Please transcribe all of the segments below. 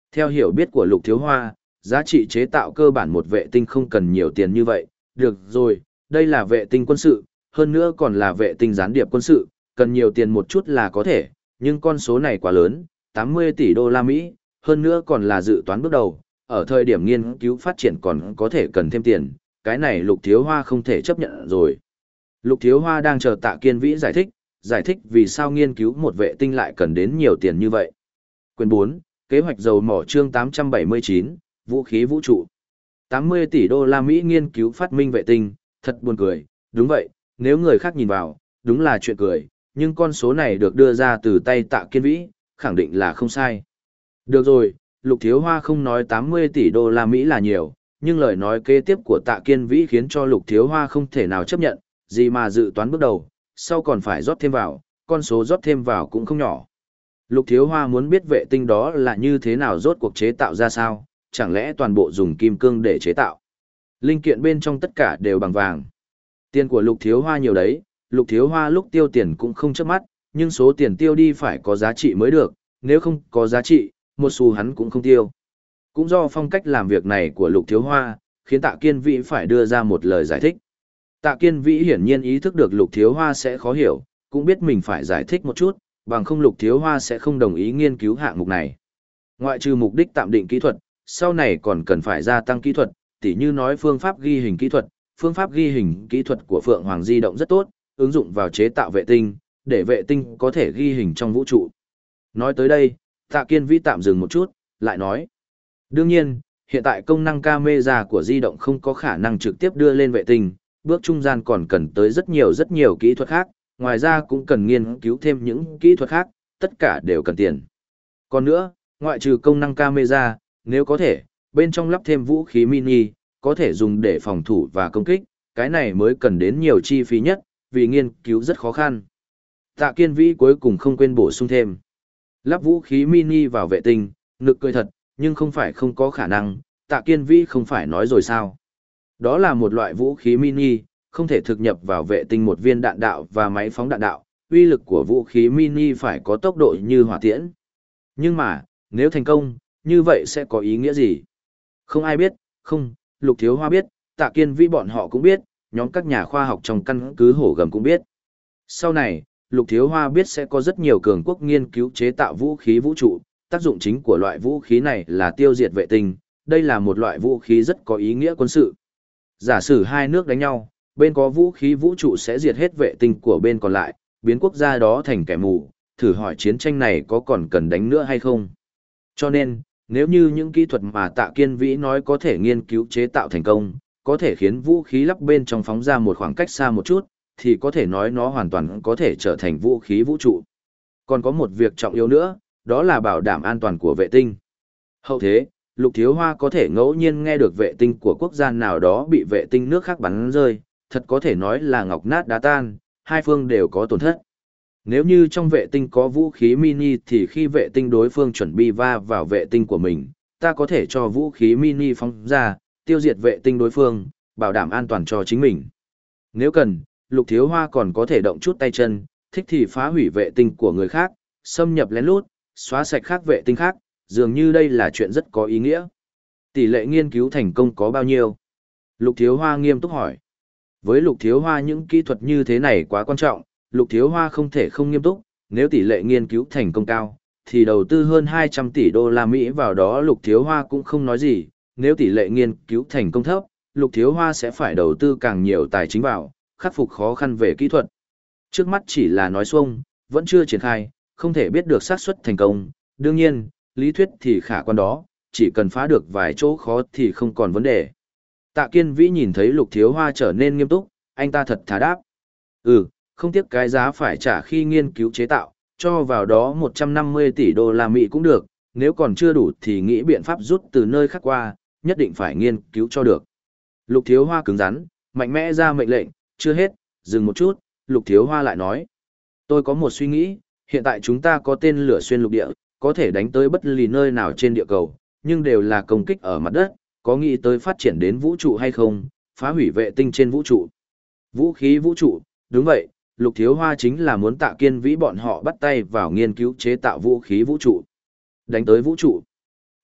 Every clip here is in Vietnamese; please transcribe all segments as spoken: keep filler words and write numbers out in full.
Theo hiểu biết của Lục Thiếu Hoa, giá trị chế tạo cơ bản một vệ tinh không cần nhiều tiền như vậy. Được rồi, đây là vệ tinh quân sự, hơn nữa còn là vệ tinh gián điệp quân sự, cần nhiều tiền một chút là có thể, nhưng con số này quá lớn, tám mươi tỷ đô la Mỹ, hơn nữa còn là dự toán bước đầu, ở thời điểm nghiên cứu phát triển còn có thể cần thêm tiền, cái này Lục Thiếu Hoa không thể chấp nhận rồi. Lục Thiếu Hoa đang chờ Tạ Kiên Vĩ giải thích, giải thích vì sao nghiên cứu một vệ tinh lại cần đến nhiều tiền như vậy. Quyền bốn, kế hoạch dầu mỏ chương tám trăm bảy mươi chín, vũ khí vũ trụ. tám mươi tỷ đô la Mỹ nghiên cứu phát minh vệ tinh, thật buồn cười, đúng vậy, nếu người khác nhìn vào, đúng là chuyện cười, nhưng con số này được đưa ra từ tay Tạ Kiên Vĩ, khẳng định là không sai. Được rồi, Lục Thiếu Hoa không nói tám mươi tỷ đô la Mỹ là nhiều, nhưng lời nói kế tiếp của Tạ Kiên Vĩ khiến cho Lục Thiếu Hoa không thể nào chấp nhận, gì mà dự toán bước đầu, sau còn phải rót thêm vào, con số rót thêm vào cũng không nhỏ. Lục Thiếu Hoa muốn biết vệ tinh đó là như thế nào rốt cuộc chế tạo ra sao, chẳng lẽ toàn bộ dùng kim cương để chế tạo. Linh kiện bên trong tất cả đều bằng vàng. Tiền của Lục Thiếu Hoa nhiều đấy, Lục Thiếu Hoa lúc tiêu tiền cũng không chớp mắt, nhưng số tiền tiêu đi phải có giá trị mới được, nếu không có giá trị, một xu hắn cũng không tiêu. Cũng do phong cách làm việc này của Lục Thiếu Hoa, khiến Tạ Kiên Vĩ phải đưa ra một lời giải thích. Tạ Kiên Vĩ hiển nhiên ý thức được Lục Thiếu Hoa sẽ khó hiểu, cũng biết mình phải giải thích một chút, bằng không Lục Thiếu Hoa sẽ không đồng ý nghiên cứu hạng mục này. Ngoại trừ mục đích tạm định kỹ thuật, sau này còn cần phải gia tăng kỹ thuật, tỉ như nói phương pháp ghi hình kỹ thuật, phương pháp ghi hình kỹ thuật của Phượng Hoàng di động rất tốt, ứng dụng vào chế tạo vệ tinh, để vệ tinh có thể ghi hình trong vũ trụ. Nói tới đây, Tạ Kiên Vĩ tạm dừng một chút, lại nói. Đương nhiên, hiện tại công năng camera của di động không có khả năng trực tiếp đưa lên vệ tinh, bước trung gian còn cần tới rất nhiều rất nhiều kỹ thuật khác, ngoài ra cũng cần nghiên cứu thêm những kỹ thuật khác, tất cả đều cần tiền. Còn nữa, ngoại trừ công năng camera, nếu có thể, bên trong lắp thêm vũ khí mini, có thể dùng để phòng thủ và công kích, cái này mới cần đến nhiều chi phí nhất, vì nghiên cứu rất khó khăn. Tạ Kiên Vĩ cuối cùng không quên bổ sung thêm. Lắp vũ khí mini vào vệ tinh, nực cười thật, nhưng không phải không có khả năng, Tạ Kiên Vĩ không phải nói rồi sao. Đó là một loại vũ khí mini, không thể thực nhập vào vệ tinh một viên đạn đạo và máy phóng đạn đạo, uy lực của vũ khí mini phải có tốc độ như hỏa tiễn. Nhưng mà, nếu thành công, như vậy sẽ có ý nghĩa gì? Không ai biết, không, Lục Thiếu Hoa biết, Tạ Kiên Vĩ bọn họ cũng biết, nhóm các nhà khoa học trong căn cứ Hổ Gầm cũng biết. Sau này, Lục Thiếu Hoa biết sẽ có rất nhiều cường quốc nghiên cứu chế tạo vũ khí vũ trụ, tác dụng chính của loại vũ khí này là tiêu diệt vệ tinh, đây là một loại vũ khí rất có ý nghĩa quân sự. Giả sử hai nước đánh nhau, bên có vũ khí vũ trụ sẽ diệt hết vệ tinh của bên còn lại, biến quốc gia đó thành kẻ mù, thử hỏi chiến tranh này có còn cần đánh nữa hay không. Cho nên, nếu như những kỹ thuật mà Tạ Kiên Vĩ nói có thể nghiên cứu chế tạo thành công, có thể khiến vũ khí lắp bên trong phóng ra một khoảng cách xa một chút, thì có thể nói nó hoàn toàn có thể trở thành vũ khí vũ trụ. Còn có một việc trọng yếu nữa, đó là bảo đảm an toàn của vệ tinh. Hậu thế, Lục Thiếu Hoa có thể ngẫu nhiên nghe được vệ tinh của quốc gia nào đó bị vệ tinh nước khác bắn rơi, thật có thể nói là ngọc nát đá tan, hai phương đều có tổn thất. Nếu như trong vệ tinh có vũ khí mini thì khi vệ tinh đối phương chuẩn bị va vào vệ tinh của mình, ta có thể cho vũ khí mini phóng ra, tiêu diệt vệ tinh đối phương, bảo đảm an toàn cho chính mình. Nếu cần, Lục Thiếu Hoa còn có thể động chút tay chân, thích thì phá hủy vệ tinh của người khác, xâm nhập lén lút, xóa sạch khác vệ tinh khác, dường như đây là chuyện rất có ý nghĩa. Tỷ lệ nghiên cứu thành công có bao nhiêu? Lục Thiếu Hoa nghiêm túc hỏi. Với Lục Thiếu Hoa những kỹ thuật như thế này quá quan trọng, Lục Thiếu Hoa không thể không nghiêm túc, nếu tỷ lệ nghiên cứu thành công cao, thì đầu tư hơn hai trăm tỷ đô la Mỹ vào đó Lục Thiếu Hoa cũng không nói gì, nếu tỷ lệ nghiên cứu thành công thấp, Lục Thiếu Hoa sẽ phải đầu tư càng nhiều tài chính vào, khắc phục khó khăn về kỹ thuật. Trước mắt chỉ là nói xuông, vẫn chưa triển khai, không thể biết được xác suất thành công, đương nhiên, lý thuyết thì khả quan đó, chỉ cần phá được vài chỗ khó thì không còn vấn đề. Tạ Kiên Vĩ nhìn thấy Lục Thiếu Hoa trở nên nghiêm túc, anh ta thật thà đáp. Ừ, không tiếc cái giá phải trả khi nghiên cứu chế tạo, cho vào đó một trăm năm mươi tỷ đô la Mỹ cũng được, nếu còn chưa đủ thì nghĩ biện pháp rút từ nơi khác qua, nhất định phải nghiên cứu cho được. Lục Thiếu Hoa cứng rắn, mạnh mẽ ra mệnh lệnh, chưa hết, dừng một chút, Lục Thiếu Hoa lại nói. Tôi có một suy nghĩ, hiện tại chúng ta có tên lửa xuyên lục địa, có thể đánh tới bất lì nơi nào trên địa cầu, nhưng đều là công kích ở mặt đất, có nghĩ tới phát triển đến vũ trụ hay không, phá hủy vệ tinh trên vũ trụ. Vũ khí vũ trụ, đúng vậy, Lục Thiếu Hoa chính là muốn Tạ Kiên Vĩ bọn họ bắt tay vào nghiên cứu chế tạo vũ khí vũ trụ. Đánh tới vũ trụ.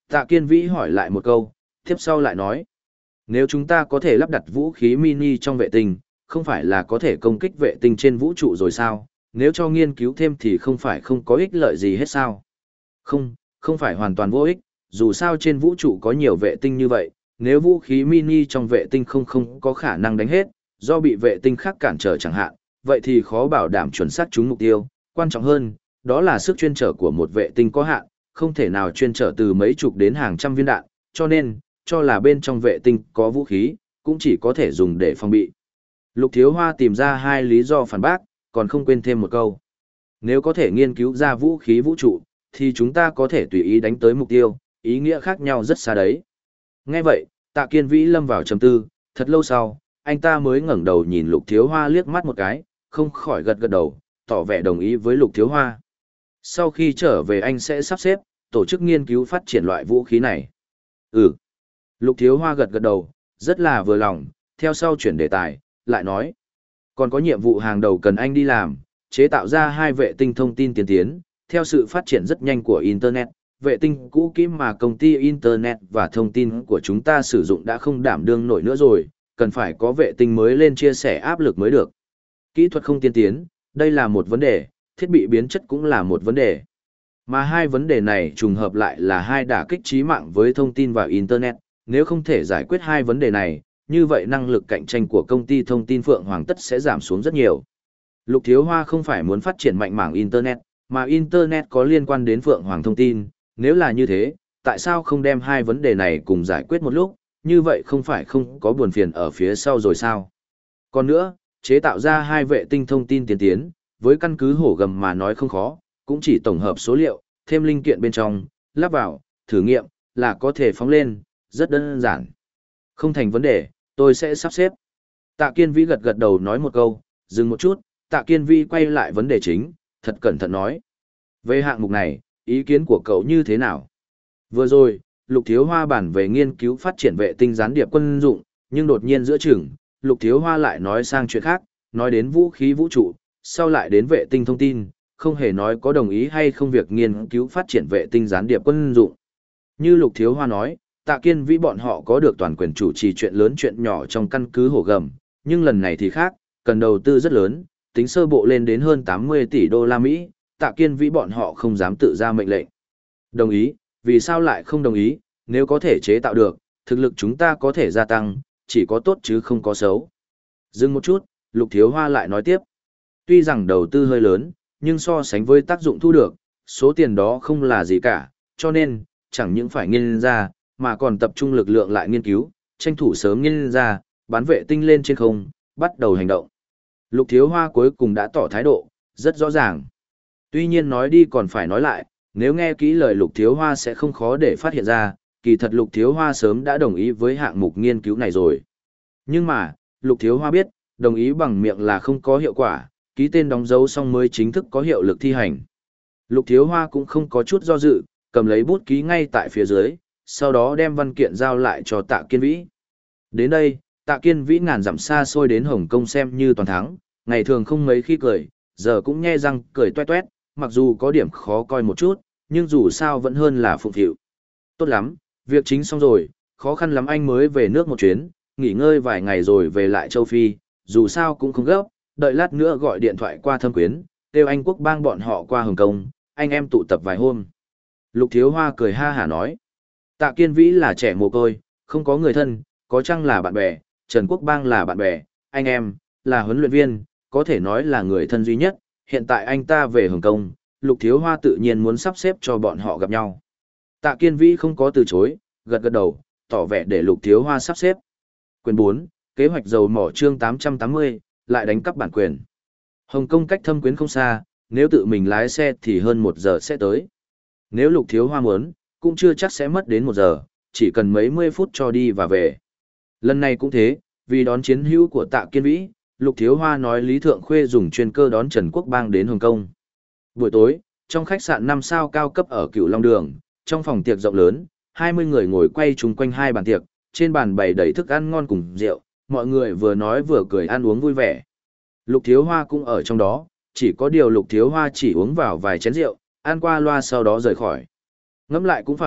Tạ Kiên Vĩ hỏi lại một câu, tiếp sau lại nói. Nếu chúng ta có thể lắp đặt vũ khí mini trong vệ tinh, không phải là có thể công kích vệ tinh trên vũ trụ rồi sao? Nếu cho nghiên cứu thêm thì không phải không có ích lợi gì hết sao? Không, không phải hoàn toàn vô ích, dù sao trên vũ trụ có nhiều vệ tinh như vậy, nếu vũ khí mini trong vệ tinh không không có khả năng đánh hết, do bị vệ tinh khác cản trở chẳng hạn, vậy thì khó bảo đảm chuẩn xác trúng mục tiêu. Quan trọng hơn, đó là sức chuyên trở của một vệ tinh có hạn, không thể nào chuyên trở từ mấy chục đến hàng trăm viên đạn, cho nên, cho là bên trong vệ tinh có vũ khí, cũng chỉ có thể dùng để phòng bị. Lục Thiếu Hoa tìm ra hai lý do phản bác, còn không quên thêm một câu. Nếu có thể nghiên cứu ra vũ khí vũ trụ, thì chúng ta có thể tùy ý đánh tới mục tiêu, ý nghĩa khác nhau rất xa đấy. Nghe vậy, Tạ Kiên Vĩ lâm vào trầm tư, thật lâu sau, anh ta mới ngẩng đầu nhìn Lục Thiếu Hoa liếc mắt một cái, không khỏi gật gật đầu, tỏ vẻ đồng ý với Lục Thiếu Hoa. Sau khi trở về anh sẽ sắp xếp, tổ chức nghiên cứu phát triển loại vũ khí này. Ừ. Lục Thiếu Hoa gật gật đầu, rất là vừa lòng, theo sau chuyển đề tài, lại nói. Còn có nhiệm vụ hàng đầu cần anh đi làm, chế tạo ra hai vệ tinh thông tin tiên tiến, theo sự phát triển rất nhanh của Internet. Vệ tinh cũ kỹ mà công ty Internet và thông tin của chúng ta sử dụng đã không đảm đương nổi nữa rồi, cần phải có vệ tinh mới lên chia sẻ áp lực mới được. Kỹ thuật không tiên tiến, đây là một vấn đề, thiết bị biến chất cũng là một vấn đề. Mà hai vấn đề này trùng hợp lại là hai đả kích chí mạng với thông tin và Internet, nếu không thể giải quyết hai vấn đề này, như vậy năng lực cạnh tranh của công ty thông tin Phượng Hoàng Tất sẽ giảm xuống rất nhiều. Lục Thiếu Hoa không phải muốn phát triển mạnh mảng Internet, mà Internet có liên quan đến Phượng Hoàng thông tin, nếu là như thế, tại sao không đem hai vấn đề này cùng giải quyết một lúc, như vậy không phải không có buồn phiền ở phía sau rồi sao? Còn nữa, chế tạo ra hai vệ tinh thông tin tiên tiến, với căn cứ hổ gầm mà nói không khó, cũng chỉ tổng hợp số liệu, thêm linh kiện bên trong, lắp vào, thử nghiệm, là có thể phóng lên, rất đơn giản. Không thành vấn đề, tôi sẽ sắp xếp. Tạ Kiên Vĩ gật gật đầu nói một câu, dừng một chút, Tạ Kiên Vĩ quay lại vấn đề chính, thật cẩn thận nói. Về hạng mục này, ý kiến của cậu như thế nào? Vừa rồi, Lục Thiếu Hoa bản về nghiên cứu phát triển vệ tinh gián điệp quân dụng, nhưng đột nhiên giữa chừng, Lục Thiếu Hoa lại nói sang chuyện khác, nói đến vũ khí vũ trụ, sau lại đến vệ tinh thông tin, không hề nói có đồng ý hay không việc nghiên cứu phát triển vệ tinh gián điệp quân dụng. Như Lục Thiếu Hoa nói, Tạ Kiên Vĩ bọn họ có được toàn quyền chủ trì chuyện lớn chuyện nhỏ trong căn cứ hổ gầm, nhưng lần này thì khác, cần đầu tư rất lớn, tính sơ bộ lên đến hơn tám mươi tỷ đô la Mỹ, Tạ Kiên Vĩ bọn họ không dám tự ra mệnh lệnh. Đồng ý, vì sao lại không đồng ý, nếu có thể chế tạo được, thực lực chúng ta có thể gia tăng, chỉ có tốt chứ không có xấu. Dừng một chút, Lục Thiếu Hoa lại nói tiếp. Tuy rằng đầu tư hơi lớn, nhưng so sánh với tác dụng thu được, số tiền đó không là gì cả, cho nên, chẳng những phải nghiên ra, mà còn tập trung lực lượng lại nghiên cứu, tranh thủ sớm nghiên ra, bán vệ tinh lên trên không, bắt đầu hành động. Lục Thiếu Hoa cuối cùng đã tỏ thái độ, rất rõ ràng. Tuy nhiên nói đi còn phải nói lại, nếu nghe kỹ lời Lục Thiếu Hoa sẽ không khó để phát hiện ra, kỳ thật Lục Thiếu Hoa sớm đã đồng ý với hạng mục nghiên cứu này rồi. Nhưng mà, Lục Thiếu Hoa biết, đồng ý bằng miệng là không có hiệu quả, ký tên đóng dấu xong mới chính thức có hiệu lực thi hành. Lục Thiếu Hoa cũng không có chút do dự, cầm lấy bút ký ngay tại phía dưới, sau đó đem văn kiện giao lại cho Tạ Kiên Vĩ. Đến đây, Tạ Kiên Vĩ ngàn dặm xa xôi đến Hồng Kông xem như toàn thắng, ngày thường không mấy khi cười, giờ cũng nhe răng cười toét toét, mặc dù có điểm khó coi một chút, nhưng dù sao vẫn hơn là phụng phịu. Tốt lắm, việc chính xong rồi, khó khăn lắm anh mới về nước một chuyến, nghỉ ngơi vài ngày rồi về lại châu Phi, dù sao cũng không gấp, đợi lát nữa gọi điện thoại qua Thâm Quyến, kêu anh Quốc bang bọn họ qua Hồng Kông, anh em tụ tập vài hôm. Lục Thiếu Hoa cười ha hả nói. Tạ Kiên Vĩ là trẻ mồ côi, không có người thân, có chăng là bạn bè, Trần Quốc bang là bạn bè, anh em, là huấn luyện viên, có thể nói là người thân duy nhất, hiện tại anh ta về Hồng Kông, Lục Thiếu Hoa tự nhiên muốn sắp xếp cho bọn họ gặp nhau. Tạ Kiên Vĩ không có từ chối, gật gật đầu, tỏ vẻ để Lục Thiếu Hoa sắp xếp. Quyền bốn, kế hoạch dầu mỏ chương tám trăm tám mươi, lại đánh cắp bản quyền. Hồng Kông cách Thâm Quyến không xa, nếu tự mình lái xe thì hơn một giờ sẽ tới. Nếu Lục Thiếu Hoa muốn, cũng chưa chắc sẽ mất đến một giờ, chỉ cần mấy mươi phút cho đi và về. Lần này cũng thế, vì đón chiến hữu của Tạ Kiên Vĩ, Lục Thiếu Hoa nói Lý Thượng Khuê dùng chuyên cơ đón Trần Quốc bang đến Hồng Kông. Buổi tối, trong khách sạn năm sao cao cấp ở Cửu Long Đường, trong phòng tiệc rộng lớn, hai mươi người ngồi quay chung quanh hai bàn tiệc, trên bàn bày đầy thức ăn ngon cùng rượu, mọi người vừa nói vừa cười ăn uống vui vẻ. Lục Thiếu Hoa cũng ở trong đó, chỉ có điều Lục Thiếu Hoa chỉ uống vào vài chén rượu, ăn qua loa sau đó rời khỏi. Ngẫm lại cũng phải,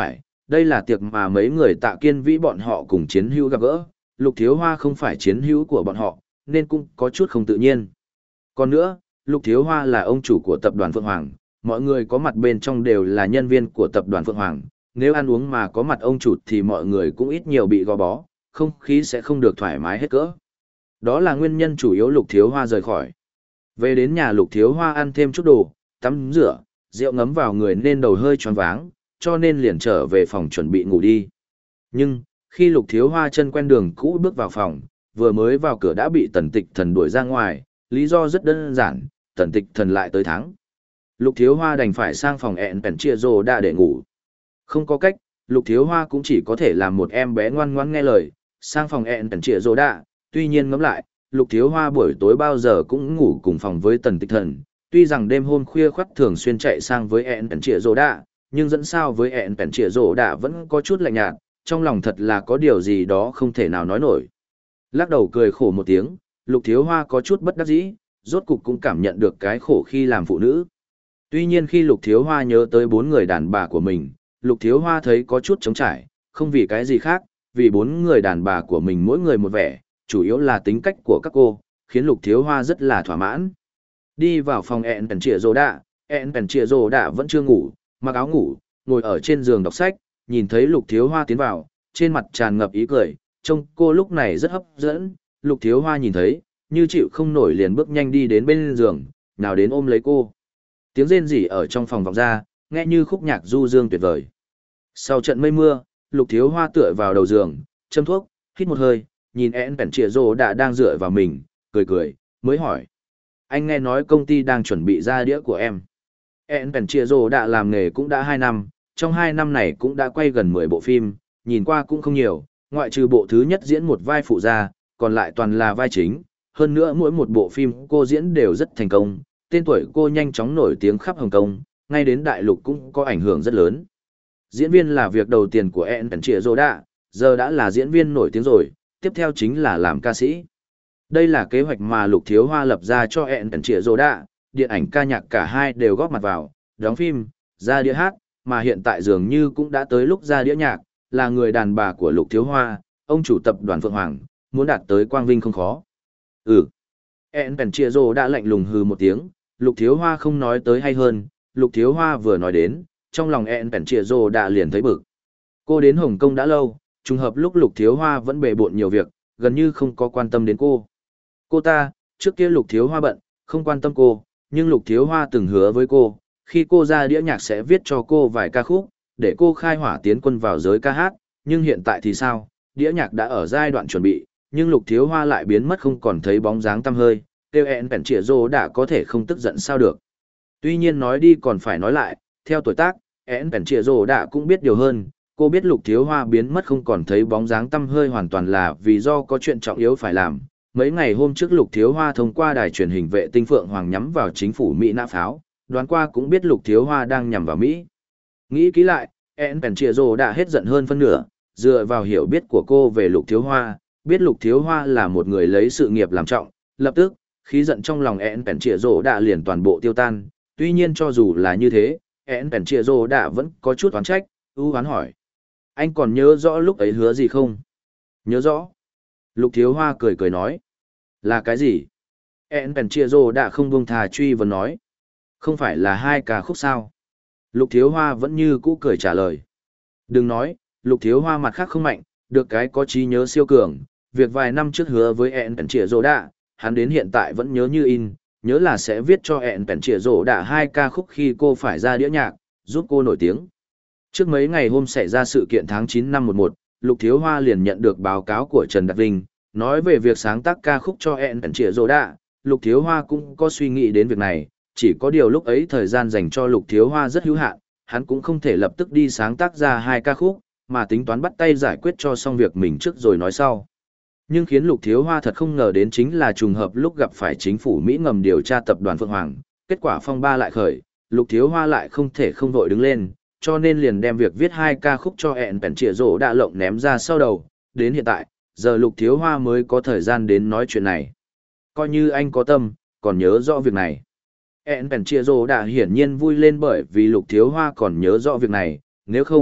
đây là tiệc mà mấy người Tạ Kiên Vĩ bọn họ cùng chiến hữu gặp gỡ, Lục Thiếu Hoa không phải chiến hữu của bọn họ, nên cũng có chút không tự nhiên. Còn nữa, Lục Thiếu Hoa là ông chủ của tập đoàn Phượng Hoàng, mọi người có mặt bên trong đều là nhân viên của tập đoàn Phượng Hoàng, nếu ăn uống mà có mặt ông chủ thì mọi người cũng ít nhiều bị gò bó, không khí sẽ không được thoải mái hết cỡ. Đó là nguyên nhân chủ yếu Lục Thiếu Hoa rời khỏi. Về đến nhà Lục Thiếu Hoa ăn thêm chút đồ, tắm rửa, rượu ngấm vào người nên đầu hơi choáng váng, cho nên liền trở về phòng chuẩn bị ngủ đi. Nhưng, khi Lục Thiếu Hoa chân quen đường cũ bước vào phòng, vừa mới vào cửa đã bị Tần Tịch Thần đuổi ra ngoài, lý do rất đơn giản, Tần Tịch Thần lại tới thắng. Lục Thiếu Hoa đành phải sang phòng ẹn bèn chia rồ đã để ngủ. Không có cách, Lục Thiếu Hoa cũng chỉ có thể làm một em bé ngoan ngoãn nghe lời, sang phòng ẹn bèn chia rồ đã. Tuy nhiên ngẫm lại, Lục Thiếu Hoa buổi tối bao giờ cũng ngủ cùng phòng với Tần Tịch Thần, tuy rằng đêm hôm khuya khoắt thường xuyên chạy sang với ẹn bèn chia rồ đã, nhưng dẫn sao với ẹn bèn chia rồ đã vẫn có chút lạnh nhạt, trong lòng thật là có điều gì đó không thể nào nói nổi. Lắc đầu cười khổ một tiếng, Lục Thiếu Hoa có chút bất đắc dĩ, rốt cục cũng cảm nhận được cái khổ khi làm phụ nữ. Tuy nhiên khi Lục Thiếu Hoa nhớ tới bốn người đàn bà của mình, Lục Thiếu Hoa thấy có chút trống trải, không vì cái gì khác, vì bốn người đàn bà của mình mỗi người một vẻ, chủ yếu là tính cách của các cô, khiến Lục Thiếu Hoa rất là thỏa mãn. Đi vào phòng ẹn bèn trịa rồ đạ, ẹn bèn trịa rồ đạ vẫn chưa ngủ, mặc áo ngủ, ngồi ở trên giường đọc sách, nhìn thấy Lục Thiếu Hoa tiến vào, trên mặt tràn ngập ý cười, trông cô lúc này rất hấp dẫn, Lục Thiếu Hoa nhìn thấy, như chịu không nổi liền bước nhanh đi đến bên giường, nào đến ôm lấy cô. Tiếng rên rỉ ở trong phòng vọng ra, nghe như khúc nhạc du dương tuyệt vời. Sau trận mây mưa, Lục Thiếu Hoa tựa vào đầu giường, châm thuốc, hít một hơi, nhìn én bèn trịa rồ đã đang dựa vào mình, cười cười, mới hỏi. Anh nghe nói công ty đang chuẩn bị ra đĩa của em. én bèn trịa rồ đã làm nghề cũng đã hai năm, trong hai năm này cũng đã quay gần mười bộ phim, nhìn qua cũng không nhiều, ngoại trừ bộ thứ nhất diễn một vai phụ ra, còn lại toàn là vai chính. Hơn nữa mỗi một bộ phim cô diễn đều rất thành công, tên tuổi cô nhanh chóng nổi tiếng khắp Hồng Kông, ngay đến đại lục cũng có ảnh hưởng rất lớn. Diễn viên là việc đầu tiên của En Tần Trịa Dô Đạ, giờ đã là diễn viên nổi tiếng rồi, tiếp theo chính là làm ca sĩ. Đây là kế hoạch mà Lục Thiếu Hoa lập ra cho En Tần Trịa Dô Đạ, điện ảnh ca nhạc cả hai đều góp mặt vào, đóng phim, ra đĩa hát, mà hiện tại dường như cũng đã tới lúc ra đĩa nhạc, là người đàn bà của Lục Thiếu Hoa, ông chủ tập đoàn Phượng Hoàng, muốn đạt tới quang vinh không khó. Ừ. En Tần Trịa Dô đã lạnh lùng hừ một tiếng, Lục Thiếu Hoa không nói tới hay hơn, Lục Thiếu Hoa vừa nói đến, trong lòng En Tần Trịa Dô đã liền thấy bực. Cô đến Hồng Kông đã lâu, trùng hợp lúc Lục Thiếu Hoa vẫn bề bộn nhiều việc, gần như không có quan tâm đến cô. Cô ta, trước kia Lục Thiếu Hoa bận, không quan tâm cô, nhưng Lục Thiếu Hoa từng hứa với cô, khi cô ra đĩa nhạc sẽ viết cho cô vài ca khúc, để cô khai hỏa tiến quân vào giới ca hát, nhưng hiện tại thì sao, đĩa nhạc đã ở giai đoạn chuẩn bị, nhưng Lục Thiếu Hoa lại biến mất không còn thấy bóng dáng tăm hơi, kêu En Tần Trịa Dô đã có thể không tức giận sao được. Tuy nhiên nói đi còn phải nói lại, theo tuổi tác, En Tần Trịa Dô đã cũng biết điều hơn, cô biết Lục Thiếu Hoa biến mất không còn thấy bóng dáng tăm hơi hoàn toàn là vì do có chuyện trọng yếu phải làm. Mấy ngày hôm trước Lục Thiếu Hoa thông qua đài truyền hình vệ tinh Phượng Hoàng nhắm vào chính phủ Mỹ nã pháo, đoán qua cũng biết Lục Thiếu Hoa đang nhằm vào Mỹ. Nghĩ kỹ lại, En Tần Trịa Dô đã hết giận hơn phân nửa, dựa vào hiểu biết của cô về Lục Thiếu Hoa, biết Lục Thiếu Hoa là một người lấy sự nghiệp làm trọng, lập tức, khí giận trong lòng En Tần Trịa Dô đã liền toàn bộ tiêu tan. Tuy nhiên cho dù là như thế, En Tần Trịa Dô đã vẫn có chút oán trách, ưu oán hỏi. Anh còn nhớ rõ lúc ấy hứa gì không? Nhớ rõ. Lục Thiếu Hoa cười cười nói. Là cái gì? En Tần Trịa Dô đã không buông thà truy vấn nói. Không phải là hai ca khúc sao? Lục Thiếu Hoa vẫn như cũ cười trả lời. Đừng nói, Lục Thiếu Hoa mặt khác không mạnh, được cái có trí nhớ siêu cường. Việc vài năm trước hứa với En Tần Trịa Dô đã, hắn đến hiện tại vẫn nhớ như in, nhớ là sẽ viết cho En Tần Trịa Dô đã hai ca khúc khi cô phải ra đĩa nhạc, giúp cô nổi tiếng. Trước mấy ngày hôm xảy ra sự kiện tháng chín năm mười một, Lục Thiếu Hoa liền nhận được báo cáo của Trần Đạt Vinh, nói về việc sáng tác ca khúc cho En Tần Trịa Dô đã. Lục Thiếu Hoa cũng có suy nghĩ đến việc này, chỉ có điều lúc ấy thời gian dành cho Lục Thiếu Hoa rất hữu hạn, hắn cũng không thể lập tức đi sáng tác ra hai ca khúc, mà tính toán bắt tay giải quyết cho xong việc mình trước rồi nói sau. Nhưng khiến Lục Thiếu Hoa thật không ngờ đến chính là trùng hợp lúc gặp phải chính phủ Mỹ ngầm điều tra tập đoàn Phượng Hoàng, kết quả phong ba lại khởi, Lục Thiếu Hoa lại không thể không vội đứng lên, cho nên liền đem việc viết hai ca khúc cho En Tần Trịa Dô đã lộng ném ra sau đầu, đến hiện tại, giờ Lục Thiếu Hoa mới có thời gian đến nói chuyện này. Coi như anh có tâm, còn nhớ rõ việc này. En Tần Trịa Dô đã hiển nhiên vui lên bởi vì Lục Thiếu Hoa còn nhớ rõ việc này, nếu không,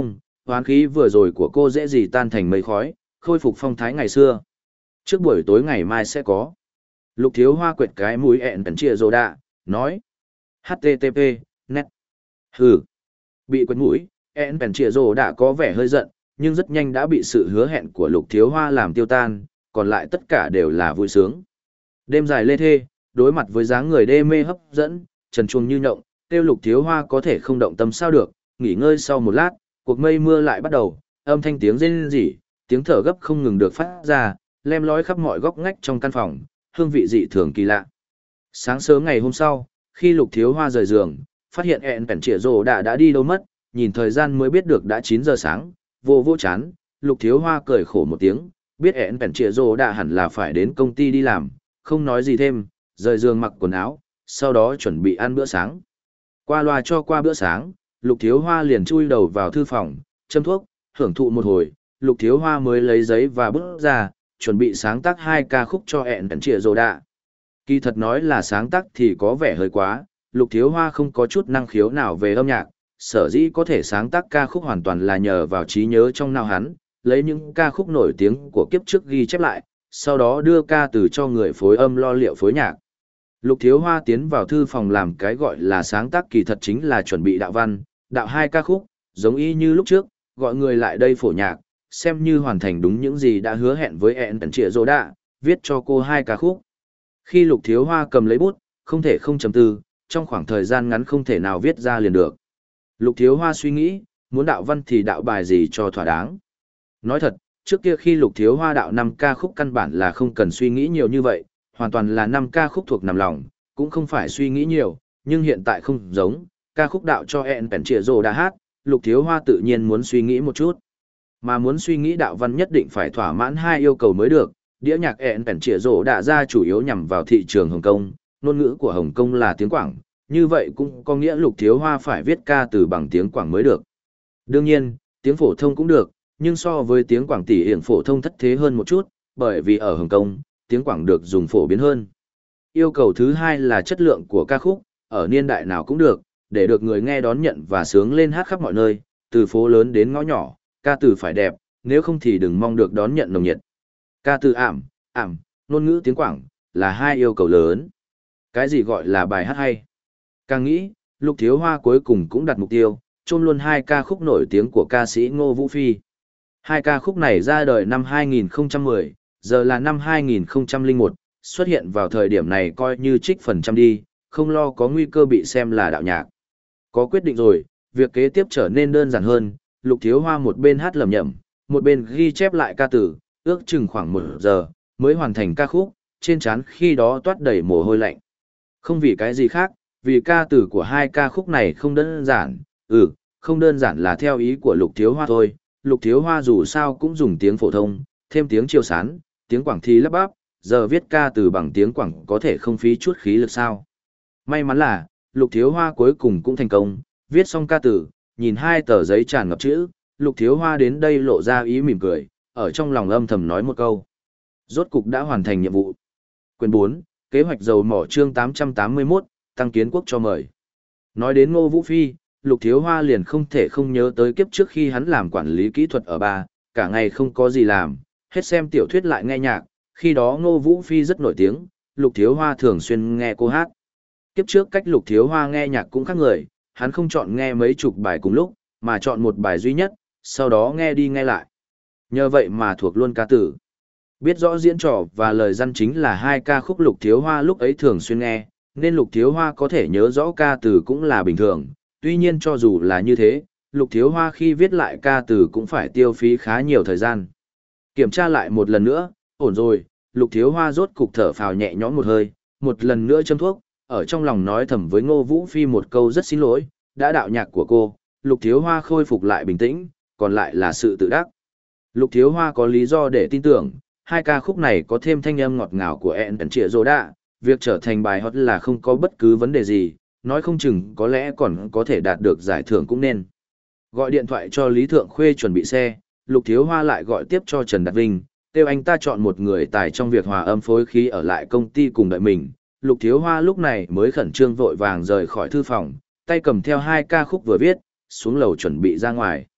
Hoán khí vừa rồi của cô dễ gì tan thành mây khói, khôi phục phong thái ngày xưa. Trước buổi tối ngày mai sẽ có. Lục Thiếu Hoa quệt cái mũi ẹn tần chia rồ đạ, nói. hát tê tê pê, net. Hừ. Bị quệt mũi, ẹn tần chia rồ đạ có vẻ hơi giận, nhưng rất nhanh đã bị sự hứa hẹn của Lục Thiếu Hoa làm tiêu tan, còn lại tất cả đều là vui sướng. Đêm dài lê thê, đối mặt với dáng người đê mê hấp dẫn, trần truồng như nhộng, tiêu Lục Thiếu Hoa có thể không động tâm sao được, nghỉ ngơi sau một lát, cuộc mây mưa lại bắt đầu, âm thanh tiếng rên rỉ, tiếng thở gấp không ngừng được phát ra, lem lói khắp mọi góc ngách trong căn phòng, hương vị dị thường kỳ lạ. Sáng sớm ngày hôm sau, khi Lục Thiếu Hoa rời giường, phát hiện ẹn bèn trịa rồ đã đã đi đâu mất, nhìn thời gian mới biết được đã chín giờ sáng, vô vô chán, Lục Thiếu Hoa cười khổ một tiếng, biết ẹn bèn trịa rồ đã hẳn là phải đến công ty đi làm, không nói gì thêm, rời giường mặc quần áo, sau đó chuẩn bị ăn bữa sáng. Qua loa cho qua bữa sáng, Lục Thiếu Hoa liền chui đầu vào thư phòng, châm thuốc, hưởng thụ một hồi, Lục Thiếu Hoa mới lấy giấy và bút ra, chuẩn bị sáng tác hai ca khúc cho ẹn bèn trịa rồ đã. Kỳ thật nói là sáng tác thì có vẻ hơi quá, Lục Thiếu Hoa không có chút năng khiếu nào về âm nhạc, sở dĩ có thể sáng tác ca khúc hoàn toàn là nhờ vào trí nhớ trong não hắn, lấy những ca khúc nổi tiếng của kiếp trước ghi chép lại, sau đó đưa ca từ cho người phối âm lo liệu phối nhạc. Lục Thiếu Hoa tiến vào thư phòng làm cái gọi là sáng tác kỳ thật chính là chuẩn bị đạo văn, đạo hai ca khúc, giống y như lúc trước, gọi người lại đây phổ nhạc, xem như hoàn thành đúng những gì đã hứa hẹn với ẹn bèn trịa rồ đã, viết cho cô hai ca khúc. Khi Lục Thiếu Hoa cầm lấy bút, không thể không chấm tư, trong khoảng thời gian ngắn không thể nào viết ra liền được. Lục Thiếu Hoa suy nghĩ, muốn đạo văn thì đạo bài gì cho thỏa đáng. Nói thật, trước kia khi Lục Thiếu Hoa đạo năm ca khúc căn bản là không cần suy nghĩ nhiều như vậy, hoàn toàn là năm ca khúc thuộc nằm lòng, cũng không phải suy nghĩ nhiều, nhưng hiện tại không giống, ca khúc đạo cho ẹn bèn trịa rồ đã hát, Lục Thiếu Hoa tự nhiên muốn suy nghĩ một chút. Mà muốn suy nghĩ đạo văn nhất định phải thỏa mãn hai yêu cầu mới được, đĩa nhạc ẹn bèn trịa rồ đã ra chủ yếu nhằm vào thị trường Hồng Kông, ngôn ngữ của Hồng Kông là tiếng Quảng, như vậy cũng có nghĩa Lục Thiếu Hoa phải viết ca từ bằng tiếng Quảng mới được. Đương nhiên, tiếng phổ thông cũng được, nhưng so với tiếng Quảng tỷ hiển phổ thông thất thế hơn một chút, bởi vì ở Hồng Kông, tiếng Quảng được dùng phổ biến hơn. Yêu cầu thứ hai là chất lượng của ca khúc, ở niên đại nào cũng được, để được người nghe đón nhận và sướng lên hát khắp mọi nơi, từ phố lớn đến ngõ nhỏ, ca từ phải đẹp, nếu không thì đừng mong được đón nhận nồng nhiệt. Ca từ ảm, ảm, ngôn ngữ tiếng Quảng, là hai yêu cầu lớn. Cái gì gọi là bài hát hay? Càng nghĩ, Lục Thiếu Hoa cuối cùng cũng đặt mục tiêu, chôn luôn hai ca khúc nổi tiếng của ca sĩ Ngô Vũ Phi. Hai ca khúc này ra đời năm hai nghìn không trăm mười, giờ là năm hai nghìn không trăm lẻ một, xuất hiện vào thời điểm này coi như trích phần trăm đi, không lo có nguy cơ bị xem là đạo nhạc. Có quyết định rồi, việc kế tiếp trở nên đơn giản hơn, Lục Thiếu Hoa một bên hát lẩm nhẩm, một bên ghi chép lại ca từ, ước chừng khoảng một giờ, mới hoàn thành ca khúc, trên trán khi đó toát đầy mồ hôi lạnh. Không vì cái gì khác, vì ca từ của hai ca khúc này không đơn giản, ừ, không đơn giản là theo ý của Lục Thiếu Hoa thôi, Lục Thiếu Hoa dù sao cũng dùng tiếng phổ thông, thêm tiếng chiêu sán, tiếng Quảng thi lắp bắp, giờ viết ca từ bằng tiếng Quảng có thể không phí chút khí lực sao. May mắn là, Lục Thiếu Hoa cuối cùng cũng thành công, viết xong ca từ, nhìn hai tờ giấy tràn ngập chữ, Lục Thiếu Hoa đến đây lộ ra ý mỉm cười, ở trong lòng âm thầm nói một câu. Rốt cục đã hoàn thành nhiệm vụ. Quyền bốn, kế hoạch dầu mỏ chương tám trăm tám mươi mốt, tăng kiến quốc cho mời. Nói đến Ngô Vũ Phi, Lục Thiếu Hoa liền không thể không nhớ tới kiếp trước khi hắn làm quản lý kỹ thuật ở ba, cả ngày không có gì làm, hết xem tiểu thuyết lại nghe nhạc, khi đó Ngô Vũ Phi rất nổi tiếng, Lục Thiếu Hoa thường xuyên nghe cô hát. Kiếp trước cách Lục Thiếu Hoa nghe nhạc cũng khác người, hắn không chọn nghe mấy chục bài cùng lúc, mà chọn một bài duy nhất, sau đó nghe đi nghe lại. Nhờ vậy mà thuộc luôn ca tử. Biết rõ diễn trò và lời dân chính là hai ca khúc Lục Thiếu Hoa lúc ấy thường xuyên nghe, nên Lục Thiếu Hoa có thể nhớ rõ ca từ cũng là bình thường. Tuy nhiên cho dù là như thế, Lục Thiếu Hoa khi viết lại ca từ cũng phải tiêu phí khá nhiều thời gian. Kiểm tra lại một lần nữa, ổn rồi, Lục Thiếu Hoa rốt cục thở phào nhẹ nhõm một hơi, một lần nữa châm thuốc, ở trong lòng nói thầm với Ngô Vũ Phi một câu rất xin lỗi, đã đạo nhạc của cô, Lục Thiếu Hoa khôi phục lại bình tĩnh, còn lại là sự tự đắc. Lục Thiếu Hoa có lý do để tin tưởng, hai ca khúc này có thêm thanh âm ngọt ngào của ẹn bèn trịa rồ đã, việc trở thành bài hot là không có bất cứ vấn đề gì, nói không chừng có lẽ còn có thể đạt được giải thưởng cũng nên. Gọi điện thoại cho Lý Thượng Khuê chuẩn bị xe, Lục Thiếu Hoa lại gọi tiếp cho Trần Đạt Vinh, kêu anh ta chọn một người tài trong việc hòa âm phối khí ở lại công ty cùng đợi mình. Lục Thiếu Hoa lúc này mới khẩn trương vội vàng rời khỏi thư phòng, tay cầm theo hai ca khúc vừa viết, xuống lầu chuẩn bị ra ngoài.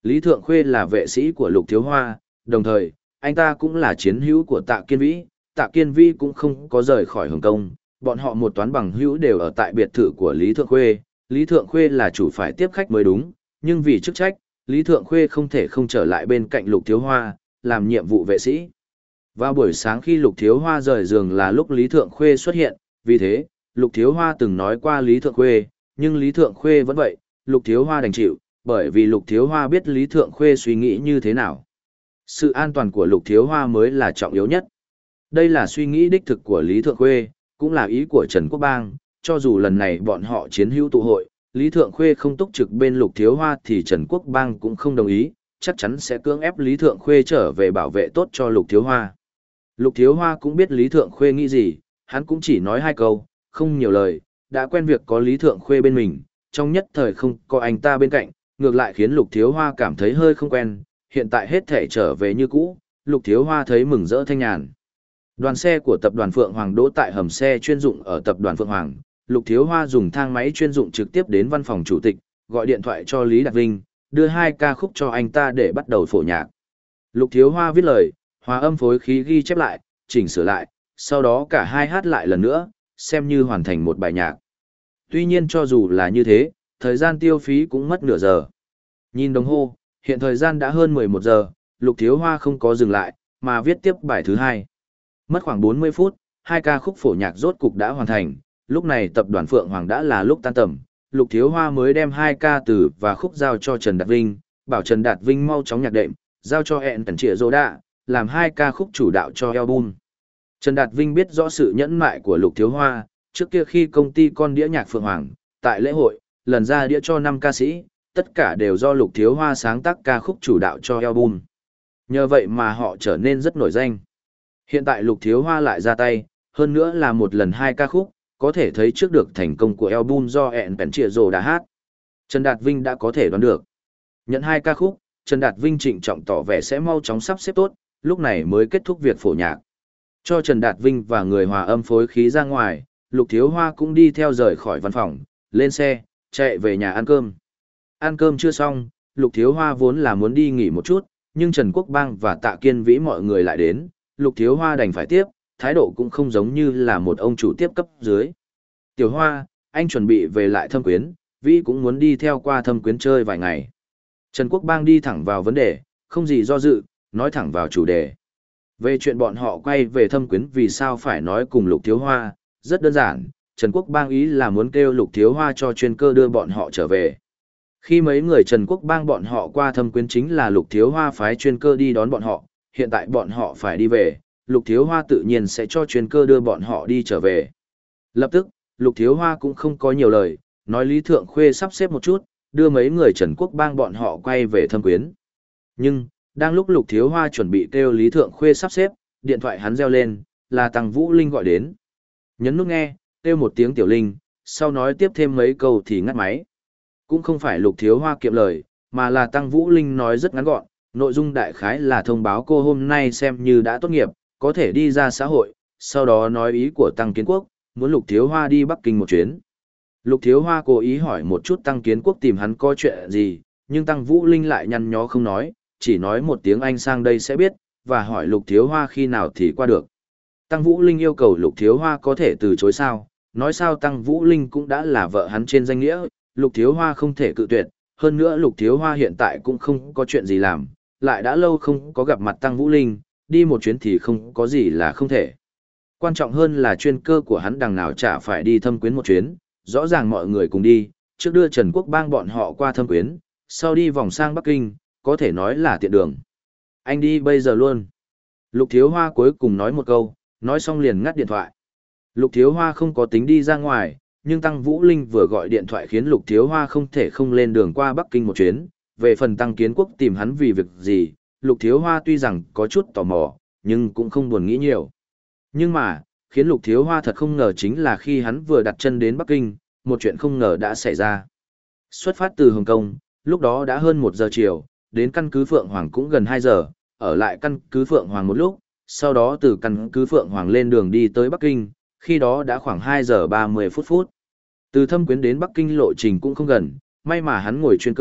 Lý Thượng Khuê là vệ sĩ của Lục Thiếu Hoa, đồng thời, anh ta cũng là chiến hữu của Tạ Kiên Vĩ, Tạ Kiên Vĩ cũng không có rời khỏi Hồng Kông, bọn họ một toán bằng hữu đều ở tại biệt thự của Lý Thượng Khuê, Lý Thượng Khuê là chủ phải tiếp khách mới đúng, nhưng vì chức trách, Lý Thượng Khuê không thể không trở lại bên cạnh Lục Thiếu Hoa, làm nhiệm vụ vệ sĩ. Vào buổi sáng khi Lục Thiếu Hoa rời giường là lúc Lý Thượng Khuê xuất hiện, vì thế, Lục Thiếu Hoa từng nói qua Lý Thượng Khuê, nhưng Lý Thượng Khuê vẫn vậy, Lục Thiếu Hoa đành chịu, bởi vì Lục Thiếu Hoa biết Lý Thượng Khuê suy nghĩ như thế nào. Sự an toàn của Lục Thiếu Hoa mới là trọng yếu nhất. Đây là suy nghĩ đích thực của Lý Thượng Khuê, cũng là ý của Trần Quốc Bang, cho dù lần này bọn họ chiến hữu tụ hội, Lý Thượng Khuê không túc trực bên Lục Thiếu Hoa thì Trần Quốc Bang cũng không đồng ý, chắc chắn sẽ cưỡng ép Lý Thượng Khuê trở về bảo vệ tốt cho Lục Thiếu Hoa. Lục Thiếu Hoa cũng biết Lý Thượng Khuê nghĩ gì, hắn cũng chỉ nói hai câu, không nhiều lời, đã quen việc có Lý Thượng Khuê bên mình, trong nhất thời không có anh ta bên cạnh, ngược lại khiến Lục Thiếu Hoa cảm thấy hơi không quen, hiện tại hết thể trở về như cũ, Lục Thiếu Hoa thấy mừng rỡ thanh nhàn. Đoàn xe của tập đoàn Phượng Hoàng đỗ tại hầm xe chuyên dụng ở tập đoàn Phượng Hoàng, Lục Thiếu Hoa dùng thang máy chuyên dụng trực tiếp đến văn phòng chủ tịch, gọi điện thoại cho Lý Đạt Vinh, đưa hai ca khúc cho anh ta để bắt đầu phổ nhạc. Lục Thiếu Hoa viết lời, hòa âm phối khí ghi chép lại, chỉnh sửa lại, sau đó cả hai hát lại lần nữa, xem như hoàn thành một bài nhạc. Tuy nhiên cho dù là như thế, thời gian tiêu phí cũng mất nửa giờ. Nhìn đồng hồ, hiện thời gian đã hơn mười một giờ, Lục Thiếu Hoa không có dừng lại, mà viết tiếp bài thứ hai. Mất khoảng bốn mươi phút, hai ca khúc phổ nhạc rốt cục đã hoàn thành, lúc này tập đoàn Phượng Hoàng đã là lúc tan tầm, Lục Thiếu Hoa mới đem hai ca từ và khúc giao cho Trần Đạt Vinh, bảo Trần Đạt Vinh mau chóng nhạc đệm, giao cho hẹn tần trịa rô đạ, làm hai ca khúc chủ đạo cho album. Trần Đạt Vinh biết rõ sự nhẫn mại của Lục Thiếu Hoa, trước kia khi công ty con đĩa nhạc Phượng Hoàng, tại lễ hội, lần ra đĩa cho năm ca sĩ, tất cả đều do Lục Thiếu Hoa sáng tác ca khúc chủ đạo cho album. Nhờ vậy mà họ trở nên rất nổi danh. Hiện tại Lục Thiếu Hoa lại ra tay, hơn nữa là một lần hai ca khúc, có thể thấy trước được thành công của album do hẹn bèn trịa rồ đã hát. Trần Đạt Vinh đã có thể đoán được. Nhận hai ca khúc, Trần Đạt Vinh trịnh trọng tỏ vẻ sẽ mau chóng sắp xếp tốt, lúc này mới kết thúc việc phổ nhạc. Cho Trần Đạt Vinh và người hòa âm phối khí ra ngoài, Lục Thiếu Hoa cũng đi theo rời khỏi văn phòng, lên xe, chạy về nhà ăn cơm. Ăn cơm chưa xong, Lục Thiếu Hoa vốn là muốn đi nghỉ một chút, nhưng Trần Quốc Bang và Tạ Kiên Vĩ mọi người lại đến, Lục Thiếu Hoa đành phải tiếp, thái độ cũng không giống như là một ông chủ tiếp cấp dưới. Tiểu Hoa, anh chuẩn bị về lại Thâm Quyến, Vĩ cũng muốn đi theo qua Thâm Quyến chơi vài ngày. Trần Quốc Bang đi thẳng vào vấn đề, không gì do dự, nói thẳng vào chủ đề. Về chuyện bọn họ quay về Thâm Quyến vì sao phải nói cùng Lục Thiếu Hoa, rất đơn giản, Trần Quốc Bang ý là muốn kêu Lục Thiếu Hoa cho chuyên cơ đưa bọn họ trở về. Khi mấy người Trần Quốc Bang bọn họ qua Thâm Quyến chính là Lục Thiếu Hoa phái chuyên cơ đi đón bọn họ, hiện tại bọn họ phải đi về, Lục Thiếu Hoa tự nhiên sẽ cho chuyên cơ đưa bọn họ đi trở về. Lập tức, Lục Thiếu Hoa cũng không có nhiều lời, nói Lý Thượng Khuê sắp xếp một chút, đưa mấy người Trần Quốc Bang bọn họ quay về Thâm Quyến. Nhưng, đang lúc Lục Thiếu Hoa chuẩn bị kêu Lý Thượng Khuê sắp xếp, điện thoại hắn reo lên, là Tăng Vũ Linh gọi đến. Nhấn nút nghe, kêu một tiếng Tiểu Linh, sau nói tiếp thêm mấy câu thì ngắt máy. Cũng không phải Lục Thiếu Hoa kiệm lời, mà là Tăng Vũ Linh nói rất ngắn gọn, nội dung đại khái là thông báo cô hôm nay xem như đã tốt nghiệp, có thể đi ra xã hội, sau đó nói ý của Tăng Kiến Quốc, muốn Lục Thiếu Hoa đi Bắc Kinh một chuyến. Lục Thiếu Hoa cố ý hỏi một chút Tăng Kiến Quốc tìm hắn có chuyện gì, nhưng Tăng Vũ Linh lại nhăn nhó không nói, chỉ nói một tiếng Anh sang đây sẽ biết, và hỏi Lục Thiếu Hoa khi nào thì qua được. Tăng Vũ Linh yêu cầu Lục Thiếu Hoa có thể từ chối sao, nói sao Tăng Vũ Linh cũng đã là vợ hắn trên danh nghĩa, Lục Thiếu Hoa không thể cự tuyệt, hơn nữa Lục Thiếu Hoa hiện tại cũng không có chuyện gì làm, lại đã lâu không có gặp mặt Tăng Vũ Linh, đi một chuyến thì không có gì là không thể. Quan trọng hơn là chuyên cơ của hắn đằng nào chả phải đi Thâm Quyến một chuyến, rõ ràng mọi người cùng đi, trước đưa Trần Quốc Bang bọn họ qua Thâm Quyến, sau đi vòng sang Bắc Kinh, có thể nói là tiện đường. Anh đi bây giờ luôn. Lục Thiếu Hoa cuối cùng nói một câu, nói xong liền ngắt điện thoại. Lục Thiếu Hoa không có tính đi ra ngoài, nhưng Tăng Vũ Linh vừa gọi điện thoại khiến Lục Thiếu Hoa không thể không lên đường qua Bắc Kinh một chuyến. Về phần Tăng Kiến Quốc tìm hắn vì việc gì, Lục Thiếu Hoa tuy rằng có chút tò mò, nhưng cũng không buồn nghĩ nhiều. Nhưng mà, khiến Lục Thiếu Hoa thật không ngờ chính là khi hắn vừa đặt chân đến Bắc Kinh, một chuyện không ngờ đã xảy ra. Xuất phát từ Hồng Kông, lúc đó đã hơn một giờ chiều, đến căn cứ Phượng Hoàng cũng gần hai giờ, ở lại căn cứ Phượng Hoàng một lúc, sau đó từ căn cứ Phượng Hoàng lên đường đi tới Bắc Kinh, khi đó đã khoảng hai giờ ba mươi phút phút. Từ Thâm Quyến đến Bắc Kinh lộ trình cũng không gần, may mà hắn ngồi chuyên cơ,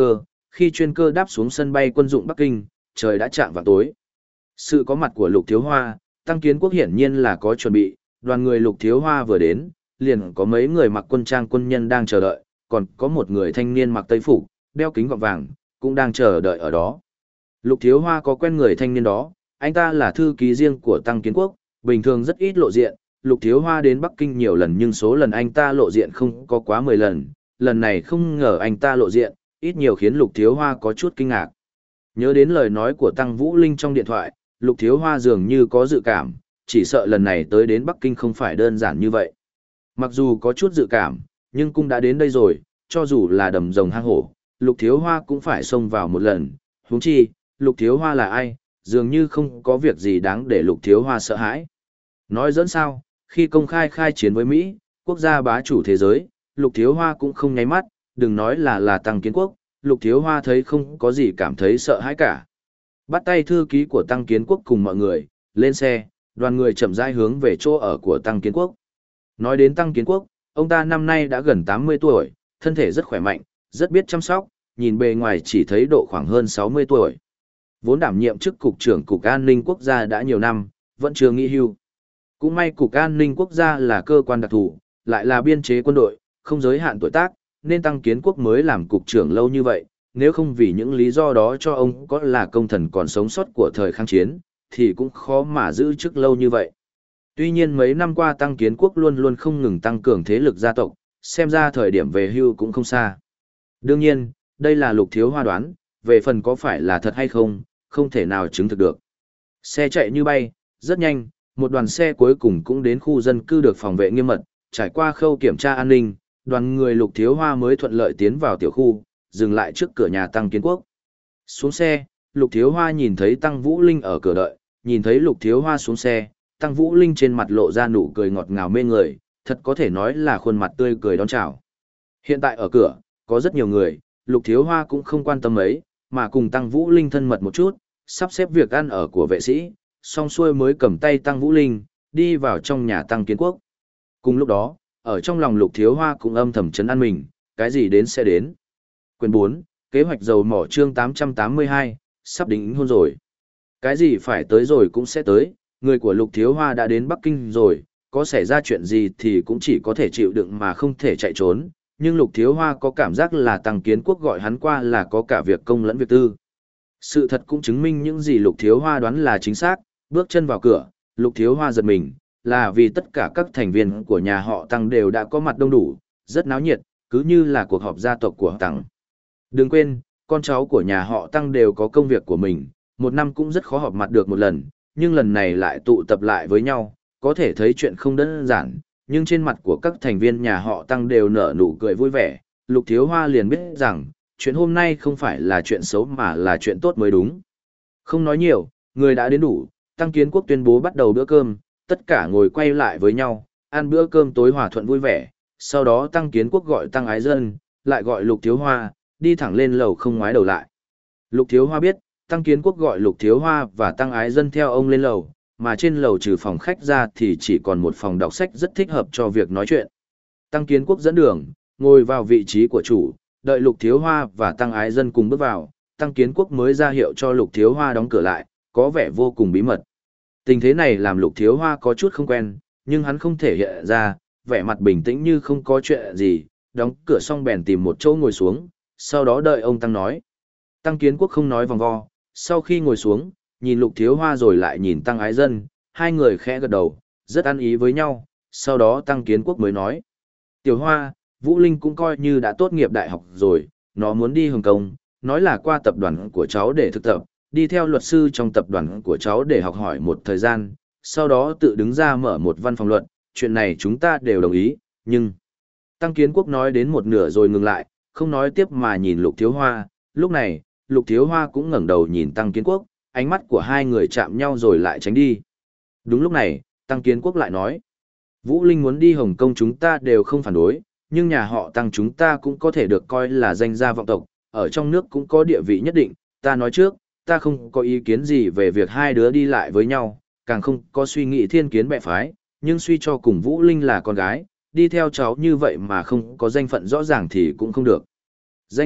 khi chuyên cơ đáp xuống sân bay quân dụng Bắc Kinh, trời đã chạng vào tối. Sự có mặt của Lục Thiếu Hoa, Tăng Kiến Quốc hiển nhiên là có chuẩn bị, đoàn người Lục Thiếu Hoa vừa đến, liền có mấy người mặc quân trang quân nhân đang chờ đợi, còn có một người thanh niên mặc tây phục, đeo kính gọng vàng, cũng đang chờ đợi ở đó. Lục Thiếu Hoa có quen người thanh niên đó, anh ta là thư ký riêng của Tăng Kiến Quốc, bình thường rất ít lộ diện, Lục Thiếu Hoa đến Bắc Kinh nhiều lần nhưng số lần anh ta lộ diện không có quá mười lần, lần này không ngờ anh ta lộ diện, ít nhiều khiến Lục Thiếu Hoa có chút kinh ngạc. Nhớ đến lời nói của Tăng Vũ Linh trong điện thoại, Lục Thiếu Hoa dường như có dự cảm, chỉ sợ lần này tới đến Bắc Kinh không phải đơn giản như vậy. Mặc dù có chút dự cảm, nhưng cũng đã đến đây rồi, cho dù là đầm rồng hang hổ, Lục Thiếu Hoa cũng phải xông vào một lần. Huống chi, Lục Thiếu Hoa là ai, dường như không có việc gì đáng để Lục Thiếu Hoa sợ hãi. Nói dẫn sao, khi công khai khai chiến với Mỹ, quốc gia bá chủ thế giới, Lục Thiếu Hoa cũng không nháy mắt, đừng nói là là Tăng Kiến Quốc, Lục Thiếu Hoa thấy không có gì cảm thấy sợ hãi cả. Bắt tay thư ký của Tăng Kiến Quốc cùng mọi người, lên xe, đoàn người chậm rãi hướng về chỗ ở của Tăng Kiến Quốc. Nói đến Tăng Kiến Quốc, ông ta năm nay đã gần tám mươi tuổi, thân thể rất khỏe mạnh, rất biết chăm sóc, nhìn bề ngoài chỉ thấy độ khoảng hơn sáu mươi tuổi. Vốn đảm nhiệm chức cục trưởng Cục An ninh Quốc gia đã nhiều năm, vẫn chưa nghỉ hưu. Cũng may Cục An ninh Quốc gia là cơ quan đặc thù, lại là biên chế quân đội, không giới hạn tuổi tác, nên Tăng Kiến Quốc mới làm cục trưởng lâu như vậy, nếu không vì những lý do đó cho ông có là công thần còn sống sót của thời kháng chiến, thì cũng khó mà giữ chức lâu như vậy. Tuy nhiên mấy năm qua Tăng Kiến Quốc luôn luôn không ngừng tăng cường thế lực gia tộc, xem ra thời điểm về hưu cũng không xa. Đương nhiên, đây là Lục Thiếu Hoa đoán, về phần có phải là thật hay không, không thể nào chứng thực được. Xe chạy như bay, rất nhanh, một đoàn xe cuối cùng cũng đến khu dân cư được phòng vệ nghiêm mật, trải qua khâu kiểm tra an ninh, đoàn người Lục Thiếu Hoa mới thuận lợi tiến vào tiểu khu, dừng lại trước cửa nhà Tăng Kiến Quốc. Xuống xe, Lục Thiếu Hoa nhìn thấy Tăng Vũ Linh ở cửa đợi, nhìn thấy Lục Thiếu Hoa xuống xe, Tăng Vũ Linh trên mặt lộ ra nụ cười ngọt ngào mê người, thật có thể nói là khuôn mặt tươi cười đón chào. Hiện tại ở cửa, có rất nhiều người, Lục Thiếu Hoa cũng không quan tâm ấy, mà cùng Tăng Vũ Linh thân mật một chút, sắp xếp việc ăn ở của vệ sĩ, xong xuôi mới cầm tay Tăng Vũ Linh, đi vào trong nhà Tăng Kiến Quốc. Cùng lúc đó, ở trong lòng Lục Thiếu Hoa cũng âm thầm chấn an mình, cái gì đến sẽ đến. Quyền bốn, kế hoạch dầu mỏ chương tám trăm tám mươi hai, sắp đính hôn rồi. Cái gì phải tới rồi cũng sẽ tới, người của Lục Thiếu Hoa đã đến Bắc Kinh rồi, có xảy ra chuyện gì thì cũng chỉ có thể chịu đựng mà không thể chạy trốn, nhưng Lục Thiếu Hoa có cảm giác là Tăng Kiến Quốc gọi hắn qua là có cả việc công lẫn việc tư. Sự thật cũng chứng minh những gì Lục Thiếu Hoa đoán là chính xác, bước chân vào cửa, Lục Thiếu Hoa giật mình, là vì tất cả các thành viên của nhà họ Tăng đều đã có mặt đông đủ, rất náo nhiệt, cứ như là cuộc họp gia tộc của Tăng. Đừng quên, con cháu của nhà họ Tăng đều có công việc của mình, một năm cũng rất khó họp mặt được một lần, nhưng lần này lại tụ tập lại với nhau, có thể thấy chuyện không đơn giản, nhưng trên mặt của các thành viên nhà họ Tăng đều nở nụ cười vui vẻ, Lục Thiếu Hoa liền biết rằng, chuyện hôm nay không phải là chuyện xấu mà là chuyện tốt mới đúng. Không nói nhiều, người đã đến đủ, Tăng Kiến Quốc tuyên bố bắt đầu bữa cơm, tất cả ngồi quay lại với nhau, ăn bữa cơm tối hòa thuận vui vẻ, sau đó Tăng Kiến Quốc gọi Tăng Ái Dân, lại gọi Lục Thiếu Hoa, đi thẳng lên lầu không ngoái đầu lại. Lục Thiếu Hoa biết, Tăng Kiến Quốc gọi Lục Thiếu Hoa và Tăng Ái Dân theo ông lên lầu, mà trên lầu trừ phòng khách ra thì chỉ còn một phòng đọc sách rất thích hợp cho việc nói chuyện. Tăng Kiến Quốc dẫn đường, ngồi vào vị trí của chủ, đợi Lục Thiếu Hoa và Tăng Ái Dân cùng bước vào, Tăng Kiến Quốc mới ra hiệu cho Lục Thiếu Hoa đóng cửa lại, có vẻ vô cùng bí mật. Tình thế này làm Lục Thiếu Hoa có chút không quen, nhưng hắn không thể hiện ra, vẻ mặt bình tĩnh như không có chuyện gì, đóng cửa xong bèn tìm một chỗ ngồi xuống, sau đó đợi ông Tăng nói. Tăng Kiến Quốc không nói vòng vo, sau khi ngồi xuống, nhìn Lục Thiếu Hoa rồi lại nhìn Tăng Ái Dân, hai người khẽ gật đầu, rất ăn ý với nhau, sau đó Tăng Kiến Quốc mới nói. Tiểu Hoa, Vũ Linh cũng coi như đã tốt nghiệp đại học rồi, nó muốn đi Hồng Kông, nói là qua tập đoàn của cháu để thực tập, đi theo luật sư trong tập đoàn của cháu để học hỏi một thời gian, sau đó tự đứng ra mở một văn phòng luật, chuyện này chúng ta đều đồng ý, nhưng... Tăng Kiến Quốc nói đến một nửa rồi ngừng lại, không nói tiếp mà nhìn Lục Thiếu Hoa, lúc này, Lục Thiếu Hoa cũng ngẩng đầu nhìn Tăng Kiến Quốc, ánh mắt của hai người chạm nhau rồi lại tránh đi. Đúng lúc này, Tăng Kiến Quốc lại nói, Vũ Linh muốn đi Hồng Kông chúng ta đều không phản đối, nhưng nhà họ Tăng chúng ta cũng có thể được coi là danh gia vọng tộc, ở trong nước cũng có địa vị nhất định, ta nói trước, ta không có ý kiến gì về việc hai đứa đi lại với nhau, càng không có suy nghĩ thiên kiến bè phái, nhưng suy cho cùng Vũ Linh là con gái, đi theo cháu như vậy mà không có danh phận rõ ràng thì cũng không được. Danh phận,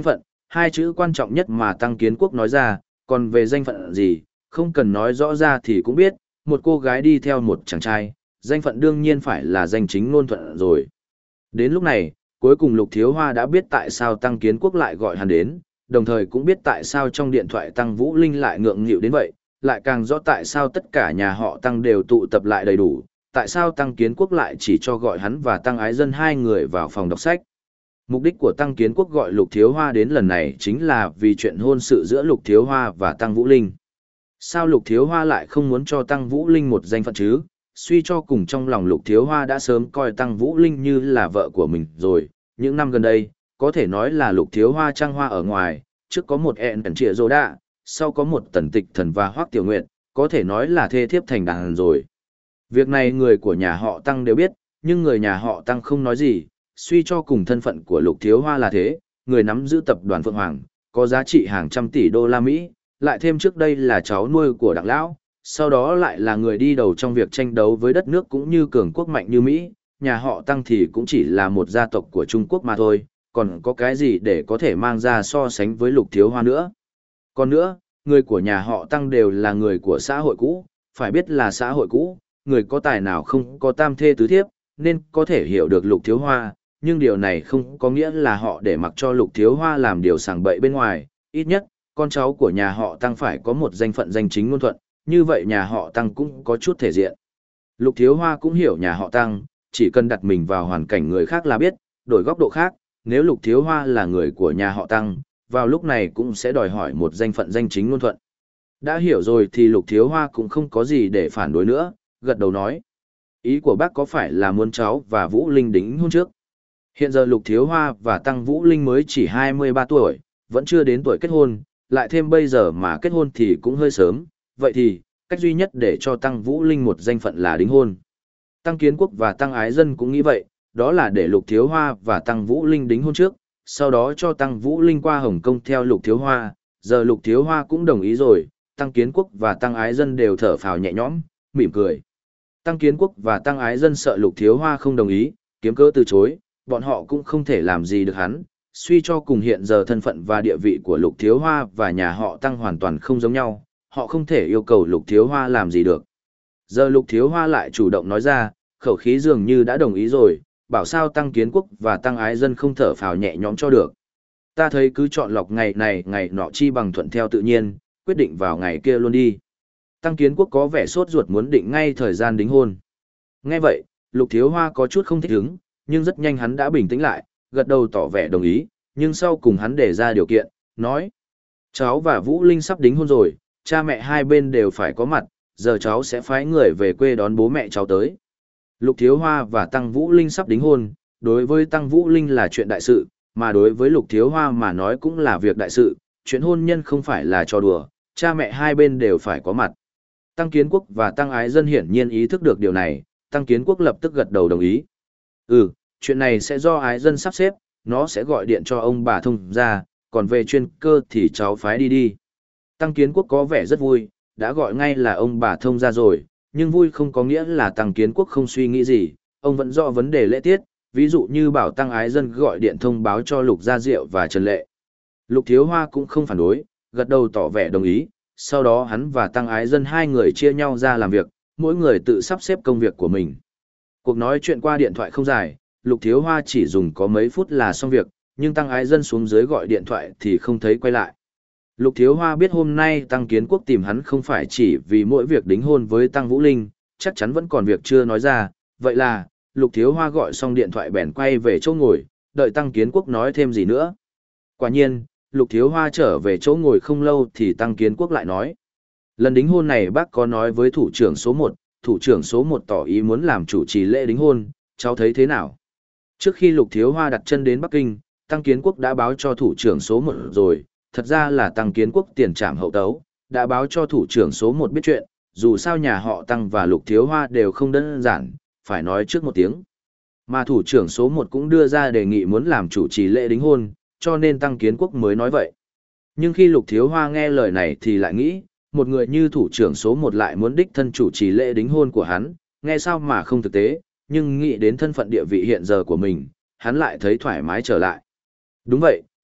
hai chữ quan trọng nhất mà Tăng Kiến Quốc nói ra, còn về danh phận gì, không cần nói rõ ra thì cũng biết, một cô gái đi theo một chàng trai, danh phận đương nhiên phải là danh chính ngôn thuận rồi. Đến lúc này, cuối cùng Lục Thiếu Hoa đã biết tại sao Tăng Kiến Quốc lại gọi hắn đến, đồng thời cũng biết tại sao trong điện thoại Tăng Vũ Linh lại ngượng nghịu đến vậy, lại càng rõ tại sao tất cả nhà họ Tăng đều tụ tập lại đầy đủ, tại sao Tăng Kiến Quốc lại chỉ cho gọi hắn và Tăng Ái Dân hai người vào phòng đọc sách. Mục đích của Tăng Kiến Quốc gọi Lục Thiếu Hoa đến lần này chính là vì chuyện hôn sự giữa Lục Thiếu Hoa và Tăng Vũ Linh. Sao Lục Thiếu Hoa lại không muốn cho Tăng Vũ Linh một danh phận chứ? Suy cho cùng trong lòng Lục Thiếu Hoa đã sớm coi Tăng Vũ Linh như là vợ của mình rồi. Những năm gần đây, có thể nói là Lục Thiếu Hoa trăng hoa ở ngoài, trước có một ẹn ẩn trịa rô đạ, sau có một tần tịch thần và hoác tiểu nguyện, có thể nói là thê thiếp thành đàn rồi. Việc này người của nhà họ Tăng đều biết, nhưng người nhà họ Tăng không nói gì, suy cho cùng thân phận của Lục Thiếu Hoa là thế, người nắm giữ tập đoàn Phượng Hoàng, có giá trị hàng trăm tỷ đô la Mỹ, lại thêm trước đây là cháu nuôi của Đặng Lão, sau đó lại là người đi đầu trong việc tranh đấu với đất nước cũng như cường quốc mạnh như Mỹ, nhà họ Tăng thì cũng chỉ là một gia tộc của Trung Quốc mà thôi, còn có cái gì để có thể mang ra so sánh với Lục Thiếu Hoa nữa. Còn nữa, người của nhà họ Tăng đều là người của xã hội cũ, phải biết là xã hội cũ, người có tài nào không có tam thê tứ thiếp, nên có thể hiểu được Lục Thiếu Hoa, nhưng điều này không có nghĩa là họ để mặc cho Lục Thiếu Hoa làm điều sàng bậy bên ngoài, ít nhất, con cháu của nhà họ Tăng phải có một danh phận danh chính ngôn thuận, như vậy nhà họ Tăng cũng có chút thể diện. Lục Thiếu Hoa cũng hiểu nhà họ Tăng, chỉ cần đặt mình vào hoàn cảnh người khác là biết, đổi góc độ khác, nếu Lục Thiếu Hoa là người của nhà họ Tăng, vào lúc này cũng sẽ đòi hỏi một danh phận danh chính ngôn thuận. Đã hiểu rồi thì Lục Thiếu Hoa cũng không có gì để phản đối nữa, gật đầu nói. Ý của bác có phải là muốn cháu và Vũ Linh đính hôn trước? Hiện giờ Lục Thiếu Hoa và Tăng Vũ Linh mới chỉ hai mươi ba tuổi, vẫn chưa đến tuổi kết hôn, lại thêm bây giờ mà kết hôn thì cũng hơi sớm, vậy thì, cách duy nhất để cho Tăng Vũ Linh một danh phận là đính hôn. Tăng Kiến Quốc và Tăng Ái Dân cũng nghĩ vậy, đó là để Lục Thiếu Hoa và Tăng Vũ Linh đính hôn trước, sau đó cho Tăng Vũ Linh qua Hồng Kông theo Lục Thiếu Hoa, giờ Lục Thiếu Hoa cũng đồng ý rồi, Tăng Kiến Quốc và Tăng Ái Dân đều thở phào nhẹ nhõm, mỉm cười. Tăng Kiến Quốc và Tăng Ái Dân sợ Lục Thiếu Hoa không đồng ý, kiếm cớ từ chối, bọn họ cũng không thể làm gì được hắn, suy cho cùng hiện giờ thân phận và địa vị của Lục Thiếu Hoa và nhà họ Tăng hoàn toàn không giống nhau, họ không thể yêu cầu Lục Thiếu Hoa làm gì được. Giờ Lục Thiếu Hoa lại chủ động nói ra, khẩu khí dường như đã đồng ý rồi, bảo sao Tăng Kiến Quốc và Tăng Ái Dân không thở phào nhẹ nhõm cho được. Ta thấy cứ chọn lọc ngày này ngày nọ chi bằng thuận theo tự nhiên, quyết định vào ngày kia luôn đi. Tăng Kiến Quốc có vẻ sốt ruột muốn định ngay thời gian đính hôn. Nghe vậy, Lục Thiếu Hoa có chút không thích hứng, nhưng rất nhanh hắn đã bình tĩnh lại, gật đầu tỏ vẻ đồng ý, nhưng sau cùng hắn đề ra điều kiện, nói. Cháu và Vũ Linh sắp đính hôn rồi, cha mẹ hai bên đều phải có mặt, giờ cháu sẽ phái người về quê đón bố mẹ cháu tới. Lục Thiếu Hoa và Tăng Vũ Linh sắp đính hôn, đối với Tăng Vũ Linh là chuyện đại sự, mà đối với Lục Thiếu Hoa mà nói cũng là việc đại sự, chuyện hôn nhân không phải là trò đùa, cha mẹ hai bên đều phải có mặt. Tăng Kiến Quốc và Tăng Ái Dân hiển nhiên ý thức được điều này, Tăng Kiến Quốc lập tức gật đầu đồng ý. Ừ, chuyện này sẽ do Ái Dân sắp xếp, nó sẽ gọi điện cho ông bà thông ra, còn về chuyên cơ thì cháu phái đi đi. Tăng Kiến Quốc có vẻ rất vui, đã gọi ngay là ông bà thông ra rồi, nhưng vui không có nghĩa là Tăng Kiến Quốc không suy nghĩ gì, ông vẫn rõ vấn đề lễ tiết, ví dụ như bảo Tăng Ái Dân gọi điện thông báo cho Lục Gia Diệu và Trần Lệ. Lục Thiếu Hoa cũng không phản đối, gật đầu tỏ vẻ đồng ý, sau đó hắn và Tăng Ái Dân hai người chia nhau ra làm việc, mỗi người tự sắp xếp công việc của mình. Cuộc nói chuyện qua điện thoại không dài, Lục Thiếu Hoa chỉ dùng có mấy phút là xong việc, nhưng Tăng Ái Dân xuống dưới gọi điện thoại thì không thấy quay lại. Lục Thiếu Hoa biết hôm nay Tăng Kiến Quốc tìm hắn không phải chỉ vì mỗi việc đính hôn với Tăng Vũ Linh, chắc chắn vẫn còn việc chưa nói ra, vậy là, Lục Thiếu Hoa gọi xong điện thoại bèn quay về chỗ ngồi, đợi Tăng Kiến Quốc nói thêm gì nữa. Quả nhiên, Lục Thiếu Hoa trở về chỗ ngồi không lâu thì Tăng Kiến Quốc lại nói. Lần đính hôn này bác có nói với thủ trưởng số một, thủ trưởng số một tỏ ý muốn làm chủ trì lễ đính hôn, cháu thấy thế nào? Trước khi Lục Thiếu Hoa đặt chân đến Bắc Kinh, Tăng Kiến Quốc đã báo cho thủ trưởng số một rồi, thật ra là Tăng Kiến Quốc tiền trảm hậu tấu, đã báo cho thủ trưởng số một biết chuyện, dù sao nhà họ Tăng và Lục Thiếu Hoa đều không đơn giản, phải nói trước một tiếng. Mà thủ trưởng số một cũng đưa ra đề nghị muốn làm chủ trì lễ đính hôn, cho nên Tăng Kiến Quốc mới nói vậy. Nhưng khi Lục Thiếu Hoa nghe lời này thì lại nghĩ, một người như thủ trưởng số một lại muốn đích thân chủ trì lễ đính hôn của hắn, nghe sao mà không thực tế, nhưng nghĩ đến thân phận địa vị hiện giờ của mình, hắn lại thấy thoải mái trở lại. Đúng vậy,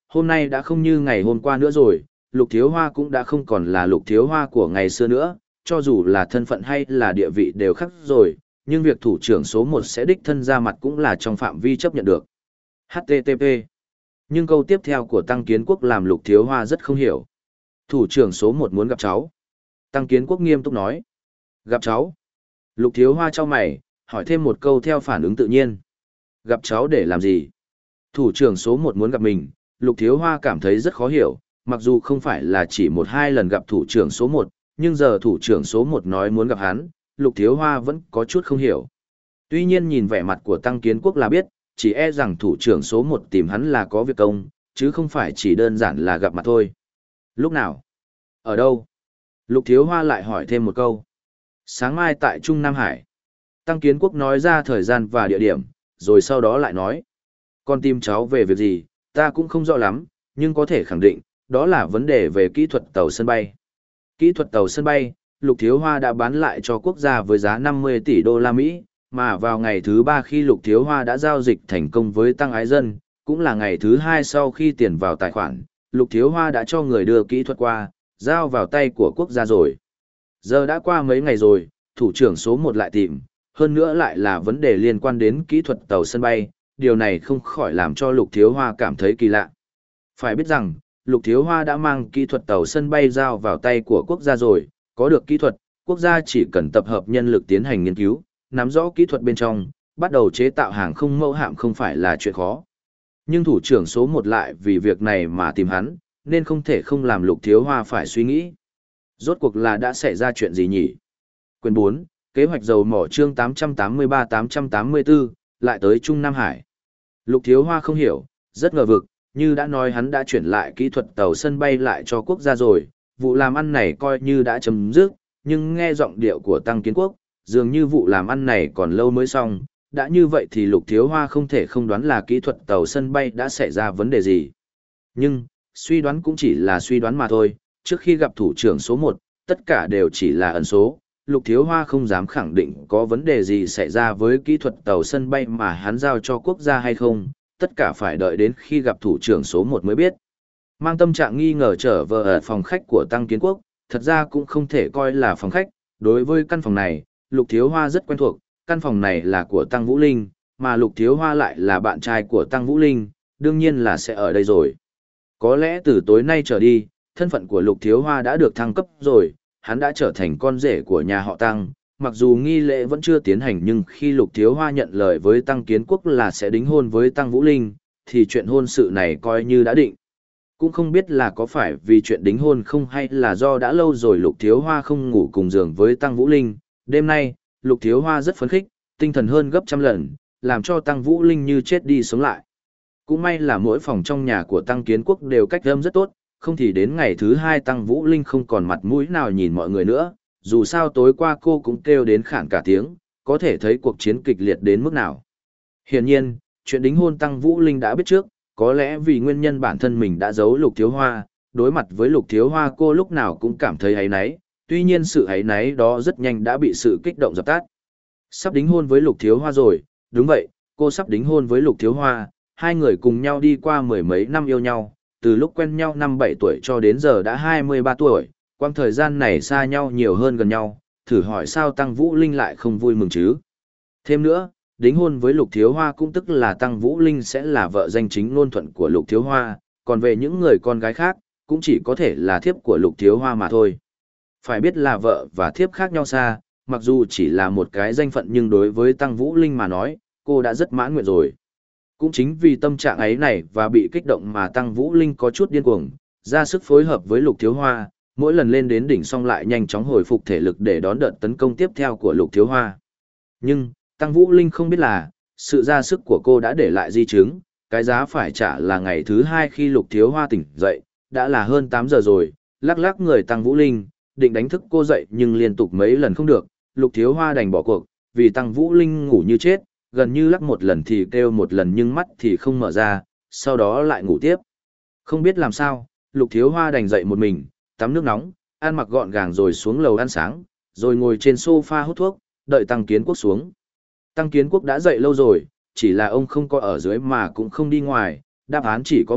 hôm nay đã không như ngày hôm qua nữa rồi, Lục Thiếu Hoa cũng đã không còn là Lục Thiếu Hoa của ngày xưa nữa, cho dù là thân phận hay là địa vị đều khác rồi, nhưng việc thủ trưởng số một sẽ đích thân ra mặt cũng là trong phạm vi chấp nhận được. hát tê tê pê. Nhưng câu tiếp theo của Tăng Kiến Quốc làm Lục Thiếu Hoa rất không hiểu. Thủ trưởng số một muốn gặp cháu. Tăng Kiến Quốc nghiêm túc nói. Gặp cháu. Lục Thiếu Hoa chau mày, hỏi thêm một câu theo phản ứng tự nhiên. Gặp cháu để làm gì? Thủ trưởng số một muốn gặp mình, Lục Thiếu Hoa cảm thấy rất khó hiểu, mặc dù không phải là chỉ một hai lần gặp thủ trưởng số một, nhưng giờ thủ trưởng số một nói muốn gặp hắn, Lục Thiếu Hoa vẫn có chút không hiểu. Tuy nhiên nhìn vẻ mặt của Tăng Kiến Quốc là biết, chỉ e rằng thủ trưởng số một tìm hắn là có việc công, chứ không phải chỉ đơn giản là gặp mặt thôi. Lúc nào? Ở đâu? Lục Thiếu Hoa lại hỏi thêm một câu. Sáng mai tại Trung Nam Hải. Tăng Kiến Quốc nói ra thời gian và địa điểm, rồi sau đó lại nói. Con tìm cháu về việc gì, ta cũng không rõ lắm, nhưng có thể khẳng định, đó là vấn đề về kỹ thuật tàu sân bay. Kỹ thuật tàu sân bay, Lục Thiếu Hoa đã bán lại cho quốc gia với giá năm mươi tỷ đô la Mỹ, mà vào ngày thứ ba khi Lục Thiếu Hoa đã giao dịch thành công với Tăng Ái Dân, cũng là ngày thứ hai sau khi tiền vào tài khoản, Lục Thiếu Hoa đã cho người đưa kỹ thuật qua, giao vào tay của quốc gia rồi. Giờ đã qua mấy ngày rồi, thủ trưởng số một lại tìm, hơn nữa lại là vấn đề liên quan đến kỹ thuật tàu sân bay, điều này không khỏi làm cho Lục Thiếu Hoa cảm thấy kỳ lạ. Phải biết rằng, Lục Thiếu Hoa đã mang kỹ thuật tàu sân bay giao vào tay của quốc gia rồi, có được kỹ thuật, quốc gia chỉ cần tập hợp nhân lực tiến hành nghiên cứu, nắm rõ kỹ thuật bên trong, bắt đầu chế tạo hàng không mẫu hạm không phải là chuyện khó. Nhưng thủ trưởng số một lại vì việc này mà tìm hắn, nên không thể không làm Lục Thiếu Hoa phải suy nghĩ. Rốt cuộc là đã xảy ra chuyện gì nhỉ? Quyền bốn, kế hoạch dầu mỏ chương tám trăm tám mươi ba tám trăm tám mươi tư, lại tới Trung Nam Hải. Lục Thiếu Hoa không hiểu, rất ngờ vực, như đã nói hắn đã chuyển lại kỹ thuật tàu sân bay lại cho quốc gia rồi, vụ làm ăn này coi như đã chấm dứt, nhưng nghe giọng điệu của Tăng Kiến Quốc, dường như vụ làm ăn này còn lâu mới xong, đã như vậy thì Lục Thiếu Hoa không thể không đoán là kỹ thuật tàu sân bay đã xảy ra vấn đề gì. Nhưng, suy đoán cũng chỉ là suy đoán mà thôi, trước khi gặp thủ trưởng số một, tất cả đều chỉ là ẩn số, Lục Thiếu Hoa không dám khẳng định có vấn đề gì xảy ra với kỹ thuật tàu sân bay mà hắn giao cho quốc gia hay không, tất cả phải đợi đến khi gặp thủ trưởng số một mới biết. Mang tâm trạng nghi ngờ trở về ở phòng khách của Tăng Kiến Quốc, thật ra cũng không thể coi là phòng khách, đối với căn phòng này, Lục Thiếu Hoa rất quen thuộc, căn phòng này là của Tăng Vũ Linh, mà Lục Thiếu Hoa lại là bạn trai của Tăng Vũ Linh, đương nhiên là sẽ ở đây rồi. Có lẽ từ tối nay trở đi, thân phận của Lục Thiếu Hoa đã được thăng cấp rồi, hắn đã trở thành con rể của nhà họ Tăng, mặc dù nghi lễ vẫn chưa tiến hành nhưng khi Lục Thiếu Hoa nhận lời với Tăng Kiến Quốc là sẽ đính hôn với Tăng Vũ Linh, thì chuyện hôn sự này coi như đã định. Cũng không biết là có phải vì chuyện đính hôn không hay là do đã lâu rồi Lục Thiếu Hoa không ngủ cùng giường với Tăng Vũ Linh, đêm nay, Lục Thiếu Hoa rất phấn khích, tinh thần hơn gấp trăm lần, làm cho Tăng Vũ Linh như chết đi sống lại. Cũng may là mỗi phòng trong nhà của Tăng Kiến Quốc đều cách âm rất tốt, không thì đến ngày thứ hai Tăng Vũ Linh không còn mặt mũi nào nhìn mọi người nữa, dù sao tối qua cô cũng kêu đến khản cả tiếng, có thể thấy cuộc chiến kịch liệt đến mức nào. Hiển nhiên, chuyện đính hôn Tăng Vũ Linh đã biết trước, có lẽ vì nguyên nhân bản thân mình đã giấu Lục Thiếu Hoa, đối mặt với Lục Thiếu Hoa cô lúc nào cũng cảm thấy áy náy, tuy nhiên sự áy náy đó rất nhanh đã bị sự kích động dập tắt. Sắp đính hôn với Lục Thiếu Hoa rồi, đúng vậy, cô sắp đính hôn với Lục Thiếu Hoa, hai người cùng nhau đi qua mười mấy năm yêu nhau, từ lúc quen nhau năm bảy tuổi cho đến giờ đã hai mươi ba tuổi, quang thời gian này xa nhau nhiều hơn gần nhau, thử hỏi sao Tăng Vũ Linh lại không vui mừng chứ. Thêm nữa, đính hôn với Lục Thiếu Hoa cũng tức là Tăng Vũ Linh sẽ là vợ danh chính ngôn thuận của Lục Thiếu Hoa, còn về những người con gái khác, cũng chỉ có thể là thiếp của Lục Thiếu Hoa mà thôi. Phải biết là vợ và thiếp khác nhau xa, mặc dù chỉ là một cái danh phận nhưng đối với Tăng Vũ Linh mà nói, cô đã rất mãn nguyện rồi. Cũng chính vì tâm trạng ấy này và bị kích động mà Tăng Vũ Linh có chút điên cuồng, ra sức phối hợp với Lục Thiếu Hoa, mỗi lần lên đến đỉnh xong lại nhanh chóng hồi phục thể lực để đón đợt tấn công tiếp theo của Lục Thiếu Hoa. Nhưng, Tăng Vũ Linh không biết là, sự ra sức của cô đã để lại di chứng, cái giá phải trả là ngày thứ hai khi Lục Thiếu Hoa tỉnh dậy, đã là hơn tám giờ rồi, lắc lắc người Tăng Vũ Linh, định đánh thức cô dậy nhưng liên tục mấy lần không được, Lục Thiếu Hoa đành bỏ cuộc, vì Tăng Vũ Linh ngủ như chết, gần như lắc một lần thì kêu một lần nhưng mắt thì không mở ra, sau đó lại ngủ tiếp. Không biết làm sao, Lục Thiếu Hoa đành dậy một mình, tắm nước nóng, ăn mặc gọn gàng rồi xuống lầu ăn sáng, rồi ngồi trên sofa hút thuốc, đợi Tăng Kiến Quốc xuống. Tăng Kiến Quốc đã dậy lâu rồi, chỉ là ông không có ở dưới mà cũng không đi ngoài, đáp án chỉ có một,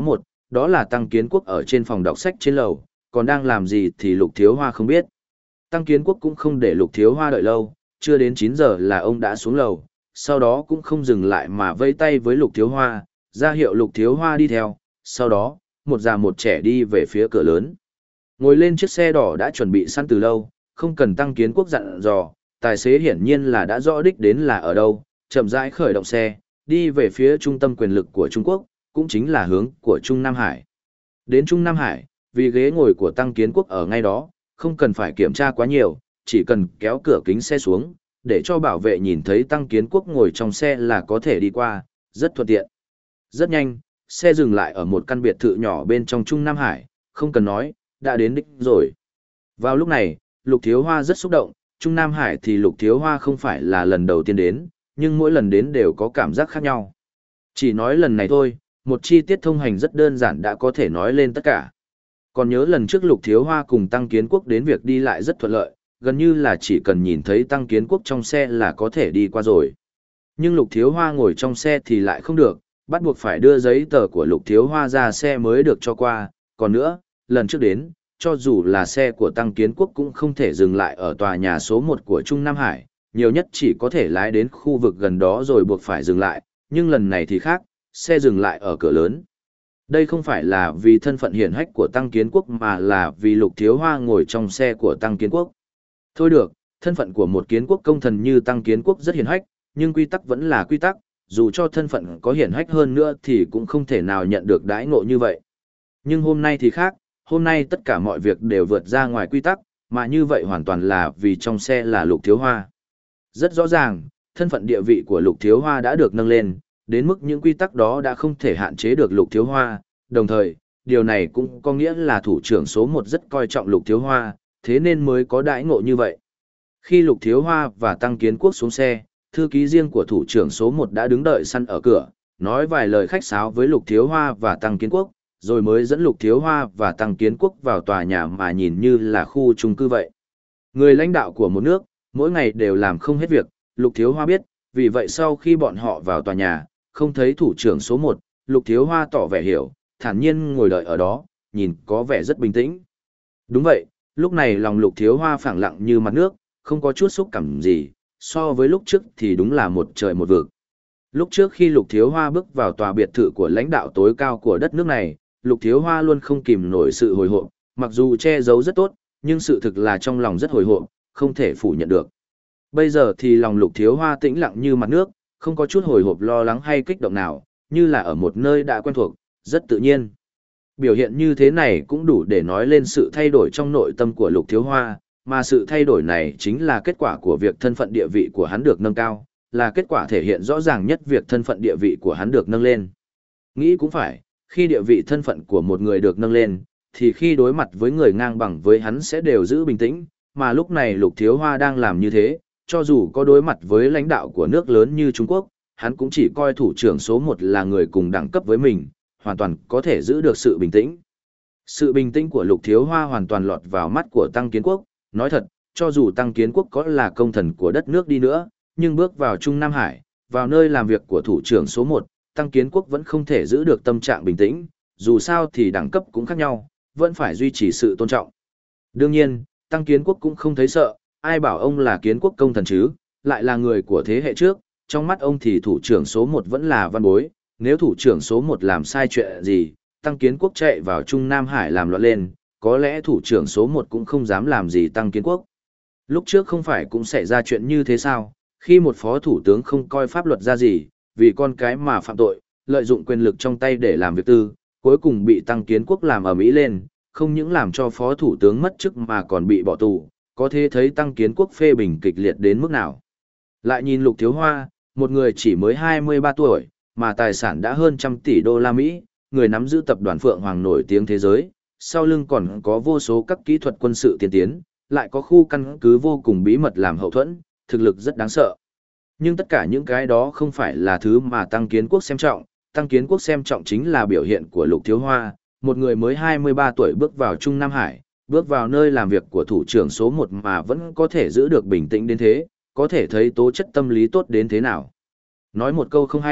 đó là Tăng Kiến Quốc ở trên phòng đọc sách trên lầu, còn đang làm gì thì Lục Thiếu Hoa không biết. Tăng Kiến Quốc cũng không để Lục Thiếu Hoa đợi lâu, chưa đến chín giờ là ông đã xuống lầu, sau đó cũng không dừng lại mà vẫy tay với Lục Thiếu Hoa, ra hiệu Lục Thiếu Hoa đi theo, sau đó, một già một trẻ đi về phía cửa lớn. Ngồi lên chiếc xe đỏ đã chuẩn bị sẵn từ lâu, không cần Tăng Kiến Quốc dặn dò, tài xế hiển nhiên là đã rõ đích đến là ở đâu, chậm rãi khởi động xe, đi về phía trung tâm quyền lực của Trung Quốc, cũng chính là hướng của Trung Nam Hải. Đến Trung Nam Hải, vì ghế ngồi của Tăng Kiến Quốc ở ngay đó, không cần phải kiểm tra quá nhiều, chỉ cần kéo cửa kính xe xuống, để cho bảo vệ nhìn thấy Tăng Kiến Quốc ngồi trong xe là có thể đi qua, rất thuận tiện. Rất nhanh, xe dừng lại ở một căn biệt thự nhỏ bên trong Trung Nam Hải, không cần nói, đã đến đích rồi. Vào lúc này, Lục Thiếu Hoa rất xúc động, Trung Nam Hải thì Lục Thiếu Hoa không phải là lần đầu tiên đến, nhưng mỗi lần đến đều có cảm giác khác nhau. Chỉ nói lần này thôi, một chi tiết thông hành rất đơn giản đã có thể nói lên tất cả. Còn nhớ lần trước Lục Thiếu Hoa cùng Tăng Kiến Quốc đến việc đi lại rất thuận lợi, gần như là chỉ cần nhìn thấy Tăng Kiến Quốc trong xe là có thể đi qua rồi. Nhưng Lục Thiếu Hoa ngồi trong xe thì lại không được, bắt buộc phải đưa giấy tờ của Lục Thiếu Hoa ra xe mới được cho qua. Còn nữa, lần trước đến, cho dù là xe của Tăng Kiến Quốc cũng không thể dừng lại ở tòa nhà số một của Trung Nam Hải, nhiều nhất chỉ có thể lái đến khu vực gần đó rồi buộc phải dừng lại, nhưng lần này thì khác, xe dừng lại ở cửa lớn. Đây không phải là vì thân phận hiển hách của Tăng Kiến Quốc mà là vì Lục Thiếu Hoa ngồi trong xe của Tăng Kiến Quốc. Thôi được, thân phận của một kiến quốc công thần như Tăng Kiến Quốc rất hiển hách, nhưng quy tắc vẫn là quy tắc, dù cho thân phận có hiển hách hơn nữa thì cũng không thể nào nhận được đãi ngộ như vậy. Nhưng hôm nay thì khác, hôm nay tất cả mọi việc đều vượt ra ngoài quy tắc, mà như vậy hoàn toàn là vì trong xe là Lục Thiếu Hoa. Rất rõ ràng, thân phận địa vị của Lục Thiếu Hoa đã được nâng lên, đến mức những quy tắc đó đã không thể hạn chế được Lục Thiếu Hoa, đồng thời, điều này cũng có nghĩa là thủ trưởng số một rất coi trọng Lục Thiếu Hoa, thế nên mới có đãi ngộ như vậy. Khi Lục Thiếu Hoa và Tăng Kiến Quốc xuống xe, thư ký riêng của thủ trưởng số một đã đứng đợi sẵn ở cửa, nói vài lời khách sáo với Lục Thiếu Hoa và Tăng Kiến Quốc, rồi mới dẫn Lục Thiếu Hoa và Tăng Kiến Quốc vào tòa nhà mà nhìn như là khu chung cư vậy. Người lãnh đạo của một nước, mỗi ngày đều làm không hết việc, Lục Thiếu Hoa biết, vì vậy sau khi bọn họ vào tòa nhà, không thấy thủ trưởng số một, Lục Thiếu Hoa tỏ vẻ hiểu, thản nhiên ngồi đợi ở đó, nhìn có vẻ rất bình tĩnh. Đúng vậy, lúc này lòng Lục Thiếu Hoa phẳng lặng như mặt nước, không có chút xúc cảm gì, so với lúc trước thì đúng là một trời một vực. Lúc trước khi Lục Thiếu Hoa bước vào tòa biệt thự của lãnh đạo tối cao của đất nước này, Lục Thiếu Hoa luôn không kìm nổi sự hồi hộp, mặc dù che giấu rất tốt, nhưng sự thực là trong lòng rất hồi hộp, không thể phủ nhận được. Bây giờ thì lòng Lục Thiếu Hoa tĩnh lặng như mặt nước, không có chút hồi hộp lo lắng hay kích động nào, như là ở một nơi đã quen thuộc, rất tự nhiên. Biểu hiện như thế này cũng đủ để nói lên sự thay đổi trong nội tâm của Lục Thiếu Hoa, mà sự thay đổi này chính là kết quả của việc thân phận địa vị của hắn được nâng cao, là kết quả thể hiện rõ ràng nhất việc thân phận địa vị của hắn được nâng lên. Nghĩ cũng phải, khi địa vị thân phận của một người được nâng lên, thì khi đối mặt với người ngang bằng với hắn sẽ đều giữ bình tĩnh, mà lúc này Lục Thiếu Hoa đang làm như thế, cho dù có đối mặt với lãnh đạo của nước lớn như Trung Quốc, hắn cũng chỉ coi thủ trưởng số một là người cùng đẳng cấp với mình, hoàn toàn có thể giữ được sự bình tĩnh. Sự bình tĩnh của Lục Thiếu Hoa hoàn toàn lọt vào mắt của Tăng Kiến Quốc, nói thật, cho dù Tăng Kiến Quốc có là công thần của đất nước đi nữa, nhưng bước vào Trung Nam Hải, vào nơi làm việc của thủ trưởng số một, Tăng Kiến Quốc vẫn không thể giữ được tâm trạng bình tĩnh, dù sao thì đẳng cấp cũng khác nhau, vẫn phải duy trì sự tôn trọng. Đương nhiên, Tăng Kiến Quốc cũng không thấy sợ, ai bảo ông là kiến quốc công thần chứ, lại là người của thế hệ trước, trong mắt ông thì thủ trưởng số một vẫn là văn bối, nếu thủ trưởng số một làm sai chuyện gì, Tăng Kiến Quốc chạy vào Trung Nam Hải làm loạn lên, có lẽ thủ trưởng số một cũng không dám làm gì Tăng Kiến Quốc. Lúc trước không phải cũng xảy ra chuyện như thế sao, khi một phó thủ tướng không coi pháp luật ra gì, vì con cái mà phạm tội, lợi dụng quyền lực trong tay để làm việc tư, cuối cùng bị Tăng Kiến Quốc làm ầm ĩ lên, không những làm cho phó thủ tướng mất chức mà còn bị bỏ tù, có thể thấy Tăng Kiến Quốc phê bình kịch liệt đến mức nào. Lại nhìn Lục Thiếu Hoa, một người chỉ mới hai mươi ba tuổi, mà tài sản đã hơn trăm tỷ đô la Mỹ, người nắm giữ tập đoàn Phượng Hoàng nổi tiếng thế giới, sau lưng còn có vô số các kỹ thuật quân sự tiên tiến, lại có khu căn cứ vô cùng bí mật làm hậu thuẫn, thực lực rất đáng sợ. Nhưng tất cả những cái đó không phải là thứ mà Tăng Kiến Quốc xem trọng, Tăng Kiến Quốc xem trọng chính là biểu hiện của Lục Thiếu Hoa, một người mới hai mươi ba tuổi bước vào Trung Nam Hải, bước vào nơi làm việc của thủ trưởng số một mà vẫn có thể giữ được bình tĩnh đến thế, có thể thấy tố chất tâm lý tốt đến thế nào. Nói một câu không hay,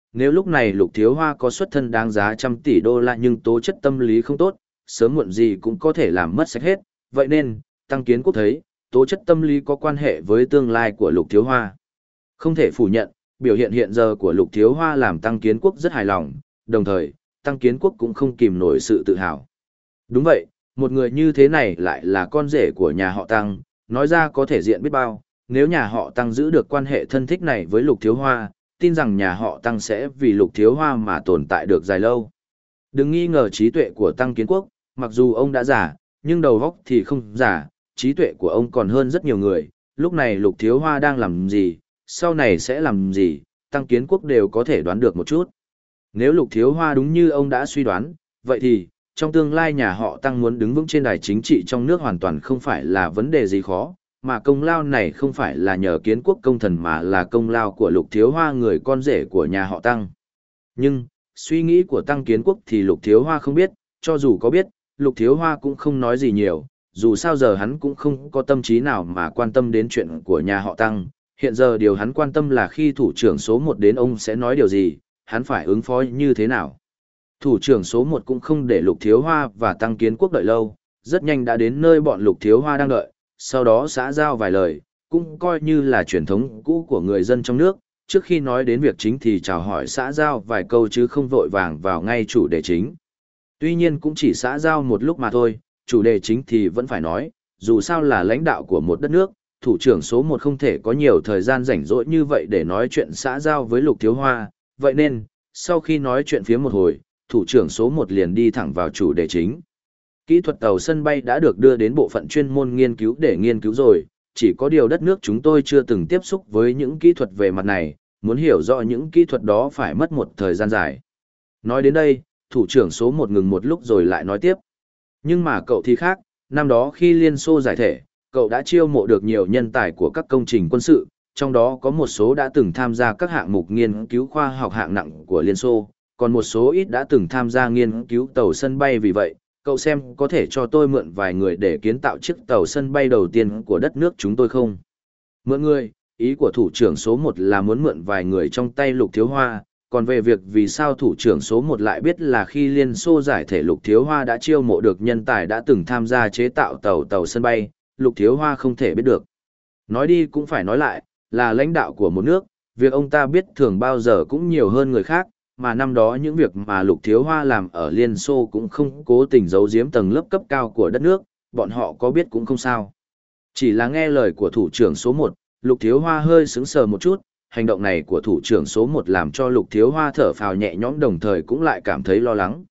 nếu lúc này Lục Thiếu Hoa có xuất thân đáng giá trăm tỷ đô la nhưng tố chất tâm lý không tốt, sớm muộn gì cũng có thể làm mất sạch hết, vậy nên, Tăng Kiến Quốc thấy, tố chất tâm lý có quan hệ với tương lai của Lục Thiếu Hoa. Không thể phủ nhận, biểu hiện hiện giờ của Lục Thiếu Hoa làm Tăng Kiến Quốc rất hài lòng, đồng thời, Tăng Kiến Quốc cũng không kìm nổi sự tự hào. Đúng vậy, một người như thế này lại là con rể của nhà họ Tăng, nói ra có thể diện biết bao, nếu nhà họ Tăng giữ được quan hệ thân thích này với Lục Thiếu Hoa, tin rằng nhà họ Tăng sẽ vì Lục Thiếu Hoa mà tồn tại được dài lâu. Đừng nghi ngờ trí tuệ của Tăng Kiến Quốc, mặc dù ông đã già, nhưng đầu óc thì không già, trí tuệ của ông còn hơn rất nhiều người, lúc này Lục Thiếu Hoa đang làm gì, sau này sẽ làm gì, Tăng Kiến Quốc đều có thể đoán được một chút. Nếu Lục Thiếu Hoa đúng như ông đã suy đoán, vậy thì, trong tương lai nhà họ Tăng muốn đứng vững trên đài chính trị trong nước hoàn toàn không phải là vấn đề gì khó, mà công lao này không phải là nhờ Kiến Quốc công thần mà là công lao của Lục Thiếu Hoa người con rể của nhà họ Tăng. Nhưng, suy nghĩ của Tăng Kiến Quốc thì Lục Thiếu Hoa không biết, cho dù có biết, Lục Thiếu Hoa cũng không nói gì nhiều, dù sao giờ hắn cũng không có tâm trí nào mà quan tâm đến chuyện của nhà họ Tăng. Hiện giờ điều hắn quan tâm là khi thủ trưởng số một đến ông sẽ nói điều gì, hắn phải ứng phó như thế nào. Thủ trưởng số một cũng không để Lục Thiếu Hoa và Tăng Kiến Quốc đợi lâu, rất nhanh đã đến nơi bọn Lục Thiếu Hoa đang đợi, sau đó xã giao vài lời, cũng coi như là truyền thống cũ của người dân trong nước, trước khi nói đến việc chính thì chào hỏi xã giao vài câu chứ không vội vàng vào ngay chủ đề chính. Tuy nhiên cũng chỉ xã giao một lúc mà thôi, chủ đề chính thì vẫn phải nói, dù sao là lãnh đạo của một đất nước, thủ trưởng số một không thể có nhiều thời gian rảnh rỗi như vậy để nói chuyện xã giao với Lục Thiếu Hoa, vậy nên, sau khi nói chuyện phía một hồi, thủ trưởng số một liền đi thẳng vào chủ đề chính. Kỹ thuật tàu sân bay đã được đưa đến bộ phận chuyên môn nghiên cứu để nghiên cứu rồi, chỉ có điều đất nước chúng tôi chưa từng tiếp xúc với những kỹ thuật về mặt này, muốn hiểu rõ những kỹ thuật đó phải mất một thời gian dài. Nói đến đây, thủ trưởng số một ngừng một lúc rồi lại nói tiếp. Nhưng mà cậu thì khác, năm đó khi Liên Xô giải thể, cậu đã chiêu mộ được nhiều nhân tài của các công trình quân sự, trong đó có một số đã từng tham gia các hạng mục nghiên cứu khoa học hạng nặng của Liên Xô, còn một số ít đã từng tham gia nghiên cứu tàu sân bay. Vì vậy, cậu xem có thể cho tôi mượn vài người để kiến tạo chiếc tàu sân bay đầu tiên của đất nước chúng tôi không? Mượn người, ý của thủ trưởng số một là muốn mượn vài người trong tay Lục Thiếu Hoa, còn về việc vì sao thủ trưởng số một lại biết là khi Liên Xô giải thể Lục Thiếu Hoa đã chiêu mộ được nhân tài đã từng tham gia chế tạo tàu tàu sân bay, Lục Thiếu Hoa không thể biết được. Nói đi cũng phải nói lại, là lãnh đạo của một nước, việc ông ta biết thường bao giờ cũng nhiều hơn người khác, mà năm đó những việc mà Lục Thiếu Hoa làm ở Liên Xô cũng không cố tình giấu giếm tầng lớp cấp cao của đất nước, bọn họ có biết cũng không sao. Chỉ là nghe lời của thủ trưởng số một, Lục Thiếu Hoa hơi sững sờ một chút, hành động này của thủ trưởng số một làm cho Lục Thiếu Hoa thở phào nhẹ nhõm đồng thời cũng lại cảm thấy lo lắng.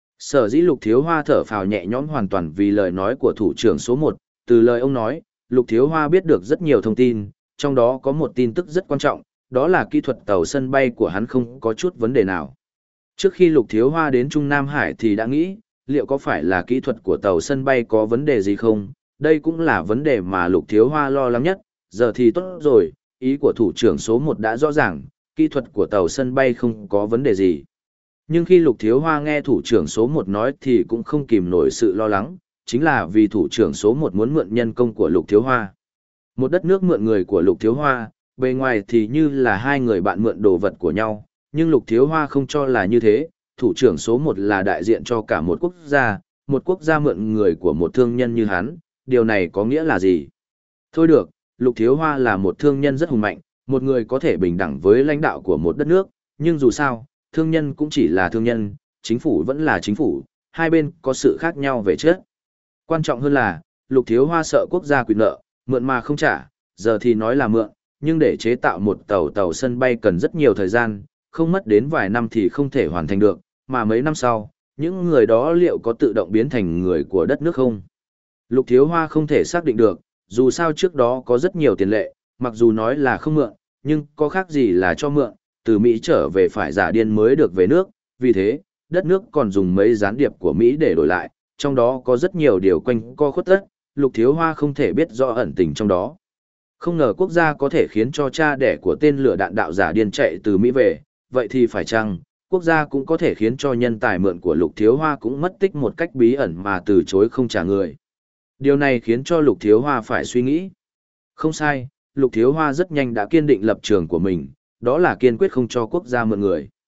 Sở dĩ Lục Thiếu Hoa thở phào nhẹ nhõm hoàn toàn vì lời nói của thủ trưởng số một, từ lời ông nói, Lục Thiếu Hoa biết được rất nhiều thông tin, trong đó có một tin tức rất quan trọng, đó là kỹ thuật tàu sân bay của hắn không có chút vấn đề nào. Trước khi Lục Thiếu Hoa đến Trung Nam Hải thì đã nghĩ, liệu có phải là kỹ thuật của tàu sân bay có vấn đề gì không? Đây cũng là vấn đề mà Lục Thiếu Hoa lo lắng nhất, giờ thì tốt rồi, ý của thủ trưởng số một đã rõ ràng, kỹ thuật của tàu sân bay không có vấn đề gì. Nhưng khi Lục Thiếu Hoa nghe thủ trưởng số một nói thì cũng không kìm nổi sự lo lắng, chính là vì thủ trưởng số một muốn mượn nhân công của Lục Thiếu Hoa. Một đất nước mượn người của Lục Thiếu Hoa, bề ngoài thì như là hai người bạn mượn đồ vật của nhau, nhưng Lục Thiếu Hoa không cho là như thế, thủ trưởng số một là đại diện cho cả một quốc gia, một quốc gia mượn người của một thương nhân như hắn, điều này có nghĩa là gì? Thôi được, Lục Thiếu Hoa là một thương nhân rất hùng mạnh, một người có thể bình đẳng với lãnh đạo của một đất nước, nhưng dù sao, thương nhân cũng chỉ là thương nhân, chính phủ vẫn là chính phủ, hai bên có sự khác nhau về chất. Quan trọng hơn là, Lục Thiếu Hoa sợ quốc gia quyền nợ, mượn mà không trả, giờ thì nói là mượn, nhưng để chế tạo một tàu tàu sân bay cần rất nhiều thời gian, không mất đến vài năm thì không thể hoàn thành được, mà mấy năm sau, những người đó liệu có tự động biến thành người của đất nước không? Lục Thiếu Hoa không thể xác định được, dù sao trước đó có rất nhiều tiền lệ, mặc dù nói là không mượn, nhưng có khác gì là cho mượn, từ Mỹ trở về phải giả điên mới được về nước, vì thế, đất nước còn dùng mấy gián điệp của Mỹ để đổi lại, trong đó có rất nhiều điều quanh co khuất tất, Lục Thiếu Hoa không thể biết rõ ẩn tình trong đó. Không ngờ quốc gia có thể khiến cho cha đẻ của tên lửa đạn đạo giả điên chạy từ Mỹ về, vậy thì phải chăng, quốc gia cũng có thể khiến cho nhân tài mượn của Lục Thiếu Hoa cũng mất tích một cách bí ẩn mà từ chối không trả người. Điều này khiến cho Lục Thiếu Hoa phải suy nghĩ. Không sai, Lục Thiếu Hoa rất nhanh đã kiên định lập trường của mình, đó là kiên quyết không cho quốc gia mượn người.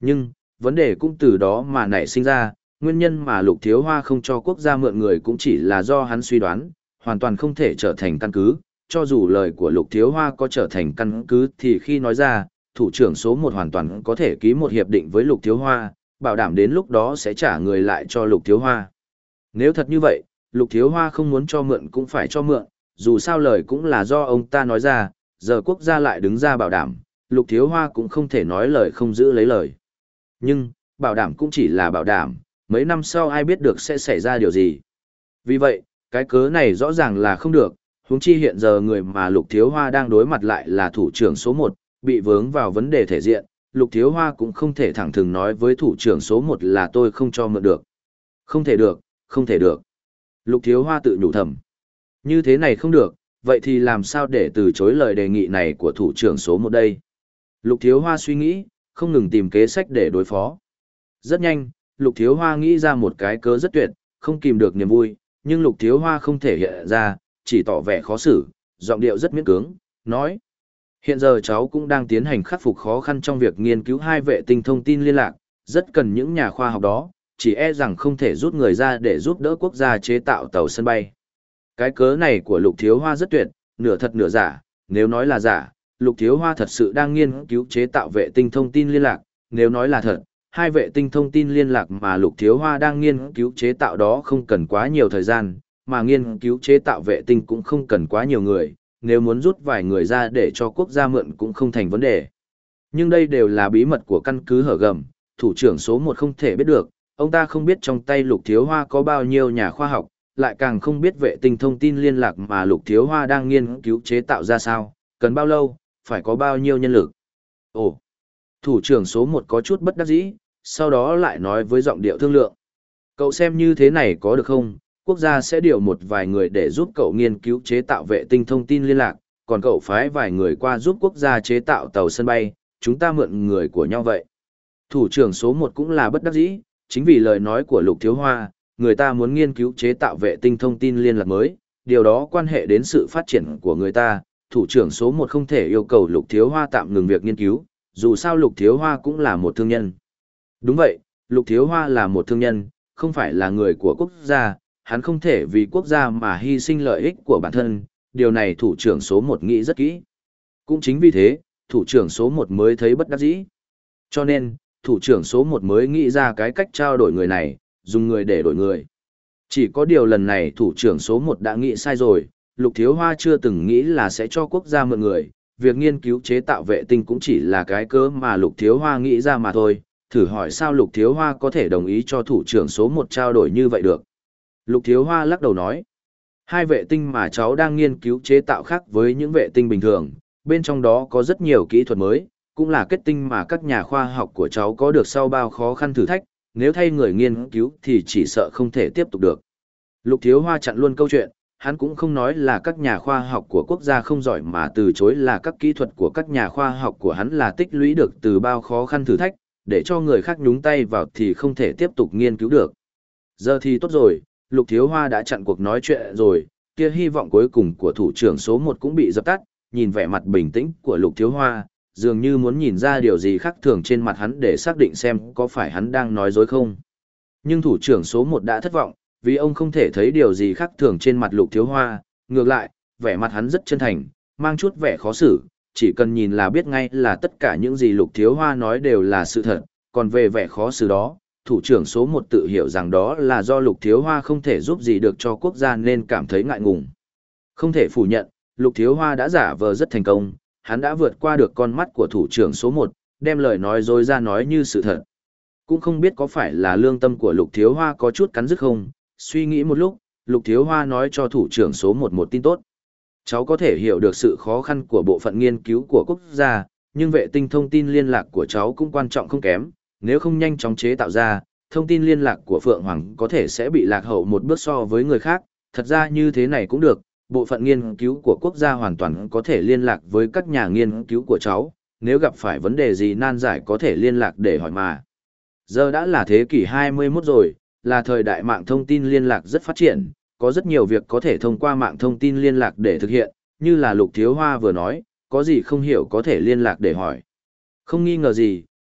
Nhưng, vấn đề cũng từ đó mà nảy sinh ra, nguyên nhân mà Lục Thiếu Hoa không cho quốc gia mượn người cũng chỉ là do hắn suy đoán, hoàn toàn không thể trở thành căn cứ, cho dù lời của Lục Thiếu Hoa có trở thành căn cứ thì khi nói ra, thủ trưởng số một hoàn toàn có thể ký một hiệp định với Lục Thiếu Hoa, bảo đảm đến lúc đó sẽ trả người lại cho Lục Thiếu Hoa. Nếu thật như vậy, Lục Thiếu Hoa không muốn cho mượn cũng phải cho mượn, dù sao lời cũng là do ông ta nói ra, giờ quốc gia lại đứng ra bảo đảm, Lục Thiếu Hoa cũng không thể nói lời không giữ lấy lời. Nhưng, bảo đảm cũng chỉ là bảo đảm, mấy năm sau ai biết được sẽ xảy ra điều gì. Vì vậy, cái cớ này rõ ràng là không được, huống chi hiện giờ người mà Lục Thiếu Hoa đang đối mặt lại là thủ trưởng số một, bị vướng vào vấn đề thể diện, Lục Thiếu Hoa cũng không thể thẳng thừng nói với thủ trưởng số một là tôi không cho mượn được. Không thể được, không thể được. Lục Thiếu Hoa tự nhủ thầm. Như thế này không được, vậy thì làm sao để từ chối lời đề nghị này của thủ trưởng số một đây? Lục Thiếu Hoa suy nghĩ, không ngừng tìm kế sách để đối phó. Rất nhanh, Lục Thiếu Hoa nghĩ ra một cái cớ rất tuyệt, không kìm được niềm vui, nhưng Lục Thiếu Hoa không thể hiện ra, chỉ tỏ vẻ khó xử, giọng điệu rất miễn cưỡng, nói. Hiện giờ cháu cũng đang tiến hành khắc phục khó khăn trong việc nghiên cứu hai vệ tinh thông tin liên lạc, rất cần những nhà khoa học đó, chỉ e rằng không thể rút người ra để giúp đỡ quốc gia chế tạo tàu sân bay. Cái cớ này của Lục Thiếu Hoa rất tuyệt, nửa thật nửa giả, nếu nói là giả, Lục Thiếu Hoa thật sự đang nghiên cứu chế tạo vệ tinh thông tin liên lạc, nếu nói là thật, hai vệ tinh thông tin liên lạc mà Lục Thiếu Hoa đang nghiên cứu chế tạo đó không cần quá nhiều thời gian, mà nghiên cứu chế tạo vệ tinh cũng không cần quá nhiều người, nếu muốn rút vài người ra để cho quốc gia mượn cũng không thành vấn đề. Nhưng đây đều là bí mật của căn cứ Hở Gầm, thủ trưởng số một không thể biết được, ông ta không biết trong tay Lục Thiếu Hoa có bao nhiêu nhà khoa học, lại càng không biết vệ tinh thông tin liên lạc mà Lục Thiếu Hoa đang nghiên cứu chế tạo ra sao, cần bao lâu, phải có bao nhiêu nhân lực. Ồ, thủ trưởng số một có chút bất đắc dĩ, sau đó lại nói với giọng điệu thương lượng. Cậu xem như thế này có được không? Quốc gia sẽ điều một vài người để giúp cậu nghiên cứu chế tạo vệ tinh thông tin liên lạc, còn cậu phái vài người qua giúp quốc gia chế tạo tàu sân bay, chúng ta mượn người của nhau vậy. Thủ trưởng số một cũng là bất đắc dĩ, chính vì lời nói của Lục Thiếu Hoa, người ta muốn nghiên cứu chế tạo vệ tinh thông tin liên lạc mới, điều đó quan hệ đến sự phát triển của người ta, thủ trưởng số một không thể yêu cầu Lục Thiếu Hoa tạm ngừng việc nghiên cứu, dù sao Lục Thiếu Hoa cũng là một thương nhân. Đúng vậy, Lục Thiếu Hoa là một thương nhân, không phải là người của quốc gia, hắn không thể vì quốc gia mà hy sinh lợi ích của bản thân, điều này thủ trưởng số một nghĩ rất kỹ. Cũng chính vì thế, thủ trưởng số một mới thấy bất đắc dĩ. Cho nên, thủ trưởng số một mới nghĩ ra cái cách trao đổi người này, dùng người để đổi người. Chỉ có điều lần này thủ trưởng số một đã nghĩ sai rồi, Lục Thiếu Hoa chưa từng nghĩ là sẽ cho quốc gia mượn người, việc nghiên cứu chế tạo vệ tinh cũng chỉ là cái cớ mà Lục Thiếu Hoa nghĩ ra mà thôi, thử hỏi sao Lục Thiếu Hoa có thể đồng ý cho thủ trưởng số một trao đổi như vậy được. Lục Thiếu Hoa lắc đầu nói, hai vệ tinh mà cháu đang nghiên cứu chế tạo khác với những vệ tinh bình thường, bên trong đó có rất nhiều kỹ thuật mới, cũng là kết tinh mà các nhà khoa học của cháu có được sau bao khó khăn thử thách, nếu thay người nghiên cứu thì chỉ sợ không thể tiếp tục được. Lục Thiếu Hoa chặn luôn câu chuyện, hắn cũng không nói là các nhà khoa học của quốc gia không giỏi mà từ chối là các kỹ thuật của các nhà khoa học của hắn là tích lũy được từ bao khó khăn thử thách, để cho người khác nhúng tay vào thì không thể tiếp tục nghiên cứu được. Giờ thì tốt rồi, Lục Thiếu Hoa đã chặn cuộc nói chuyện rồi, kia hy vọng cuối cùng của thủ trưởng số một cũng bị dập tắt, nhìn vẻ mặt bình tĩnh của Lục Thiếu Hoa, dường như muốn nhìn ra điều gì khác thường trên mặt hắn để xác định xem có phải hắn đang nói dối không. Nhưng thủ trưởng số một đã thất vọng, vì ông không thể thấy điều gì khác thường trên mặt Lục Thiếu Hoa, ngược lại, vẻ mặt hắn rất chân thành, mang chút vẻ khó xử, chỉ cần nhìn là biết ngay là tất cả những gì Lục Thiếu Hoa nói đều là sự thật, còn về vẻ khó xử đó, thủ trưởng số một tự hiểu rằng đó là do Lục Thiếu Hoa không thể giúp gì được cho quốc gia nên cảm thấy ngại ngùng. Không thể phủ nhận, Lục Thiếu Hoa đã giả vờ rất thành công, hắn đã vượt qua được con mắt của thủ trưởng số một, đem lời nói dối ra nói như sự thật. Cũng không biết có phải là lương tâm của Lục Thiếu Hoa có chút cắn rứt không, suy nghĩ một lúc, Lục Thiếu Hoa nói cho thủ trưởng số một một tin tốt. Cháu có thể hiểu được sự khó khăn của bộ phận nghiên cứu của quốc gia, nhưng vệ tinh thông tin liên lạc của cháu cũng quan trọng không kém, nếu không nhanh chóng chế tạo ra, thông tin liên lạc của Phượng Hoàng có thể sẽ bị lạc hậu một bước so với người khác, thật ra như thế này cũng được, bộ phận nghiên cứu của quốc gia hoàn toàn có thể liên lạc với các nhà nghiên cứu của cháu, nếu gặp phải vấn đề gì nan giải có thể liên lạc để hỏi mà. Giờ đã là thế kỷ hai mươi mốt rồi, là thời đại mạng thông tin liên lạc rất phát triển, có rất nhiều việc có thể thông qua mạng thông tin liên lạc để thực hiện, như là Lục Thiếu Hoa vừa nói, có gì không hiểu có thể liên lạc để hỏi. Không nghi ngờ gì,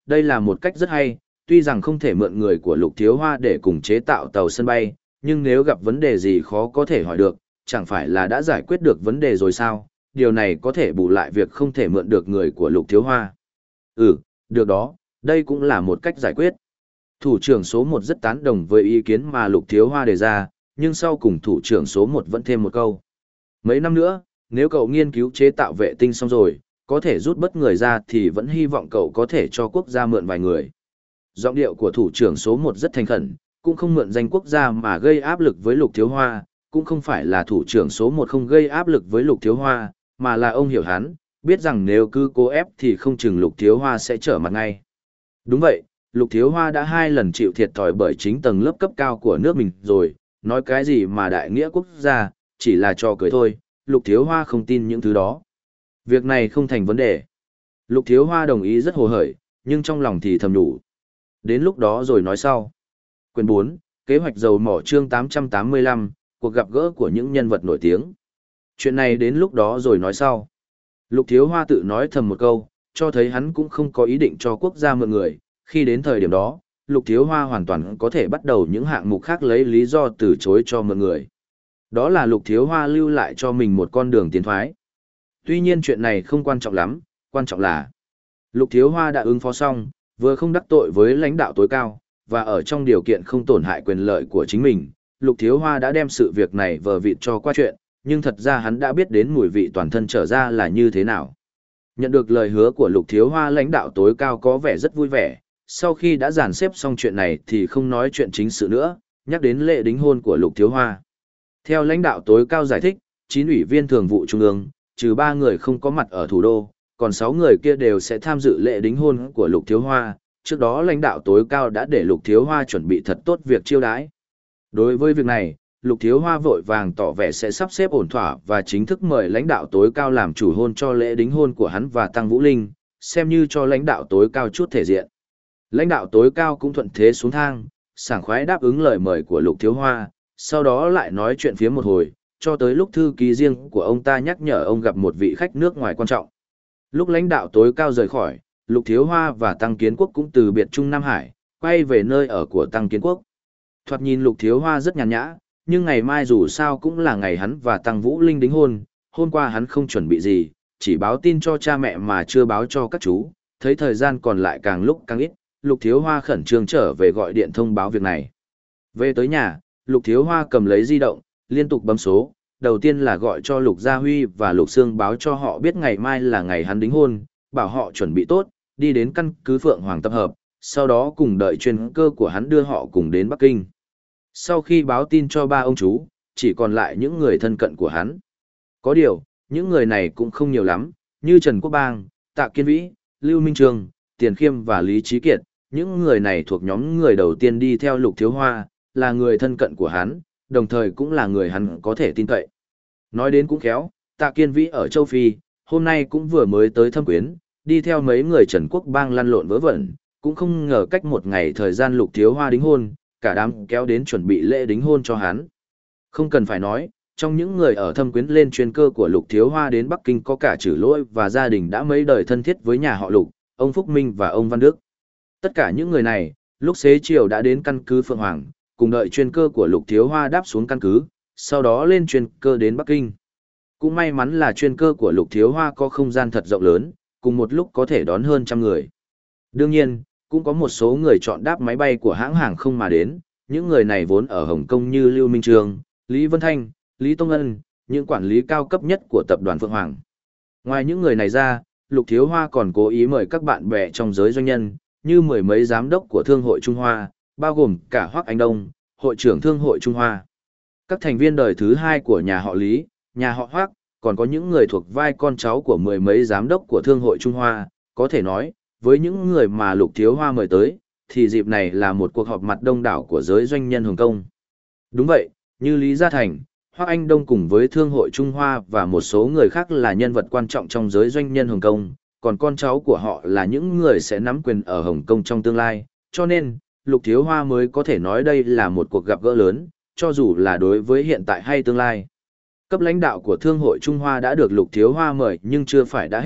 đây là một cách rất hay, tuy rằng không thể mượn người của Lục Thiếu Hoa để cùng chế tạo tàu sân bay, nhưng nếu gặp vấn đề gì khó có thể hỏi được, chẳng phải là đã giải quyết được vấn đề rồi sao, điều này có thể bù lại việc không thể mượn được người của Lục Thiếu Hoa. Ừ, được đó, đây cũng là một cách giải quyết. Thủ trưởng số một rất tán đồng với ý kiến mà Lục Thiếu Hoa đề ra, nhưng sau cùng thủ trưởng số một vẫn thêm một câu. Mấy năm nữa, nếu cậu nghiên cứu chế tạo vệ tinh xong rồi, có thể rút bớt người ra thì vẫn hy vọng cậu có thể cho quốc gia mượn vài người. Giọng điệu của thủ trưởng số một rất thành khẩn, cũng không mượn danh quốc gia mà gây áp lực với Lục Thiếu Hoa, cũng không phải là thủ trưởng số một không gây áp lực với Lục Thiếu Hoa, mà là ông hiểu hắn, biết rằng nếu cứ cố ép thì không chừng Lục Thiếu Hoa sẽ trở mặt ngay. Đúng vậy, Lục Thiếu Hoa đã hai lần chịu thiệt thòi bởi chính tầng lớp cấp cao của nước mình rồi, nói cái gì mà đại nghĩa quốc gia, chỉ là trò cười thôi, Lục Thiếu Hoa không tin những thứ đó. Việc này không thành vấn đề. Lục Thiếu Hoa đồng ý rất hồ hởi, nhưng trong lòng thì thầm nhủ. Đến lúc đó rồi nói sau. Quyển bốn, Kế hoạch dầu mỏ chương tám trăm tám mươi lăm, cuộc gặp gỡ của những nhân vật nổi tiếng. Chuyện này đến lúc đó rồi nói sau. Lục Thiếu Hoa tự nói thầm một câu, cho thấy hắn cũng không có ý định cho quốc gia mượn người. Khi đến thời điểm đó, Lục Thiếu Hoa hoàn toàn có thể bắt đầu những hạng mục khác lấy lý do từ chối cho mượn người. Đó là Lục Thiếu Hoa lưu lại cho mình một con đường tiến thoái. Tuy nhiên chuyện này không quan trọng lắm, quan trọng là Lục Thiếu Hoa đã ứng phó xong, vừa không đắc tội với lãnh đạo tối cao, và ở trong điều kiện không tổn hại quyền lợi của chính mình, Lục Thiếu Hoa đã đem sự việc này vờ vịt cho qua chuyện, nhưng thật ra hắn đã biết đến mùi vị toàn thân trở ra là như thế nào. Nhận được lời hứa của Lục Thiếu Hoa, lãnh đạo tối cao có vẻ rất vui vẻ, sau khi đã dàn xếp xong chuyện này thì không nói chuyện chính sự nữa, nhắc đến lễ đính hôn của Lục Thiếu Hoa. Theo lãnh đạo tối cao giải thích, chín ủy viên thường vụ trung ương, trừ ba người không có mặt ở thủ đô, còn sáu người kia đều sẽ tham dự lễ đính hôn của Lục Thiếu Hoa. Trước đó lãnh đạo tối cao đã để Lục Thiếu Hoa chuẩn bị thật tốt việc chiêu đãi. Đối với việc này, Lục Thiếu Hoa vội vàng tỏ vẻ sẽ sắp xếp ổn thỏa và chính thức mời lãnh đạo tối cao làm chủ hôn cho lễ đính hôn của hắn và Tăng Vũ Linh, xem như cho lãnh đạo tối cao chút thể diện. Lãnh đạo tối cao cũng thuận thế xuống thang, sảng khoái đáp ứng lời mời của Lục Thiếu Hoa, sau đó lại nói chuyện phía một hồi, cho tới lúc thư ký riêng của ông ta nhắc nhở ông gặp một vị khách nước ngoài quan trọng. Lúc lãnh đạo tối cao rời khỏi, Lục Thiếu Hoa và Tăng Kiến Quốc cũng từ biệt Trung Nam Hải, quay về nơi ở của Tăng Kiến Quốc. Thoạt nhìn Lục Thiếu Hoa rất nhàn nhã, nhưng ngày mai dù sao cũng là ngày hắn và Tăng Vũ Linh đính hôn, hôm qua hắn không chuẩn bị gì, chỉ báo tin cho cha mẹ mà chưa báo cho các chú, thấy thời gian còn lại càng lúc càng ít, Lục Thiếu Hoa khẩn trương trở về gọi điện thông báo việc này. Về tới nhà, Lục Thiếu Hoa cầm lấy di động, liên tục bấm số, đầu tiên là gọi cho Lục Gia Huy và Lục Sương báo cho họ biết ngày mai là ngày hắn đính hôn, bảo họ chuẩn bị tốt, đi đến căn cứ Phượng Hoàng tập hợp, sau đó cùng đợi chuyên cơ của hắn đưa họ cùng đến Bắc Kinh. Sau khi báo tin cho ba ông chú, chỉ còn lại những người thân cận của hắn. Có điều, những người này cũng không nhiều lắm, như Trần Quốc Bang, Tạ Kiên Vĩ, Lưu Minh Trường, Tiền Khiêm và Lý Trí Kiệt. Những người này thuộc nhóm người đầu tiên đi theo Lục Thiếu Hoa, là người thân cận của hắn, đồng thời cũng là người hắn có thể tin cậy. Nói đến cũng khéo, Tạ Kiên Vĩ ở châu Phi, hôm nay cũng vừa mới tới thâm quyến, đi theo mấy người Trần Quốc Bang lăn lộn vớ vẩn, cũng không ngờ cách một ngày thời gian Lục Thiếu Hoa đính hôn, cả đám kéo đến chuẩn bị lễ đính hôn cho hắn. Không cần phải nói, trong những người ở thâm quyến lên chuyên cơ của Lục Thiếu Hoa đến Bắc Kinh có cả Trử Lỗi và gia đình đã mấy đời thân thiết với nhà họ Lục, ông Phúc Minh và ông Văn Đức. Tất cả những người này, lúc xế chiều đã đến căn cứ Phượng Hoàng, cùng đợi chuyên cơ của Lục Thiếu Hoa đáp xuống căn cứ, sau đó lên chuyên cơ đến Bắc Kinh. Cũng may mắn là chuyên cơ của Lục Thiếu Hoa có không gian thật rộng lớn, cùng một lúc có thể đón hơn trăm người. Đương nhiên, cũng có một số người chọn đáp máy bay của hãng hàng không mà đến, những người này vốn ở Hồng Kông như Lưu Minh Trường, Lý Vân Thanh, Lý Tông Ân, những quản lý cao cấp nhất của tập đoàn Phượng Hoàng. Ngoài những người này ra, Lục Thiếu Hoa còn cố ý mời các bạn bè trong giới doanh nhân, như mười mấy giám đốc của Thương hội Trung Hoa, bao gồm cả Hoắc Anh Đông, hội trưởng Thương hội Trung Hoa. Các thành viên đời thứ hai của nhà họ Lý, nhà họ Hoắc, còn có những người thuộc vai con cháu của mười mấy giám đốc của Thương hội Trung Hoa, có thể nói, với những người mà Lục Thiếu Hoa mời tới, thì dịp này là một cuộc họp mặt đông đảo của giới doanh nhân Hồng Kông. Đúng vậy, như Lý Gia Thành, Hoắc Anh Đông cùng với Thương hội Trung Hoa và một số người khác là nhân vật quan trọng trong giới doanh nhân Hồng Kông, còn con cháu của họ là những người sẽ nắm quyền ở Hồng Kông trong tương lai, cho nên, Lục Thiếu Hoa mới có thể nói đây là một cuộc gặp gỡ lớn, cho dù là đối với hiện tại hay tương lai. Cấp lãnh đạo của Thương hội Trung Hoa đã được Lục Thiếu Hoa mời nhưng chưa phải đã hết,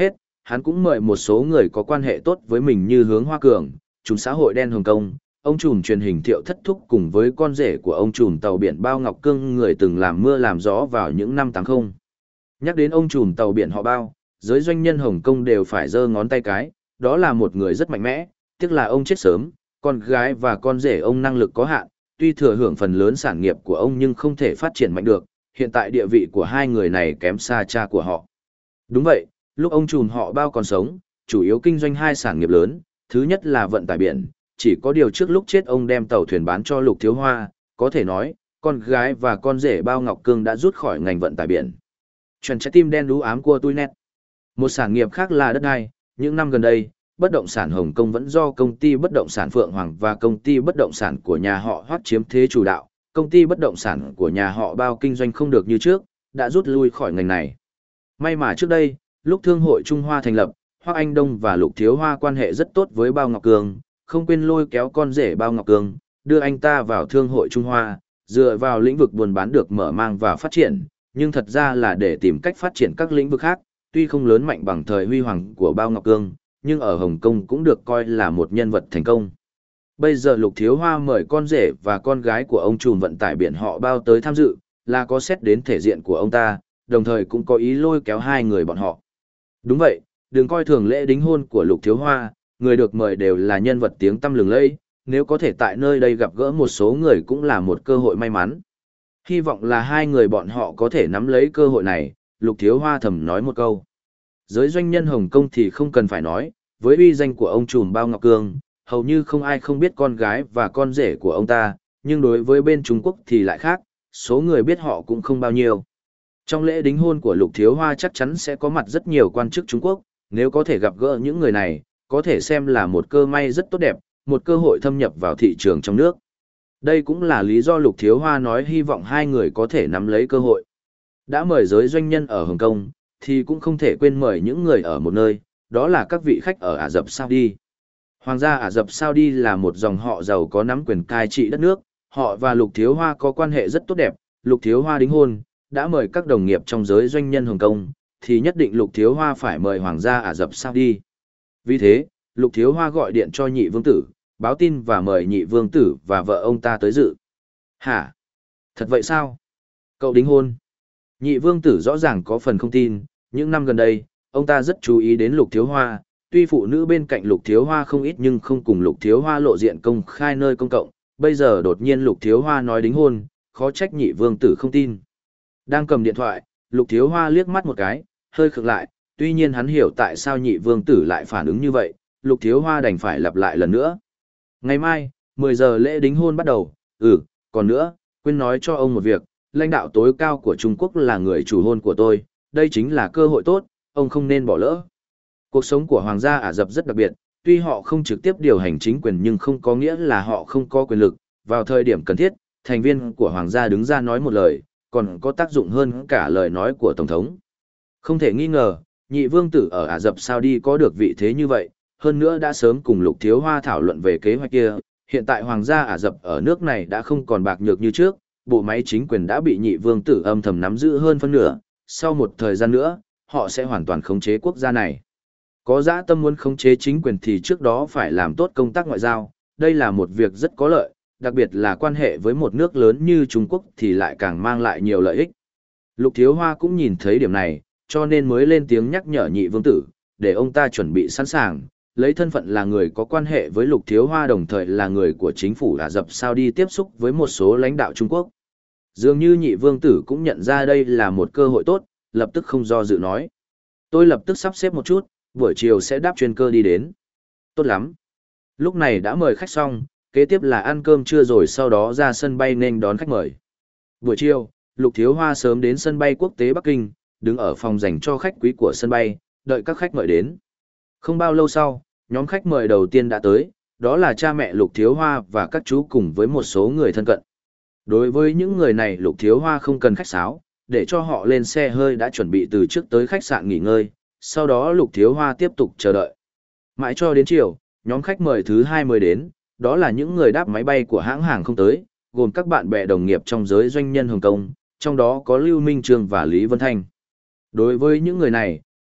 hắn cũng mời một số người có quan hệ tốt với mình như Hướng Hoa Cường, trùm xã hội đen Hồng Kông, ông trùm truyền hình Thiệu Thất Thúc cùng với con rể của ông trùm tàu biển Bao Ngọc Cương, người từng làm mưa làm gió vào những năm tám mươi. Nhắc đến ông trùm tàu biển họ Bao, giới doanh nhân Hồng Kông đều phải giơ ngón tay cái, đó là một người rất mạnh mẽ, tiếc là ông chết sớm, con gái và con rể ông năng lực có hạn, tuy thừa hưởng phần lớn sản nghiệp của ông nhưng không thể phát triển mạnh được, hiện tại địa vị của hai người này kém xa cha của họ. Đúng vậy, lúc ông trùm họ Bao còn sống, chủ yếu kinh doanh hai sản nghiệp lớn, thứ nhất là vận tải biển, chỉ có điều trước lúc chết ông đem tàu thuyền bán cho Lục Thiếu Hoa, có thể nói, con gái và con rể Bao Ngọc Cương đã rút khỏi ngành vận tải biển. Chuyện trái tim đen đú ám của tôi nét. Một sản nghiệp khác là đất đai, những năm gần đây, bất động sản Hồng Kông vẫn do công ty bất động sản Phượng Hoàng và công ty bất động sản của nhà họ Hoắc chiếm thế chủ đạo, công ty bất động sản của nhà họ Bao kinh doanh không được như trước, đã rút lui khỏi ngành này. May mà trước đây, lúc Thương hội Trung Hoa thành lập, Hoắc Anh Đông và Lục Thiếu Hoa quan hệ rất tốt với Bao Ngọc Cương, không quên lôi kéo con rể Bao Ngọc Cương, đưa anh ta vào Thương hội Trung Hoa, dựa vào lĩnh vực buôn bán được mở mang và phát triển, nhưng thật ra là để tìm cách phát triển các lĩnh vực khác, tuy không lớn mạnh bằng thời huy hoàng của Bao Ngọc Cương, nhưng ở Hồng Kông cũng được coi là một nhân vật thành công. Bây giờ Lục Thiếu Hoa mời con rể và con gái của ông trùm vận tải biển họ Bao tới tham dự, là có xét đến thể diện của ông ta, đồng thời cũng có ý lôi kéo hai người bọn họ. Đúng vậy, đừng coi thường lễ đính hôn của Lục Thiếu Hoa, người được mời đều là nhân vật tiếng tăm lừng lẫy, nếu có thể tại nơi đây gặp gỡ một số người cũng là một cơ hội may mắn. Hy vọng là hai người bọn họ có thể nắm lấy cơ hội này, Lục Thiếu Hoa thầm nói một câu. Giới doanh nhân Hồng Kông thì không cần phải nói, với uy danh của ông trùm Bao Ngọc Cương, hầu như không ai không biết con gái và con rể của ông ta, nhưng đối với bên Trung Quốc thì lại khác, số người biết họ cũng không bao nhiêu. Trong lễ đính hôn của Lục Thiếu Hoa chắc chắn sẽ có mặt rất nhiều quan chức Trung Quốc, nếu có thể gặp gỡ những người này, có thể xem là một cơ may rất tốt đẹp, một cơ hội thâm nhập vào thị trường trong nước. Đây cũng là lý do Lục Thiếu Hoa nói hy vọng hai người có thể nắm lấy cơ hội. Đã mời giới doanh nhân ở Hồng Kông, thì cũng không thể quên mời những người ở một nơi, đó là các vị khách ở Ả Rập Saudi. Hoàng gia Ả Rập Saudi là một dòng họ giàu có nắm quyền cai trị đất nước, họ và Lục Thiếu Hoa có quan hệ rất tốt đẹp, Lục Thiếu Hoa đính hôn, đã mời các đồng nghiệp trong giới doanh nhân Hồng Kông, thì nhất định Lục Thiếu Hoa phải mời Hoàng gia Ả Rập Saudi. Vì thế, Lục Thiếu Hoa gọi điện cho nhị vương tử, báo tin và mời nhị vương tử và vợ ông ta tới dự. Hả? Thật vậy sao? Cậu đính hôn? Nhị vương tử rõ ràng có phần không tin, những năm gần đây, ông ta rất chú ý đến Lục Thiếu Hoa, tuy phụ nữ bên cạnh Lục Thiếu Hoa không ít nhưng không cùng Lục Thiếu Hoa lộ diện công khai nơi công cộng, bây giờ đột nhiên Lục Thiếu Hoa nói đính hôn, khó trách nhị vương tử không tin. Đang cầm điện thoại, Lục Thiếu Hoa liếc mắt một cái, hơi khựng lại, tuy nhiên hắn hiểu tại sao nhị vương tử lại phản ứng như vậy, Lục Thiếu Hoa đành phải lặp lại lần nữa. Ngày mai, mười giờ lễ đính hôn bắt đầu, ừ, còn nữa, quên nói cho ông một việc, lãnh đạo tối cao của Trung Quốc là người chủ hôn của tôi, đây chính là cơ hội tốt, ông không nên bỏ lỡ. Cuộc sống của Hoàng gia Ả Rập rất đặc biệt, tuy họ không trực tiếp điều hành chính quyền nhưng không có nghĩa là họ không có quyền lực, vào thời điểm cần thiết, thành viên của Hoàng gia đứng ra nói một lời, còn có tác dụng hơn cả lời nói của Tổng thống. Không thể nghi ngờ, nhị vương tử ở Ả Rập Saudi có được vị thế như vậy, hơn nữa đã sớm cùng Lục Thiếu Hoa thảo luận về kế hoạch kia, hiện tại Hoàng gia Ả Rập ở nước này đã không còn bạc nhược như trước, bộ máy chính quyền đã bị nhị vương tử âm thầm nắm giữ hơn phân nửa, sau một thời gian nữa, họ sẽ hoàn toàn khống chế quốc gia này. Có dã tâm muốn khống chế chính quyền thì trước đó phải làm tốt công tác ngoại giao, đây là một việc rất có lợi, đặc biệt là quan hệ với một nước lớn như Trung Quốc thì lại càng mang lại nhiều lợi ích. Lục Thiếu Hoa cũng nhìn thấy điểm này, cho nên mới lên tiếng nhắc nhở nhị vương tử, để ông ta chuẩn bị sẵn sàng, lấy thân phận là người có quan hệ với Lục Thiếu Hoa đồng thời là người của chính phủ Ả Rập Saudi tiếp xúc với một số lãnh đạo Trung Quốc. Dường như nhị vương tử cũng nhận ra đây là một cơ hội tốt, lập tức không do dự nói. Tôi lập tức sắp xếp một chút, buổi chiều sẽ đáp chuyên cơ đi đến. Tốt lắm. Lúc này đã mời khách xong, kế tiếp là ăn cơm trưa rồi sau đó ra sân bay nên đón khách mời. Buổi chiều, Lục Thiếu Hoa sớm đến sân bay quốc tế Bắc Kinh, đứng ở phòng dành cho khách quý của sân bay, đợi các khách mời đến. Không bao lâu sau, nhóm khách mời đầu tiên đã tới, đó là cha mẹ Lục Thiếu Hoa và các chú cùng với một số người thân cận. Đối với những người này Lục Thiếu Hoa không cần khách sáo, để cho họ lên xe hơi đã chuẩn bị từ trước tới khách sạn nghỉ ngơi, sau đó Lục Thiếu Hoa tiếp tục chờ đợi. Mãi cho đến chiều, nhóm khách mời thứ hai mới đến, đó là những người đáp máy bay của hãng hàng không tới, gồm các bạn bè đồng nghiệp trong giới doanh nhân Hồng Kông, trong đó có Lưu Minh Trương và Lý Vân Thanh. Đối với những người này,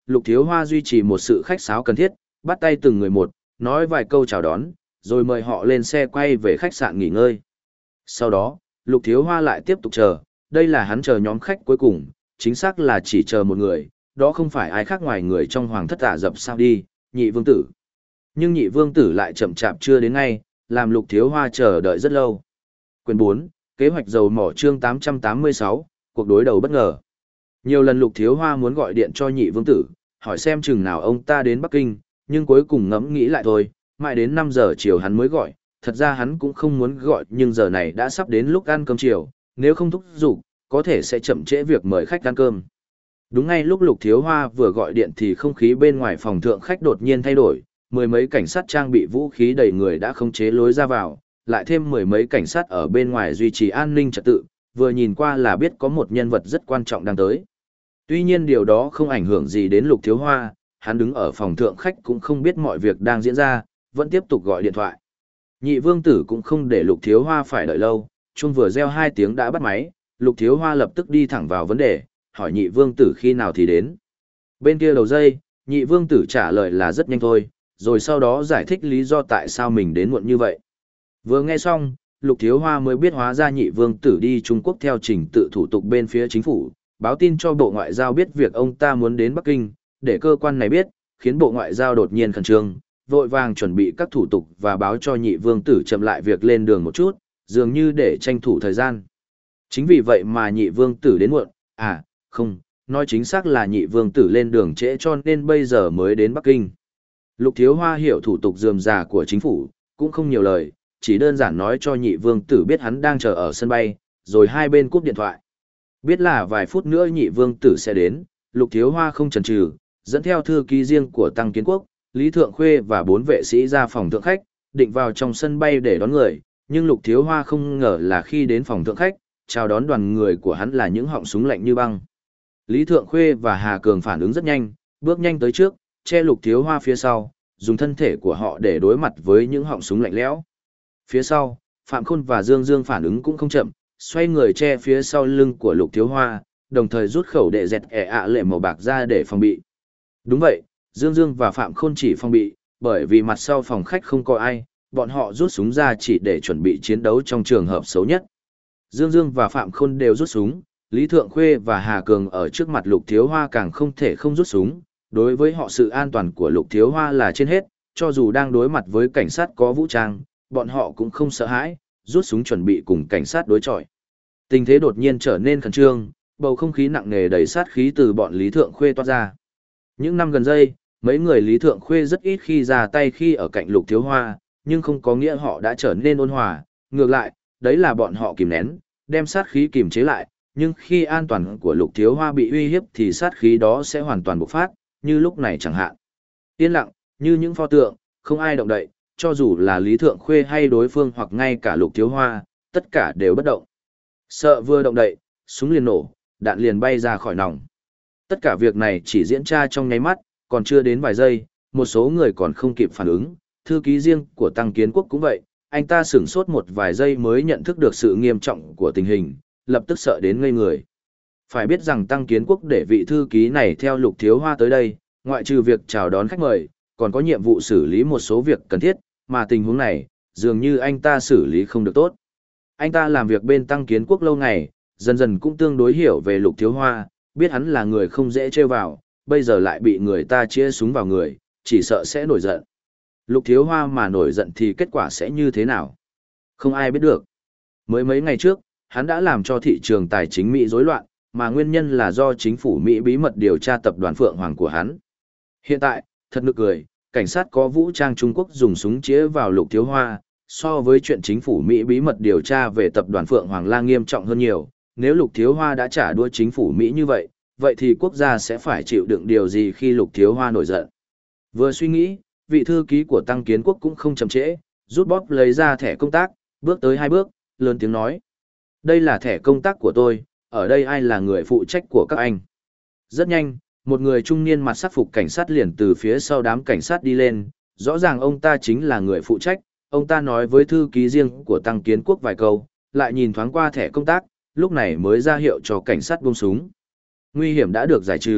Lục Thiếu Hoa duy trì một sự khách sáo cần thiết, bắt tay từng người một, nói vài câu chào đón, rồi mời họ lên xe quay về khách sạn nghỉ ngơi. Sau đó, Lục Thiếu Hoa lại tiếp tục chờ, đây là hắn chờ nhóm khách cuối cùng, chính xác là chỉ chờ một người, đó không phải ai khác ngoài người trong hoàng thất Ả Rập sao đi, Nhị Vương Tử. Nhưng Nhị Vương Tử lại chậm chạp chưa đến ngay, làm Lục Thiếu Hoa chờ đợi rất lâu. Quyền bốn, kế hoạch dầu mỏ chương tám trăm tám mươi sáu, cuộc đối đầu bất ngờ. Nhiều lần Lục Thiếu Hoa muốn gọi điện cho Nhị Vương Tử, hỏi xem chừng nào ông ta đến Bắc Kinh, nhưng cuối cùng ngẫm nghĩ lại thôi, mãi đến năm giờ chiều hắn mới gọi, thật ra hắn cũng không muốn gọi nhưng giờ này đã sắp đến lúc ăn cơm chiều, nếu không thúc giục, có thể sẽ chậm trễ việc mời khách ăn cơm. Đúng ngay lúc Lục Thiếu Hoa vừa gọi điện thì không khí bên ngoài phòng thượng khách đột nhiên thay đổi, mười mấy cảnh sát trang bị vũ khí đầy người đã khống chế lối ra vào, lại thêm mười mấy cảnh sát ở bên ngoài duy trì an ninh trật tự, vừa nhìn qua là biết có một nhân vật rất quan trọng đang tới. Tuy nhiên điều đó không ảnh hưởng gì đến Lục Thiếu Hoa, hắn đứng ở phòng thượng khách cũng không biết mọi việc đang diễn ra, vẫn tiếp tục gọi điện thoại. Nhị Vương Tử cũng không để Lục Thiếu Hoa phải đợi lâu, chuông vừa reo hai tiếng đã bắt máy, Lục Thiếu Hoa lập tức đi thẳng vào vấn đề, hỏi Nhị Vương Tử khi nào thì đến. Bên kia đầu dây, Nhị Vương Tử trả lời là rất nhanh thôi, rồi sau đó giải thích lý do tại sao mình đến muộn như vậy. Vừa nghe xong, Lục Thiếu Hoa mới biết hóa ra Nhị Vương Tử đi Trung Quốc theo trình tự thủ tục bên phía chính phủ, báo tin cho Bộ Ngoại giao biết việc ông ta muốn đến Bắc Kinh, để cơ quan này biết, khiến Bộ Ngoại giao đột nhiên khẩn trương, vội vàng chuẩn bị các thủ tục và báo cho Nhị Vương Tử chậm lại việc lên đường một chút, dường như để tranh thủ thời gian. Chính vì vậy mà Nhị Vương Tử đến muộn, à, không, nói chính xác là Nhị Vương Tử lên đường trễ cho nên bây giờ mới đến Bắc Kinh. Lục Thiếu Hoa hiểu thủ tục rườm rà của chính phủ, cũng không nhiều lời, chỉ đơn giản nói cho Nhị Vương Tử biết hắn đang chờ ở sân bay, rồi hai bên cúp điện thoại. Biết là vài phút nữa Nhị Vương Tử sẽ đến, Lục Thiếu Hoa không chần chừ, dẫn theo thư ký riêng của Tăng Kiến Quốc, Lý Thượng Khuê và bốn vệ sĩ ra phòng thượng khách, định vào trong sân bay để đón người, nhưng Lục Thiếu Hoa không ngờ là khi đến phòng thượng khách, chào đón đoàn người của hắn là những họng súng lạnh như băng. Lý Thượng Khuê và Hà Cường phản ứng rất nhanh, bước nhanh tới trước, che Lục Thiếu Hoa phía sau, dùng thân thể của họ để đối mặt với những họng súng lạnh lẽo. Phía sau, Phạm Khôn và Dương Dương phản ứng cũng không chậm, xoay người che phía sau lưng của Lục Thiếu Hoa, đồng thời rút khẩu đệ dẹt ẻ ạ lệ màu bạc ra để phòng bị. Đúng vậy, Dương Dương và Phạm Khôn chỉ phòng bị, bởi vì mặt sau phòng khách không có ai, bọn họ rút súng ra chỉ để chuẩn bị chiến đấu trong trường hợp xấu nhất. Dương Dương và Phạm Khôn đều rút súng, Lý Thượng Khuê và Hà Cường ở trước mặt Lục Thiếu Hoa càng không thể không rút súng, đối với họ sự an toàn của Lục Thiếu Hoa là trên hết, cho dù đang đối mặt với cảnh sát có vũ trang, bọn họ cũng không sợ hãi, rút súng chuẩn bị cùng cảnh sát đối chọi. Tình thế đột nhiên trở nên khẩn trương, bầu không khí nặng nề đầy sát khí từ bọn Lý Thượng Khuê toát ra. Những năm gần đây, mấy người Lý Thượng Khuê rất ít khi ra tay khi ở cạnh Lục Thiếu Hoa, nhưng không có nghĩa họ đã trở nên ôn hòa, ngược lại, đấy là bọn họ kìm nén, đem sát khí kìm chế lại, nhưng khi an toàn của Lục Thiếu Hoa bị uy hiếp thì sát khí đó sẽ hoàn toàn bộc phát, như lúc này chẳng hạn. Yên lặng, như những pho tượng, không ai động đậy, cho dù là Lý Thượng Khuê hay đối phương hoặc ngay cả Lục Thiếu Hoa, tất cả đều bất động. Sợ vừa động đậy, súng liền nổ, đạn liền bay ra khỏi nòng. Tất cả việc này chỉ diễn ra trong nháy mắt, còn chưa đến vài giây, một số người còn không kịp phản ứng, thư ký riêng của Tăng Kiến Quốc cũng vậy, anh ta sửng sốt một vài giây mới nhận thức được sự nghiêm trọng của tình hình, lập tức sợ đến ngây người. Phải biết rằng Tăng Kiến Quốc để vị thư ký này theo Lục Thiếu Hoa tới đây, ngoại trừ việc chào đón khách mời, còn có nhiệm vụ xử lý một số việc cần thiết, mà tình huống này, dường như anh ta xử lý không được tốt. Anh ta làm việc bên Tăng Kiến Quốc lâu ngày, dần dần cũng tương đối hiểu về Lục Thiếu Hoa, biết hắn là người không dễ trêu vào, bây giờ lại bị người ta chĩa súng vào người, chỉ sợ sẽ nổi giận. Lục Thiếu Hoa mà nổi giận thì kết quả sẽ như thế nào? Không ai biết được. Mới mấy ngày trước, hắn đã làm cho thị trường tài chính Mỹ rối loạn, mà nguyên nhân là do chính phủ Mỹ bí mật điều tra tập đoàn Phượng Hoàng của hắn. Hiện tại, thật nực cười, cảnh sát có vũ trang Trung Quốc dùng súng chĩa vào Lục Thiếu Hoa, so với chuyện chính phủ Mỹ bí mật điều tra về tập đoàn Phượng Hoàng là nghiêm trọng hơn nhiều. Nếu Lục Thiếu Hoa đã trả đũa chính phủ Mỹ như vậy, vậy thì quốc gia sẽ phải chịu đựng điều gì khi Lục Thiếu Hoa nổi giận? Vừa suy nghĩ, vị thư ký của Tăng Kiến Quốc cũng không chậm trễ, rút bóp lấy ra thẻ công tác, bước tới hai bước, lớn tiếng nói. Đây là thẻ công tác của tôi, ở đây ai là người phụ trách của các anh? Rất nhanh, một người trung niên mặt sắc phục cảnh sát liền từ phía sau đám cảnh sát đi lên, rõ ràng ông ta chính là người phụ trách, ông ta nói với thư ký riêng của Tăng Kiến Quốc vài câu, lại nhìn thoáng qua thẻ công tác, lúc này mới ra hiệu cho cảnh sát buông súng. Nguy hiểm đã được giải trừ,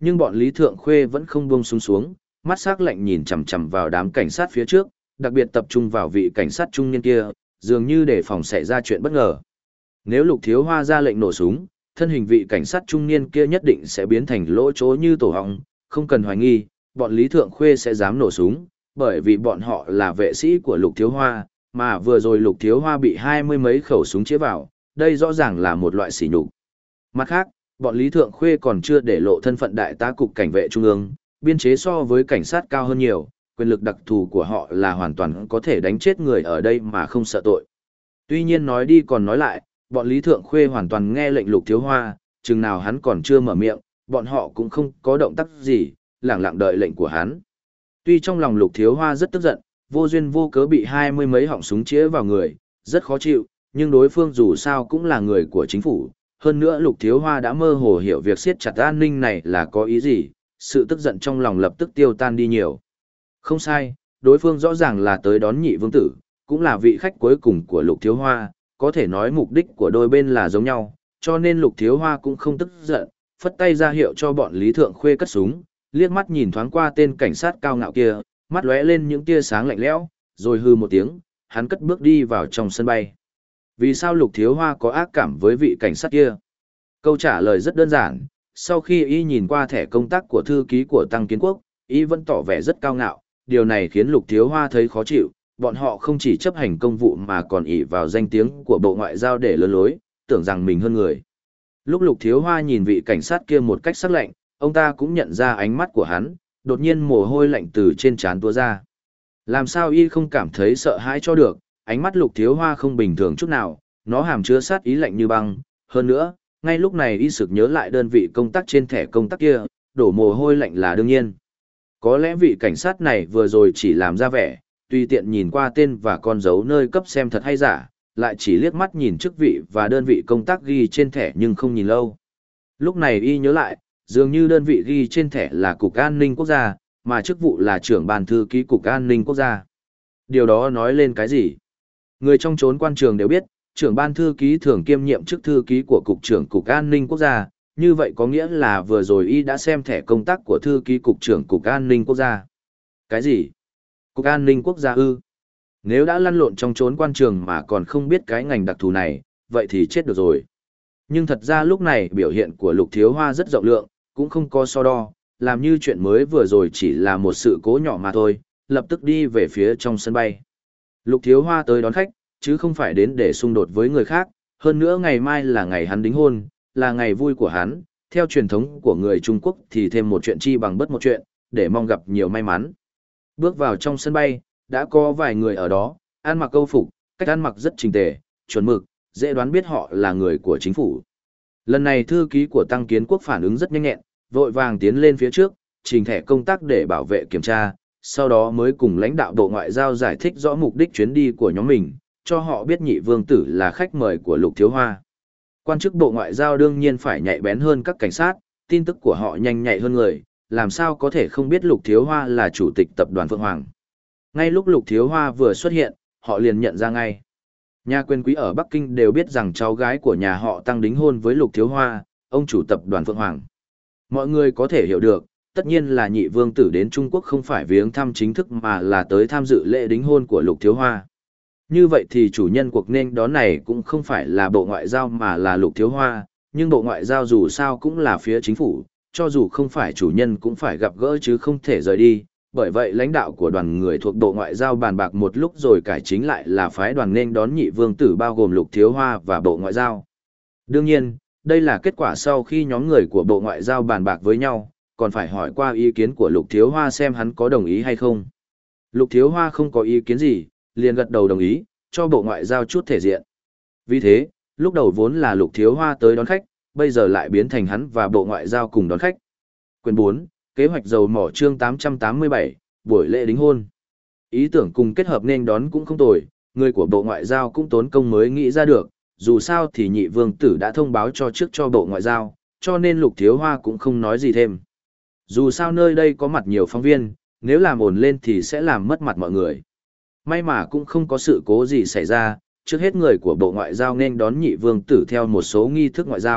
Nhưng bọn Lý Thượng Khuê vẫn không buông xuống xuống, mắt sắc lạnh nhìn chằm chằm vào đám cảnh sát phía trước, đặc biệt tập trung vào vị cảnh sát trung niên kia, dường như để phòng xảy ra chuyện bất ngờ. Nếu Lục Thiếu Hoa ra lệnh nổ súng, thân hình vị cảnh sát trung niên kia nhất định sẽ biến thành lỗ chỗ như tổ họng, không cần hoài nghi, bọn Lý Thượng Khuê sẽ dám nổ súng, bởi vì bọn họ là vệ sĩ của Lục Thiếu Hoa, mà vừa rồi Lục Thiếu Hoa bị hai mươi mấy khẩu súng chĩa vào, đây rõ ràng là một loại sỉ nhục. Mặt khác, bọn Lý Thượng Khuê còn chưa để lộ thân phận đại tá cục cảnh vệ trung ương, biên chế so với cảnh sát cao hơn nhiều, quyền lực đặc thù của họ là hoàn toàn có thể đánh chết người ở đây mà không sợ tội. Tuy nhiên nói đi còn nói lại, bọn Lý Thượng Khuê hoàn toàn nghe lệnh Lục Thiếu Hoa, chừng nào hắn còn chưa mở miệng, bọn họ cũng không có động tác gì, lẳng lặng đợi lệnh của hắn. Tuy trong lòng Lục Thiếu Hoa rất tức giận, vô duyên vô cớ bị hai mươi mấy họng súng chĩa vào người, rất khó chịu, nhưng đối phương dù sao cũng là người của chính phủ. Hơn nữa Lục Thiếu Hoa đã mơ hồ hiểu việc siết chặt an ninh này là có ý gì, sự tức giận trong lòng lập tức tiêu tan đi nhiều. Không sai, đối phương rõ ràng là tới đón nhị vương tử, cũng là vị khách cuối cùng của Lục Thiếu Hoa, có thể nói mục đích của đôi bên là giống nhau, cho nên Lục Thiếu Hoa cũng không tức giận, phất tay ra hiệu cho bọn Lý Thượng Khuê cất súng, liếc mắt nhìn thoáng qua tên cảnh sát cao ngạo kia, mắt lóe lên những tia sáng lạnh lẽo, rồi hừ một tiếng, hắn cất bước đi vào trong sân bay. Vì sao Lục Thiếu Hoa có ác cảm với vị cảnh sát kia? Câu trả lời rất đơn giản, sau khi y nhìn qua thẻ công tác của thư ký của Tăng Kiến Quốc, y vẫn tỏ vẻ rất cao ngạo, điều này khiến Lục Thiếu Hoa thấy khó chịu, bọn họ không chỉ chấp hành công vụ mà còn ỷ vào danh tiếng của Bộ Ngoại giao để lừa lối, tưởng rằng mình hơn người. Lúc Lục Thiếu Hoa nhìn vị cảnh sát kia một cách sắc lạnh, ông ta cũng nhận ra ánh mắt của hắn, đột nhiên mồ hôi lạnh từ trên trán túa ra. Làm sao y không cảm thấy sợ hãi cho được, ánh mắt Lục Thiếu Hoa không bình thường chút nào, nó hàm chứa sát ý lạnh như băng, hơn nữa, ngay lúc này y sực nhớ lại đơn vị công tác trên thẻ công tác kia, đổ mồ hôi lạnh là đương nhiên. Có lẽ vị cảnh sát này vừa rồi chỉ làm ra vẻ, tùy tiện nhìn qua tên và con dấu nơi cấp xem thật hay giả, lại chỉ liếc mắt nhìn chức vị và đơn vị công tác ghi trên thẻ nhưng không nhìn lâu. Lúc này y nhớ lại, dường như đơn vị ghi trên thẻ là Cục An ninh Quốc gia, mà chức vụ là trưởng ban thư ký Cục An ninh Quốc gia. Điều đó nói lên cái gì? Người trong chốn quan trường đều biết, trưởng ban thư ký thường kiêm nhiệm chức thư ký của Cục trưởng Cục An ninh Quốc gia, như vậy có nghĩa là vừa rồi y đã xem thẻ công tác của thư ký Cục trưởng Cục An ninh Quốc gia. Cái gì? Cục An ninh Quốc gia ư? Nếu đã lăn lộn trong chốn quan trường mà còn không biết cái ngành đặc thù này, vậy thì chết được rồi. Nhưng thật ra lúc này biểu hiện của Lục Thiếu Hoa rất rộng lượng, cũng không có so đo, làm như chuyện mới vừa rồi chỉ là một sự cố nhỏ mà thôi, lập tức đi về phía trong sân bay. Lục Thiếu Hoa tới đón khách, chứ không phải đến để xung đột với người khác, hơn nữa ngày mai là ngày hắn đính hôn, là ngày vui của hắn, theo truyền thống của người Trung Quốc thì thêm một chuyện chi bằng bất một chuyện, để mong gặp nhiều may mắn. Bước vào trong sân bay, đã có vài người ở đó, ăn mặc câu phục, cách ăn mặc rất chỉnh tề, chuẩn mực, dễ đoán biết họ là người của chính phủ. Lần này thư ký của Tăng Kiến Quốc phản ứng rất nhanh nhẹn, vội vàng tiến lên phía trước, trình thẻ công tác để bảo vệ kiểm tra, sau đó mới cùng lãnh đạo Bộ Ngoại giao giải thích rõ mục đích chuyến đi của nhóm mình, cho họ biết nhị vương tử là khách mời của Lục Thiếu Hoa. Quan chức Bộ Ngoại giao đương nhiên phải nhạy bén hơn các cảnh sát, tin tức của họ nhanh nhạy hơn người, làm sao có thể không biết Lục Thiếu Hoa là chủ tịch tập đoàn Phượng Hoàng. Ngay lúc Lục Thiếu Hoa vừa xuất hiện, họ liền nhận ra ngay. Nhà quyền quý ở Bắc Kinh đều biết rằng cháu gái của nhà họ Tăng đính hôn với Lục Thiếu Hoa, ông chủ tập đoàn Phượng Hoàng. Mọi người có thể hiểu được, tất nhiên là nhị vương tử đến Trung Quốc không phải viếng thăm chính thức mà là tới tham dự lễ đính hôn của Lục Thiếu Hoa. Như vậy thì chủ nhân cuộc nên đón này cũng không phải là Bộ Ngoại giao mà là Lục Thiếu Hoa, nhưng Bộ Ngoại giao dù sao cũng là phía chính phủ, cho dù không phải chủ nhân cũng phải gặp gỡ chứ không thể rời đi. Bởi vậy lãnh đạo của đoàn người thuộc Bộ Ngoại giao bàn bạc một lúc rồi cải chính lại là phái đoàn nên đón nhị vương tử bao gồm Lục Thiếu Hoa và Bộ Ngoại giao. Đương nhiên, đây là kết quả sau khi nhóm người của Bộ Ngoại giao bàn bạc với nhau, còn phải hỏi qua ý kiến của Lục Thiếu Hoa xem hắn có đồng ý hay không. Lục Thiếu Hoa không có ý kiến gì, liền gật đầu đồng ý, cho Bộ Ngoại giao chút thể diện. Vì thế, lúc đầu vốn là Lục Thiếu Hoa tới đón khách, bây giờ lại biến thành hắn và Bộ Ngoại giao cùng đón khách. Quyền bốn, kế hoạch dầu mỏ chương tám trăm tám mươi bảy, buổi lễ đính hôn. Ý tưởng cùng kết hợp nên đón cũng không tồi, người của Bộ Ngoại giao cũng tốn công mới nghĩ ra được, dù sao thì nhị vương tử đã thông báo cho trước cho Bộ Ngoại giao, cho nên Lục Thiếu Hoa cũng không nói gì thêm. Dù sao nơi đây có mặt nhiều phóng viên, nếu làm ồn lên thì sẽ làm mất mặt mọi người. May mà cũng không có sự cố gì xảy ra, trước hết người của Bộ Ngoại giao nên đón nhị vương tử theo một số nghi thức ngoại giao,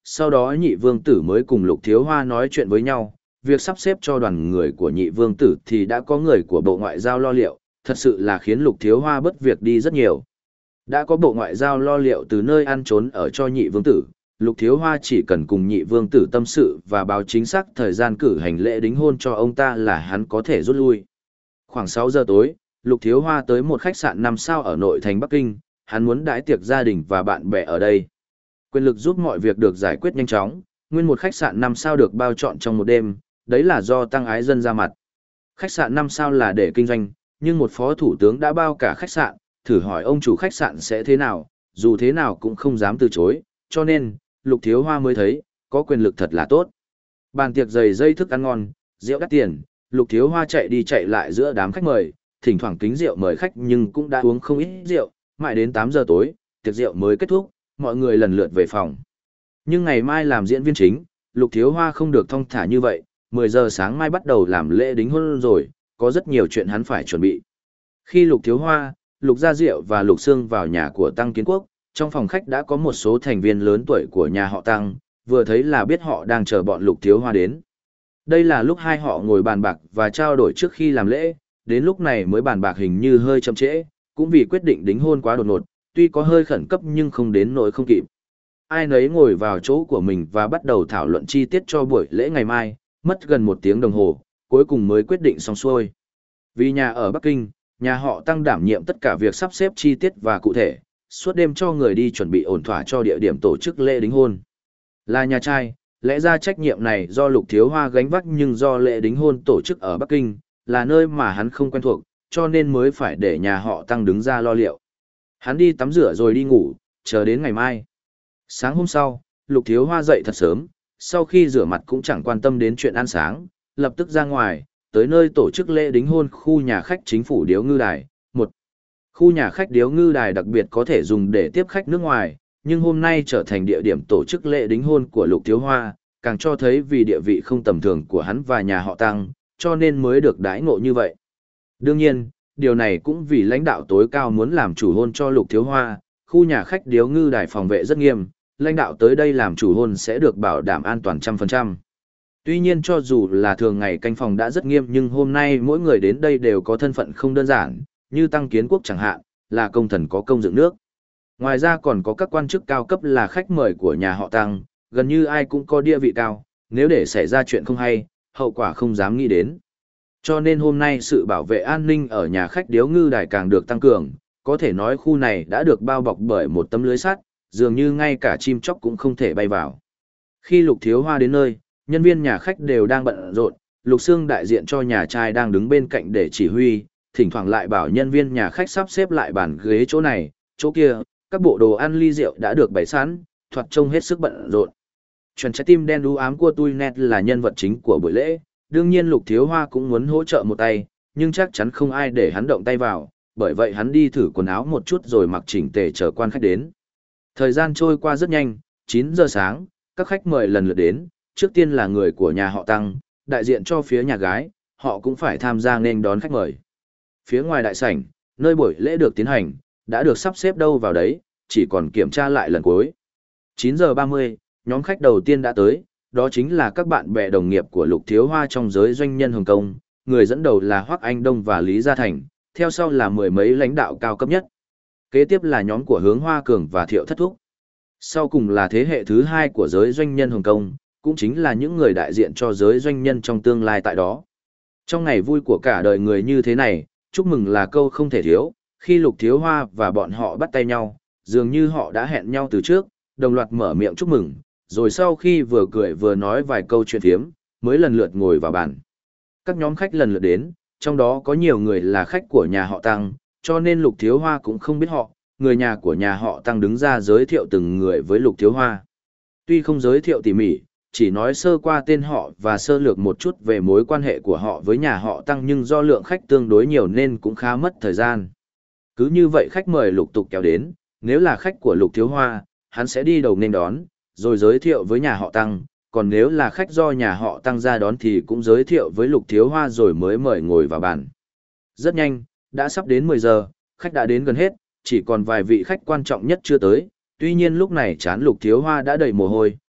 sau đó nhị vương tử mới cùng Lục Thiếu Hoa nói chuyện với nhau, việc sắp xếp cho đoàn người của nhị vương tử thì đã có người của Bộ Ngoại giao lo liệu, thật sự là khiến Lục Thiếu Hoa bất việc đi rất nhiều. Đã có Bộ Ngoại giao lo liệu từ nơi ăn trốn ở cho nhị vương tử, Lục Thiếu Hoa chỉ cần cùng nhị vương tử tâm sự và báo chính xác thời gian cử hành lễ đính hôn cho ông ta là hắn có thể rút lui. Khoảng sáu giờ tối, Lục Thiếu Hoa tới một khách sạn năm sao ở nội thành Bắc Kinh, hắn muốn đãi tiệc gia đình và bạn bè ở đây. Quyền lực giúp mọi việc được giải quyết nhanh chóng, nguyên một khách sạn năm sao được bao trọn trong một đêm, đấy là do Tăng Ái Dân ra mặt. Khách sạn năm sao là để kinh doanh, nhưng một phó thủ tướng đã bao cả khách sạn, thử hỏi ông chủ khách sạn sẽ thế nào, dù thế nào cũng không dám từ chối, cho nên, Lục Thiếu Hoa mới thấy, có quyền lực thật là tốt. Bàn tiệc dày dây thức ăn ngon, rượu đắt tiền, Lục Thiếu Hoa chạy đi chạy lại giữa đám khách mời, thỉnh thoảng kính rượu mời khách nhưng cũng đã uống không ít rượu, mãi đến tám giờ tối, tiệc rượu mới kết thúc, mọi người lần lượt về phòng. Nhưng ngày mai làm diễn viên chính, Lục Thiếu Hoa không được thong thả như vậy, mười giờ sáng mai bắt đầu làm lễ đính hôn rồi, có rất nhiều chuyện hắn phải chuẩn bị. Khi Lục Thiếu Hoa, Lục Gia Diệu và Lục Sương vào nhà của Tăng Kiến Quốc, trong phòng khách đã có một số thành viên lớn tuổi của nhà họ Tăng, vừa thấy là biết họ đang chờ bọn Lục Thiếu Hoa đến. Đây là lúc hai họ ngồi bàn bạc và trao đổi trước khi làm lễ, đến lúc này mới bàn bạc hình như hơi chậm trễ, cũng vì quyết định đính hôn quá đột ngột, tuy có hơi khẩn cấp nhưng không đến nỗi không kịp. Ai nấy ngồi vào chỗ của mình và bắt đầu thảo luận chi tiết cho buổi lễ ngày mai, mất gần một tiếng đồng hồ, cuối cùng mới quyết định xong xuôi. Vì nhà ở Bắc Kinh, nhà họ Tăng đảm nhiệm tất cả việc sắp xếp chi tiết và cụ thể, suốt đêm cho người đi chuẩn bị ổn thỏa cho địa điểm tổ chức lễ đính hôn. Là nhà trai, lẽ ra trách nhiệm này do Lục Thiếu Hoa gánh vác, nhưng do lễ đính hôn tổ chức ở Bắc Kinh, là nơi mà hắn không quen thuộc, cho nên mới phải để nhà họ Tăng đứng ra lo liệu. Hắn đi tắm rửa rồi đi ngủ, chờ đến ngày mai. Sáng hôm sau, Lục Thiếu Hoa dậy thật sớm, sau khi rửa mặt cũng chẳng quan tâm đến chuyện ăn sáng, lập tức ra ngoài, tới nơi tổ chức lễ đính hôn khu nhà khách chính phủ Điếu Ngư Đài. Một khu nhà khách Điếu Ngư Đài đặc biệt có thể dùng để tiếp khách nước ngoài, nhưng hôm nay trở thành địa điểm tổ chức lễ đính hôn của Lục Thiếu Hoa, càng cho thấy vì địa vị không tầm thường của hắn và nhà họ Tăng, cho nên mới được đãi ngộ như vậy. Đương nhiên, điều này cũng vì lãnh đạo tối cao muốn làm chủ hôn cho Lục Thiếu Hoa, khu nhà khách Điếu Ngư Đài phòng vệ rất nghiêm, lãnh đạo tới đây làm chủ hôn sẽ được bảo đảm an toàn trăm phần trăm. Tuy nhiên cho dù là thường ngày canh phòng đã rất nghiêm, nhưng hôm nay mỗi người đến đây đều có thân phận không đơn giản, như Tăng Kiến Quốc chẳng hạn, là công thần có công dựng nước. Ngoài ra còn có các quan chức cao cấp là khách mời của nhà họ Tăng, gần như ai cũng có địa vị cao, nếu để xảy ra chuyện không hay, hậu quả không dám nghĩ đến. Cho nên hôm nay sự bảo vệ an ninh ở nhà khách Điếu Ngư Đài càng được tăng cường, có thể nói khu này đã được bao bọc bởi một tấm lưới sắt, dường như ngay cả chim chóc cũng không thể bay vào. Khi Lục Thiếu Hoa đến nơi, nhân viên nhà khách đều đang bận rộn, Lục Sương đại diện cho nhà trai đang đứng bên cạnh để chỉ huy, thỉnh thoảng lại bảo nhân viên nhà khách sắp xếp lại bàn ghế chỗ này, chỗ kia, các bộ đồ ăn ly rượu đã được bày sẵn, thoạt trông hết sức bận rộn. Chuẩn trái tim đen đú ám của tôi nét là nhân vật chính của buổi lễ, đương nhiên Lục Thiếu Hoa cũng muốn hỗ trợ một tay, nhưng chắc chắn không ai để hắn động tay vào, bởi vậy hắn đi thử quần áo một chút rồi mặc chỉnh tề chờ quan khách đến. Thời gian trôi qua rất nhanh, chín giờ sáng, các khách mời lần lượt đến, trước tiên là người của nhà họ Tăng, đại diện cho phía nhà gái, họ cũng phải tham gia nên đón khách mời. Phía ngoài đại sảnh, nơi buổi lễ được tiến hành, đã được sắp xếp đâu vào đấy, chỉ còn kiểm tra lại lần cuối. chín giờ ba mươi, nhóm khách đầu tiên đã tới, đó chính là các bạn bè đồng nghiệp của Lục Thiếu Hoa trong giới doanh nhân Hồng Kông, người dẫn đầu là Hoắc Anh Đông và Lý Gia Thành, theo sau là mười mấy lãnh đạo cao cấp nhất. Kế tiếp là nhóm của Hướng Hoa Cường và Thiệu Thất Thúc. Sau cùng là thế hệ thứ hai của giới doanh nhân Hồng Kông, cũng chính là những người đại diện cho giới doanh nhân trong tương lai tại đó. Trong ngày vui của cả đời người như thế này, chúc mừng là câu không thể thiếu, khi Lục Thiếu Hoa và bọn họ bắt tay nhau, dường như họ đã hẹn nhau từ trước, đồng loạt mở miệng chúc mừng, rồi sau khi vừa cười vừa nói vài câu chuyện phiếm, mới lần lượt ngồi vào bàn. Các nhóm khách lần lượt đến, trong đó có nhiều người là khách của nhà họ Tăng, cho nên Lục Thiếu Hoa cũng không biết họ, người nhà của nhà họ Tăng đứng ra giới thiệu từng người với Lục Thiếu Hoa. Tuy không giới thiệu tỉ mỉ, chỉ nói sơ qua tên họ và sơ lược một chút về mối quan hệ của họ với nhà họ Tăng, nhưng do lượng khách tương đối nhiều nên cũng khá mất thời gian. Cứ như vậy khách mời lục tục kéo đến, nếu là khách của Lục Thiếu Hoa, hắn sẽ đi đầu nên đón, rồi giới thiệu với nhà họ Tăng, còn nếu là khách do nhà họ Tăng ra đón thì cũng giới thiệu với Lục Thiếu Hoa rồi mới mời ngồi vào bàn. Rất nhanh, đã sắp đến mười giờ, khách đã đến gần hết, chỉ còn vài vị khách quan trọng nhất chưa tới, tuy nhiên lúc này trán Lục Thiếu Hoa đã đầy mồ hôi,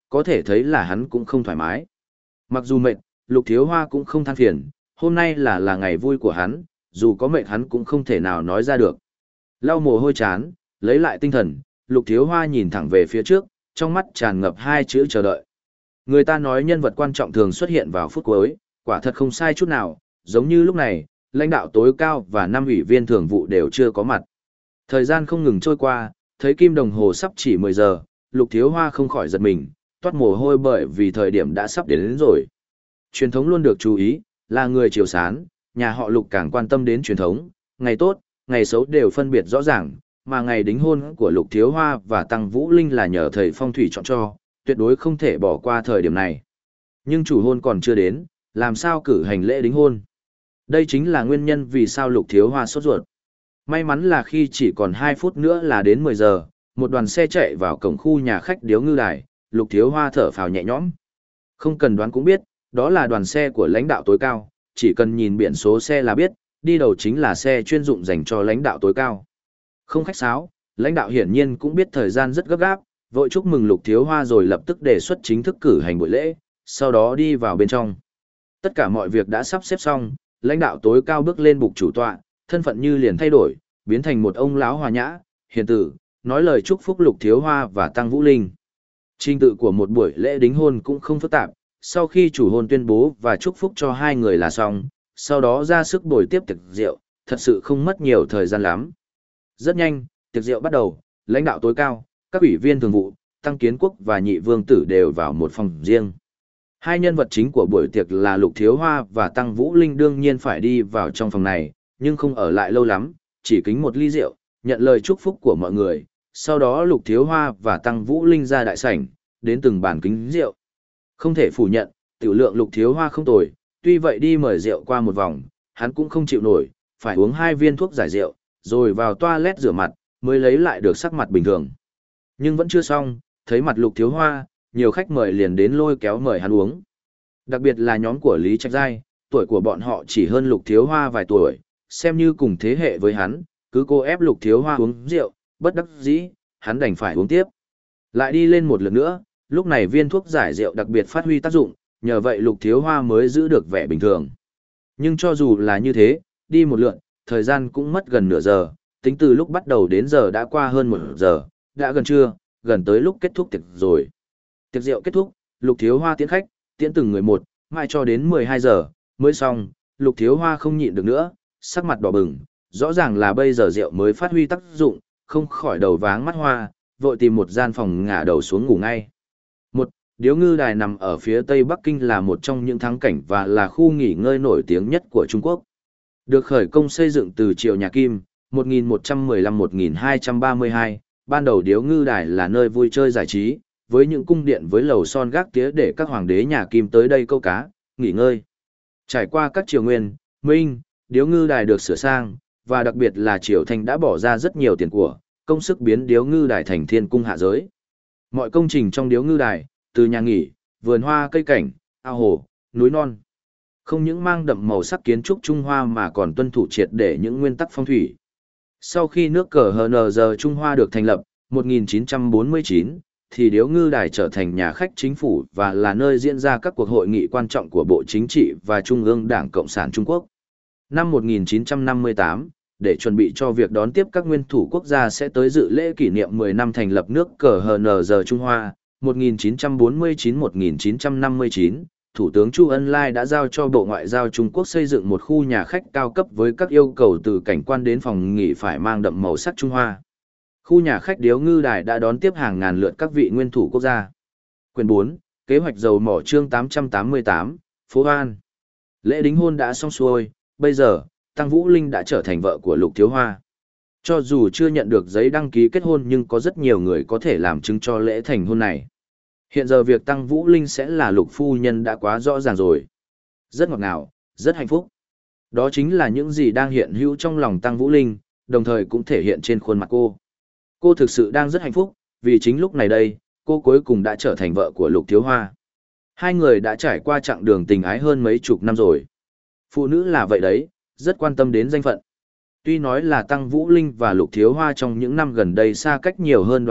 có thể thấy là hắn cũng không thoải mái. Mặc dù mệt, Lục Thiếu Hoa cũng không than phiền, hôm nay là là ngày vui của hắn, dù có mệt hắn cũng không thể nào nói ra được. Lau mồ hôi chán, lấy lại tinh thần, Lục Thiếu Hoa nhìn thẳng về phía trước, trong mắt tràn ngập hai chữ chờ đợi. Người ta nói nhân vật quan trọng thường xuất hiện vào phút cuối, quả thật không sai chút nào, giống như lúc này, lãnh đạo tối cao và năm ủy viên thường vụ đều chưa có mặt. Thời gian không ngừng trôi qua, thấy kim đồng hồ sắp chỉ mười giờ, Lục Thiếu Hoa không khỏi giật mình, toát mồ hôi bởi vì thời điểm đã sắp đến, đến rồi. Truyền thống luôn được chú ý, là người Triều Sán, nhà họ Lục càng quan tâm đến truyền thống, ngày tốt, ngày xấu đều phân biệt rõ ràng, mà ngày đính hôn của Lục Thiếu Hoa và Tăng Vũ Linh là nhờ thầy phong thủy chọn cho, tuyệt đối không thể bỏ qua thời điểm này. Nhưng chủ hôn còn chưa đến, làm sao cử hành lễ đính hôn? Đây chính là nguyên nhân vì sao Lục Thiếu Hoa sốt ruột. May mắn là khi chỉ còn hai phút nữa là đến mười giờ, một đoàn xe chạy vào cổng khu nhà khách Điếu Ngư Đài, Lục Thiếu Hoa thở phào nhẹ nhõm. Không cần đoán cũng biết, đó là đoàn xe của lãnh đạo tối cao, chỉ cần nhìn biển số xe là biết, đi đầu chính là xe chuyên dụng dành cho lãnh đạo tối cao. Không khách sáo, lãnh đạo hiển nhiên cũng biết thời gian rất gấp gáp, vội chúc mừng Lục Thiếu Hoa rồi lập tức đề xuất chính thức cử hành buổi lễ, sau đó đi vào bên trong. Tất cả mọi việc đã sắp xếp xong, lãnh đạo tối cao bước lên bục chủ tọa, thân phận như liền thay đổi, biến thành một ông lão hòa nhã, hiền tử, nói lời chúc phúc Lục Thiếu Hoa và Tăng Vũ Linh. Trình tự của một buổi lễ đính hôn cũng không phức tạp, sau khi chủ hôn tuyên bố và chúc phúc cho hai người là xong, sau đó ra sức bồi tiếp tiệc rượu, thật sự không mất nhiều thời gian lắm. Rất nhanh, tiệc rượu bắt đầu, lãnh đạo tối cao, các ủy viên thường vụ, Tăng Kiến Quốc và Nhị Vương Tử đều vào một phòng riêng. Hai nhân vật chính của buổi tiệc là Lục Thiếu Hoa và Tăng Vũ Linh đương nhiên phải đi vào trong phòng này, nhưng không ở lại lâu lắm, chỉ kính một ly rượu, nhận lời chúc phúc của mọi người. Sau đó Lục Thiếu Hoa và Tăng Vũ Linh ra đại sảnh, đến từng bàn kính rượu. Không thể phủ nhận, tiểu lượng Lục Thiếu Hoa không tồi, tuy vậy đi mời rượu qua một vòng, hắn cũng không chịu nổi, phải uống hai viên thuốc giải rượu, rồi vào toilet rửa mặt, mới lấy lại được sắc mặt bình thường. Nhưng vẫn chưa xong, thấy mặt Lục Thiếu Hoa, nhiều khách mời liền đến lôi kéo mời hắn uống. Đặc biệt là nhóm của Lý Trạch Giai, tuổi của bọn họ chỉ hơn Lục Thiếu Hoa vài tuổi, xem như cùng thế hệ với hắn, cứ cô ép Lục Thiếu Hoa uống rượu, bất đắc dĩ, hắn đành phải uống tiếp. Lại đi lên một lượt nữa, lúc này viên thuốc giải rượu đặc biệt phát huy tác dụng, nhờ vậy Lục Thiếu Hoa mới giữ được vẻ bình thường. Nhưng cho dù là như thế, đi một lượt, thời gian cũng mất gần nửa giờ, tính từ lúc bắt đầu đến giờ đã qua hơn một giờ, đã gần trưa, gần tới lúc kết thúc tiệc rồi. Tiệc rượu kết thúc, Lục Thiếu Hoa tiễn khách, tiễn từng người một, mãi cho đến mười hai giờ, mới xong, Lục Thiếu Hoa không nhịn được nữa, sắc mặt đỏ bừng, rõ ràng là bây giờ rượu mới phát huy tác dụng, không khỏi đầu váng mắt hoa, vội tìm một gian phòng ngả đầu xuống ngủ ngay. Một, Điếu Ngư Đài nằm ở phía tây Bắc Kinh là một trong những thắng cảnh và là khu nghỉ ngơi nổi tiếng nhất của Trung Quốc. Được khởi công xây dựng từ triều nhà Kim, một nghìn một trăm mười lăm đến một nghìn hai trăm ba mươi hai, ban đầu Điếu Ngư Đài là nơi vui chơi giải trí, với những cung điện với lầu son gác tía để các hoàng đế nhà Kim tới đây câu cá, nghỉ ngơi. Trải qua các triều Nguyên, Minh, Điếu Ngư Đài được sửa sang, và đặc biệt là triều Thanh đã bỏ ra rất nhiều tiền của, công sức biến Điếu Ngư Đài thành thiên cung hạ giới. Mọi công trình trong Điếu Ngư Đài, từ nhà nghỉ, vườn hoa cây cảnh, ao hồ, núi non, không những mang đậm màu sắc kiến trúc Trung Hoa mà còn tuân thủ triệt để những nguyên tắc phong thủy. Sau khi nước cờ hờ en giê Trung Hoa được thành lập, một nghìn chín trăm bốn mươi chín, thì Điếu Ngư Đài trở thành nhà khách chính phủ và là nơi diễn ra các cuộc hội nghị quan trọng của Bộ Chính trị và Trung ương Đảng Cộng sản Trung Quốc. Năm một nghìn chín trăm năm mươi tám, để chuẩn bị cho việc đón tiếp các nguyên thủ quốc gia sẽ tới dự lễ kỷ niệm mười năm thành lập nước cờ hờ en giê Trung Hoa, một nghìn chín trăm bốn mươi chín đến một nghìn chín trăm năm mươi chín, Thủ tướng Chu Ân Lai đã giao cho Bộ Ngoại giao Trung Quốc xây dựng một khu nhà khách cao cấp với các yêu cầu từ cảnh quan đến phòng nghỉ phải mang đậm màu sắc Trung Hoa. Khu nhà khách Điếu Ngư Đài đã đón tiếp hàng ngàn lượt các vị nguyên thủ quốc gia. Quyển bốn, Kế hoạch dầu mỏ chương tám trăm tám mươi tám, Phố An. Lễ đính hôn đã xong xuôi, bây giờ, Tăng Vũ Linh đã trở thành vợ của Lục Thiếu Hoa. Cho dù chưa nhận được giấy đăng ký kết hôn nhưng có rất nhiều người có thể làm chứng cho lễ thành hôn này. Hiện giờ việc Tăng Vũ Linh sẽ là Lục phu nhân đã quá rõ ràng rồi. Rất ngọt ngào, rất hạnh phúc. Đó chính là những gì đang hiện hữu trong lòng Tăng Vũ Linh, đồng thời cũng thể hiện trên khuôn mặt cô. Cô thực sự đang rất hạnh phúc, vì chính lúc này đây, cô cuối cùng đã trở thành vợ của Lục Thiếu Hoa. Hai người đã trải qua chặng đường tình ái hơn mấy chục năm rồi. Phụ nữ là vậy đấy, rất quan tâm đến danh phận. Tuy nói là Tăng Vũ Linh và Lục Thiếu Hoa trong những năm gần đây xa cách nhiều hơn đoàn tụ,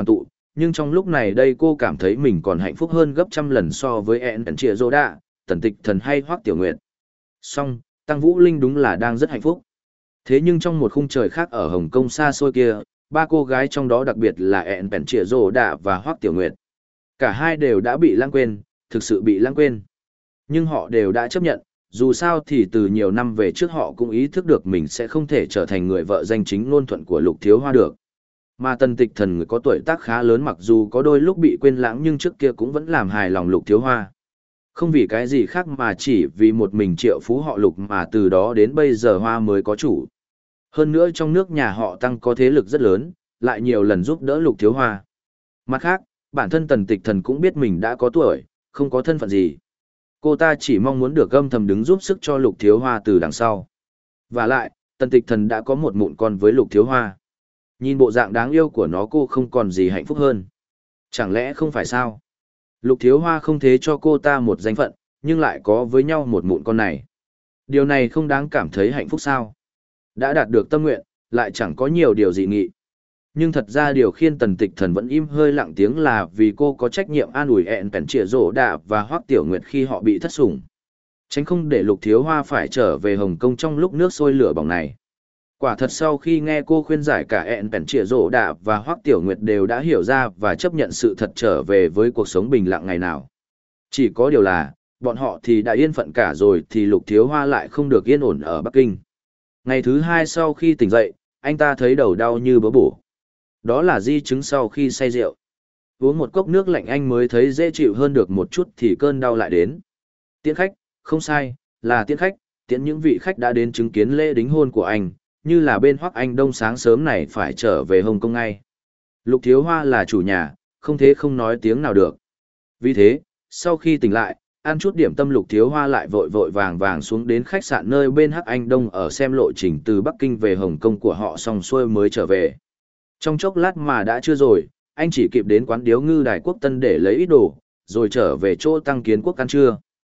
nhưng trong lúc này đây cô cảm thấy mình còn hạnh phúc hơn gấp trăm lần so với ẹn ẩn trịa rô đạ, Tần Tịch Thần hay Hoắc Tiểu Nguyệt. Song, Tăng Vũ Linh đúng là đang rất hạnh phúc. Thế nhưng trong một khung trời khác ở Hồng Kông xa xôi kia, ba cô gái trong đó đặc biệt là ẹn ẩn trịa rô đạ và Hoắc Tiểu Nguyệt. Cả hai đều đã bị lãng quên, thực sự bị lãng quên. Nhưng họ đều đã chấp nhận, dù sao thì từ nhiều năm về trước họ cũng ý thức được mình sẽ không thể trở thành người vợ danh chính ngôn thuận của Lục Thiếu Hoa được. Mà Tần Tịch Thần người có tuổi tác khá lớn mặc dù có đôi lúc bị quên lãng nhưng trước kia cũng vẫn làm hài lòng Lục Thiếu Hoa. Không vì cái gì khác mà chỉ vì một mình Triệu Phú họ Lục mà từ đó đến bây giờ Hoa mới có chủ. Hơn nữa trong nước nhà họ Tăng có thế lực rất lớn, lại nhiều lần giúp đỡ Lục Thiếu Hoa. Mặt khác, bản thân Tần Tịch Thần cũng biết mình đã có tuổi, không có thân phận gì. Cô ta chỉ mong muốn được âm thầm đứng giúp sức cho Lục Thiếu Hoa từ đằng sau. Và lại, Tần Tịch Thần đã có một mụn con với Lục Thiếu Hoa. Nhìn bộ dạng đáng yêu của nó cô không còn gì hạnh phúc hơn. Chẳng lẽ không phải sao? Lục Thiếu Hoa không thế cho cô ta một danh phận, nhưng lại có với nhau một mụn con này. Điều này không đáng cảm thấy hạnh phúc sao? Đã đạt được tâm nguyện, lại chẳng có nhiều điều dị nghị. Nhưng thật ra điều khiến Tần Tịch Thần vẫn im hơi lặng tiếng là vì cô có trách nhiệm an ủi ẹn pèn trịa rổ đạ và Hoắc Tiểu Nguyệt khi họ bị thất sủng. Tránh không để Lục Thiếu Hoa phải trở về Hồng Kông trong lúc nước sôi lửa bỏng này. Quả thật sau khi nghe cô khuyên giải cả ẹn pèn trịa rổ đạ và Hoắc Tiểu Nguyệt đều đã hiểu ra và chấp nhận sự thật trở về với cuộc sống bình lặng ngày nào. Chỉ có điều là, bọn họ thì đã yên phận cả rồi thì Lục Thiếu Hoa lại không được yên ổn ở Bắc Kinh. Ngày thứ hai sau khi tỉnh dậy, anh ta thấy đầu đau như bớ bổ. Đó là di chứng sau khi say rượu. Uống một cốc nước lạnh anh mới thấy dễ chịu hơn được một chút thì cơn đau lại đến. Tiễn khách, không sai, là tiễn khách, tiễn những vị khách đã đến chứng kiến lễ đính hôn của anh, như là bên Hoắc Anh Đông sáng sớm này phải trở về Hồng Kông ngay. Lục Thiếu Hoa là chủ nhà, không thế không nói tiếng nào được. Vì thế, sau khi tỉnh lại, ăn chút điểm tâm Lục Thiếu Hoa lại vội vội vàng vàng xuống đến khách sạn nơi bên Hắc Anh Đông ở xem lộ trình từ Bắc Kinh về Hồng Kông của họ xong xuôi mới trở về. Trong chốc lát mà đã chưa rồi, anh chỉ kịp đến quán điếu ngư Đài Quốc Tân để lấy ít đồ, rồi trở về chỗ Tăng Kiến Quốc ăn trưa.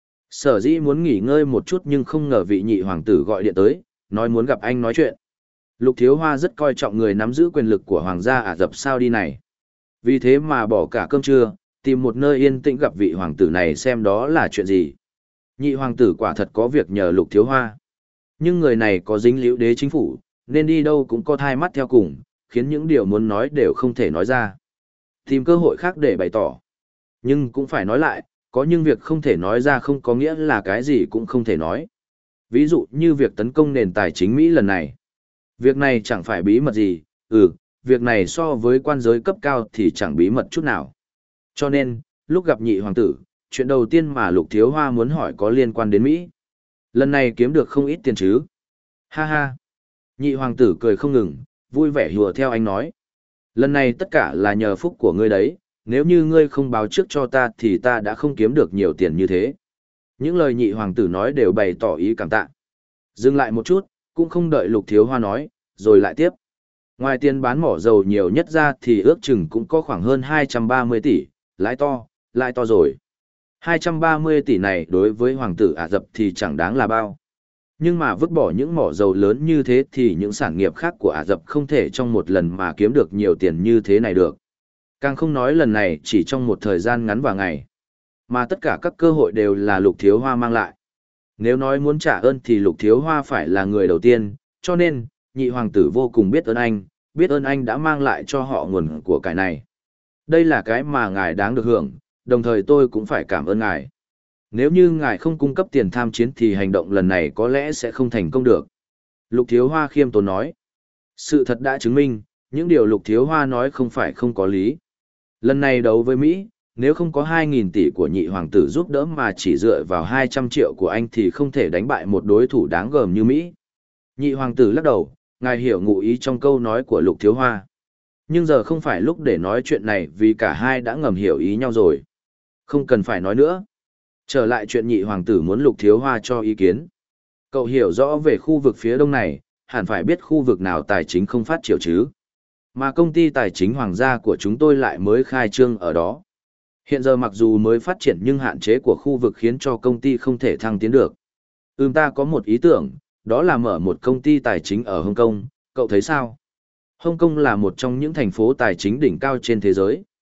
Sở dĩ muốn nghỉ ngơi một chút nhưng không ngờ vị nhị hoàng tử gọi điện tới, nói muốn gặp anh nói chuyện. Lục Thiếu Hoa rất coi trọng người nắm giữ quyền lực của hoàng gia Ả Rập Saudi này. Vì thế mà bỏ cả cơm trưa, tìm một nơi yên tĩnh gặp vị hoàng tử này xem đó là chuyện gì. Nhị hoàng tử quả thật có việc nhờ Lục Thiếu Hoa. Nhưng người này có dính líu đế chính phủ, nên đi đâu cũng có thai mắt theo cùng, khiến những điều muốn nói đều không thể nói ra. Tìm cơ hội khác để bày tỏ. Nhưng cũng phải nói lại, có những việc không thể nói ra không có nghĩa là cái gì cũng không thể nói. Ví dụ như việc tấn công nền tài chính Mỹ lần này. Việc này chẳng phải bí mật gì, ừ, việc này so với quan giới cấp cao thì chẳng bí mật chút nào. Cho nên, lúc gặp nhị hoàng tử, chuyện đầu tiên mà Lục Thiếu Hoa muốn hỏi có liên quan đến Mỹ. Lần này kiếm được không ít tiền chứ. Ha ha. Nhị hoàng tử cười không ngừng, vui vẻ hùa theo anh nói. Lần này tất cả là nhờ phúc của ngươi đấy, nếu như ngươi không báo trước cho ta thì ta đã không kiếm được nhiều tiền như thế. Những lời nhị hoàng tử nói đều bày tỏ ý cảm tạ. Dừng lại một chút, cũng không đợi Lục Thiếu Hoa nói, rồi lại tiếp. Ngoài tiền bán mỏ dầu nhiều nhất ra thì ước chừng cũng có khoảng hơn hai trăm ba mươi tỷ, lãi to, lãi to rồi. hai trăm ba mươi tỷ này đối với hoàng tử Ả Rập thì chẳng đáng là bao. Nhưng mà vứt bỏ những mỏ dầu lớn như thế thì những sản nghiệp khác của Ả Rập không thể trong một lần mà kiếm được nhiều tiền như thế này được. Càng không nói lần này chỉ trong một thời gian ngắn và ngày. Mà tất cả các cơ hội đều là Lục Thiếu Hoa mang lại. Nếu nói muốn trả ơn thì Lục Thiếu Hoa phải là người đầu tiên, cho nên, nhị hoàng tử vô cùng biết ơn anh, biết ơn anh đã mang lại cho họ nguồn của cái này. Đây là cái mà ngài đáng được hưởng, đồng thời tôi cũng phải cảm ơn ngài. Nếu như ngài không cung cấp tiền tham chiến thì hành động lần này có lẽ sẽ không thành công được. Lục Thiếu Hoa khiêm tốn nói. Sự thật đã chứng minh, những điều Lục Thiếu Hoa nói không phải không có lý. Lần này đấu với Mỹ, nếu không có hai nghìn tỷ của nhị hoàng tử giúp đỡ mà chỉ dựa vào hai trăm triệu của anh thì không thể đánh bại một đối thủ đáng gờm như Mỹ. Nhị hoàng tử lắc đầu, ngài hiểu ngụ ý trong câu nói của Lục Thiếu Hoa. Nhưng giờ không phải lúc để nói chuyện này vì cả hai đã ngầm hiểu ý nhau rồi. Không cần phải nói nữa. Trở lại chuyện nhị hoàng tử muốn Lục Thiếu Hoa cho ý kiến. Cậu hiểu rõ về khu vực phía đông này, hẳn phải biết khu vực nào tài chính không phát triển chứ. Mà công ty tài chính hoàng gia của chúng tôi lại mới khai trương ở đó. Hiện giờ mặc dù mới phát triển nhưng hạn chế của khu vực khiến cho công ty không thể thăng tiến được. Ừm ta có một ý tưởng, đó là mở một công ty tài chính ở Hồng Kông, cậu thấy sao? Hồng Kông là một trong những thành phố tài chính đỉnh cao trên thế giới.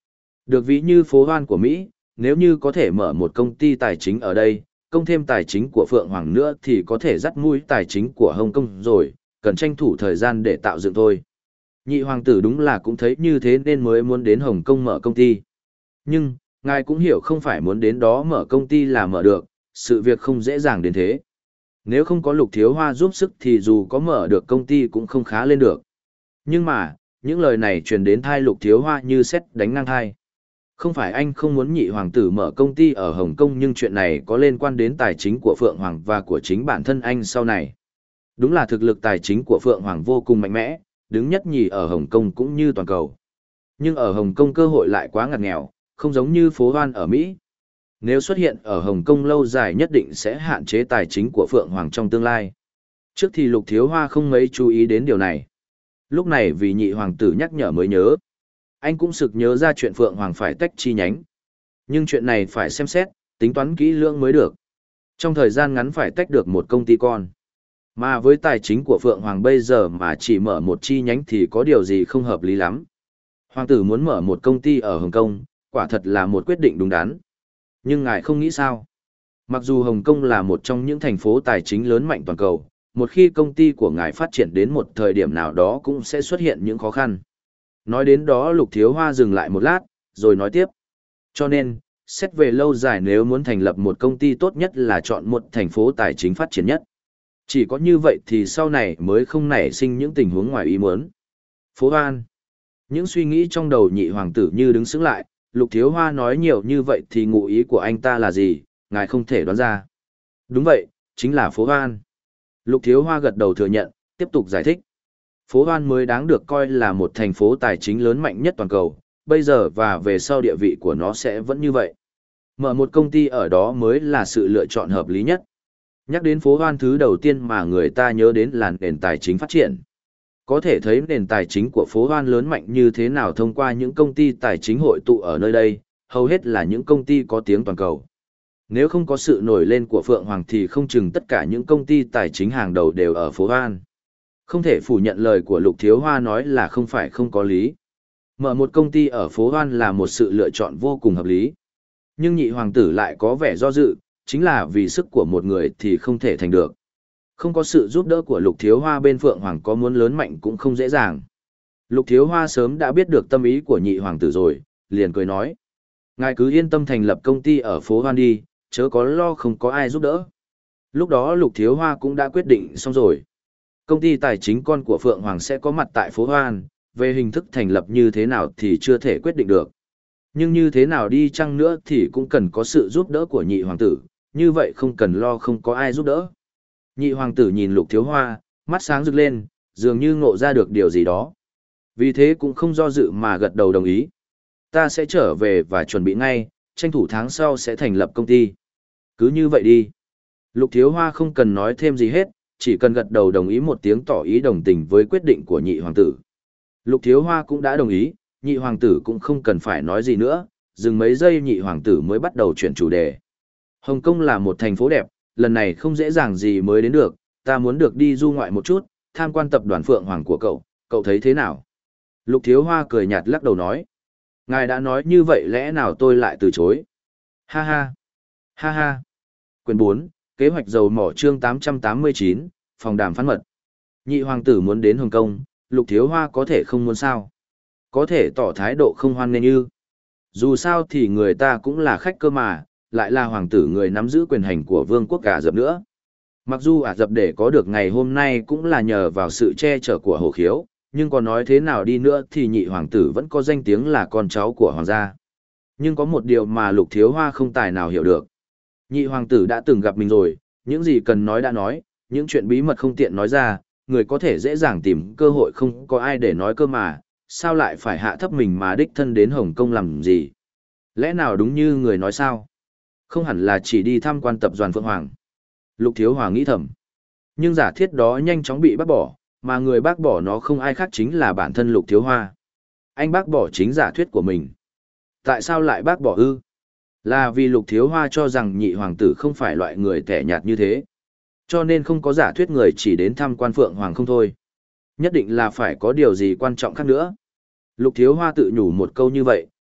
Được ví như phố hoan của Mỹ, nếu như có thể mở một công ty tài chính ở đây, công thêm tài chính của Phượng Hoàng nữa thì có thể dắt mũi tài chính của Hồng Kông rồi, cần tranh thủ thời gian để tạo dựng thôi. Nhị hoàng tử đúng là cũng thấy như thế nên mới muốn đến Hồng Kông mở công ty. Nhưng, ngài cũng hiểu không phải muốn đến đó mở công ty là mở được, sự việc không dễ dàng đến thế. Nếu không có Lục Thiếu Hoa giúp sức thì dù có mở được công ty cũng không khá lên được. Nhưng mà, những lời này truyền đến tai Lục Thiếu Hoa như sét đánh ngang tai. Không phải anh không muốn nhị hoàng tử mở công ty ở Hồng Kông, nhưng chuyện này có liên quan đến tài chính của Phượng Hoàng và của chính bản thân anh sau này. Đúng là thực lực tài chính của Phượng Hoàng vô cùng mạnh mẽ, đứng nhất nhì ở Hồng Kông cũng như toàn cầu. Nhưng ở Hồng Kông cơ hội lại quá ngặt nghèo, không giống như phố hoan ở Mỹ. Nếu xuất hiện ở Hồng Kông lâu dài nhất định sẽ hạn chế tài chính của Phượng Hoàng trong tương lai. Trước thì Lục Thiếu Hoa không mấy chú ý đến điều này. Lúc này vì nhị hoàng tử nhắc nhở mới nhớ. Anh cũng sực nhớ ra chuyện Phượng Hoàng phải tách chi nhánh. Nhưng chuyện này phải xem xét, tính toán kỹ lưỡng mới được. Trong thời gian ngắn phải tách được một công ty con. Mà với tài chính của Phượng Hoàng bây giờ mà chỉ mở một chi nhánh thì có điều gì không hợp lý lắm. Hoàng tử muốn mở một công ty ở Hồng Kông, quả thật là một quyết định đúng đắn. Nhưng ngài không nghĩ sao? Mặc dù Hồng Kông là một trong những thành phố tài chính lớn mạnh toàn cầu, một khi công ty của ngài phát triển đến một thời điểm nào đó cũng sẽ xuất hiện những khó khăn. Nói đến đó Lục Thiếu Hoa dừng lại một lát, rồi nói tiếp. Cho nên, xét về lâu dài nếu muốn thành lập một công ty tốt nhất là chọn một thành phố tài chính phát triển nhất. Chỉ có như vậy thì sau này mới không nảy sinh những tình huống ngoài ý muốn. Phố Hoan. Những suy nghĩ trong đầu nhị hoàng tử như đứng sững lại, Lục Thiếu Hoa nói nhiều như vậy thì ngụ ý của anh ta là gì, ngài không thể đoán ra. Đúng vậy, chính là phố Hoan. Lục Thiếu Hoa gật đầu thừa nhận, tiếp tục giải thích. Phố Hoan mới đáng được coi là một thành phố tài chính lớn mạnh nhất toàn cầu, bây giờ và về sau địa vị của nó sẽ vẫn như vậy. Mở một công ty ở đó mới là sự lựa chọn hợp lý nhất. Nhắc đến phố Hoan thứ đầu tiên mà người ta nhớ đến là nền tài chính phát triển. Có thể thấy nền tài chính của phố Hoan lớn mạnh như thế nào thông qua những công ty tài chính hội tụ ở nơi đây, hầu hết là những công ty có tiếng toàn cầu. Nếu không có sự nổi lên của Phượng Hoàng thì không chừng tất cả những công ty tài chính hàng đầu đều ở phố Hoan. Không thể phủ nhận lời của Lục Thiếu Hoa nói là không phải không có lý. Mở một công ty ở phố Hoan là một sự lựa chọn vô cùng hợp lý. Nhưng nhị hoàng tử lại có vẻ do dự, chính là vì sức của một người thì không thể thành được. Không có sự giúp đỡ của Lục Thiếu Hoa bên Phượng Hoàng có muốn lớn mạnh cũng không dễ dàng. Lục Thiếu Hoa sớm đã biết được tâm ý của nhị hoàng tử rồi, liền cười nói. Ngài cứ yên tâm thành lập công ty ở phố Hoan đi, chớ có lo không có ai giúp đỡ. Lúc đó Lục Thiếu Hoa cũng đã quyết định xong rồi. Công ty tài chính con của Phượng Hoàng sẽ có mặt tại phố Hoan, về hình thức thành lập như thế nào thì chưa thể quyết định được. Nhưng như thế nào đi chăng nữa thì cũng cần có sự giúp đỡ của nhị hoàng tử, như vậy không cần lo không có ai giúp đỡ. Nhị hoàng tử nhìn Lục Thiếu Hoa, mắt sáng rực lên, dường như ngộ ra được điều gì đó. Vì thế cũng không do dự mà gật đầu đồng ý. Ta sẽ trở về và chuẩn bị ngay, tranh thủ tháng sau sẽ thành lập công ty. Cứ như vậy đi. Lục Thiếu Hoa không cần nói thêm gì hết, chỉ cần gật đầu đồng ý một tiếng tỏ ý đồng tình với quyết định của nhị hoàng tử. Lục Thiếu Hoa cũng đã đồng ý, nhị hoàng tử cũng không cần phải nói gì nữa, dừng mấy giây nhị hoàng tử mới bắt đầu chuyển chủ đề. Hồng Kông là một thành phố đẹp, lần này không dễ dàng gì mới đến được, ta muốn được đi du ngoại một chút, tham quan tập đoàn Phượng Hoàng của cậu, cậu thấy thế nào? Lục Thiếu Hoa cười nhạt lắc đầu nói. Ngài đã nói như vậy lẽ nào tôi lại từ chối? Ha ha! Ha ha! Quyền bốn, kế hoạch dầu mỏ chương tám trăm tám mươi chín, phòng đàm phán mật. Nhị hoàng tử muốn đến Hồng Kông, Lục Thiếu Hoa có thể không muốn sao? Có thể tỏ thái độ không hoan nghênh như. Dù sao thì người ta cũng là khách cơ mà, lại là hoàng tử người nắm giữ quyền hành của vương quốc Ả Rập nữa. Mặc dù Ả Rập để có được ngày hôm nay cũng là nhờ vào sự che chở của Hổ Khiếu, nhưng có nói thế nào đi nữa thì nhị hoàng tử vẫn có danh tiếng là con cháu của hoàng gia. Nhưng có một điều mà Lục Thiếu Hoa không tài nào hiểu được. Nhị hoàng tử đã từng gặp mình rồi, những gì cần nói đã nói, những chuyện bí mật không tiện nói ra, người có thể dễ dàng tìm cơ hội không có ai để nói cơ mà, sao lại phải hạ thấp mình mà đích thân đến Hồng Kông làm gì? Lẽ nào đúng như người nói sao? Không hẳn là chỉ đi tham quan tập đoàn Phượng Hoàng. Lục Thiếu Hoa nghĩ thầm. Nhưng giả thiết đó nhanh chóng bị bác bỏ, mà người bác bỏ nó không ai khác chính là bản thân Lục Thiếu Hoa. Anh bác bỏ chính giả thuyết của mình. Tại sao lại bác bỏ ư? Là vì Lục Thiếu Hoa cho rằng nhị hoàng tử không phải loại người tẻ nhạt như thế. Cho nên không có giả thuyết người chỉ đến thăm quan Phượng Hoàng không thôi. Nhất định là phải có điều gì quan trọng khác nữa. Lục Thiếu Hoa tự nhủ một câu như vậy,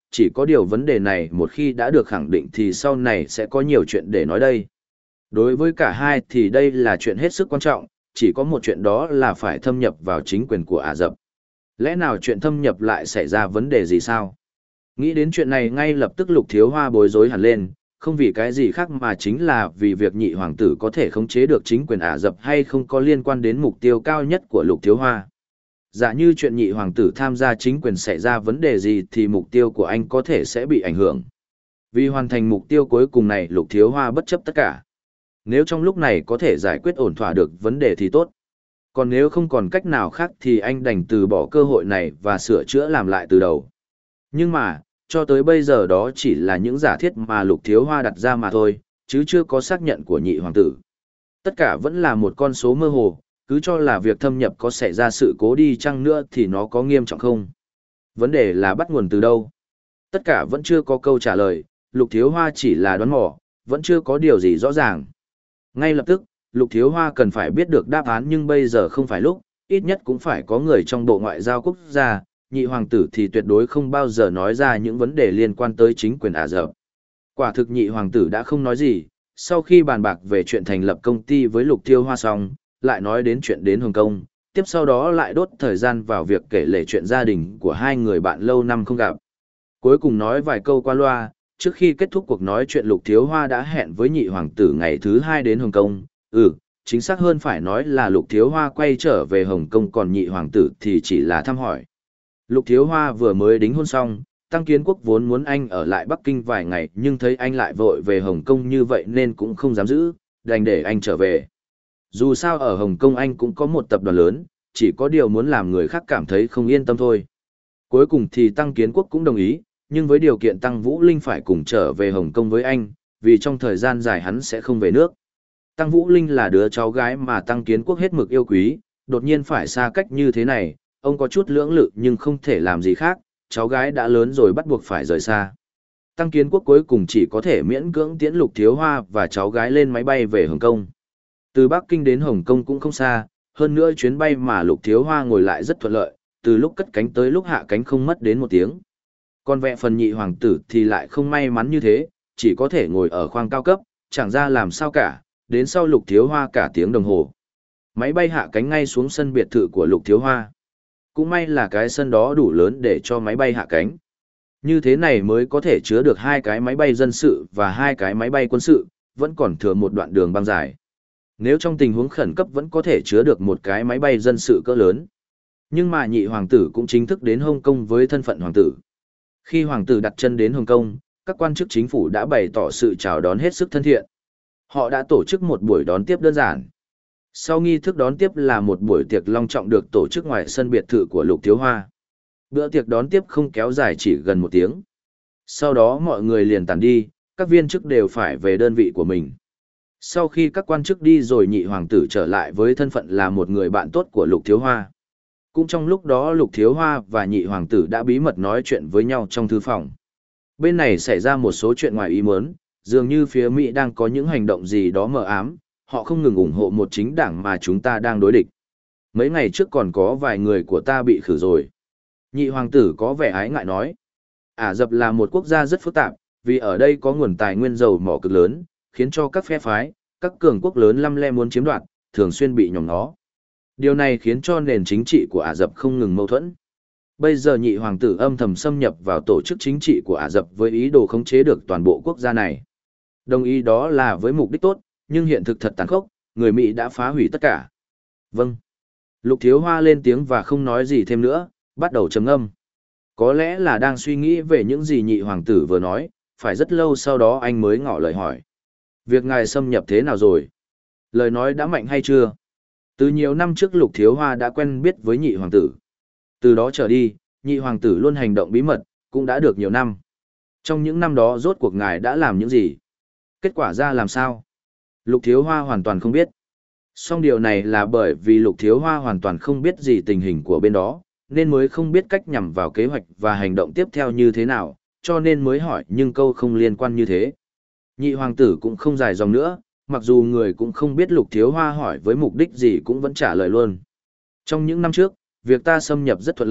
chỉ có điều vấn đề này một khi đã được khẳng định thì sau này sẽ có nhiều chuyện để nói đây. Đối với cả hai thì đây là chuyện hết sức quan trọng, chỉ có một chuyện đó là phải thâm nhập vào chính quyền của Ả Rập. Lẽ nào chuyện thâm nhập lại xảy ra vấn đề gì sao? Nghĩ đến chuyện này ngay lập tức Lục Thiếu Hoa bối rối hẳn lên, không vì cái gì khác mà chính là vì việc nhị hoàng tử có thể khống chế được chính quyền Ả Rập hay không có liên quan đến mục tiêu cao nhất của Lục Thiếu Hoa. Giả như chuyện nhị hoàng tử tham gia chính quyền xảy ra vấn đề gì thì mục tiêu của anh có thể sẽ bị ảnh hưởng. Vì hoàn thành mục tiêu cuối cùng này Lục Thiếu Hoa bất chấp tất cả. Nếu trong lúc này có thể giải quyết ổn thỏa được vấn đề thì tốt. Còn nếu không còn cách nào khác thì anh đành từ bỏ cơ hội này và sửa chữa làm lại từ đầu. Nhưng mà, cho tới bây giờ đó chỉ là những giả thiết mà Lục Thiếu Hoa đặt ra mà thôi, chứ chưa có xác nhận của nhị hoàng tử. Tất cả vẫn là một con số mơ hồ, cứ cho là việc thâm nhập có xảy ra sự cố đi chăng nữa thì nó có nghiêm trọng không. Vấn đề là bắt nguồn từ đâu. Tất cả vẫn chưa có câu trả lời, Lục Thiếu Hoa chỉ là đoán mò, vẫn chưa có điều gì rõ ràng. Ngay lập tức, Lục Thiếu Hoa cần phải biết được đáp án nhưng bây giờ không phải lúc, ít nhất cũng phải có người trong Bộ Ngoại giao quốc gia, nhị hoàng tử thì tuyệt đối không bao giờ nói ra những vấn đề liên quan tới chính quyền Ả Rập. Quả thực nhị hoàng tử đã không nói gì, sau khi bàn bạc về chuyện thành lập công ty với Lục Thiếu Hoa xong, lại nói đến chuyện đến Hồng Kông, tiếp sau đó lại đốt thời gian vào việc kể lể chuyện gia đình của hai người bạn lâu năm không gặp. Cuối cùng nói vài câu qua loa, trước khi kết thúc cuộc nói chuyện Lục Thiếu Hoa đã hẹn với nhị hoàng tử ngày thứ hai đến Hồng Kông. Ừ, chính xác hơn phải nói là Lục Thiếu Hoa quay trở về Hồng Kông còn nhị hoàng tử thì chỉ là thăm hỏi. Lục Thiếu Hoa vừa mới đính hôn xong, Tăng Kiến Quốc vốn muốn anh ở lại Bắc Kinh vài ngày nhưng thấy anh lại vội về Hồng Kông như vậy nên cũng không dám giữ, đành để anh trở về. Dù sao ở Hồng Kông anh cũng có một tập đoàn lớn, chỉ có điều muốn làm người khác cảm thấy không yên tâm thôi. Cuối cùng thì Tăng Kiến Quốc cũng đồng ý, nhưng với điều kiện Tăng Vũ Linh phải cùng trở về Hồng Kông với anh, vì trong thời gian dài hắn sẽ không về nước. Tăng Vũ Linh là đứa cháu gái mà Tăng Kiến Quốc hết mực yêu quý, đột nhiên phải xa cách như thế này, ông có chút lưỡng lự nhưng không thể làm gì khác, cháu gái đã lớn rồi bắt buộc phải rời xa. Tăng Kiến Quốc cuối cùng chỉ có thể miễn cưỡng tiễn Lục Thiếu Hoa và cháu gái lên máy bay về Hồng Kông. Từ Bắc Kinh đến Hồng Kông cũng không xa, hơn nữa chuyến bay mà Lục Thiếu Hoa ngồi lại rất thuận lợi, từ lúc cất cánh tới lúc hạ cánh không mất đến một tiếng. Còn vẹ phần nhị hoàng tử thì lại không may mắn như thế, chỉ có thể ngồi ở khoang cao cấp, chẳng ra làm sao cả, đến sau Lục Thiếu Hoa cả tiếng đồng hồ. Máy bay hạ cánh ngay xuống sân biệt thự của Lục Thiếu Hoa. Cũng may là cái sân đó đủ lớn để cho máy bay hạ cánh. Như thế này mới có thể chứa được hai cái máy bay dân sự và hai cái máy bay quân sự, vẫn còn thừa một đoạn đường băng dài. Nếu trong tình huống khẩn cấp vẫn có thể chứa được một cái máy bay dân sự cỡ lớn. Nhưng mà nhị hoàng tử cũng chính thức đến Hồng Kông với thân phận hoàng tử. Khi hoàng tử đặt chân đến Hồng Kông, các quan chức chính phủ đã bày tỏ sự chào đón hết sức thân thiện. Họ đã tổ chức một buổi đón tiếp đơn giản. Sau nghi thức đón tiếp là một buổi tiệc long trọng được tổ chức ngoài sân biệt thự của Lục Thiếu Hoa. Bữa tiệc đón tiếp không kéo dài chỉ gần một tiếng. Sau đó mọi người liền tản đi, các viên chức đều phải về đơn vị của mình. Sau khi các quan chức đi rồi nhị hoàng tử trở lại với thân phận là một người bạn tốt của Lục Thiếu Hoa. Cũng trong lúc đó Lục Thiếu Hoa và nhị hoàng tử đã bí mật nói chuyện với nhau trong thư phòng. Bên này xảy ra một số chuyện ngoài ý muốn, dường như phía Mỹ đang có những hành động gì đó mờ ám, họ không ngừng ủng hộ một chính đảng mà chúng ta đang đối địch. Mấy ngày trước còn có vài người của ta bị khử rồi. Nhị hoàng tử có vẻ ái ngại nói. Ả Rập là một quốc gia rất phức tạp, vì ở đây có nguồn tài nguyên dầu mỏ cực lớn, khiến cho các phe phái, các cường quốc lớn lăm le muốn chiếm đoạt, thường xuyên bị nhòm nó. Điều này khiến cho nền chính trị của Ả Rập không ngừng mâu thuẫn. Bây giờ nhị hoàng tử âm thầm xâm nhập vào tổ chức chính trị của Ả Rập với ý đồ khống chế được toàn bộ quốc gia này. Đồng ý đó là với mục đích tốt, nhưng hiện thực thật tàn khốc, người Mỹ đã phá hủy tất cả. Vâng. Lục Thiếu Hoa lên tiếng và không nói gì thêm nữa, bắt đầu trầm ngâm. Có lẽ là đang suy nghĩ về những gì nhị hoàng tử vừa nói, phải rất lâu sau đó anh mới ngỏ lời hỏi. Việc ngài xâm nhập thế nào rồi? Lời nói đã mạnh hay chưa? Từ nhiều năm trước Lục Thiếu Hoa đã quen biết với nhị hoàng tử. Từ đó trở đi, nhị hoàng tử luôn hành động bí mật, cũng đã được nhiều năm. Trong những năm đó rốt cuộc ngài đã làm những gì? Kết quả ra làm sao? Lục Thiếu Hoa hoàn toàn không biết. Song điều này là bởi vì Lục Thiếu Hoa hoàn toàn không biết gì tình hình của bên đó, nên mới không biết cách nhằm vào kế hoạch và hành động tiếp theo như thế nào, cho nên mới hỏi nhưng câu không liên quan như thế. Nhị hoàng tử cũng không dài dòng nữa, mặc dù người cũng không biết Lục Thiếu Hoa hỏi với mục đích gì cũng vẫn trả lời luôn. Trong những năm trước, việc ta xâm nhập rất thuận lợi,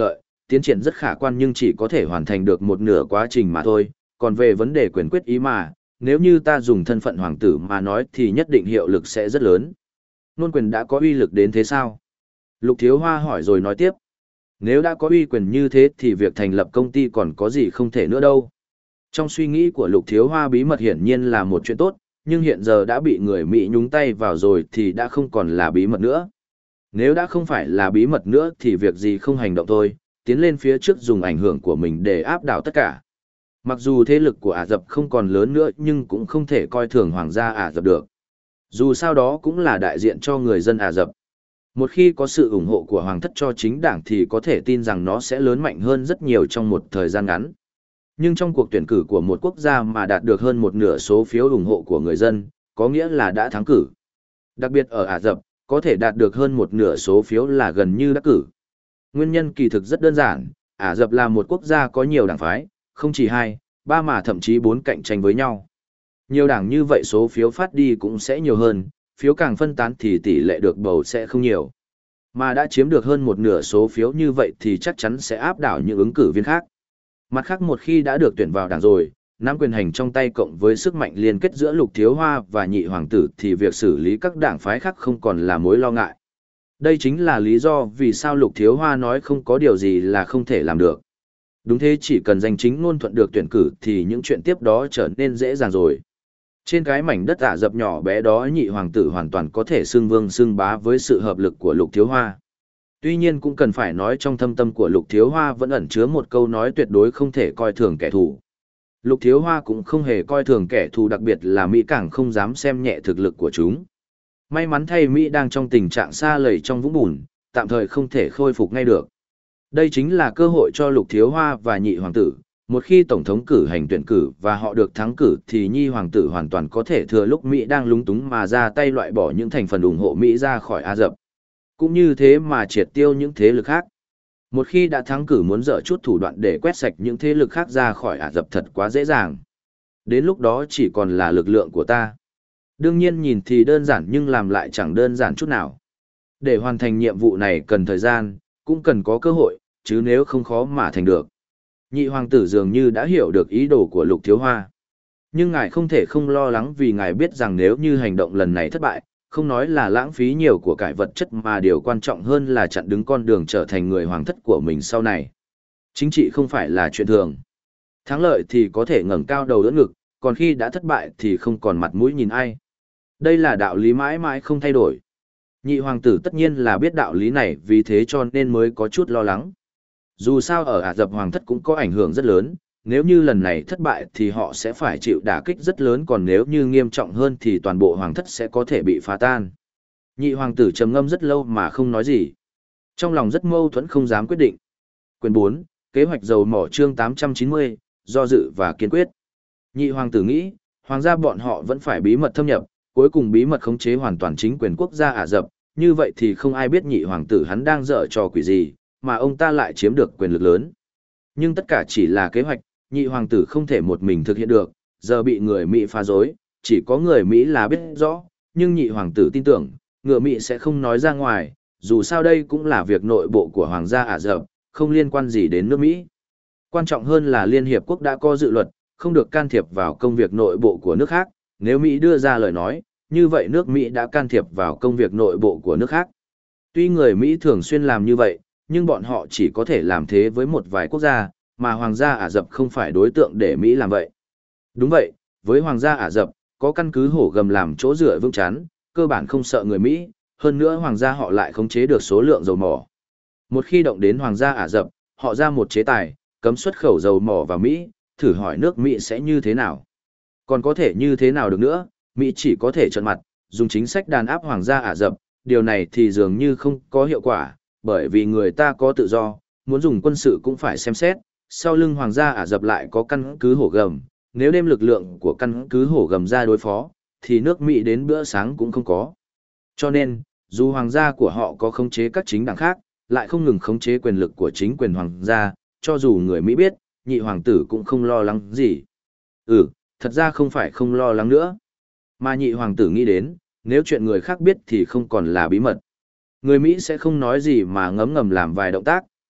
tiến triển rất khả quan nhưng chỉ có thể hoàn thành được một nửa quá trình mà thôi, còn về vấn đề quyền quyết ý mà, nếu như ta dùng thân phận hoàng tử mà nói thì nhất định hiệu lực sẽ rất lớn. Nôn quyền đã có uy lực đến thế sao? Lục Thiếu Hoa hỏi rồi nói tiếp. Nếu đã có uy quyền như thế thì việc thành lập công ty còn có gì không thể nữa đâu. Trong suy nghĩ của Lục Thiếu Hoa bí mật hiển nhiên là một chuyện tốt, nhưng hiện giờ đã bị người Mỹ nhúng tay vào rồi thì đã không còn là bí mật nữa. Nếu đã không phải là bí mật nữa thì việc gì không hành động thôi, tiến lên phía trước dùng ảnh hưởng của mình để áp đảo tất cả. Mặc dù thế lực của Ả Rập không còn lớn nữa nhưng cũng không thể coi thường hoàng gia Ả Rập được. Dù sao đó cũng là đại diện cho người dân Ả Rập. Một khi có sự ủng hộ của hoàng thất cho chính đảng thì có thể tin rằng nó sẽ lớn mạnh hơn rất nhiều trong một thời gian ngắn. Nhưng trong cuộc tuyển cử của một quốc gia mà đạt được hơn một nửa số phiếu ủng hộ của người dân, có nghĩa là đã thắng cử. Đặc biệt ở Ả Rập, có thể đạt được hơn một nửa số phiếu là gần như đắc cử. Nguyên nhân kỳ thực rất đơn giản, Ả Rập là một quốc gia có nhiều đảng phái, không chỉ hai, ba mà thậm chí bốn cạnh tranh với nhau. Nhiều đảng như vậy số phiếu phát đi cũng sẽ nhiều hơn, phiếu càng phân tán thì tỷ lệ được bầu sẽ không nhiều. Mà đã chiếm được hơn một nửa số phiếu như vậy thì chắc chắn sẽ áp đảo những ứng cử viên khác. Mặt khác một khi đã được tuyển vào đảng rồi, nắm quyền hành trong tay cộng với sức mạnh liên kết giữa Lục Thiếu Hoa và Nhị Hoàng tử thì việc xử lý các đảng phái khác không còn là mối lo ngại. Đây chính là lý do vì sao Lục Thiếu Hoa nói không có điều gì là không thể làm được. Đúng thế, chỉ cần danh chính ngôn thuận được tuyển cử thì những chuyện tiếp đó trở nên dễ dàng rồi. Trên cái mảnh đất Ả Rập nhỏ bé đó Nhị Hoàng tử hoàn toàn có thể xưng vương xưng bá với sự hợp lực của Lục Thiếu Hoa. Tuy nhiên cũng cần phải nói trong thâm tâm của Lục Thiếu Hoa vẫn ẩn chứa một câu nói tuyệt đối không thể coi thường kẻ thù. Lục Thiếu Hoa cũng không hề coi thường kẻ thù, đặc biệt là Mỹ càng không dám xem nhẹ thực lực của chúng. May mắn thay Mỹ đang trong tình trạng sa lầy trong vũng bùn, tạm thời không thể khôi phục ngay được. Đây chính là cơ hội cho Lục Thiếu Hoa và Nhị Hoàng tử. Một khi Tổng thống cử hành tuyển cử và họ được thắng cử thì Nhi Hoàng tử hoàn toàn có thể thừa lúc Mỹ đang lúng túng mà ra tay loại bỏ những thành phần ủng hộ Mỹ ra khỏi Ả Rập. Cũng như thế mà triệt tiêu những thế lực khác. Một khi đã thắng cử muốn dở chút thủ đoạn để quét sạch những thế lực khác ra khỏi Ả Rập thật quá dễ dàng. Đến lúc đó chỉ còn là lực lượng của ta. Đương nhiên nhìn thì đơn giản nhưng làm lại chẳng đơn giản chút nào. Để hoàn thành nhiệm vụ này cần thời gian, cũng cần có cơ hội, chứ nếu không khó mà thành được. Nhị Hoàng tử dường như đã hiểu được ý đồ của Lục Thiếu Hoa. Nhưng ngài không thể không lo lắng vì ngài biết rằng nếu như hành động lần này thất bại, không nói là lãng phí nhiều của cải vật chất mà điều quan trọng hơn là chặn đứng con đường trở thành người hoàng thất của mình sau này. Chính trị không phải là chuyện thường. Thắng lợi thì có thể ngẩng cao đầu đỡ ngực, còn khi đã thất bại thì không còn mặt mũi nhìn ai. Đây là đạo lý mãi mãi không thay đổi. Nhị Hoàng tử tất nhiên là biết đạo lý này, vì thế cho nên mới có chút lo lắng. Dù sao ở Ả Rập hoàng thất cũng có ảnh hưởng rất lớn, nếu như lần này thất bại thì họ sẽ phải chịu đả kích rất lớn, còn nếu như nghiêm trọng hơn thì toàn bộ hoàng thất sẽ có thể bị phá tan. Nhị Hoàng tử trầm ngâm rất lâu mà không nói gì. Trong lòng rất mâu thuẫn không dám quyết định. Quyển bốn, kế hoạch dầu mỏ chương tám trăm chín mươi, do dự và kiên quyết. Nhị Hoàng tử nghĩ, hoàng gia bọn họ vẫn phải bí mật thâm nhập, cuối cùng bí mật khống chế hoàn toàn chính quyền quốc gia Ả Rập, như vậy thì không ai biết Nhị Hoàng tử hắn đang dở trò quỷ gì, mà ông ta lại chiếm được quyền lực lớn. Nhưng tất cả chỉ là kế hoạch, Nhị Hoàng tử không thể một mình thực hiện được, giờ bị người Mỹ phá rối, chỉ có người Mỹ là biết rõ, nhưng Nhị Hoàng tử tin tưởng, người Mỹ sẽ không nói ra ngoài, dù sao đây cũng là việc nội bộ của Hoàng gia Ả Rập, không liên quan gì đến nước Mỹ. Quan trọng hơn là Liên Hiệp Quốc đã có dự luật, không được can thiệp vào công việc nội bộ của nước khác, nếu Mỹ đưa ra lời nói, như vậy nước Mỹ đã can thiệp vào công việc nội bộ của nước khác. Tuy người Mỹ thường xuyên làm như vậy, nhưng bọn họ chỉ có thể làm thế với một vài quốc gia, mà Hoàng gia Ả Rập không phải đối tượng để Mỹ làm vậy. Đúng vậy, với Hoàng gia Ả Rập, có căn cứ hổ gầm làm chỗ dựa vững chắn, cơ bản không sợ người Mỹ, hơn nữa Hoàng gia họ lại khống chế được số lượng dầu mỏ. Một khi động đến Hoàng gia Ả Rập, họ ra một chế tài, cấm xuất khẩu dầu mỏ vào Mỹ, thử hỏi nước Mỹ sẽ như thế nào? Còn có thể như thế nào được nữa, Mỹ chỉ có thể trợn mặt, dùng chính sách đàn áp Hoàng gia Ả Rập, điều này thì dường như không có hiệu quả, bởi vì người ta có tự do, muốn dùng quân sự cũng phải xem xét, sau lưng Hoàng gia Ả Rập lại có căn cứ hổ gầm, nếu đem lực lượng của căn cứ hổ gầm ra đối phó, thì nước Mỹ đến bữa sáng cũng không có. Cho nên, dù Hoàng gia của họ có khống chế các chính đảng khác, lại không ngừng khống chế quyền lực của chính quyền Hoàng gia, cho dù người Mỹ biết, Nhị Hoàng tử cũng không lo lắng gì. Ừ, thật ra không phải không lo lắng nữa. Mà Nhị Hoàng tử nghĩ đến, nếu chuyện người khác biết thì không còn là bí mật. Người Mỹ sẽ không nói gì mà ngấm ngầm làm vài động tác,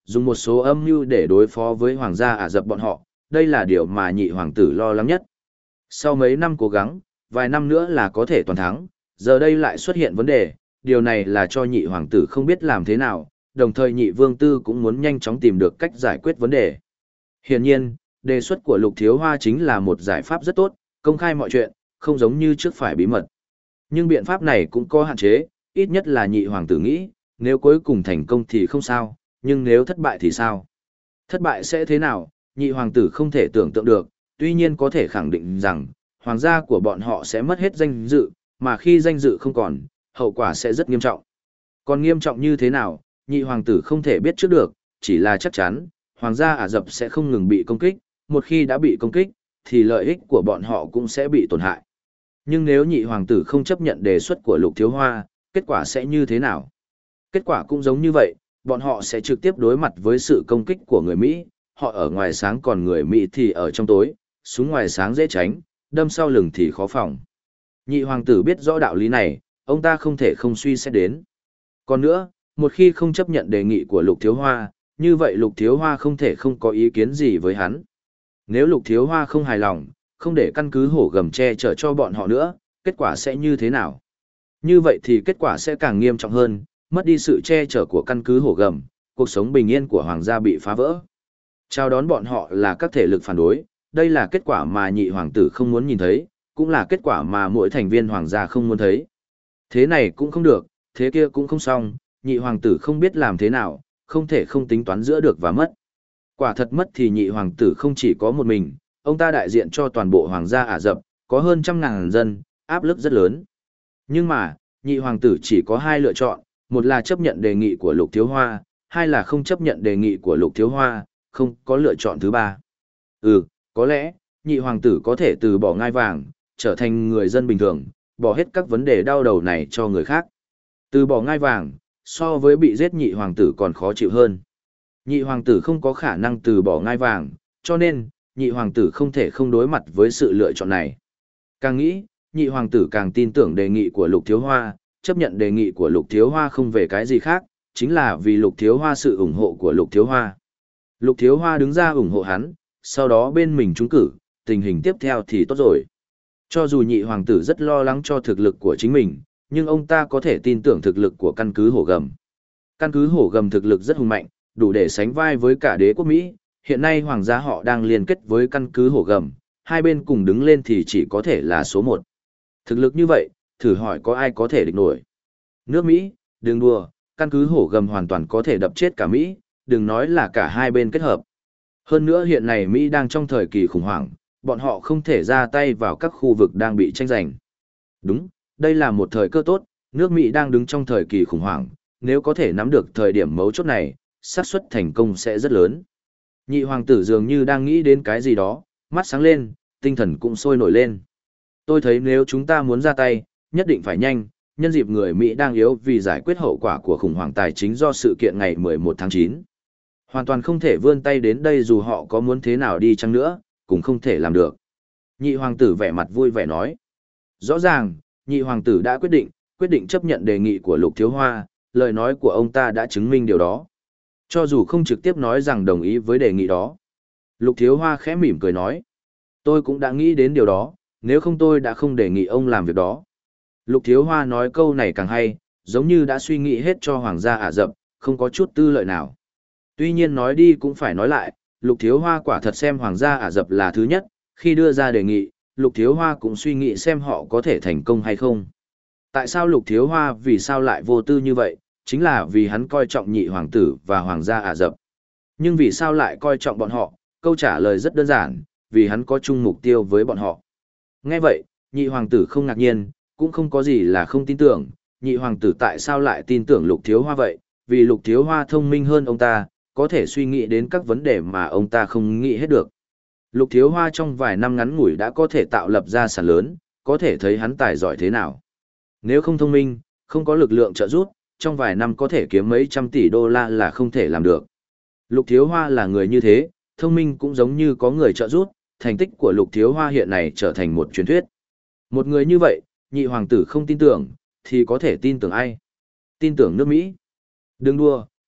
dùng một số âm mưu để đối phó với hoàng gia Ả Rập bọn họ, đây là điều mà nhị hoàng tử lo lắng nhất. Sau mấy năm cố gắng, vài năm nữa là có thể toàn thắng, giờ đây lại xuất hiện vấn đề, điều này là cho nhị hoàng tử không biết làm thế nào, đồng thời nhị vương tư cũng muốn nhanh chóng tìm được cách giải quyết vấn đề. Hiển nhiên, đề xuất của Lục Thiếu Hoa chính là một giải pháp rất tốt, công khai mọi chuyện, không giống như trước phải bí mật. Nhưng biện pháp này cũng có hạn chế, ít nhất là nhị hoàng tử nghĩ, nếu cuối cùng thành công thì không sao, nhưng nếu thất bại thì sao? Thất bại sẽ thế nào, nhị hoàng tử không thể tưởng tượng được, tuy nhiên có thể khẳng định rằng, hoàng gia của bọn họ sẽ mất hết danh dự, mà khi danh dự không còn, hậu quả sẽ rất nghiêm trọng. Còn nghiêm trọng như thế nào, nhị hoàng tử không thể biết trước được, chỉ là chắc chắn, hoàng gia Ả Rập sẽ không ngừng bị công kích, một khi đã bị công kích, thì lợi ích của bọn họ cũng sẽ bị tổn hại. Nhưng nếu nhị hoàng tử không chấp nhận đề xuất của Lục Thiếu Hoa, kết quả sẽ như thế nào? Kết quả cũng giống như vậy, bọn họ sẽ trực tiếp đối mặt với sự công kích của người Mỹ, họ ở ngoài sáng còn người Mỹ thì ở trong tối, súng ngoài sáng dễ tránh, đâm sau lưng thì khó phòng. Nhị hoàng tử biết rõ đạo lý này, ông ta không thể không suy xét đến. Còn nữa, một khi không chấp nhận đề nghị của Lục Thiếu Hoa, như vậy Lục Thiếu Hoa không thể không có ý kiến gì với hắn. Nếu Lục Thiếu Hoa không hài lòng, không để căn cứ hổ gầm che chở cho bọn họ nữa, kết quả sẽ như thế nào? Như vậy thì kết quả sẽ càng nghiêm trọng hơn, mất đi sự che chở của căn cứ hổ gầm, cuộc sống bình yên của hoàng gia bị phá vỡ. Chào đón bọn họ là các thể lực phản đối, đây là kết quả mà nhị hoàng tử không muốn nhìn thấy, cũng là kết quả mà mỗi thành viên hoàng gia không muốn thấy. Thế này cũng không được, thế kia cũng không xong, nhị hoàng tử không biết làm thế nào, không thể không tính toán giữa được và mất. Quả thật mất thì nhị hoàng tử không chỉ có một mình, ông ta đại diện cho toàn bộ hoàng gia Ả Rập, có hơn trăm ngàn dân, áp lực rất lớn. Nhưng mà, nhị hoàng tử chỉ có hai lựa chọn, một là chấp nhận đề nghị của Lục Thiếu Hoa, hai là không chấp nhận đề nghị của Lục Thiếu Hoa, không có lựa chọn thứ ba. Ừ, có lẽ, nhị hoàng tử có thể từ bỏ ngai vàng, trở thành người dân bình thường, bỏ hết các vấn đề đau đầu này cho người khác. Từ bỏ ngai vàng, so với bị giết nhị hoàng tử còn khó chịu hơn. Nhị hoàng tử không có khả năng từ bỏ ngai vàng, cho nên, nhị hoàng tử không thể không đối mặt với sự lựa chọn này. Càng nghĩ, nhị hoàng tử càng tin tưởng đề nghị của Lục Thiếu Hoa, chấp nhận đề nghị của Lục Thiếu Hoa không về cái gì khác, chính là vì Lục Thiếu Hoa sự ủng hộ của Lục Thiếu Hoa. Lục Thiếu Hoa đứng ra ủng hộ hắn, sau đó bên mình trúng cử, tình hình tiếp theo thì tốt rồi. Cho dù nhị hoàng tử rất lo lắng cho thực lực của chính mình, nhưng ông ta có thể tin tưởng thực lực của căn cứ hổ gầm. Căn cứ hổ gầm thực lực rất hùng mạnh, đủ để sánh vai với cả đế quốc Mỹ, hiện nay hoàng gia họ đang liên kết với căn cứ hổ gầm, hai bên cùng đứng lên thì chỉ có thể là số một. Thực lực như vậy, thử hỏi có ai có thể địch nổi. Nước Mỹ, đừng đùa, căn cứ hổ gầm hoàn toàn có thể đập chết cả Mỹ, đừng nói là cả hai bên kết hợp. Hơn nữa hiện nay Mỹ đang trong thời kỳ khủng hoảng, bọn họ không thể ra tay vào các khu vực đang bị tranh giành. Đúng, đây là một thời cơ tốt, nước Mỹ đang đứng trong thời kỳ khủng hoảng, nếu có thể nắm được thời điểm mấu chốt này, xác suất thành công sẽ rất lớn. Nhị hoàng tử dường như đang nghĩ đến cái gì đó, mắt sáng lên, tinh thần cũng sôi nổi lên. Tôi thấy nếu chúng ta muốn ra tay, nhất định phải nhanh, nhân dịp người Mỹ đang yếu vì giải quyết hậu quả của khủng hoảng tài chính do sự kiện ngày mười một tháng chín. Hoàn toàn không thể vươn tay đến đây dù họ có muốn thế nào đi chăng nữa, cũng không thể làm được. Nhị hoàng tử vẻ mặt vui vẻ nói. Rõ ràng, nhị hoàng tử đã quyết định, quyết định chấp nhận đề nghị của Lục Thiếu Hoa, lời nói của ông ta đã chứng minh điều đó. Cho dù không trực tiếp nói rằng đồng ý với đề nghị đó. Lục Thiếu Hoa khẽ mỉm cười nói. Tôi cũng đã nghĩ đến điều đó, nếu không tôi đã không đề nghị ông làm việc đó. Lục Thiếu Hoa nói câu này càng hay, giống như đã suy nghĩ hết cho hoàng gia Ả Rập, không có chút tư lợi nào. Tuy nhiên nói đi cũng phải nói lại, Lục Thiếu Hoa quả thật xem hoàng gia Ả Rập là thứ nhất, khi đưa ra đề nghị, Lục Thiếu Hoa cũng suy nghĩ xem họ có thể thành công hay không. Tại sao Lục Thiếu Hoa vì sao lại vô tư như vậy, chính là vì hắn coi trọng nhị hoàng tử và hoàng gia Ả Rập. Nhưng vì sao lại coi trọng bọn họ, câu trả lời rất đơn giản, vì hắn có chung mục tiêu với bọn họ. Nghe vậy, nhị hoàng tử không ngạc nhiên, cũng không có gì là không tin tưởng, nhị hoàng tử tại sao lại tin tưởng Lục Thiếu Hoa vậy, vì Lục Thiếu Hoa thông minh hơn ông ta, có thể suy nghĩ đến các vấn đề mà ông ta không nghĩ hết được. Lục Thiếu Hoa trong vài năm ngắn ngủi đã có thể tạo lập ra sản lớn, có thể thấy hắn tài giỏi thế nào. Nếu không thông minh, không có lực lượng trợ giúp, trong vài năm có thể kiếm mấy trăm tỷ đô la là không thể làm được. Lục Thiếu Hoa là người như thế, thông minh cũng giống như có người trợ giúp, thành tích của Lục Thiếu Hoa hiện nay trở thành một truyền thuyết. Một người như vậy, nhị hoàng tử không tin tưởng, thì có thể tin tưởng ai? Tin tưởng nước Mỹ. Đừng đua,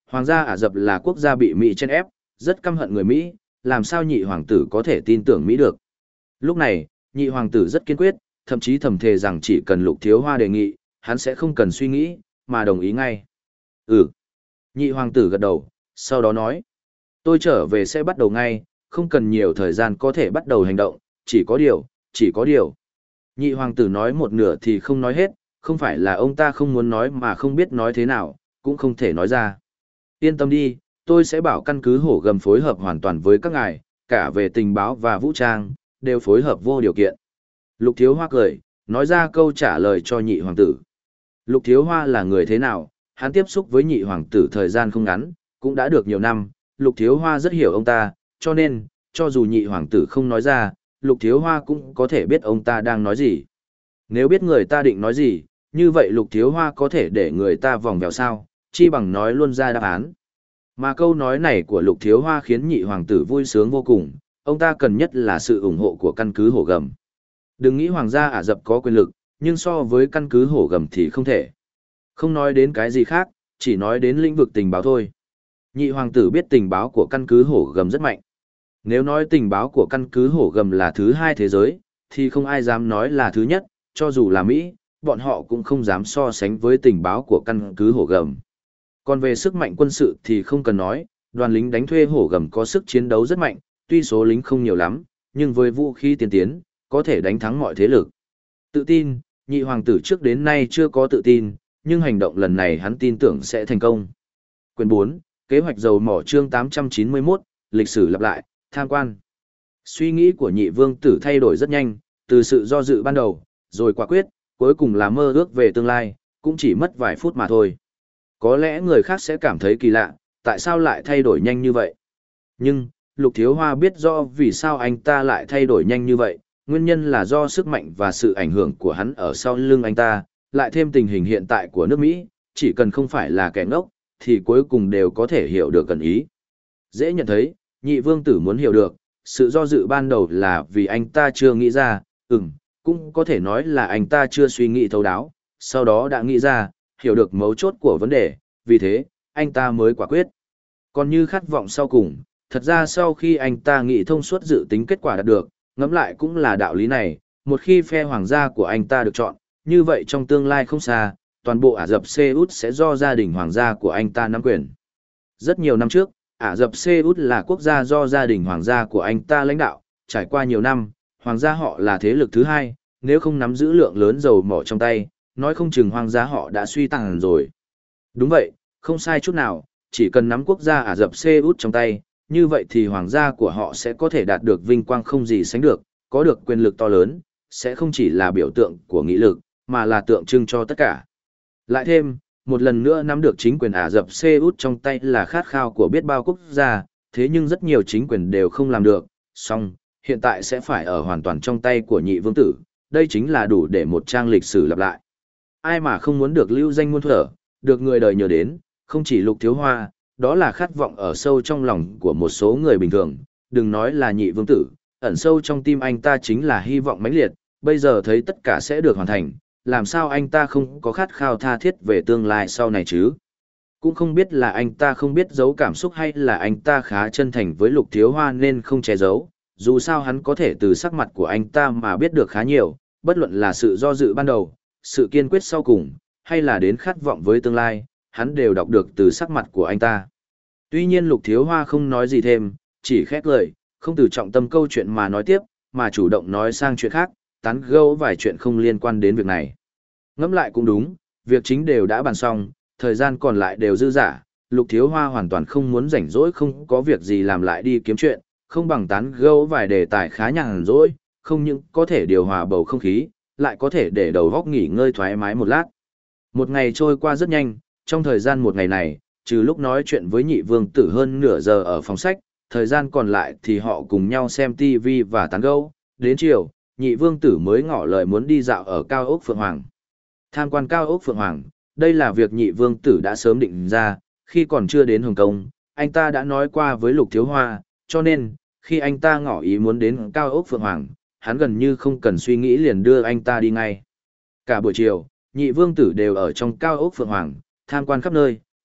Hoàng gia Ả Rập là quốc gia bị Mỹ chen ép, rất căm hận người Mỹ, làm sao nhị hoàng tử có thể tin tưởng Mỹ được. Lúc này, nhị hoàng tử rất kiên quyết, thậm chí thầm thề rằng chỉ cần Lục Thiếu Hoa đề nghị, hắn sẽ không cần suy nghĩ, mà đồng ý ngay. Ừ. Nhị hoàng tử gật đầu, sau đó nói. Tôi trở về sẽ bắt đầu ngay, không cần nhiều thời gian có thể bắt đầu hành động, chỉ có điều, chỉ có điều. Nhị hoàng tử nói một nửa thì không nói hết, không phải là ông ta không muốn nói mà không biết nói thế nào, cũng không thể nói ra. Yên tâm đi, tôi sẽ bảo căn cứ hổ gầm phối hợp hoàn toàn với các ngài, cả về tình báo và vũ trang, đều phối hợp vô điều kiện. Lục Thiếu Hoa cười, nói ra câu trả lời cho nhị hoàng tử. Lục Thiếu Hoa là người thế nào, hắn tiếp xúc với nhị hoàng tử thời gian không ngắn, cũng đã được nhiều năm, Lục Thiếu Hoa rất hiểu ông ta, cho nên, cho dù nhị hoàng tử không nói ra, Lục Thiếu Hoa cũng có thể biết ông ta đang nói gì. Nếu biết người ta định nói gì, như vậy Lục Thiếu Hoa có thể để người ta vòng vèo sao, chi bằng nói luôn ra đáp án. Mà câu nói này của Lục Thiếu Hoa khiến nhị hoàng tử vui sướng vô cùng, ông ta cần nhất là sự ủng hộ của căn cứ hổ gầm. Đừng nghĩ hoàng gia Ả Rập có quyền lực, nhưng so với căn cứ hổ gầm thì không thể. Không nói đến cái gì khác, chỉ nói đến lĩnh vực tình báo thôi. Nhị hoàng tử biết tình báo của căn cứ hổ gầm rất mạnh. Nếu nói tình báo của căn cứ hổ gầm là thứ hai thế giới, thì không ai dám nói là thứ nhất, cho dù là Mỹ, bọn họ cũng không dám so sánh với tình báo của căn cứ hổ gầm. Còn về sức mạnh quân sự thì không cần nói, đoàn lính đánh thuê hổ gầm có sức chiến đấu rất mạnh, tuy số lính không nhiều lắm, nhưng với vũ khí tiên tiến, có thể đánh thắng mọi thế lực. Tự tin, nhị hoàng tử trước đến nay chưa có tự tin, nhưng hành động lần này hắn tin tưởng sẽ thành công. Quyền bốn, kế hoạch dầu mỏ chương tám trăm chín mươi mốt, lịch sử lặp lại, tham quan. Suy nghĩ của nhị vương tử thay đổi rất nhanh, từ sự do dự ban đầu, rồi quả quyết, cuối cùng là mơ ước về tương lai, cũng chỉ mất vài phút mà thôi. Có lẽ người khác sẽ cảm thấy kỳ lạ, tại sao lại thay đổi nhanh như vậy? Nhưng, Lục Thiếu Hoa biết rõ vì sao anh ta lại thay đổi nhanh như vậy, nguyên nhân là do sức mạnh và sự ảnh hưởng của hắn ở sau lưng anh ta, lại thêm tình hình hiện tại của nước Mỹ, chỉ cần không phải là kẻ ngốc, thì cuối cùng đều có thể hiểu được cần ý. Dễ nhận thấy, nhị vương tử muốn hiểu được, sự do dự ban đầu là vì anh ta chưa nghĩ ra, ừm, cũng có thể nói là anh ta chưa suy nghĩ thấu đáo, sau đó đã nghĩ ra, hiểu được mấu chốt của vấn đề, vì thế, anh ta mới quả quyết. Còn như khát vọng sau cùng, thật ra sau khi anh ta nghĩ thông suốt dự tính kết quả đạt được, ngẫm lại cũng là đạo lý này, một khi phe hoàng gia của anh ta được chọn, như vậy trong tương lai không xa, toàn bộ Ả Rập Xê Út sẽ do gia đình hoàng gia của anh ta nắm quyền. Rất nhiều năm trước, Ả Rập Xê Út là quốc gia do gia đình hoàng gia của anh ta lãnh đạo, trải qua nhiều năm, hoàng gia họ là thế lực thứ hai, nếu không nắm giữ lượng lớn dầu mỏ trong tay, nói không chừng hoàng gia họ đã suy tàn rồi. Đúng vậy, không sai chút nào, chỉ cần nắm quốc gia Ả Rập Xê Út trong tay, như vậy thì hoàng gia của họ sẽ có thể đạt được vinh quang không gì sánh được, có được quyền lực to lớn, sẽ không chỉ là biểu tượng của nghị lực, mà là tượng trưng cho tất cả. Lại thêm, một lần nữa nắm được chính quyền Ả Rập Xê Út trong tay là khát khao của biết bao quốc gia, thế nhưng rất nhiều chính quyền đều không làm được, song, hiện tại sẽ phải ở hoàn toàn trong tay của nhị vương tử, đây chính là đủ để một trang lịch sử lặp lại. Ai mà không muốn được lưu danh muôn thuở, được người đời nhớ đến, không chỉ Lục Thiếu Hoa, đó là khát vọng ở sâu trong lòng của một số người bình thường, đừng nói là nhị vương tử, ẩn sâu trong tim anh ta chính là hy vọng mãnh liệt, bây giờ thấy tất cả sẽ được hoàn thành, làm sao anh ta không có khát khao tha thiết về tương lai sau này chứ? Cũng không biết là anh ta không biết giấu cảm xúc hay là anh ta khá chân thành với Lục Thiếu Hoa nên không che giấu, dù sao hắn có thể từ sắc mặt của anh ta mà biết được khá nhiều, bất luận là sự do dự ban đầu, sự kiên quyết sau cùng, hay là đến khát vọng với tương lai, hắn đều đọc được từ sắc mặt của anh ta. Tuy nhiên Lục Thiếu Hoa không nói gì thêm, chỉ khét lời, không từ trọng tâm câu chuyện mà nói tiếp, mà chủ động nói sang chuyện khác, tán gẫu vài chuyện không liên quan đến việc này. Ngẫm lại cũng đúng, việc chính đều đã bàn xong, thời gian còn lại đều dư dả, Lục Thiếu Hoa hoàn toàn không muốn rảnh rỗi không có việc gì làm lại đi kiếm chuyện, không bằng tán gẫu vài đề tài khá nhàn rỗi, không những có thể điều hòa bầu không khí, lại có thể để đầu óc nghỉ ngơi thoải mái một lát. Một ngày trôi qua rất nhanh, trong thời gian một ngày này, trừ lúc nói chuyện với nhị vương tử hơn nửa giờ ở phòng sách, thời gian còn lại thì họ cùng nhau xem ti vi và tán gẫu. Đến chiều, nhị vương tử mới ngỏ lời muốn đi dạo ở cao ốc Phượng Hoàng. Tham quan cao ốc Phượng Hoàng, đây là việc nhị vương tử đã sớm định ra, khi còn chưa đến Hồng Kông, anh ta đã nói qua với Lục Thiếu Hoa, cho nên, khi anh ta ngỏ ý muốn đến cao ốc Phượng Hoàng, hắn gần như không cần suy nghĩ liền đưa anh ta đi ngay. Cả buổi chiều, nhị vương tử đều ở trong cao ốc Phượng Hoàng, tham quan khắp nơi,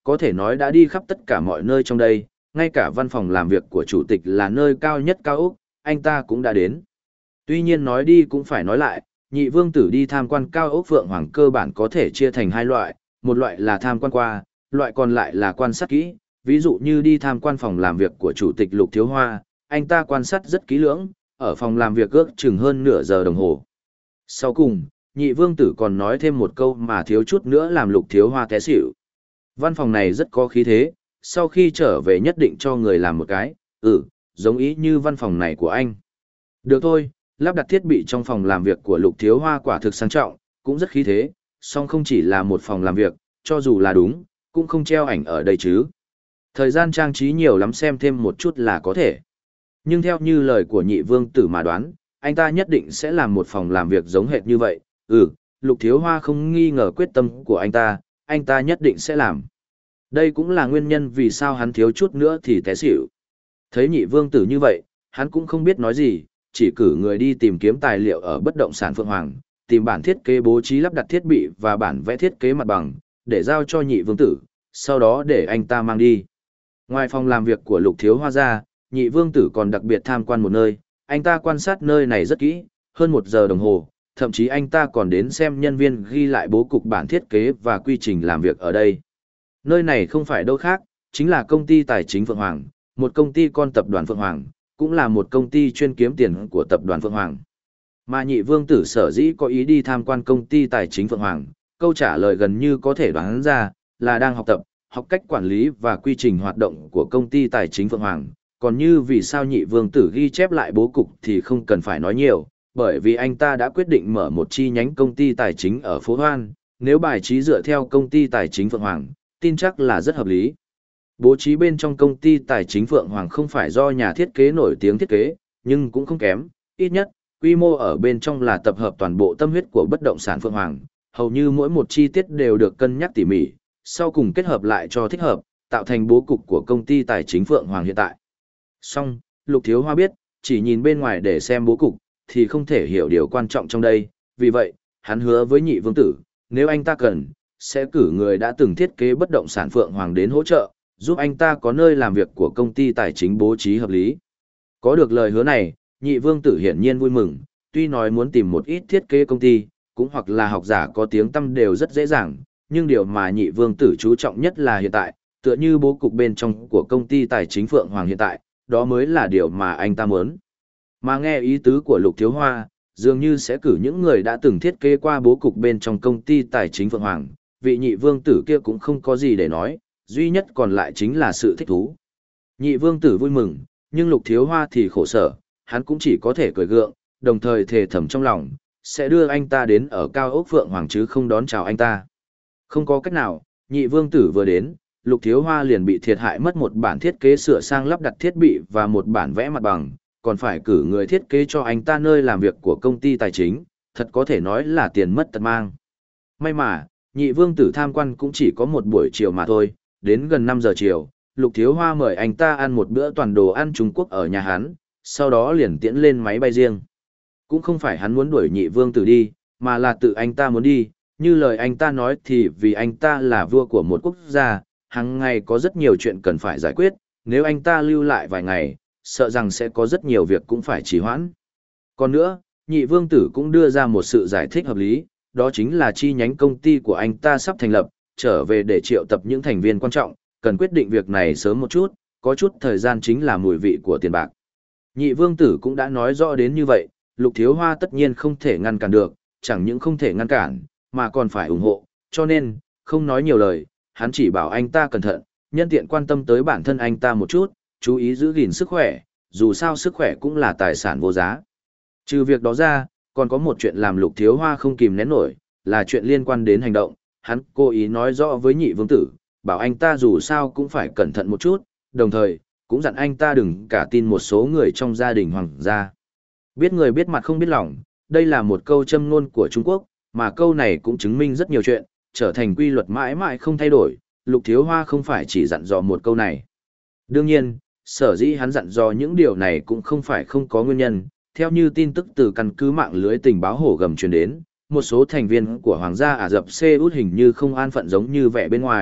có thể nói đã đi khắp tất cả mọi nơi trong đây, ngay cả văn phòng làm việc của chủ tịch là nơi cao nhất cao ốc, anh ta cũng đã đến. Tuy nhiên nói đi cũng phải nói lại, nhị vương tử đi tham quan cao ốc Phượng Hoàng cơ bản có thể chia thành hai loại, một loại là tham quan qua, loại còn lại là quan sát kỹ, ví dụ như đi tham quan phòng làm việc của chủ tịch Lục Thiếu Hoa, anh ta quan sát rất kỹ lưỡng, ở phòng làm việc ước chừng hơn nửa giờ đồng hồ. Sau cùng, nhị vương tử còn nói thêm một câu mà thiếu chút nữa làm Lục Thiếu Hoa té xỉu. Văn phòng này rất có khí thế, sau khi trở về nhất định cho người làm một cái, ừ, giống ý như văn phòng này của anh. Được thôi, lắp đặt thiết bị trong phòng làm việc của Lục Thiếu Hoa quả thực sang trọng, cũng rất khí thế, song không chỉ là một phòng làm việc, cho dù là đúng, cũng không treo ảnh ở đây chứ. Thời gian trang trí nhiều lắm, xem thêm một chút là có thể. Nhưng theo như lời của nhị vương tử mà đoán, anh ta nhất định sẽ làm một phòng làm việc giống hệt như vậy. Ừ, Lục Thiếu Hoa không nghi ngờ quyết tâm của anh ta, anh ta nhất định sẽ làm. Đây cũng là nguyên nhân vì sao hắn thiếu chút nữa thì té xỉu. Thấy nhị vương tử như vậy, hắn cũng không biết nói gì, chỉ cử người đi tìm kiếm tài liệu ở bất động sản Phượng Hoàng, tìm bản thiết kế bố trí lắp đặt thiết bị và bản vẽ thiết kế mặt bằng, để giao cho nhị vương tử, sau đó để anh ta mang đi. Ngoài phòng làm việc của Lục Thiếu Hoa ra, nhị vương tử còn đặc biệt tham quan một nơi, anh ta quan sát nơi này rất kỹ, hơn một giờ đồng hồ, thậm chí anh ta còn đến xem nhân viên ghi lại bố cục bản thiết kế và quy trình làm việc ở đây. Nơi này không phải đâu khác, chính là công ty tài chính Phượng Hoàng, một công ty con tập đoàn Phượng Hoàng, cũng là một công ty chuyên kiếm tiền của tập đoàn Phượng Hoàng. Mà nhị vương tử sở dĩ có ý đi tham quan công ty tài chính Phượng Hoàng, câu trả lời gần như có thể đoán ra, là đang học tập, học cách quản lý và quy trình hoạt động của công ty tài chính Phượng Hoàng. Còn như vì sao nhị vương tử ghi chép lại bố cục thì không cần phải nói nhiều, bởi vì anh ta đã quyết định mở một chi nhánh công ty tài chính ở phố Hoan, nếu bài trí dựa theo công ty tài chính Phượng Hoàng, tin chắc là rất hợp lý. Bố trí bên trong công ty tài chính Phượng Hoàng không phải do nhà thiết kế nổi tiếng thiết kế, nhưng cũng không kém, ít nhất, quy mô ở bên trong là tập hợp toàn bộ tâm huyết của bất động sản Phượng Hoàng, hầu như mỗi một chi tiết đều được cân nhắc tỉ mỉ, sau cùng kết hợp lại cho thích hợp, tạo thành bố cục của công ty tài chính Phượng Hoàng hiện tại. Song, Lục Thiếu Hoa biết, chỉ nhìn bên ngoài để xem bố cục, thì không thể hiểu điều quan trọng trong đây, vì vậy, hắn hứa với nhị vương tử, nếu anh ta cần, sẽ cử người đã từng thiết kế bất động sản Phượng Hoàng đến hỗ trợ, giúp anh ta có nơi làm việc của công ty tài chính bố trí hợp lý. Có được lời hứa này, nhị vương tử hiển nhiên vui mừng, tuy nói muốn tìm một ít thiết kế công ty, cũng hoặc là học giả có tiếng tăm đều rất dễ dàng, nhưng điều mà nhị vương tử chú trọng nhất là hiện tại, tựa như bố cục bên trong của công ty tài chính Phượng Hoàng hiện tại, đó mới là điều mà anh ta muốn. Mà nghe ý tứ của Lục Thiếu Hoa, dường như sẽ cử những người đã từng thiết kế qua bố cục bên trong công ty tài chính Phượng Hoàng, vị nhị vương tử kia cũng không có gì để nói, duy nhất còn lại chính là sự thích thú. Nhị vương tử vui mừng, nhưng Lục Thiếu Hoa thì khổ sở, hắn cũng chỉ có thể cười gượng, đồng thời thề thầm trong lòng, sẽ đưa anh ta đến ở cao ốc Phượng Hoàng chứ không đón chào anh ta. Không có cách nào, nhị vương tử vừa đến, Lục Thiếu Hoa liền bị thiệt hại mất một bản thiết kế sửa sang lắp đặt thiết bị và một bản vẽ mặt bằng, còn phải cử người thiết kế cho anh ta nơi làm việc của công ty tài chính, thật có thể nói là tiền mất tật mang. May mà, nhị vương tử tham quan cũng chỉ có một buổi chiều mà thôi, đến gần năm giờ chiều, Lục Thiếu Hoa mời anh ta ăn một bữa toàn đồ ăn Trung Quốc ở nhà hắn, sau đó liền tiễn lên máy bay riêng. Cũng không phải hắn muốn đuổi nhị vương tử đi, mà là tự anh ta muốn đi, như lời anh ta nói thì vì anh ta là vua của một quốc gia, hàng ngày có rất nhiều chuyện cần phải giải quyết, nếu anh ta lưu lại vài ngày, sợ rằng sẽ có rất nhiều việc cũng phải trì hoãn. Còn nữa, nhị vương tử cũng đưa ra một sự giải thích hợp lý, đó chính là chi nhánh công ty của anh ta sắp thành lập, trở về để triệu tập những thành viên quan trọng, cần quyết định việc này sớm một chút, có chút thời gian chính là mùi vị của tiền bạc. Nhị vương tử cũng đã nói rõ đến như vậy, Lục Thiếu Hoa tất nhiên không thể ngăn cản được, chẳng những không thể ngăn cản, mà còn phải ủng hộ, cho nên, không nói nhiều lời, hắn chỉ bảo anh ta cẩn thận, nhân tiện quan tâm tới bản thân anh ta một chút, chú ý giữ gìn sức khỏe, dù sao sức khỏe cũng là tài sản vô giá. Trừ việc đó ra, còn có một chuyện làm Lục Thiếu Hoa không kìm nén nổi, là chuyện liên quan đến hành động, hắn cố ý nói rõ với nhị vương tử, bảo anh ta dù sao cũng phải cẩn thận một chút, đồng thời, cũng dặn anh ta đừng cả tin một số người trong gia đình hoàng gia. Biết người biết mặt không biết lòng, đây là một câu châm ngôn của Trung Quốc, mà câu này cũng chứng minh rất nhiều chuyện, trở thành quy luật mãi mãi không thay đổi, Lục Thiếu Hoa không phải chỉ dặn dò một câu này. Đương nhiên, sở dĩ hắn dặn dò những điều này cũng không phải không có nguyên nhân, theo như tin tức từ căn cứ mạng lưới tình báo hổ gầm truyền đến, một số thành viên của Hoàng gia Ả Rập Xê Út hình như không an phận giống như vẻ bên ngoài,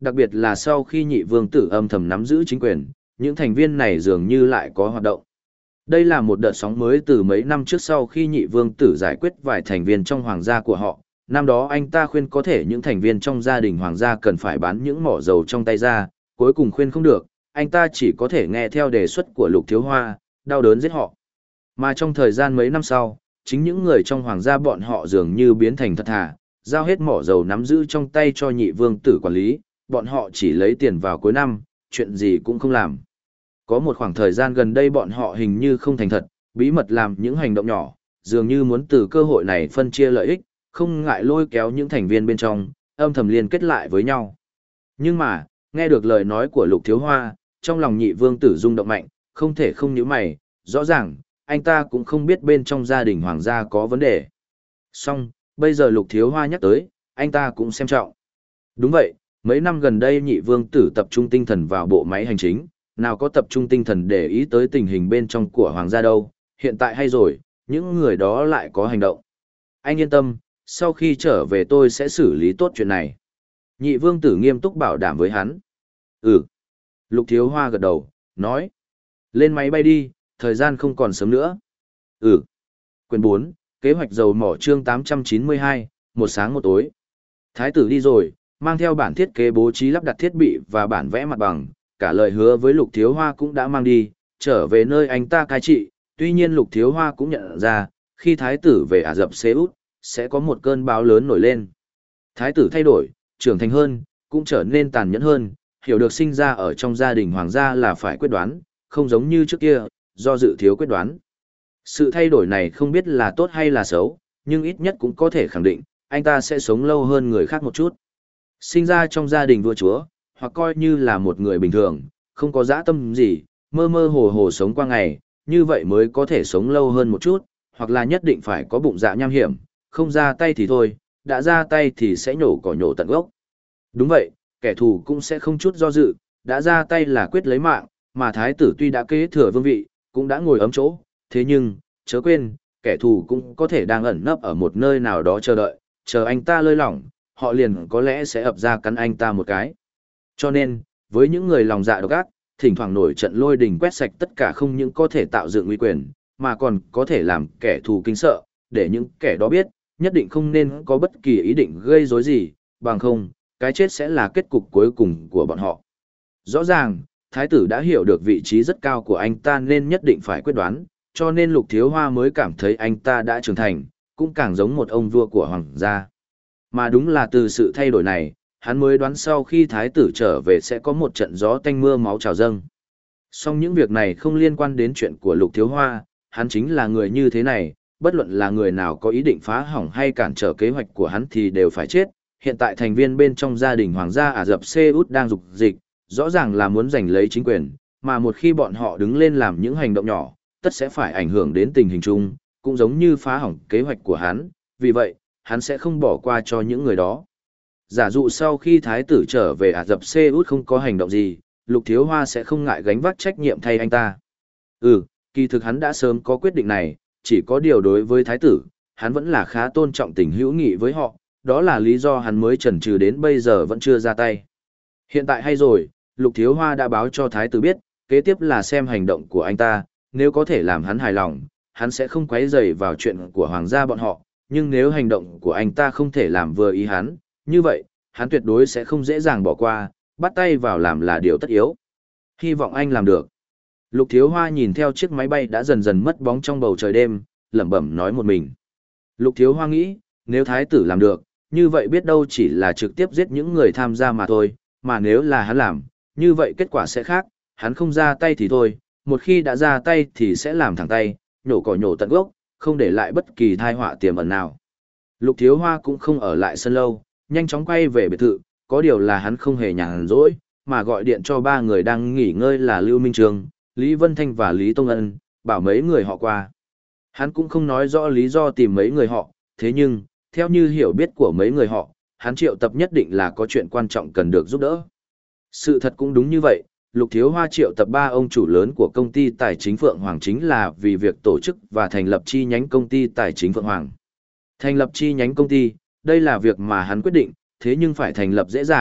Đặc biệt là sau khi nhị vương tử âm thầm nắm giữ chính quyền, những thành viên này dường như lại có hoạt động. Đây là một đợt sóng mới từ mấy năm trước sau khi nhị vương tử giải quyết vài thành viên trong hoàng gia của họ. Năm đó anh ta khuyên có thể những thành viên trong gia đình hoàng gia cần phải bán những mỏ dầu trong tay ra, cuối cùng khuyên không được, anh ta chỉ có thể nghe theo đề xuất của Lục Thiếu Hoa, đau đớn giết họ. Mà trong thời gian mấy năm sau, chính những người trong hoàng gia bọn họ dường như biến thành thật thà, giao hết mỏ dầu nắm giữ trong tay cho nhị vương tử quản lý, bọn họ chỉ lấy tiền vào cuối năm, chuyện gì cũng không làm. Có một khoảng thời gian gần đây bọn họ hình như không thành thật, bí mật làm những hành động nhỏ, dường như muốn từ cơ hội này phân chia lợi ích, không ngại lôi kéo những thành viên bên trong, âm thầm liên kết lại với nhau. Nhưng mà, nghe được lời nói của Lục Thiếu Hoa, trong lòng nhị vương tử rung động mạnh, không thể không nhíu mày, rõ ràng, anh ta cũng không biết bên trong gia đình hoàng gia có vấn đề. Song, bây giờ Lục Thiếu Hoa nhắc tới, anh ta cũng xem trọng. Đúng vậy, mấy năm gần đây nhị vương tử tập trung tinh thần vào bộ máy hành chính, nào có tập trung tinh thần để ý tới tình hình bên trong của hoàng gia đâu, hiện tại hay rồi, những người đó lại có hành động. Anh yên tâm, sau khi trở về tôi sẽ xử lý tốt chuyện này. Nhị vương tử nghiêm túc bảo đảm với hắn. Ừ. Lục Thiếu Hoa gật đầu, nói. Lên máy bay đi, thời gian không còn sớm nữa. Ừ. Quyền bốn, kế hoạch dầu mỏ chương tám trăm chín mươi hai, một sáng một tối. Thái tử đi rồi, mang theo bản thiết kế bố trí lắp đặt thiết bị và bản vẽ mặt bằng, cả lời hứa với Lục Thiếu Hoa cũng đã mang đi, trở về nơi anh ta cai trị. Tuy nhiên Lục Thiếu Hoa cũng nhận ra, khi thái tử về Ả Rập Xê Út, sẽ có một cơn bão lớn nổi lên. Thái tử thay đổi, trưởng thành hơn, cũng trở nên tàn nhẫn hơn, hiểu được sinh ra ở trong gia đình hoàng gia là phải quyết đoán, không giống như trước kia, do dự thiếu quyết đoán. Sự thay đổi này không biết là tốt hay là xấu, nhưng ít nhất cũng có thể khẳng định, anh ta sẽ sống lâu hơn người khác một chút. Sinh ra trong gia đình vua chúa, hoặc coi như là một người bình thường, không có dã tâm gì, mơ mơ hồ hồ sống qua ngày, như vậy mới có thể sống lâu hơn một chút, hoặc là nhất định phải có bụng dạ nham hiểm, không ra tay thì thôi, đã ra tay thì sẽ nhổ cỏ nhổ tận gốc. Đúng vậy, kẻ thù cũng sẽ không chút do dự, đã ra tay là quyết lấy mạng, mà thái tử tuy đã kế thừa vương vị, cũng đã ngồi ấm chỗ, thế nhưng, chớ quên, kẻ thù cũng có thể đang ẩn nấp ở một nơi nào đó chờ đợi, chờ anh ta lơi lỏng, họ liền có lẽ sẽ ập ra cắn anh ta một cái. Cho nên, với những người lòng dạ độc ác, thỉnh thoảng nổi trận lôi đình quét sạch tất cả không những có thể tạo dựng uy quyền, mà còn có thể làm kẻ thù kinh sợ, để những kẻ đó biết, nhất định không nên có bất kỳ ý định gây rối gì, bằng không, cái chết sẽ là kết cục cuối cùng của bọn họ. Rõ ràng, thái tử đã hiểu được vị trí rất cao của anh ta nên nhất định phải quyết đoán, cho nên Lục Thiếu Hoa mới cảm thấy anh ta đã trưởng thành, cũng càng giống một ông vua của hoàng gia. Mà đúng là từ sự thay đổi này, hắn mới đoán sau khi thái tử trở về sẽ có một trận gió tanh mưa máu trào dâng. Song những việc này không liên quan đến chuyện của Lục Thiếu Hoa, hắn chính là người như thế này, bất luận là người nào có ý định phá hỏng hay cản trở kế hoạch của hắn thì đều phải chết. Hiện tại thành viên bên trong gia đình hoàng gia Ả Rập Xê Út đang dục dịch, rõ ràng là muốn giành lấy chính quyền, mà một khi bọn họ đứng lên làm những hành động nhỏ, tất sẽ phải ảnh hưởng đến tình hình chung, cũng giống như phá hỏng kế hoạch của hắn, vì vậy, hắn sẽ không bỏ qua cho những người đó. Giả dụ sau khi thái tử trở về Ả Rập Xê Út không có hành động gì, Lục Thiếu Hoa sẽ không ngại gánh vác trách nhiệm thay anh ta. Ừ, kỳ thực hắn đã sớm có quyết định này, chỉ có điều đối với thái tử, hắn vẫn là khá tôn trọng tình hữu nghị với họ, đó là lý do hắn mới chần chừ đến bây giờ vẫn chưa ra tay. Hiện tại hay rồi, Lục Thiếu Hoa đã báo cho thái tử biết, kế tiếp là xem hành động của anh ta, nếu có thể làm hắn hài lòng, hắn sẽ không quấy rầy vào chuyện của hoàng gia bọn họ, nhưng nếu hành động của anh ta không thể làm vừa ý hắn, như vậy, hắn tuyệt đối sẽ không dễ dàng bỏ qua, bắt tay vào làm là điều tất yếu. Hy vọng anh làm được. Lục Thiếu Hoa nhìn theo chiếc máy bay đã dần dần mất bóng trong bầu trời đêm, lẩm bẩm nói một mình. Lục Thiếu Hoa nghĩ, nếu thái tử làm được, như vậy biết đâu chỉ là trực tiếp giết những người tham gia mà thôi, mà nếu là hắn làm, như vậy kết quả sẽ khác, hắn không ra tay thì thôi, một khi đã ra tay thì sẽ làm thẳng tay, nhổ cỏ nhổ tận gốc, không để lại bất kỳ tai họa tiềm ẩn nào. Lục Thiếu Hoa cũng không ở lại sân lâu, nhanh chóng quay về biệt thự, có điều là hắn không hề nhàn rỗi, mà gọi điện cho ba người đang nghỉ ngơi là Lưu Minh Trường, Lý Vân Thanh và Lý Tông Ân, bảo mấy người họ qua. Hắn cũng không nói rõ lý do tìm mấy người họ, thế nhưng, theo như hiểu biết của mấy người họ, hắn triệu tập nhất định là có chuyện quan trọng cần được giúp đỡ. Sự thật cũng đúng như vậy, Lục Thiếu Hoa triệu tập ba ông chủ lớn của công ty tài chính Phượng Hoàng chính là vì việc tổ chức và thành lập chi nhánh công ty tài chính Phượng Hoàng. Thành lập chi nhánh công ty, đây là việc mà hắn quyết định, thế nhưng phải thành lập dễ dàng,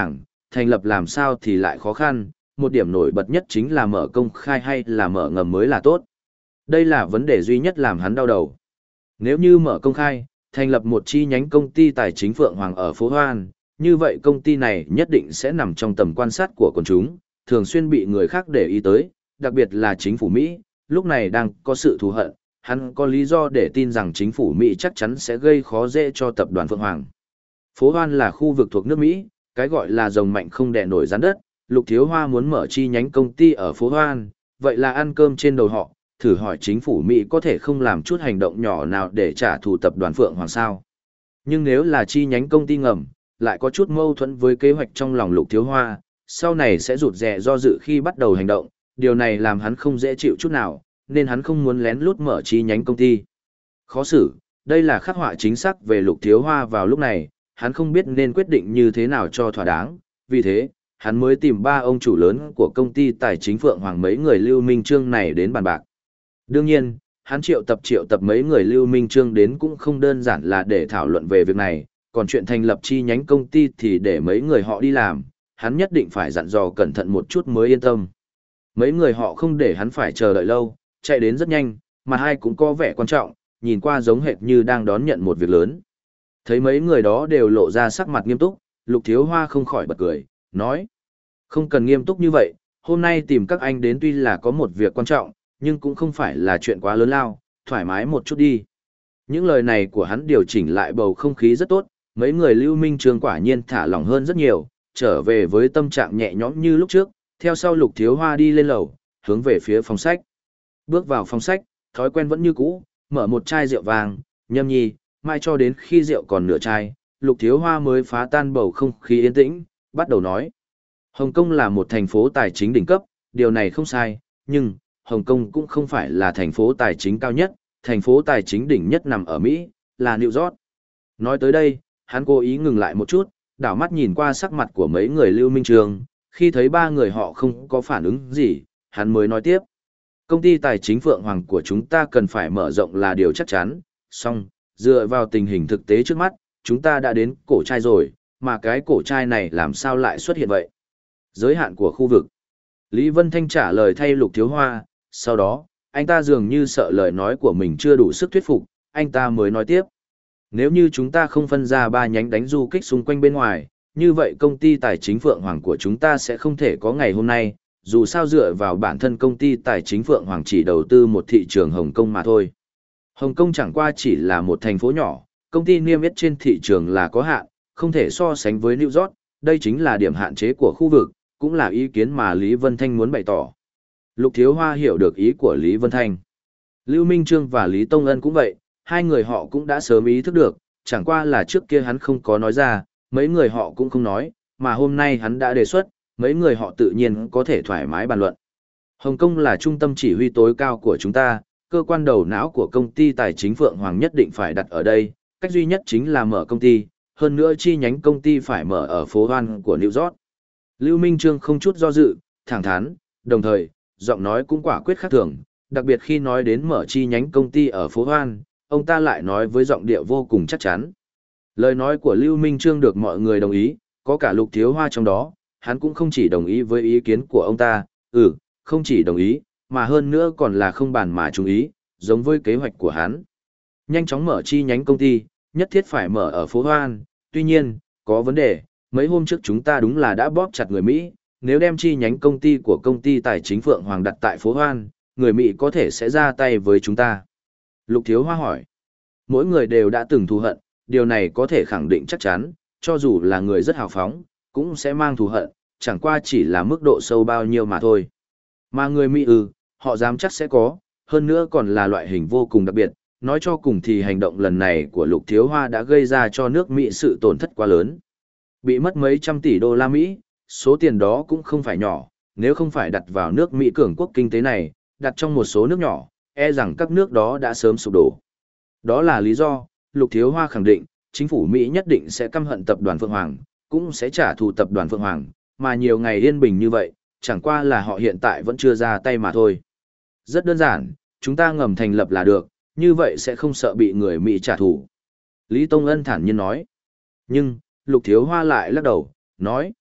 thành lập làm sao thì lại khó khăn, một điểm nổi bật nhất chính là mở công khai hay là mở ngầm mới là tốt. Đây là vấn đề duy nhất làm hắn đau đầu. Nếu như mở công khai, thành lập một chi nhánh công ty tài chính Phượng Hoàng ở phố Hoan, như vậy công ty này nhất định sẽ nằm trong tầm quan sát của quần chúng, thường xuyên bị người khác để ý tới, đặc biệt là chính phủ Mỹ, lúc này đang có sự thù hận, hắn có lý do để tin rằng chính phủ Mỹ chắc chắn sẽ gây khó dễ cho tập đoàn Phượng Hoàng. Phố Hoan là khu vực thuộc nước Mỹ, cái gọi là rồng mạnh không đè nổi rắn đất, Lục Thiếu Hoa muốn mở chi nhánh công ty ở phố Hoan, vậy là ăn cơm trên đầu họ, thử hỏi chính phủ Mỹ có thể không làm chút hành động nhỏ nào để trả thù tập đoàn Phượng Hoàng sao. Nhưng nếu là chi nhánh công ty ngầm, lại có chút mâu thuẫn với kế hoạch trong lòng Lục Thiếu Hoa, sau này sẽ rụt rè do dự khi bắt đầu hành động, điều này làm hắn không dễ chịu chút nào, nên hắn không muốn lén lút mở chi nhánh công ty. Khó xử, đây là khắc họa chính xác về Lục Thiếu Hoa vào lúc này, hắn không biết nên quyết định như thế nào cho thỏa đáng, vì thế, hắn mới tìm ba ông chủ lớn của công ty tài chính Phượng Hoàng mấy người Lưu Minh Trương này đến bàn bạc. Đương nhiên, hắn triệu tập triệu tập mấy người Lưu Minh Trương đến cũng không đơn giản là để thảo luận về việc này, còn chuyện thành lập chi nhánh công ty thì để mấy người họ đi làm, hắn nhất định phải dặn dò cẩn thận một chút mới yên tâm. Mấy người họ không để hắn phải chờ đợi lâu, chạy đến rất nhanh, mà hai cũng có vẻ quan trọng, nhìn qua giống hệt như đang đón nhận một việc lớn. Thấy mấy người đó đều lộ ra sắc mặt nghiêm túc, Lục Thiếu Hoa không khỏi bật cười, nói: không cần nghiêm túc như vậy, hôm nay tìm các anh đến tuy là có một việc quan trọng, nhưng cũng không phải là chuyện quá lớn lao, thoải mái một chút đi. Những lời này của hắn điều chỉnh lại bầu không khí rất tốt, mấy người Lưu Minh Trương quả nhiên thả lỏng hơn rất nhiều, trở về với tâm trạng nhẹ nhõm như lúc trước, theo sau Lục Thiếu Hoa đi lên lầu, hướng về phía phòng sách. Bước vào phòng sách, thói quen vẫn như cũ, mở một chai rượu vàng, nhâm nhi, mai cho đến khi rượu còn nửa chai, Lục Thiếu Hoa mới phá tan bầu không khí yên tĩnh, bắt đầu nói. Hồng Kông là một thành phố tài chính đỉnh cấp, điều này không sai, nhưng Hồng Kông cũng không phải là thành phố tài chính cao nhất, thành phố tài chính đỉnh nhất nằm ở Mỹ, là New York. Nói tới đây, hắn cố ý ngừng lại một chút, đảo mắt nhìn qua sắc mặt của mấy người Lưu Minh Trường, khi thấy ba người họ không có phản ứng gì, hắn mới nói tiếp. Công ty tài chính Phượng Hoàng của chúng ta cần phải mở rộng là điều chắc chắn, song, dựa vào tình hình thực tế trước mắt, chúng ta đã đến cổ trai rồi, mà cái cổ trai này làm sao lại xuất hiện vậy? Giới hạn của khu vực. Lý Vân Thanh trả lời thay Lục Thiếu Hoa, sau đó, anh ta dường như sợ lời nói của mình chưa đủ sức thuyết phục, anh ta mới nói tiếp. Nếu như chúng ta không phân ra ba nhánh đánh du kích xung quanh bên ngoài, như vậy công ty tài chính Phượng Hoàng của chúng ta sẽ không thể có ngày hôm nay, dù sao dựa vào bản thân công ty tài chính Phượng Hoàng chỉ đầu tư một thị trường Hồng Kông mà thôi. Hồng Kông chẳng qua chỉ là một thành phố nhỏ, công ty niêm yết trên thị trường là có hạn, không thể so sánh với New York, đây chính là điểm hạn chế của khu vực, cũng là ý kiến mà Lý Vân Thanh muốn bày tỏ. Lục Thiếu Hoa hiểu được ý của Lý Vân Thanh. Lưu Minh Trương và Lý Tông Ân cũng vậy, hai người họ cũng đã sớm ý thức được, chẳng qua là trước kia hắn không có nói ra, mấy người họ cũng không nói, mà hôm nay hắn đã đề xuất, mấy người họ tự nhiên có thể thoải mái bàn luận. Hồng Kông là trung tâm chỉ huy tối cao của chúng ta, cơ quan đầu não của công ty tài chính Phượng Hoàng nhất định phải đặt ở đây, cách duy nhất chính là mở công ty, hơn nữa chi nhánh công ty phải mở ở phố Hoan của New York. Lưu Minh Trương không chút do dự, thẳng thắn, đồng thời, giọng nói cũng quả quyết khác thường, đặc biệt khi nói đến mở chi nhánh công ty ở phố Hoan, ông ta lại nói với giọng điệu vô cùng chắc chắn. Lời nói của Lưu Minh Trương được mọi người đồng ý, có cả Lục Thiếu Hoa trong đó, hắn cũng không chỉ đồng ý với ý kiến của ông ta, ừ, không chỉ đồng ý, mà hơn nữa còn là không bàn mà chung ý, giống với kế hoạch của hắn. Nhanh chóng mở chi nhánh công ty, nhất thiết phải mở ở phố Hoan, tuy nhiên, có vấn đề, mấy hôm trước chúng ta đúng là đã bóp chặt người Mỹ, nếu đem chi nhánh công ty của công ty tài chính Phượng Hoàng đặt tại phố Hoan, người Mỹ có thể sẽ ra tay với chúng ta. Lục Thiếu Hoa hỏi, mỗi người đều đã từng thù hận, điều này có thể khẳng định chắc chắn, cho dù là người rất hào phóng, cũng sẽ mang thù hận, chẳng qua chỉ là mức độ sâu bao nhiêu mà thôi. Mà người Mỹ ư, họ dám chắc sẽ có, hơn nữa còn là loại hình vô cùng đặc biệt, nói cho cùng thì hành động lần này của Lục Thiếu Hoa đã gây ra cho nước Mỹ sự tổn thất quá lớn. Bị mất mấy trăm tỷ đô la Mỹ, số tiền đó cũng không phải nhỏ, nếu không phải đặt vào nước Mỹ cường quốc kinh tế này, đặt trong một số nước nhỏ, e rằng các nước đó đã sớm sụp đổ. Đó là lý do, Lục Thiếu Hoa khẳng định, chính phủ Mỹ nhất định sẽ căm hận tập đoàn Phượng Hoàng, cũng sẽ trả thù tập đoàn Phượng Hoàng, mà nhiều ngày yên bình như vậy, chẳng qua là họ hiện tại vẫn chưa ra tay mà thôi. Rất đơn giản, chúng ta ngầm thành lập là được, như vậy sẽ không sợ bị người Mỹ trả thù. Lý Tông Ân thản nhiên nói. Nhưng, Lục Thiếu Hoa lại lắc đầu, nói.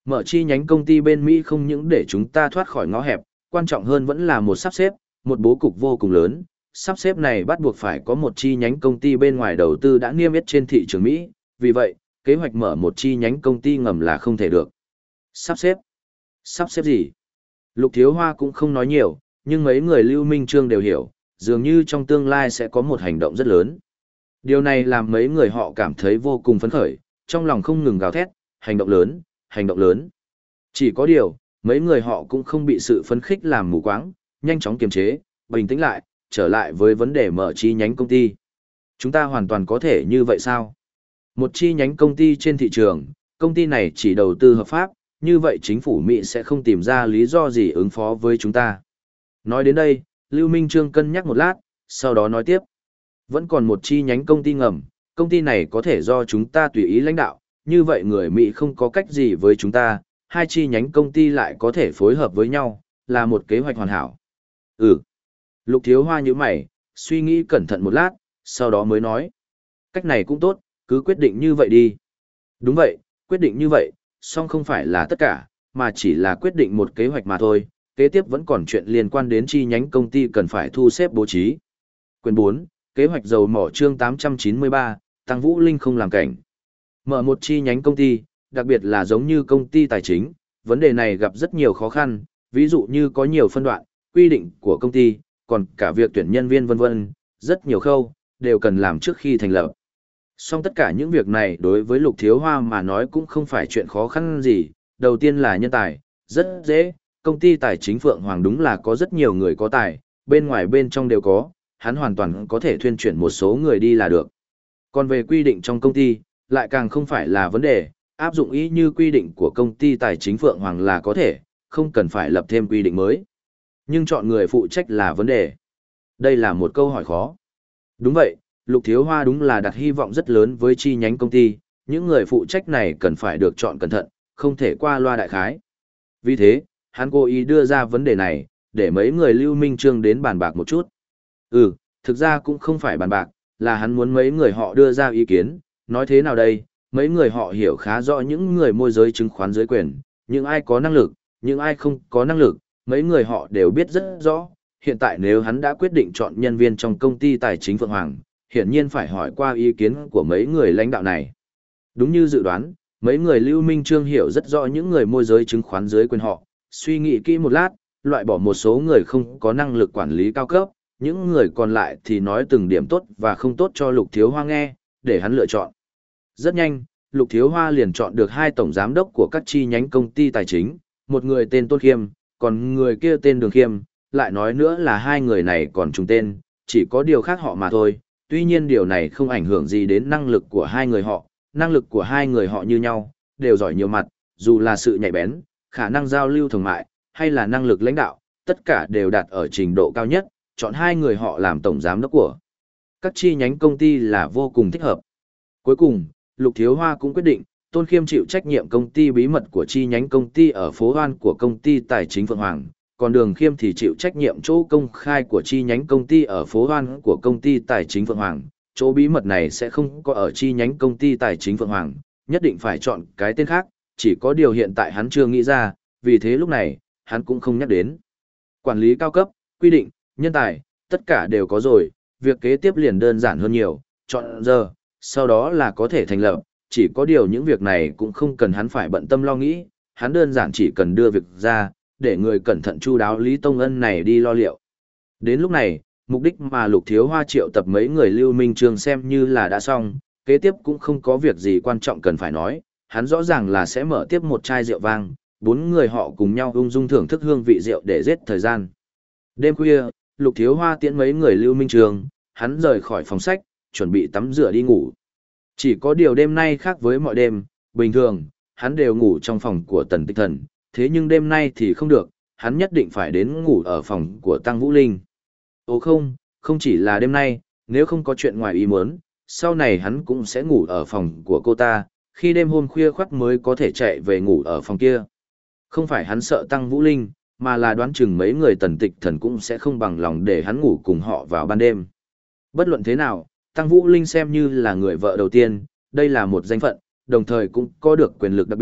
Mở chi nhánh công ty bên Mỹ không những để chúng ta thoát khỏi ngõ hẹp, quan trọng hơn vẫn là một sắp xếp, một bố cục vô cùng lớn. Sắp xếp này bắt buộc phải có một chi nhánh công ty bên ngoài đầu tư đã niêm yết trên thị trường Mỹ, vì vậy, kế hoạch mở một chi nhánh công ty ngầm là không thể được. Sắp xếp? Sắp xếp gì? Lục Thiếu Hoa cũng không nói nhiều, nhưng mấy người Lưu Minh Trương đều hiểu, dường như trong tương lai sẽ có một hành động rất lớn. Điều này làm mấy người họ cảm thấy vô cùng phấn khởi, trong lòng không ngừng gào thét, hành động lớn, hành động lớn. Chỉ có điều, mấy người họ cũng không bị sự phấn khích làm mù quáng, nhanh chóng kiềm chế, bình tĩnh lại, trở lại với vấn đề mở chi nhánh công ty. Chúng ta hoàn toàn có thể như vậy sao? Một chi nhánh công ty trên thị trường, công ty này chỉ đầu tư hợp pháp, như vậy chính phủ Mỹ sẽ không tìm ra lý do gì ứng phó với chúng ta. Nói đến đây, Lưu Minh Trương cân nhắc một lát, sau đó nói tiếp. Vẫn còn một chi nhánh công ty ngầm, công ty này có thể do chúng ta tùy ý lãnh đạo, như vậy người Mỹ không có cách gì với chúng ta, hai chi nhánh công ty lại có thể phối hợp với nhau, là một kế hoạch hoàn hảo. Ừ. Lục Thiếu Hoa như mày, suy nghĩ cẩn thận một lát, sau đó mới nói. Cách này cũng tốt, cứ quyết định như vậy đi. Đúng vậy, quyết định như vậy, song không phải là tất cả, mà chỉ là quyết định một kế hoạch mà thôi, kế tiếp vẫn còn chuyện liên quan đến chi nhánh công ty cần phải thu xếp bố trí. Quyền bốn, kế hoạch dầu mỏ chương tám trăm chín mươi ba, Tăng Vũ Linh không làm cảnh. Mở một chi nhánh công ty, đặc biệt là giống như công ty tài chính, vấn đề này gặp rất nhiều khó khăn, ví dụ như có nhiều phân đoạn, quy định của công ty, còn cả việc tuyển nhân viên vân vân, rất nhiều khâu, đều cần làm trước khi thành lập. Song tất cả những việc này đối với Lục Thiếu Hoa mà nói cũng không phải chuyện khó khăn gì, đầu tiên là nhân tài, rất dễ, công ty tài chính Phượng Hoàng đúng là có rất nhiều người có tài, bên ngoài bên trong đều có, hắn hoàn toàn có thể thuyên chuyển một số người đi là được. Còn về quy định trong công ty, lại càng không phải là vấn đề, áp dụng ý như quy định của công ty tài chính Phượng Hoàng là có thể, không cần phải lập thêm quy định mới. Nhưng chọn người phụ trách là vấn đề. Đây là một câu hỏi khó. Đúng vậy, Lục Thiếu Hoa đúng là đặt hy vọng rất lớn với chi nhánh công ty, những người phụ trách này cần phải được chọn cẩn thận, không thể qua loa đại khái. Vì thế, hắn cố ý đưa ra vấn đề này, để mấy người Lưu Minh Trương đến bàn bạc một chút. Ừ, thực ra cũng không phải bàn bạc, là hắn muốn mấy người họ đưa ra ý kiến, nói thế nào đây, mấy người họ hiểu khá rõ những người môi giới chứng khoán dưới quyền, những ai có năng lực, những ai không có năng lực, mấy người họ đều biết rất rõ. Hiện tại nếu hắn đã quyết định chọn nhân viên trong công ty tài chính Phượng Hoàng, hiển nhiên phải hỏi qua ý kiến của mấy người lãnh đạo này. Đúng như dự đoán, mấy người Lưu Minh Trương hiểu rất rõ những người môi giới chứng khoán dưới quyền họ, suy nghĩ kỹ một lát, loại bỏ một số người không có năng lực quản lý cao cấp, những người còn lại thì nói từng điểm tốt và không tốt cho Lục Thiếu Hoa nghe, để hắn lựa chọn. Rất nhanh, Lục Thiếu Hoa liền chọn được hai tổng giám đốc của các chi nhánh công ty tài chính, một người tên Tôn Khiêm, còn người kia tên Đường Khiêm, lại nói nữa là hai người này còn trùng tên, chỉ có điều khác họ mà thôi, tuy nhiên điều này không ảnh hưởng gì đến năng lực của hai người họ, năng lực của hai người họ như nhau, đều giỏi nhiều mặt, dù là sự nhạy bén, khả năng giao lưu thường mại, hay là năng lực lãnh đạo, tất cả đều đạt ở trình độ cao nhất, chọn hai người họ làm tổng giám đốc của các chi nhánh công ty là vô cùng thích hợp. Cuối cùng, Lục Thiếu Hoa cũng quyết định, Tôn Khiêm chịu trách nhiệm công ty bí mật của chi nhánh công ty ở phố Hoan của công ty tài chính Phượng Hoàng, còn Đường Khiêm thì chịu trách nhiệm chỗ công khai của chi nhánh công ty ở phố Hoan của công ty tài chính Phượng Hoàng. Chỗ bí mật này sẽ không có ở chi nhánh công ty tài chính Phượng Hoàng, nhất định phải chọn cái tên khác, chỉ có điều hiện tại hắn chưa nghĩ ra, vì thế lúc này, hắn cũng không nhắc đến. Quản lý cao cấp, quy định, nhân tài, tất cả đều có rồi, việc kế tiếp liền đơn giản hơn nhiều, chọn giờ, sau đó là có thể thành lập, chỉ có điều những việc này cũng không cần hắn phải bận tâm lo nghĩ, hắn đơn giản chỉ cần đưa việc ra, để người cẩn thận chu đáo Lý Tông Ân này đi lo liệu. Đến lúc này, mục đích mà Lục Thiếu Hoa triệu tập mấy người Lưu Minh Trương xem như là đã xong, kế tiếp cũng không có việc gì quan trọng cần phải nói, hắn rõ ràng là sẽ mở tiếp một chai rượu vang, bốn người họ cùng nhau ung dung thưởng thức hương vị rượu để giết thời gian. Đêm khuya, Lục Thiếu Hoa tiễn mấy người Lưu Minh Trương, hắn rời khỏi phòng sách, chuẩn bị tắm rửa đi ngủ. Chỉ có điều đêm nay khác với mọi đêm, bình thường, hắn đều ngủ trong phòng của Tần Tịch Thần, thế nhưng đêm nay thì không được, hắn nhất định phải đến ngủ ở phòng của Tăng Vũ Linh. Ồ không, không chỉ là đêm nay, nếu không có chuyện ngoài ý muốn, sau này hắn cũng sẽ ngủ ở phòng của cô ta, khi đêm hôm khuya khoắt mới có thể chạy về ngủ ở phòng kia. Không phải hắn sợ Tăng Vũ Linh, mà là đoán chừng mấy người Tần Tịch Thần cũng sẽ không bằng lòng để hắn ngủ cùng họ vào ban đêm. Bất luận thế nào, Tăng Vũ Linh xem như là người vợ đầu tiên, đây là một danh phận, đồng thời cũng có được quyền lực đặc biệt,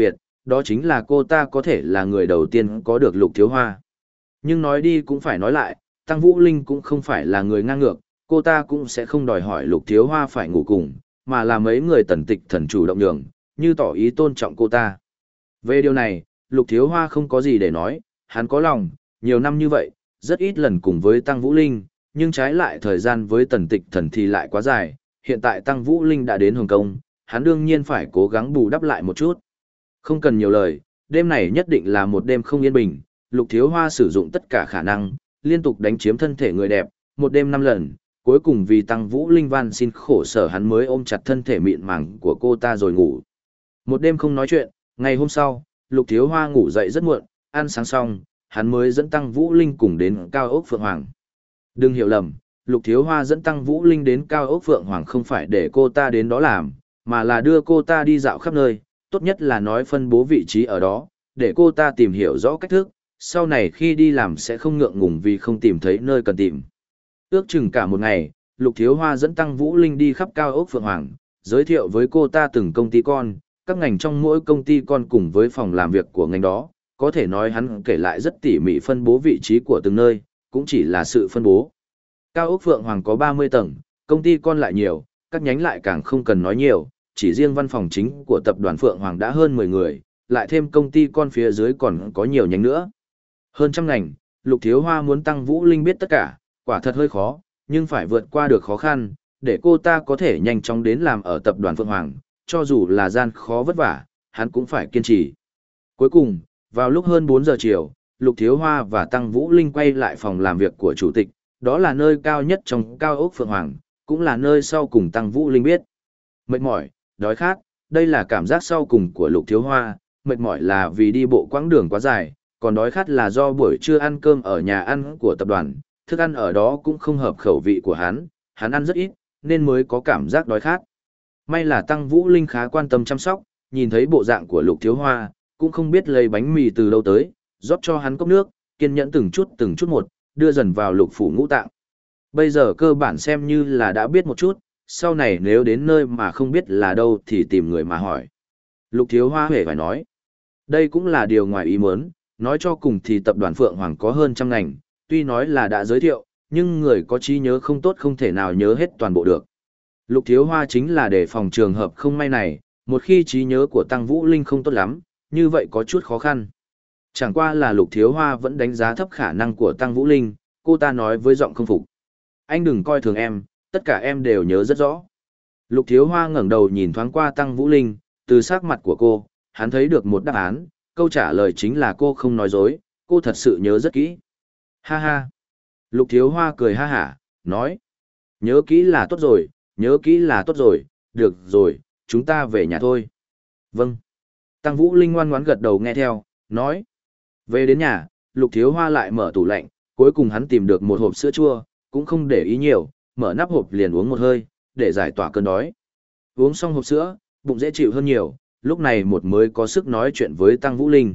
đó chính là cô ta có thể là người đầu tiên có được Lục Thiếu Hoa. Nhưng nói đi cũng phải nói lại, Tăng Vũ Linh cũng không phải là người ngang ngược, cô ta cũng sẽ không đòi hỏi Lục Thiếu Hoa phải ngủ cùng, mà là mấy người tần tịch thần chủ động nhường, như tỏ ý tôn trọng cô ta. Về điều này, Lục Thiếu Hoa không có gì để nói, hắn có lòng, nhiều năm như vậy, rất ít lần cùng với Tăng Vũ Linh, nhưng trái lại thời gian với tần tịch thần thì lại quá dài, hiện tại Tăng Vũ Linh đã đến Hồng Kông, hắn đương nhiên phải cố gắng bù đắp lại một chút. Không cần nhiều lời, đêm này nhất định là một đêm không yên bình, Lục Thiếu Hoa sử dụng tất cả khả năng, liên tục đánh chiếm thân thể người đẹp, một đêm năm lần, cuối cùng vì Tăng Vũ Linh van xin khổ sở hắn mới ôm chặt thân thể mịn màng của cô ta rồi ngủ. Một đêm không nói chuyện, ngày hôm sau, Lục Thiếu Hoa ngủ dậy rất muộn, ăn sáng xong, hắn mới dẫn Tăng Vũ Linh cùng đến Cao Ốc Phượng Hoàng. Đừng hiểu lầm, Lục Thiếu Hoa dẫn Tăng Vũ Linh đến Cao Ốc Phượng Hoàng không phải để cô ta đến đó làm, mà là đưa cô ta đi dạo khắp nơi, tốt nhất là nói phân bố vị trí ở đó, để cô ta tìm hiểu rõ cách thức, sau này khi đi làm sẽ không ngượng ngùng vì không tìm thấy nơi cần tìm. Ước chừng cả một ngày, Lục Thiếu Hoa dẫn Tăng Vũ Linh đi khắp Cao Ốc Phượng Hoàng, giới thiệu với cô ta từng công ty con, các ngành trong mỗi công ty con cùng với phòng làm việc của ngành đó, có thể nói hắn kể lại rất tỉ mỉ phân bố vị trí của từng nơi, cũng chỉ là sự phân bố. Cao ốc Phượng Hoàng có ba mươi tầng, công ty con lại nhiều, các nhánh lại càng không cần nói nhiều, chỉ riêng văn phòng chính của tập đoàn Phượng Hoàng đã hơn mười người, lại thêm công ty con phía dưới còn có nhiều nhánh nữa. Hơn trăm ngành, Lục Thiếu Hoa muốn Tăng Vũ Linh biết tất cả, quả thật hơi khó, nhưng phải vượt qua được khó khăn, để cô ta có thể nhanh chóng đến làm ở tập đoàn Phượng Hoàng, cho dù là gian khó vất vả, hắn cũng phải kiên trì. Cuối cùng, vào lúc hơn bốn giờ chiều, Lục Thiếu Hoa và Tăng Vũ Linh quay lại phòng làm việc của chủ tịch, đó là nơi cao nhất trong Cao ốc Phượng Hoàng, cũng là nơi sau cùng Tăng Vũ Linh biết. Mệt mỏi, đói khát, đây là cảm giác sau cùng của Lục Thiếu Hoa, mệt mỏi là vì đi bộ quãng đường quá dài, còn đói khát là do buổi trưa ăn cơm ở nhà ăn của tập đoàn, thức ăn ở đó cũng không hợp khẩu vị của hắn, hắn ăn rất ít, nên mới có cảm giác đói khát. May là Tăng Vũ Linh khá quan tâm chăm sóc, nhìn thấy bộ dạng của Lục Thiếu Hoa, cũng không biết lấy bánh mì từ đâu tới, rót cho hắn cốc nước, kiên nhẫn từng chút từng chút một, đưa dần vào lục phủ ngũ tạng. Bây giờ cơ bản xem như là đã biết một chút, sau này nếu đến nơi mà không biết là đâu thì tìm người mà hỏi. Lục Thiếu Hoa hề phải nói. Đây cũng là điều ngoài ý muốn, nói cho cùng thì tập đoàn Phượng Hoàng có hơn trăm ngành, tuy nói là đã giới thiệu, nhưng người có trí nhớ không tốt không thể nào nhớ hết toàn bộ được. Lục Thiếu Hoa chính là để phòng trường hợp không may này, một khi trí nhớ của Tăng Vũ Linh không tốt lắm, như vậy có chút khó khăn. Chẳng qua là Lục Thiếu Hoa vẫn đánh giá thấp khả năng của Tăng Vũ Linh, cô ta nói với giọng không phục. Anh đừng coi thường em, tất cả em đều nhớ rất rõ. Lục Thiếu Hoa ngẩng đầu nhìn thoáng qua Tăng Vũ Linh, từ sắc mặt của cô, hắn thấy được một đáp án, câu trả lời chính là cô không nói dối, cô thật sự nhớ rất kỹ. Ha ha. Lục Thiếu Hoa cười ha hả, nói. Nhớ kỹ là tốt rồi, nhớ kỹ là tốt rồi, được rồi, chúng ta về nhà thôi. Vâng. Tăng Vũ Linh ngoan ngoãn gật đầu nghe theo, nói. Về đến nhà, Lục Thiếu Hoa lại mở tủ lạnh, cuối cùng hắn tìm được một hộp sữa chua, cũng không để ý nhiều, mở nắp hộp liền uống một hơi, để giải tỏa cơn đói. Uống xong hộp sữa, bụng dễ chịu hơn nhiều, lúc này một mới có sức nói chuyện với Tăng Vũ Linh.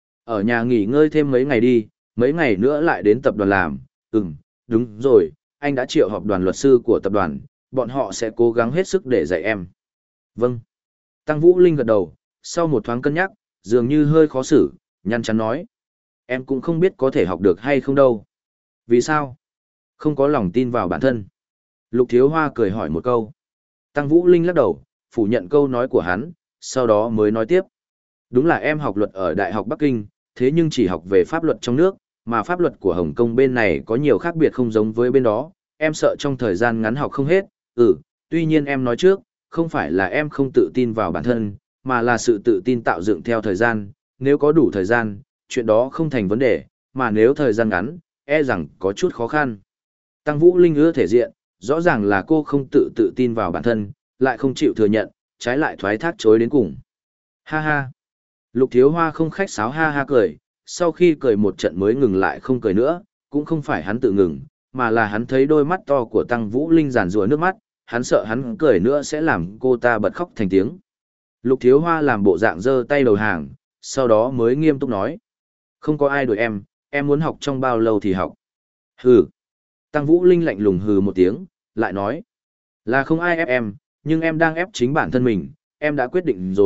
Ở nhà nghỉ ngơi thêm mấy ngày đi, mấy ngày nữa lại đến tập đoàn làm. Ừm, đúng rồi, anh đã triệu họp đoàn luật sư của tập đoàn, bọn họ sẽ cố gắng hết sức để dạy em. Vâng. Tăng Vũ Linh gật đầu, sau một thoáng cân nhắc, dường như hơi khó xử, nhăn chắn nói. Em cũng không biết có thể học được hay không đâu. Vì sao? Không có lòng tin vào bản thân. Lục Thiếu Hoa cười hỏi một câu. Tăng Vũ Linh lắc đầu, phủ nhận câu nói của hắn, sau đó mới nói tiếp. Đúng là em học luật ở Đại học Bắc Kinh, thế nhưng chỉ học về pháp luật trong nước, mà pháp luật của Hồng Kông bên này có nhiều khác biệt không giống với bên đó, em sợ trong thời gian ngắn học không hết. Ừ, tuy nhiên em nói trước, không phải là em không tự tin vào bản thân, mà là sự tự tin tạo dựng theo thời gian, nếu có đủ thời gian, chuyện đó không thành vấn đề, mà nếu thời gian ngắn, e rằng có chút khó khăn. Tăng Vũ Linh ưa thể diện, rõ ràng là cô không tự tự tin vào bản thân, lại không chịu thừa nhận, trái lại thoái thác chối đến cùng. Ha ha. Lục Thiếu Hoa không khách sáo ha ha cười, sau khi cười một trận mới ngừng lại không cười nữa, cũng không phải hắn tự ngừng, mà là hắn thấy đôi mắt to của Tăng Vũ Linh giàn rủa nước mắt, hắn sợ hắn cười nữa sẽ làm cô ta bật khóc thành tiếng. Lục Thiếu Hoa làm bộ dạng giơ tay đầu hàng, sau đó mới nghiêm túc nói. Không có ai đuổi em, em muốn học trong bao lâu thì học. Hừ. Tăng Vũ Linh lạnh lùng hừ một tiếng, lại nói. Là không ai ép em, nhưng em đang ép chính bản thân mình, em đã quyết định rồi,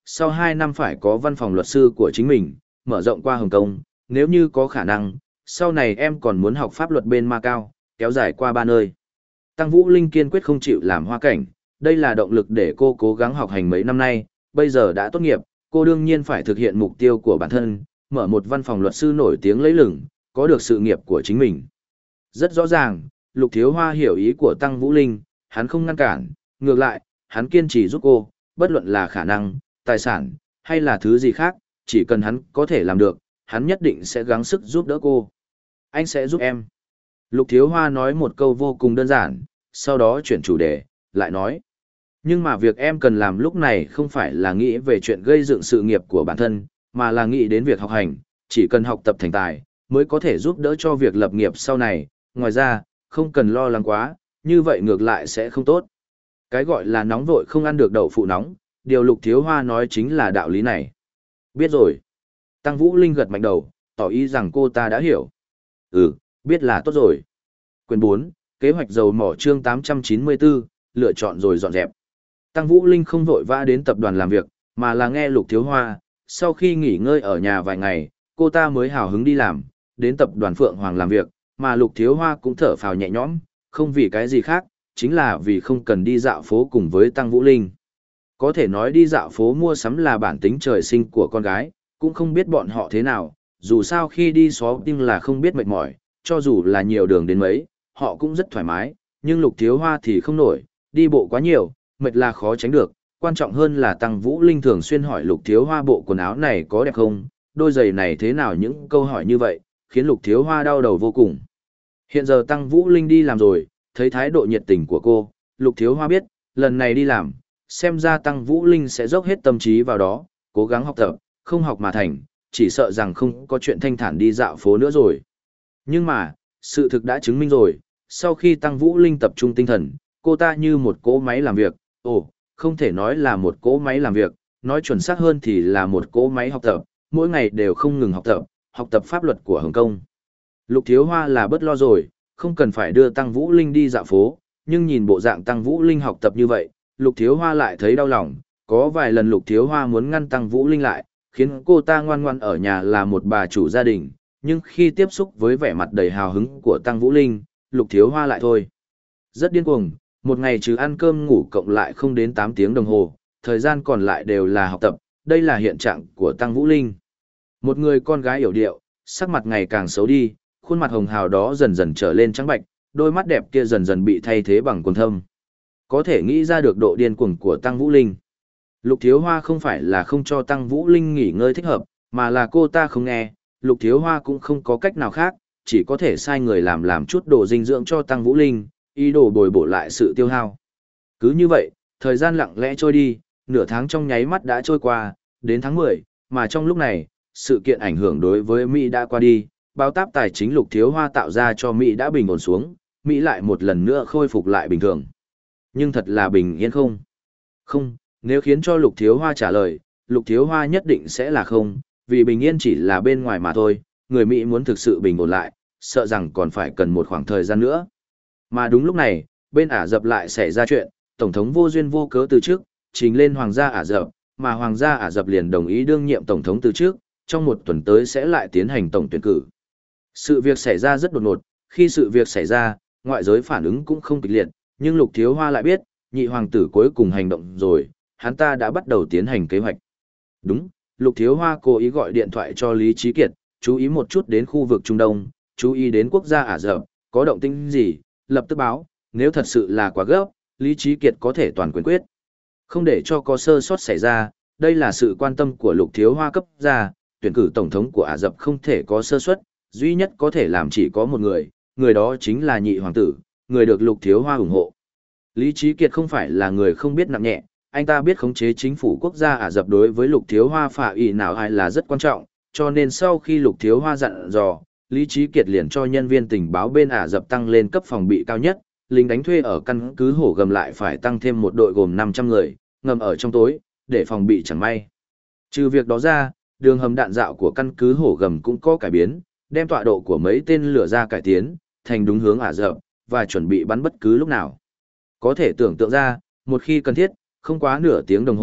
sau hai năm phải có văn phòng luật sư của chính mình, mở rộng qua Hồng Kông, nếu như có khả năng, sau này em còn muốn học pháp luật bên Macau, kéo dài qua ba nơi. Tăng Vũ Linh kiên quyết không chịu làm hoa cảnh, đây là động lực để cô cố gắng học hành mấy năm nay, bây giờ đã tốt nghiệp, cô đương nhiên phải thực hiện mục tiêu của bản thân, mở một văn phòng luật sư nổi tiếng lấy lừng, có được sự nghiệp của chính mình. Rất rõ ràng, Lục Thiếu Hoa hiểu ý của Tăng Vũ Linh, hắn không ngăn cản, ngược lại, hắn kiên trì giúp cô, bất luận là khả năng, tài sản, hay là thứ gì khác, chỉ cần hắn có thể làm được, hắn nhất định sẽ gắng sức giúp đỡ cô. Anh sẽ giúp em. Lục Thiếu Hoa nói một câu vô cùng đơn giản, sau đó chuyển chủ đề, lại nói. Nhưng mà việc em cần làm lúc này không phải là nghĩ về chuyện gây dựng sự nghiệp của bản thân, mà là nghĩ đến việc học hành, chỉ cần học tập thành tài, mới có thể giúp đỡ cho việc lập nghiệp sau này, ngoài ra, không cần lo lắng quá, như vậy ngược lại sẽ không tốt. Cái gọi là nóng vội không ăn được đậu phụ nóng, điều Lục Thiếu Hoa nói chính là đạo lý này. Biết rồi. Tăng Vũ Linh gật mạnh đầu, tỏ ý rằng cô ta đã hiểu. Ừ, biết là tốt rồi. Quyển bốn, kế hoạch dầu mỏ chương tám trăm chín mươi bốn, lựa chọn rồi dọn dẹp. Tăng Vũ Linh không vội vã đến tập đoàn làm việc, mà là nghe Lục Thiếu Hoa. Sau khi nghỉ ngơi ở nhà vài ngày, cô ta mới hào hứng đi làm, đến tập đoàn Phượng Hoàng làm việc, mà Lục Thiếu Hoa cũng thở phào nhẹ nhõm, không vì cái gì khác, chính là vì không cần đi dạo phố cùng với Tăng Vũ Linh. Có thể nói đi dạo phố mua sắm là bản tính trời sinh của con gái, cũng không biết bọn họ thế nào, dù sao khi đi shopping là không biết mệt mỏi, cho dù là nhiều đường đến mấy, họ cũng rất thoải mái, nhưng Lục Thiếu Hoa thì không nổi, đi bộ quá nhiều, mệt là khó tránh được, quan trọng hơn là Tăng Vũ Linh thường xuyên hỏi Lục Thiếu Hoa bộ quần áo này có đẹp không, đôi giày này thế nào, những câu hỏi như vậy, khiến Lục Thiếu Hoa đau đầu vô cùng. Hiện giờ Tăng Vũ Linh đi làm rồi, thấy thái độ nhiệt tình của cô, Lục Thiếu Hoa biết, lần này đi làm, xem ra Tăng Vũ Linh sẽ dốc hết tâm trí vào đó, cố gắng học tập, không học mà thành, chỉ sợ rằng không có chuyện thanh thản đi dạo phố nữa rồi. Nhưng mà, sự thực đã chứng minh rồi, sau khi Tăng Vũ Linh tập trung tinh thần, cô ta như một cỗ máy làm việc, ồ, không thể nói là một cỗ máy làm việc, nói chuẩn xác hơn thì là một cỗ máy học tập, mỗi ngày đều không ngừng học tập, học tập pháp luật của Hồng Kông. Lục Thiếu Hoa là bớt lo rồi, không cần phải đưa Tăng Vũ Linh đi dạo phố, nhưng nhìn bộ dạng Tăng Vũ Linh học tập như vậy, Lục Thiếu Hoa lại thấy đau lòng, có vài lần Lục Thiếu Hoa muốn ngăn Tăng Vũ Linh lại, khiến cô ta ngoan ngoan ở nhà là một bà chủ gia đình, nhưng khi tiếp xúc với vẻ mặt đầy hào hứng của Tăng Vũ Linh, Lục Thiếu Hoa lại thôi. Rất điên cuồng, một ngày trừ ăn cơm ngủ cộng lại không đến tám tiếng đồng hồ, thời gian còn lại đều là học tập, đây là hiện trạng của Tăng Vũ Linh. Một người con gái yểu điệu, sắc mặt ngày càng xấu đi, khuôn mặt hồng hào đó dần dần trở lên trắng bạch, đôi mắt đẹp kia dần dần bị thay thế bằng quầng thâm. Có thể nghĩ ra được độ điên cuồng của Tăng Vũ Linh. Lục Thiếu Hoa không phải là không cho Tăng Vũ Linh nghỉ ngơi thích hợp, mà là cô ta không nghe, Lục Thiếu Hoa cũng không có cách nào khác, chỉ có thể sai người làm làm chút đồ dinh dưỡng cho Tăng Vũ Linh, ý đồ bồi bổ lại sự tiêu hao. Cứ như vậy, thời gian lặng lẽ trôi đi, nửa tháng trong nháy mắt đã trôi qua, đến tháng mười, mà trong lúc này, sự kiện ảnh hưởng đối với Mỹ đã qua đi, báo táp tài chính Lục Thiếu Hoa tạo ra cho Mỹ đã bình ổn xuống, Mỹ lại một lần nữa khôi phục lại bình thường. Nhưng thật là bình yên không? Không, nếu khiến cho Lục Thiếu Hoa trả lời, Lục Thiếu Hoa nhất định sẽ là không, vì bình yên chỉ là bên ngoài mà thôi, người Mỹ muốn thực sự bình ổn lại, sợ rằng còn phải cần một khoảng thời gian nữa. Mà đúng lúc này, bên Ả Rập lại xảy ra chuyện, Tổng thống vô duyên vô cớ từ trước, trình lên Hoàng gia Ả Rập, mà Hoàng gia Ả Rập liền đồng ý đương nhiệm Tổng thống từ trước, trong một tuần tới sẽ lại tiến hành tổng tuyển cử. Sự việc xảy ra rất đột ngột, khi sự việc xảy ra, ngoại giới phản ứng cũng không kịch liệt, nhưng Lục Thiếu Hoa lại biết, nhị hoàng tử cuối cùng hành động rồi, hắn ta đã bắt đầu tiến hành kế hoạch. Đúng, Lục Thiếu Hoa cố ý gọi điện thoại cho Lý Trí Kiệt, chú ý một chút đến khu vực Trung Đông, chú ý đến quốc gia Ả Rập, có động tĩnh gì, lập tức báo, nếu thật sự là quá gấp, Lý Trí Kiệt có thể toàn quyền quyết. Không để cho có sơ sót xảy ra, đây là sự quan tâm của Lục Thiếu Hoa cấp ra, tuyển cử tổng thống của Ả Rập không thể có sơ suất, duy nhất có thể làm chỉ có một người, người đó chính là nhị hoàng tử, người được Lục Thiếu Hoa ủng hộ. Lý Trí Kiệt không phải là người không biết nặng nhẹ, anh ta biết khống chế chính phủ quốc gia Ả Rập đối với Lục Thiếu Hoa phả ý nào hay là rất quan trọng, cho nên sau khi Lục Thiếu Hoa dặn dò, Lý Trí Kiệt liền cho nhân viên tình báo bên Ả Rập tăng lên cấp phòng bị cao nhất, lính đánh thuê ở căn cứ hổ gầm lại phải tăng thêm một đội gồm năm trăm người, ngầm ở trong tối, để phòng bị chẳng may. Trừ việc đó ra, đường hầm đạn dạo của căn cứ hổ gầm cũng có cải biến, đem tọa độ của mấy tên lửa ra cải tiến, thành đúng hướng Ả Rập, và chuẩn bị bắn bất cứ lúc nào. Có thể tưởng tượng ra, một khi cần thiết, không quá nửa tiếng đồng hồ,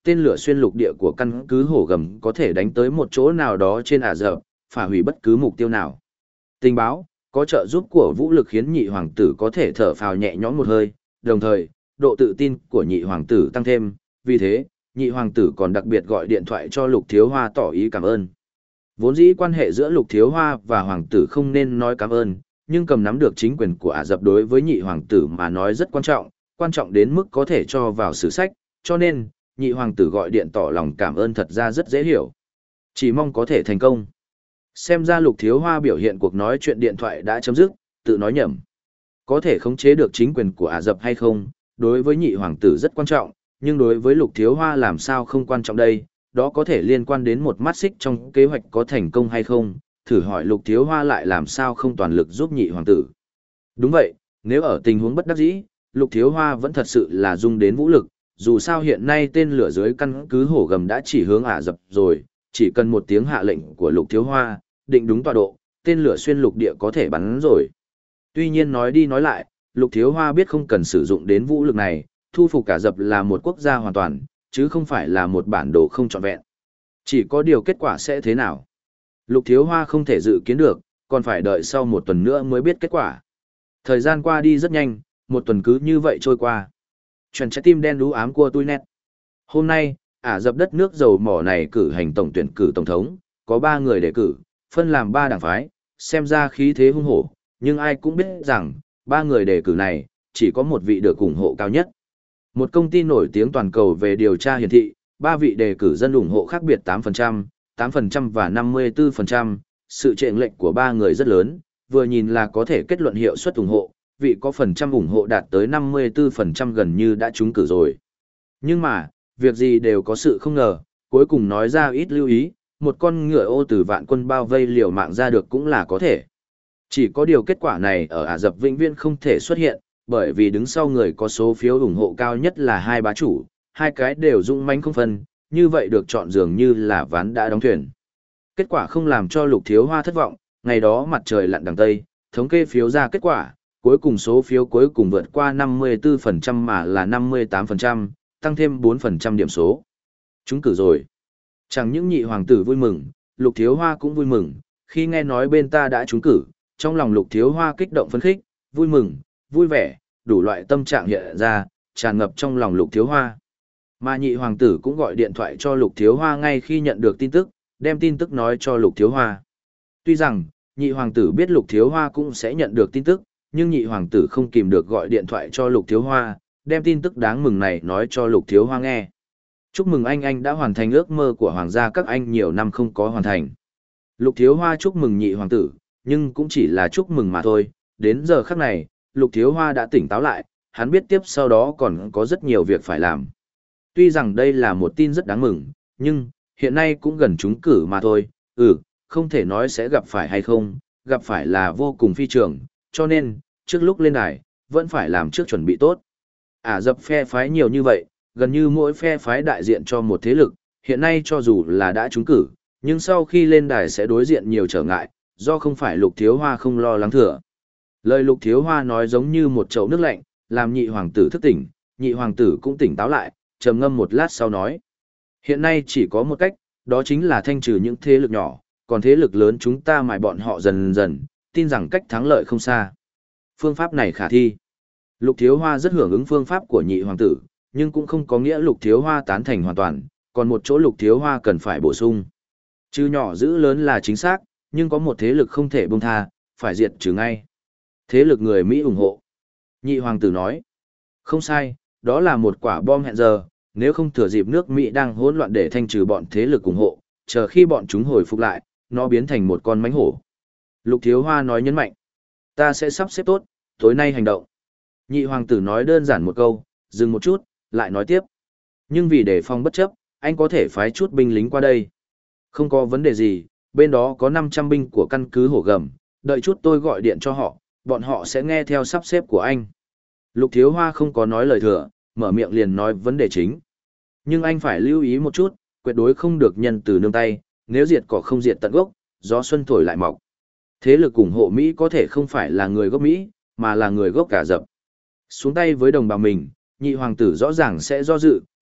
tên lửa xuyên lục địa của căn cứ hổ gầm có thể đánh tới một chỗ nào đó trên Ả Rập, phá hủy bất cứ mục tiêu nào. Tình báo, có trợ giúp của vũ lực khiến nhị hoàng tử có thể thở phào nhẹ nhõm một hơi, đồng thời, độ tự tin của nhị hoàng tử tăng thêm, vì thế, nhị hoàng tử còn đặc biệt gọi điện thoại cho Lục Thiếu Hoa tỏ ý cảm ơn. Vốn dĩ quan hệ giữa Lục Thiếu Hoa và hoàng tử không nên nói cảm ơn, nhưng cầm nắm được chính quyền của Ả Rập đối với nhị hoàng tử mà nói rất quan trọng, quan trọng đến mức có thể cho vào sử sách, cho nên, nhị hoàng tử gọi điện tỏ lòng cảm ơn thật ra rất dễ hiểu. Chỉ mong có thể thành công. Xem ra Lục Thiếu Hoa biểu hiện cuộc nói chuyện điện thoại đã chấm dứt, tự nói nhầm. Có thể khống chế được chính quyền của Ả Rập hay không, đối với nhị hoàng tử rất quan trọng, nhưng đối với Lục Thiếu Hoa làm sao không quan trọng đây, đó có thể liên quan đến một mắt xích trong kế hoạch có thành công hay không, thử hỏi Lục Thiếu Hoa lại làm sao không toàn lực giúp nhị hoàng tử. Đúng vậy, nếu ở tình huống bất đắc dĩ, Lục Thiếu Hoa vẫn thật sự là dung đến vũ lực, dù sao hiện nay tên lửa dưới căn cứ hổ gầm đã chỉ hướng Ả Rập rồi, chỉ cần một tiếng hạ lệnh của Lục Thiếu Hoa, định đúng tọa độ, tên lửa xuyên lục địa có thể bắn rồi. Tuy nhiên nói đi nói lại, Lục Thiếu Hoa biết không cần sử dụng đến vũ lực này, thu phục Ả Rập là một quốc gia hoàn toàn, chứ không phải là một bản đồ không trọn vẹn. Chỉ có điều kết quả sẽ thế nào. Lục Thiếu Hoa không thể dự kiến được, còn phải đợi sau một tuần nữa mới biết kết quả. Thời gian qua đi rất nhanh, một tuần cứ như vậy trôi qua. Chuẩn trái tim đen đú ám của tôi nét. Hôm nay, Ả Rập đất nước dầu mỏ này cử hành tổng tuyển cử tổng thống, có ba người đề cử, phân làm ba đảng phái, xem ra khí thế hung hổ, nhưng ai cũng biết rằng, ba người đề cử này, chỉ có một vị được ủng hộ cao nhất. Một công ty nổi tiếng toàn cầu về điều tra hiển thị, ba vị đề cử dân ủng hộ khác biệt tám phần trăm, tám phần trăm và năm mươi tư phần trăm, sự chênh lệch của ba người rất lớn, vừa nhìn là có thể kết luận hiệu suất ủng hộ, vị có phần trăm ủng hộ đạt tới năm mươi tư phần trăm gần như đã trúng cử rồi. Nhưng mà, việc gì đều có sự không ngờ, cuối cùng nói ra ít lưu ý, một con ngựa ô từ vạn quân bao vây liều mạng ra được cũng là có thể. Chỉ có điều kết quả này ở Ả Rập vĩnh viễn không thể xuất hiện, bởi vì đứng sau người có số phiếu ủng hộ cao nhất là hai bá chủ, hai cái đều dũng mãnh không phân, như vậy được chọn dường như là ván đã đóng thuyền. Kết quả không làm cho Lục Thiếu Hoa thất vọng, ngày đó mặt trời lặn đằng Tây, thống kê phiếu ra kết quả, cuối cùng số phiếu cuối cùng vượt qua năm mươi tư phần trăm mà là năm mươi tám phần trăm, tăng thêm bốn phần trăm điểm số. Chúng cử rồi. Chẳng những nhị hoàng tử vui mừng, Lục Thiếu Hoa cũng vui mừng, khi nghe nói bên ta đã trúng cử, trong lòng Lục Thiếu Hoa kích động phấn khích, vui mừng, vui vẻ, đủ loại tâm trạng hiện ra, tràn ngập trong lòng Lục Thiếu Hoa. Mà nhị hoàng tử cũng gọi điện thoại cho Lục Thiếu Hoa ngay khi nhận được tin tức, đem tin tức nói cho Lục Thiếu Hoa. Tuy rằng, nhị hoàng tử biết Lục Thiếu Hoa cũng sẽ nhận được tin tức, nhưng nhị hoàng tử không kìm được gọi điện thoại cho Lục Thiếu Hoa, đem tin tức đáng mừng này nói cho Lục Thiếu Hoa nghe. Chúc mừng anh anh đã hoàn thành ước mơ của hoàng gia các anh nhiều năm không có hoàn thành. Lục Thiếu Hoa chúc mừng nhị hoàng tử, nhưng cũng chỉ là chúc mừng mà thôi, đến giờ khắc này, Lục Thiếu Hoa đã tỉnh táo lại, hắn biết tiếp sau đó còn có rất nhiều việc phải làm. Tuy rằng đây là một tin rất đáng mừng, nhưng, hiện nay cũng gần trúng cử mà thôi, ừ, không thể nói sẽ gặp phải hay không, gặp phải là vô cùng phi trường, cho nên, trước lúc lên đài, vẫn phải làm trước chuẩn bị tốt. Ả Rập phe phái nhiều như vậy, gần như mỗi phe phái đại diện cho một thế lực, hiện nay cho dù là đã trúng cử, nhưng sau khi lên đài sẽ đối diện nhiều trở ngại, do không phải Lục Thiếu Hoa không lo lắng thừa. Lời Lục Thiếu Hoa nói giống như một chậu nước lạnh, làm nhị hoàng tử thức tỉnh, nhị hoàng tử cũng tỉnh táo lại, trầm ngâm một lát sau nói. Hiện nay chỉ có một cách, đó chính là thanh trừ những thế lực nhỏ, còn thế lực lớn chúng ta mài bọn họ dần dần, tin rằng cách thắng lợi không xa. Phương pháp này khả thi. Lục Thiếu Hoa rất hưởng ứng phương pháp của nhị hoàng tử, nhưng cũng không có nghĩa Lục Thiếu Hoa tán thành hoàn toàn, còn một chỗ Lục Thiếu Hoa cần phải bổ sung. Chứ nhỏ giữ lớn là chính xác, nhưng có một thế lực không thể buông tha, phải diệt trừ ngay. Thế lực người Mỹ ủng hộ. Nhị hoàng tử nói. Không sai, đó là một quả bom hẹn giờ, nếu không thừa dịp nước Mỹ đang hỗn loạn để thanh trừ bọn thế lực ủng hộ, chờ khi bọn chúng hồi phục lại, nó biến thành một con mánh hổ. Lục Thiếu Hoa nói nhấn mạnh. Ta sẽ sắp xếp tốt, tối nay hành động. Nhị hoàng tử nói đơn giản một câu, dừng một chút, lại nói tiếp. Nhưng vì đề phòng bất chấp, anh có thể phái chút binh lính qua đây. Không có vấn đề gì, bên đó có năm trăm binh của căn cứ hổ gầm, đợi chút tôi gọi điện cho họ, bọn họ sẽ nghe theo sắp xếp của anh. Lục Thiếu Hoa không có nói lời thừa, mở miệng liền nói vấn đề chính. Nhưng anh phải lưu ý một chút, tuyệt đối không được nhân từ nương tay, nếu diệt cỏ không diệt tận gốc, gió xuân thổi lại mọc. Thế lực ủng hộ Mỹ có thể không phải là người gốc Mỹ, mà là người gốc Ả Rập. Xuống tay với đồng bào mình, nhị hoàng tử rõ ràng sẽ do dự,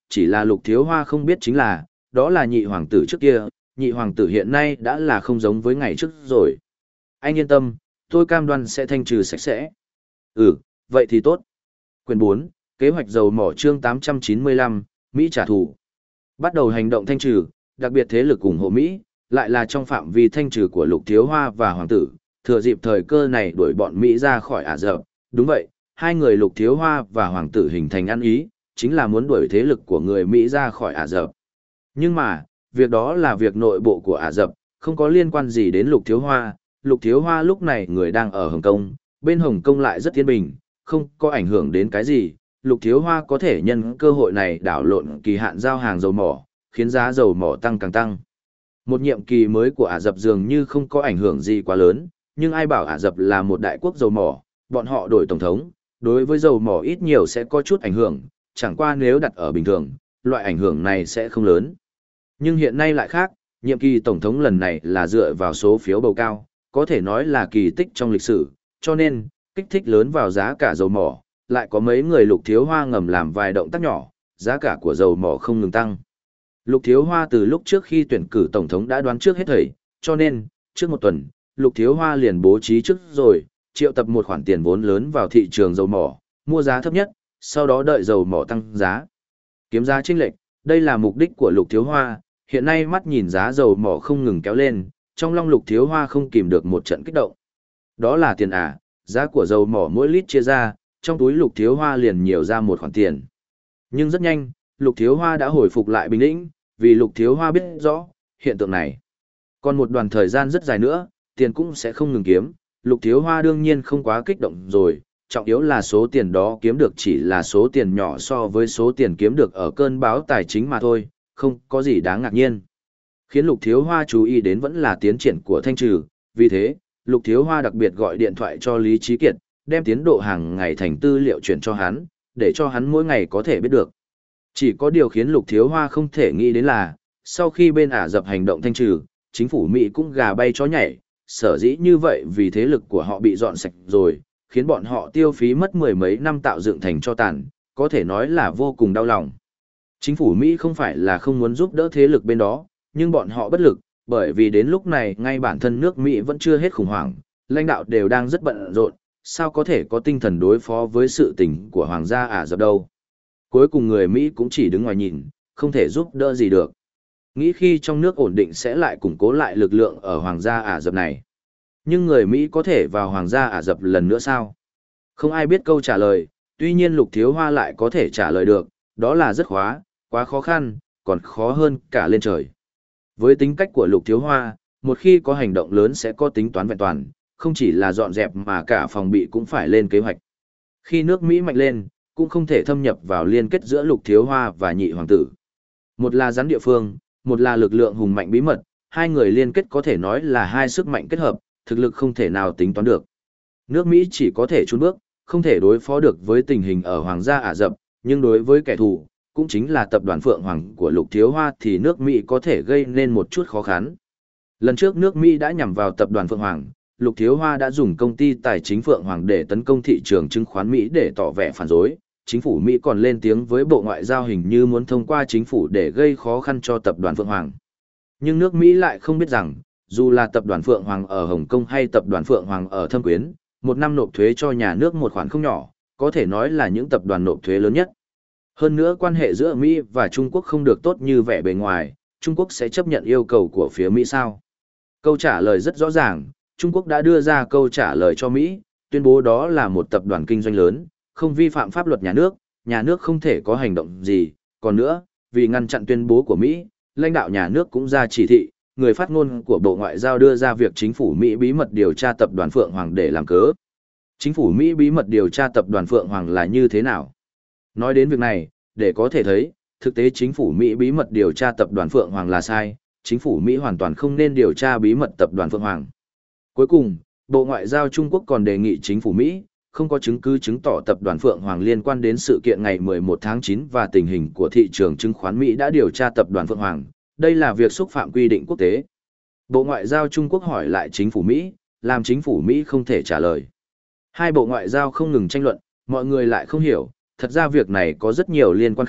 chỉ là Lục Thiếu Hoa không biết chính là, đó là nhị hoàng tử trước kia, nhị hoàng tử hiện nay đã là không giống với ngày trước rồi. Anh yên tâm, tôi cam đoan sẽ thanh trừ sạch sẽ. Ừ, vậy thì tốt. Quyền bốn, kế hoạch dầu mỏ chương tám trăm chín mươi lăm, Mỹ trả thù. Bắt đầu hành động thanh trừ, đặc biệt thế lực ủng hộ Mỹ, lại là trong phạm vi thanh trừ của Lục Thiếu Hoa và hoàng tử, thừa dịp thời cơ này đuổi bọn Mỹ ra khỏi Ả Rập. Đúng vậy, hai người Lục Thiếu Hoa và hoàng tử hình thành ăn ý, chính là muốn đuổi thế lực của người Mỹ ra khỏi Ả Rập. Nhưng mà, việc đó là việc nội bộ của Ả Rập, không có liên quan gì đến Lục Thiếu Hoa. Lục Thiếu Hoa lúc này người đang ở Hồng Kông, bên Hồng Kông lại rất yên bình, không có ảnh hưởng đến cái gì. Lục Thiếu Hoa có thể nhân cơ hội này đảo lộn kỳ hạn giao hàng dầu mỏ, khiến giá dầu mỏ tăng càng tăng. Một nhiệm kỳ mới của Ả Rập dường như không có ảnh hưởng gì quá lớn, nhưng ai bảo Ả Rập là một đại quốc dầu mỏ, bọn họ đổi tổng thống, đối với dầu mỏ ít nhiều sẽ có chút ảnh hưởng, chẳng qua nếu đặt ở bình thường, loại ảnh hưởng này sẽ không lớn. Nhưng hiện nay lại khác, nhiệm kỳ tổng thống lần này là dựa vào số phiếu bầu cao, có thể nói là kỳ tích trong lịch sử, cho nên, kích thích lớn vào giá cả dầu mỏ, lại có mấy người Lục Thiếu Hoa ngầm làm vài động tác nhỏ, giá cả của dầu mỏ không ngừng tăng. Lục Thiếu Hoa từ lúc trước khi tuyển cử tổng thống đã đoán trước hết thảy, cho nên, trước một tuần, Lục Thiếu Hoa liền bố trí trước rồi, triệu tập một khoản tiền vốn lớn vào thị trường dầu mỏ, mua giá thấp nhất, sau đó đợi dầu mỏ tăng giá. Kiếm giá chênh lệch, đây là mục đích của Lục Thiếu Hoa, hiện nay mắt nhìn giá dầu mỏ không ngừng kéo lên, trong lòng Lục Thiếu Hoa không kìm được một trận kích động. Đó là tiền à, giá của dầu mỏ mỗi lít chia ra, trong túi Lục Thiếu Hoa liền nhiều ra một khoản tiền. Nhưng rất nhanh, Lục Thiếu Hoa đã hồi phục lại bình tĩnh, vì Lục Thiếu Hoa biết rõ, hiện tượng này. Còn một đoạn thời gian rất dài nữa, tiền cũng sẽ không ngừng kiếm, Lục Thiếu Hoa đương nhiên không quá kích động rồi, trọng yếu là số tiền đó kiếm được chỉ là số tiền nhỏ so với số tiền kiếm được ở cơn bão tài chính mà thôi, không có gì đáng ngạc nhiên. Khiến Lục Thiếu Hoa chú ý đến vẫn là tiến triển của thanh trừ, vì thế, Lục Thiếu Hoa đặc biệt gọi điện thoại cho Lý Trí Kiệt, đem tiến độ hàng ngày thành tư liệu chuyển cho hắn, để cho hắn mỗi ngày có thể biết được. Chỉ có điều khiến Lục Thiếu Hoa không thể nghĩ đến là, sau khi bên Ả Rập hành động thanh trừ, chính phủ Mỹ cũng gà bay chó nhảy, sở dĩ như vậy vì thế lực của họ bị dọn sạch rồi, khiến bọn họ tiêu phí mất mười mấy năm tạo dựng thành cho tàn, có thể nói là vô cùng đau lòng. Chính phủ Mỹ không phải là không muốn giúp đỡ thế lực bên đó, nhưng bọn họ bất lực, bởi vì đến lúc này ngay bản thân nước Mỹ vẫn chưa hết khủng hoảng, lãnh đạo đều đang rất bận rộn, sao có thể có tinh thần đối phó với sự tình của Hoàng gia Ả Rập đâu. Cuối cùng người Mỹ cũng chỉ đứng ngoài nhìn, không thể giúp đỡ gì được. Nghĩ khi trong nước ổn định sẽ lại củng cố lại lực lượng ở Hoàng gia Ả Rập này. Nhưng người Mỹ có thể vào Hoàng gia Ả Rập lần nữa sao? Không ai biết câu trả lời, tuy nhiên Lục Thiếu Hoa lại có thể trả lời được, đó là rất khóa, quá khó khăn, còn khó hơn cả lên trời. Với tính cách của Lục Thiếu Hoa, một khi có hành động lớn sẽ có tính toán vẹn toàn, không chỉ là dọn dẹp mà cả phòng bị cũng phải lên kế hoạch. Khi nước Mỹ mạnh lên, cũng không thể thâm nhập vào liên kết giữa Lục Thiếu Hoa và nhị hoàng tử. Một là rắn địa phương, một là lực lượng hùng mạnh bí mật, hai người liên kết có thể nói là hai sức mạnh kết hợp, thực lực không thể nào tính toán được. Nước Mỹ chỉ có thể chùn bước, không thể đối phó được với tình hình ở Hoàng gia Ả Rập, nhưng đối với kẻ thù, cũng chính là tập đoàn Phượng Hoàng của Lục Thiếu Hoa thì nước Mỹ có thể gây nên một chút khó khăn. Lần trước nước Mỹ đã nhằm vào tập đoàn Phượng Hoàng, Lục Thiếu Hoa đã dùng công ty tài chính Phượng Hoàng để tấn công thị trường chứng khoán Mỹ để tỏ vẻ phản đối. Chính phủ Mỹ còn lên tiếng với Bộ Ngoại giao hình như muốn thông qua chính phủ để gây khó khăn cho tập đoàn Phượng Hoàng. Nhưng nước Mỹ lại không biết rằng, dù là tập đoàn Phượng Hoàng ở Hồng Kông hay tập đoàn Phượng Hoàng ở Thâm Quyến, một năm nộp thuế cho nhà nước một khoản không nhỏ, có thể nói là những tập đoàn nộp thuế lớn nhất. Hơn nữa quan hệ giữa Mỹ và Trung Quốc không được tốt như vẻ bề ngoài, Trung Quốc sẽ chấp nhận yêu cầu của phía Mỹ sao? Câu trả lời rất rõ ràng, Trung Quốc đã đưa ra câu trả lời cho Mỹ, tuyên bố đó là một tập đoàn kinh doanh lớn, không vi phạm pháp luật nhà nước, nhà nước không thể có hành động gì. Còn nữa, vì ngăn chặn tuyên bố của Mỹ, lãnh đạo nhà nước cũng ra chỉ thị, người phát ngôn của Bộ Ngoại giao đưa ra việc chính phủ Mỹ bí mật điều tra tập đoàn Phượng Hoàng để làm cớ. Chính phủ Mỹ bí mật điều tra tập đoàn Phượng Hoàng là như thế nào? Nói đến việc này, để có thể thấy, thực tế chính phủ Mỹ bí mật điều tra tập đoàn Phượng Hoàng là sai, chính phủ Mỹ hoàn toàn không nên điều tra bí mật tập đoàn Phượng Hoàng. Cuối cùng, Bộ Ngoại giao Trung Quốc còn đề nghị chính phủ Mỹ, không có chứng cứ chứng tỏ tập đoàn Phượng Hoàng liên quan đến sự kiện ngày mười một tháng chín và tình hình của thị trường chứng khoán Mỹ đã điều tra tập đoàn Phượng Hoàng. Đây là việc xúc phạm quy định quốc tế. Bộ Ngoại giao Trung Quốc hỏi lại chính phủ Mỹ, làm chính phủ Mỹ không thể trả lời. Hai bộ ngoại giao không ngừng tranh luận, mọi người lại không hiểu, thật ra việc này có rất nhiều liên quan khác,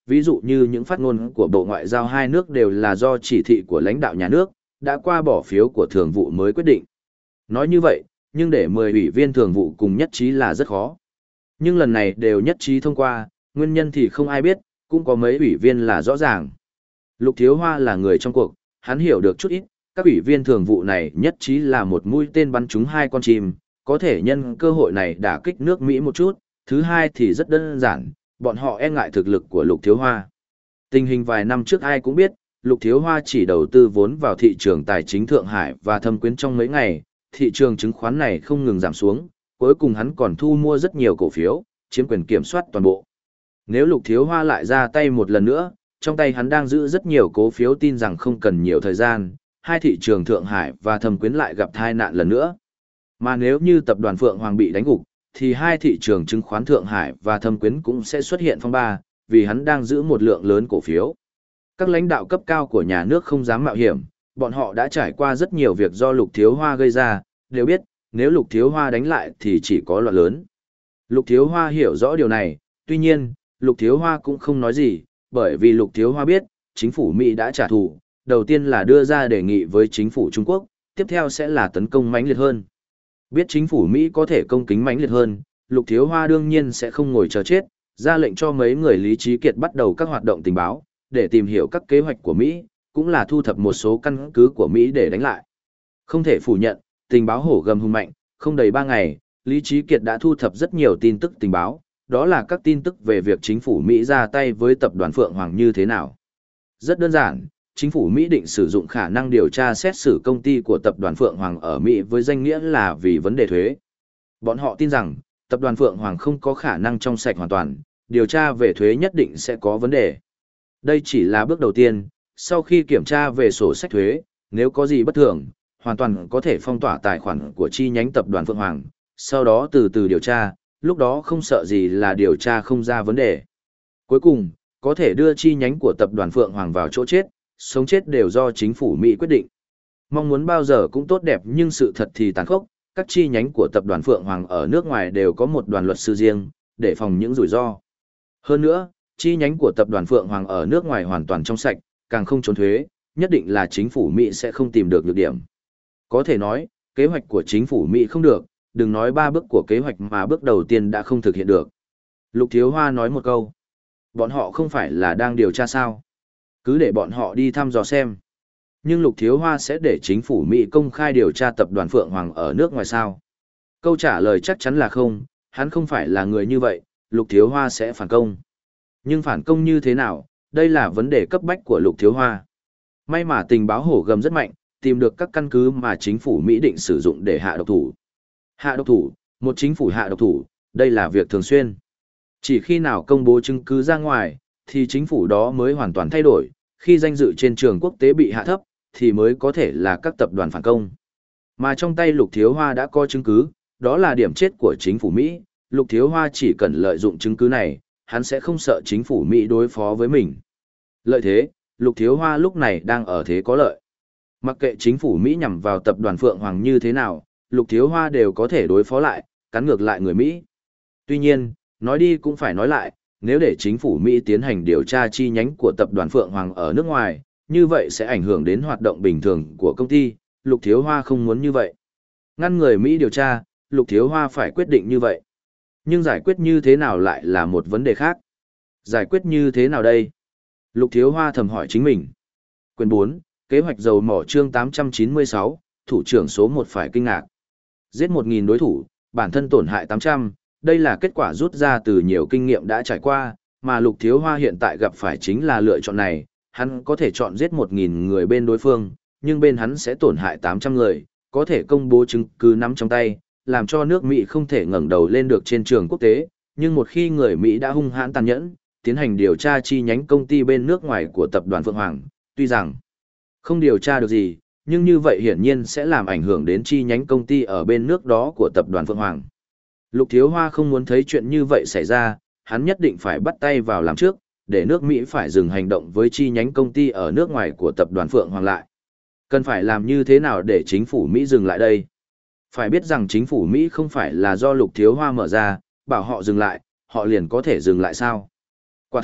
Ví dụ như những phát ngôn của Bộ Ngoại giao hai nước đều là do chỉ thị của lãnh đạo nhà nước, đã qua bỏ phiếu của thường vụ mới quyết định. Nói như vậy, nhưng để mười ủy viên thường vụ cùng nhất trí là rất khó. Nhưng lần này đều nhất trí thông qua, nguyên nhân thì không ai biết, cũng có mấy ủy viên là rõ ràng. Lục Thiếu Hoa là người trong cuộc, hắn hiểu được chút ít, các ủy viên thường vụ này nhất trí là một mũi tên bắn trúng hai con chim, có thể nhân cơ hội này đả kích nước Mỹ một chút, thứ hai thì rất đơn giản, bọn họ e ngại thực lực của Lục Thiếu Hoa. Tình hình vài năm trước ai cũng biết, Lục Thiếu Hoa chỉ đầu tư vốn vào thị trường tài chính Thượng Hải và Thâm Quyến trong mấy ngày, thị trường chứng khoán này không ngừng giảm xuống, cuối cùng hắn còn thu mua rất nhiều cổ phiếu, chiếm quyền kiểm soát toàn bộ. Nếu Lục Thiếu Hoa lại ra tay một lần nữa, trong tay hắn đang giữ rất nhiều cổ phiếu, tin rằng không cần nhiều thời gian, hai thị trường Thượng Hải và Thâm Quyến lại gặp tai nạn lần nữa. Mà nếu như tập đoàn Phượng Hoàng bị đánh gục, thì hai thị trường chứng khoán Thượng Hải và Thâm Quyến cũng sẽ xuất hiện phong ba, vì hắn đang giữ một lượng lớn cổ phiếu. Các lãnh đạo cấp cao của nhà nước không dám mạo hiểm, bọn họ đã trải qua rất nhiều việc do Lục Thiếu Hoa gây ra, đều biết, nếu Lục Thiếu Hoa đánh lại thì chỉ có loạn lớn. Lục Thiếu Hoa hiểu rõ điều này, tuy nhiên, Lục Thiếu Hoa cũng không nói gì, bởi vì Lục Thiếu Hoa biết, chính phủ Mỹ đã trả thù, đầu tiên là đưa ra đề nghị với chính phủ Trung Quốc, tiếp theo sẽ là tấn công mãnh liệt hơn. Biết chính phủ Mỹ có thể công kính mãnh liệt hơn, Lục Thiếu Hoa đương nhiên sẽ không ngồi chờ chết, ra lệnh cho mấy người Lý Trí Kiệt bắt đầu các hoạt động tình báo, để tìm hiểu các kế hoạch của Mỹ, cũng là thu thập một số căn cứ của Mỹ để đánh lại. Không thể phủ nhận, tình báo hổ gầm hùng mạnh, không đầy ba ngày, Lý Trí Kiệt đã thu thập rất nhiều tin tức tình báo, đó là các tin tức về việc chính phủ Mỹ ra tay với tập đoàn Phượng Hoàng như thế nào. Rất đơn giản, chính phủ Mỹ định sử dụng khả năng điều tra xét xử công ty của tập đoàn Phượng Hoàng ở Mỹ với danh nghĩa là vì vấn đề thuế. Bọn họ tin rằng, tập đoàn Phượng Hoàng không có khả năng trong sạch hoàn toàn, điều tra về thuế nhất định sẽ có vấn đề. Đây chỉ là bước đầu tiên, sau khi kiểm tra về sổ sách thuế, nếu có gì bất thường, hoàn toàn có thể phong tỏa tài khoản của chi nhánh tập đoàn Phượng Hoàng, sau đó từ từ điều tra, lúc đó không sợ gì là điều tra không ra vấn đề. Cuối cùng, có thể đưa chi nhánh của tập đoàn Phượng Hoàng vào chỗ chết, sống chết đều do chính phủ Mỹ quyết định. Mong muốn bao giờ cũng tốt đẹp nhưng sự thật thì tàn khốc, các chi nhánh của tập đoàn Phượng Hoàng ở nước ngoài đều có một đoàn luật sư riêng, để phòng những rủi ro. Hơn nữa, chi nhánh của tập đoàn Phượng Hoàng ở nước ngoài hoàn toàn trong sạch, càng không trốn thuế, nhất định là chính phủ Mỹ sẽ không tìm được nhược điểm. Có thể nói, kế hoạch của chính phủ Mỹ không được, đừng nói ba bước của kế hoạch mà bước đầu tiên đã không thực hiện được. Lục Thiếu Hoa nói một câu. Bọn họ không phải là đang điều tra sao? Cứ để bọn họ đi thăm dò xem. Nhưng Lục Thiếu Hoa sẽ để chính phủ Mỹ công khai điều tra tập đoàn Phượng Hoàng ở nước ngoài sao? Câu trả lời chắc chắn là không, hắn không phải là người như vậy, Lục Thiếu Hoa sẽ phản công. Nhưng phản công như thế nào, đây là vấn đề cấp bách của Lục Thiếu Hoa. May mà tình báo hổ gầm rất mạnh, tìm được các căn cứ mà chính phủ Mỹ định sử dụng để hạ độc thủ. Hạ độc thủ, một chính phủ hạ độc thủ, đây là việc thường xuyên. Chỉ khi nào công bố chứng cứ ra ngoài, thì chính phủ đó mới hoàn toàn thay đổi, khi danh dự trên trường quốc tế bị hạ thấp, thì mới có thể là các tập đoàn phản công. Mà trong tay Lục Thiếu Hoa đã có chứng cứ, đó là điểm chết của chính phủ Mỹ, Lục Thiếu Hoa chỉ cần lợi dụng chứng cứ này, hắn sẽ không sợ chính phủ Mỹ đối phó với mình. Lợi thế, Lục Thiếu Hoa lúc này đang ở thế có lợi. Mặc kệ chính phủ Mỹ nhằm vào tập đoàn Phượng Hoàng như thế nào, Lục Thiếu Hoa đều có thể đối phó lại, cắn ngược lại người Mỹ. Tuy nhiên, nói đi cũng phải nói lại, nếu để chính phủ Mỹ tiến hành điều tra chi nhánh của tập đoàn Phượng Hoàng ở nước ngoài, như vậy sẽ ảnh hưởng đến hoạt động bình thường của công ty, Lục Thiếu Hoa không muốn như vậy. Ngăn người Mỹ điều tra, Lục Thiếu Hoa phải quyết định như vậy. Nhưng giải quyết như thế nào lại là một vấn đề khác. Giải quyết như thế nào đây? Lục Thiếu Hoa thầm hỏi chính mình. Quyền bốn, kế hoạch dầu mỏ chương tám trăm chín mươi sáu, thủ trưởng số một phải kinh ngạc. Giết một nghìn đối thủ, bản thân tổn hại tám trăm, đây là kết quả rút ra từ nhiều kinh nghiệm đã trải qua, mà Lục Thiếu Hoa hiện tại gặp phải chính là lựa chọn này, hắn có thể chọn giết một nghìn người bên đối phương, nhưng bên hắn sẽ tổn hại tám trăm người, có thể công bố chứng cứ nắm trong tay, làm cho nước Mỹ không thể ngẩng đầu lên được trên trường quốc tế, nhưng một khi người Mỹ đã hung hãn tàn nhẫn, tiến hành điều tra chi nhánh công ty bên nước ngoài của tập đoàn Phượng Hoàng, tuy rằng không điều tra được gì, nhưng như vậy hiển nhiên sẽ làm ảnh hưởng đến chi nhánh công ty ở bên nước đó của tập đoàn Phượng Hoàng. Lục Thiếu Hoa không muốn thấy chuyện như vậy xảy ra, hắn nhất định phải bắt tay vào làm trước, để nước Mỹ phải dừng hành động với chi nhánh công ty ở nước ngoài của tập đoàn Phượng Hoàng lại. Cần phải làm như thế nào để chính phủ Mỹ dừng lại đây? Phải biết rằng chính phủ Mỹ không phải là do Lục Thiếu Hoa mở ra, bảo họ dừng lại, họ liền có thể dừng lại sao? Quả thực,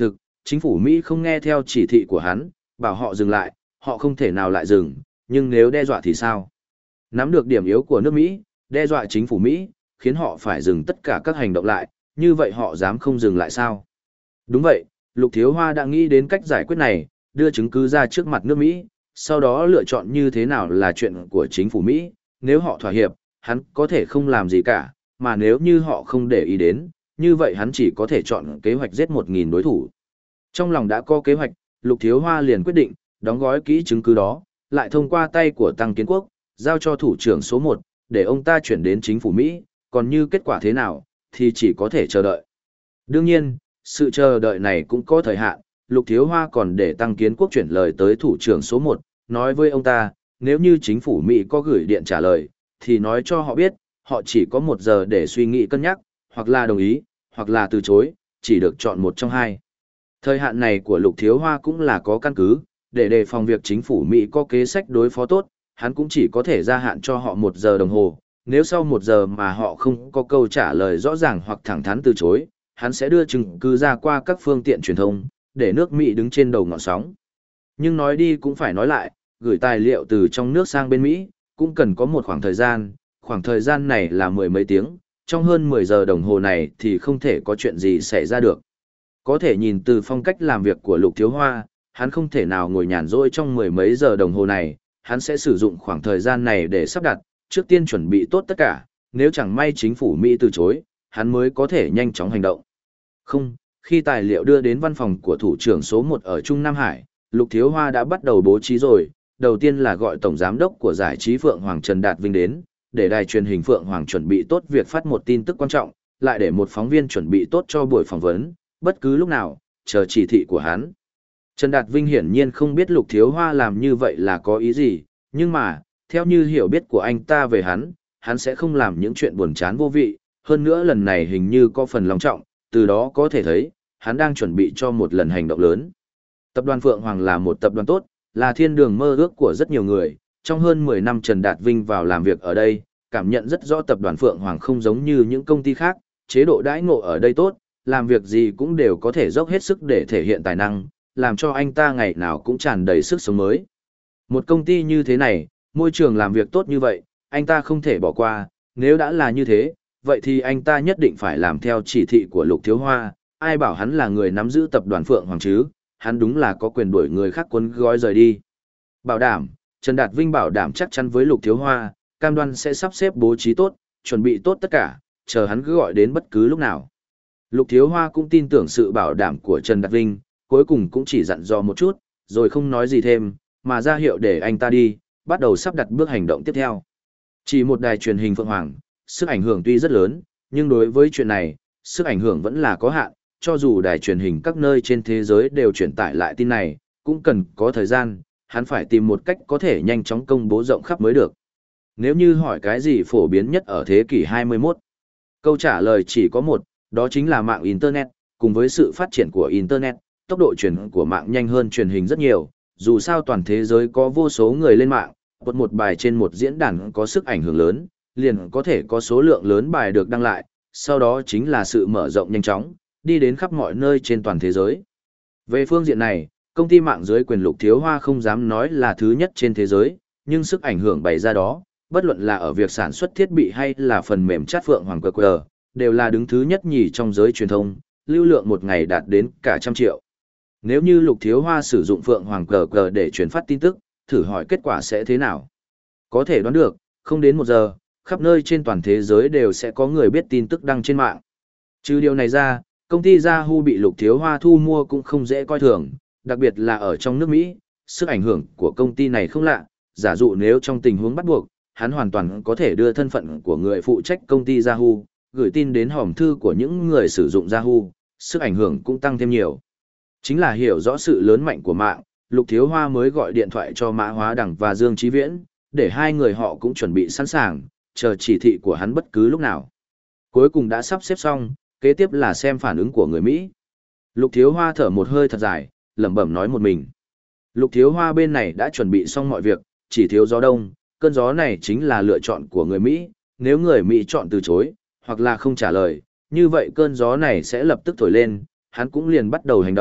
chính phủ Mỹ không nghe theo chỉ thị của hắn, bảo họ dừng lại, họ không thể nào lại dừng, nhưng nếu đe dọa thì sao? Nắm được điểm yếu của nước Mỹ, đe dọa chính phủ Mỹ, khiến họ phải dừng tất cả các hành động lại, như vậy họ dám không dừng lại sao? Đúng vậy, Lục Thiếu Hoa đã nghĩ đến cách giải quyết này, đưa chứng cứ ra trước mặt nước Mỹ, sau đó lựa chọn như thế nào là chuyện của chính phủ Mỹ, nếu họ thỏa hiệp, hắn có thể không làm gì cả, mà nếu như họ không để ý đến, như vậy hắn chỉ có thể chọn kế hoạch giết một nghìn đối thủ. Trong lòng đã có kế hoạch, Lục Thiếu Hoa liền quyết định, đóng gói kỹ chứng cứ đó, lại thông qua tay của Tăng Kiến Quốc, giao cho thủ trưởng số một, để ông ta chuyển đến chính phủ Mỹ, còn như kết quả thế nào, thì chỉ có thể chờ đợi. Đương nhiên, sự chờ đợi này cũng có thời hạn, Lục Thiếu Hoa còn để Tăng Kiến Quốc chuyển lời tới thủ trưởng số một, nói với ông ta, nếu như chính phủ Mỹ có gửi điện trả lời, thì nói cho họ biết, họ chỉ có một giờ để suy nghĩ cân nhắc, hoặc là đồng ý, hoặc là từ chối, chỉ được chọn một trong hai. Thời hạn này của Lục Thiếu Hoa cũng là có căn cứ, để đề phòng việc chính phủ Mỹ có kế sách đối phó tốt, hắn cũng chỉ có thể gia hạn cho họ một giờ đồng hồ, nếu sau một giờ mà họ không có câu trả lời rõ ràng hoặc thẳng thắn từ chối, hắn sẽ đưa chứng cứ ra qua các phương tiện truyền thông, để nước Mỹ đứng trên đầu ngọn sóng. Nhưng nói đi cũng phải nói lại, gửi tài liệu từ trong nước sang bên Mỹ, cũng cần có một khoảng thời gian, khoảng thời gian này là mười mấy tiếng, trong hơn mười giờ đồng hồ này thì không thể có chuyện gì xảy ra được. Có thể nhìn từ phong cách làm việc của Lục Thiếu Hoa, hắn không thể nào ngồi nhàn rỗi trong mười mấy giờ đồng hồ này, hắn sẽ sử dụng khoảng thời gian này để sắp đặt, trước tiên chuẩn bị tốt tất cả, nếu chẳng may chính phủ Mỹ từ chối, hắn mới có thể nhanh chóng hành động. Không, khi tài liệu đưa đến văn phòng của thủ trưởng số một ở Trung Nam Hải, Lục Thiếu Hoa đã bắt đầu bố trí rồi, đầu tiên là gọi tổng giám đốc của giải trí Phượng Hoàng Trần Đạt Vinh đến, để đài truyền hình Phượng Hoàng chuẩn bị tốt việc phát một tin tức quan trọng, lại để một phóng viên chuẩn bị tốt cho buổi phỏng vấn, bất cứ lúc nào, chờ chỉ thị của hắn. Trần Đạt Vinh hiển nhiên không biết Lục Thiếu Hoa làm như vậy là có ý gì, nhưng mà, theo như hiểu biết của anh ta về hắn, hắn sẽ không làm những chuyện buồn chán vô vị, hơn nữa lần này hình như có phần long trọng, từ đó có thể thấy, hắn đang chuẩn bị cho một lần hành động lớn. Tập đoàn Phượng Hoàng là một tập đoàn tốt, là thiên đường mơ ước của rất nhiều người, trong hơn mười năm Trần Đạt Vinh vào làm việc ở đây, cảm nhận rất rõ tập đoàn Phượng Hoàng không giống như những công ty khác, chế độ đãi ngộ ở đây tốt, làm việc gì cũng đều có thể dốc hết sức để thể hiện tài năng, làm cho anh ta ngày nào cũng tràn đầy sức sống mới. Một công ty như thế này, môi trường làm việc tốt như vậy, anh ta không thể bỏ qua, nếu đã là như thế, vậy thì anh ta nhất định phải làm theo chỉ thị của Lục Thiếu Hoa, ai bảo hắn là người nắm giữ tập đoàn Phượng Hoàng chứ, hắn đúng là có quyền đuổi người khác cuốn gói rời đi. Bảo đảm, Trần Đạt Vinh bảo đảm chắc chắn với Lục Thiếu Hoa, cam đoan sẽ sắp xếp bố trí tốt, chuẩn bị tốt tất cả, chờ hắn cứ gọi đến bất cứ lúc nào. Lục Thiếu Hoa cũng tin tưởng sự bảo đảm của Trần Đạt Vinh, cuối cùng cũng chỉ dặn dò một chút, rồi không nói gì thêm, mà ra hiệu để anh ta đi, bắt đầu sắp đặt bước hành động tiếp theo. Chỉ một đài truyền hình Phượng Hoàng, sức ảnh hưởng tuy rất lớn, nhưng đối với chuyện này, sức ảnh hưởng vẫn là có hạn, cho dù đài truyền hình các nơi trên thế giới đều truyền tải lại tin này, cũng cần có thời gian, hắn phải tìm một cách có thể nhanh chóng công bố rộng khắp mới được. Nếu như hỏi cái gì phổ biến nhất ở thế kỷ hai mươi mốt, câu trả lời chỉ có một, đó chính là mạng Internet, cùng với sự phát triển của Internet, tốc độ truyền của mạng nhanh hơn truyền hình rất nhiều, dù sao toàn thế giới có vô số người lên mạng, một một bài trên một diễn đàn có sức ảnh hưởng lớn, liền có thể có số lượng lớn bài được đăng lại, sau đó chính là sự mở rộng nhanh chóng, đi đến khắp mọi nơi trên toàn thế giới. Về phương diện này, công ty mạng dưới quyền Lục Thiếu Hoa không dám nói là thứ nhất trên thế giới, nhưng sức ảnh hưởng bày ra đó, bất luận là ở việc sản xuất thiết bị hay là phần mềm chat Phượng Hoàng quy quy rờ, đều là đứng thứ nhất nhì trong giới truyền thông, lưu lượng một ngày đạt đến cả trăm triệu. Nếu như Lục Thiếu Hoa sử dụng Phượng Hoàng quy quy rờ để truyền phát tin tức, thử hỏi kết quả sẽ thế nào? Có thể đoán được, không đến một giờ, khắp nơi trên toàn thế giới đều sẽ có người biết tin tức đăng trên mạng. Trừ điều này ra, công ty Yahoo bị Lục Thiếu Hoa thu mua cũng không dễ coi thường, đặc biệt là ở trong nước Mỹ, sức ảnh hưởng của công ty này không lạ, giả dụ nếu trong tình huống bắt buộc, hắn hoàn toàn có thể đưa thân phận của người phụ trách công ty Yahoo, gửi tin đến hòm thư của những người sử dụng Yahoo, sức ảnh hưởng cũng tăng thêm nhiều. Chính là hiểu rõ sự lớn mạnh của mạng, Lục Thiếu Hoa mới gọi điện thoại cho Mã Hóa Đằng và Dương Chí Viễn, để hai người họ cũng chuẩn bị sẵn sàng, chờ chỉ thị của hắn bất cứ lúc nào. Cuối cùng đã sắp xếp xong, kế tiếp là xem phản ứng của người Mỹ. Lục Thiếu Hoa thở một hơi thật dài, lẩm bẩm nói một mình. Lục Thiếu Hoa bên này đã chuẩn bị xong mọi việc, chỉ thiếu gió đông, cơn gió này chính là lựa chọn của người Mỹ, nếu người Mỹ chọn từ chối, hoặc là không trả lời, như vậy cơn gió này sẽ lập tức thổi lên, hắn cũng liền bắt đầu hành động,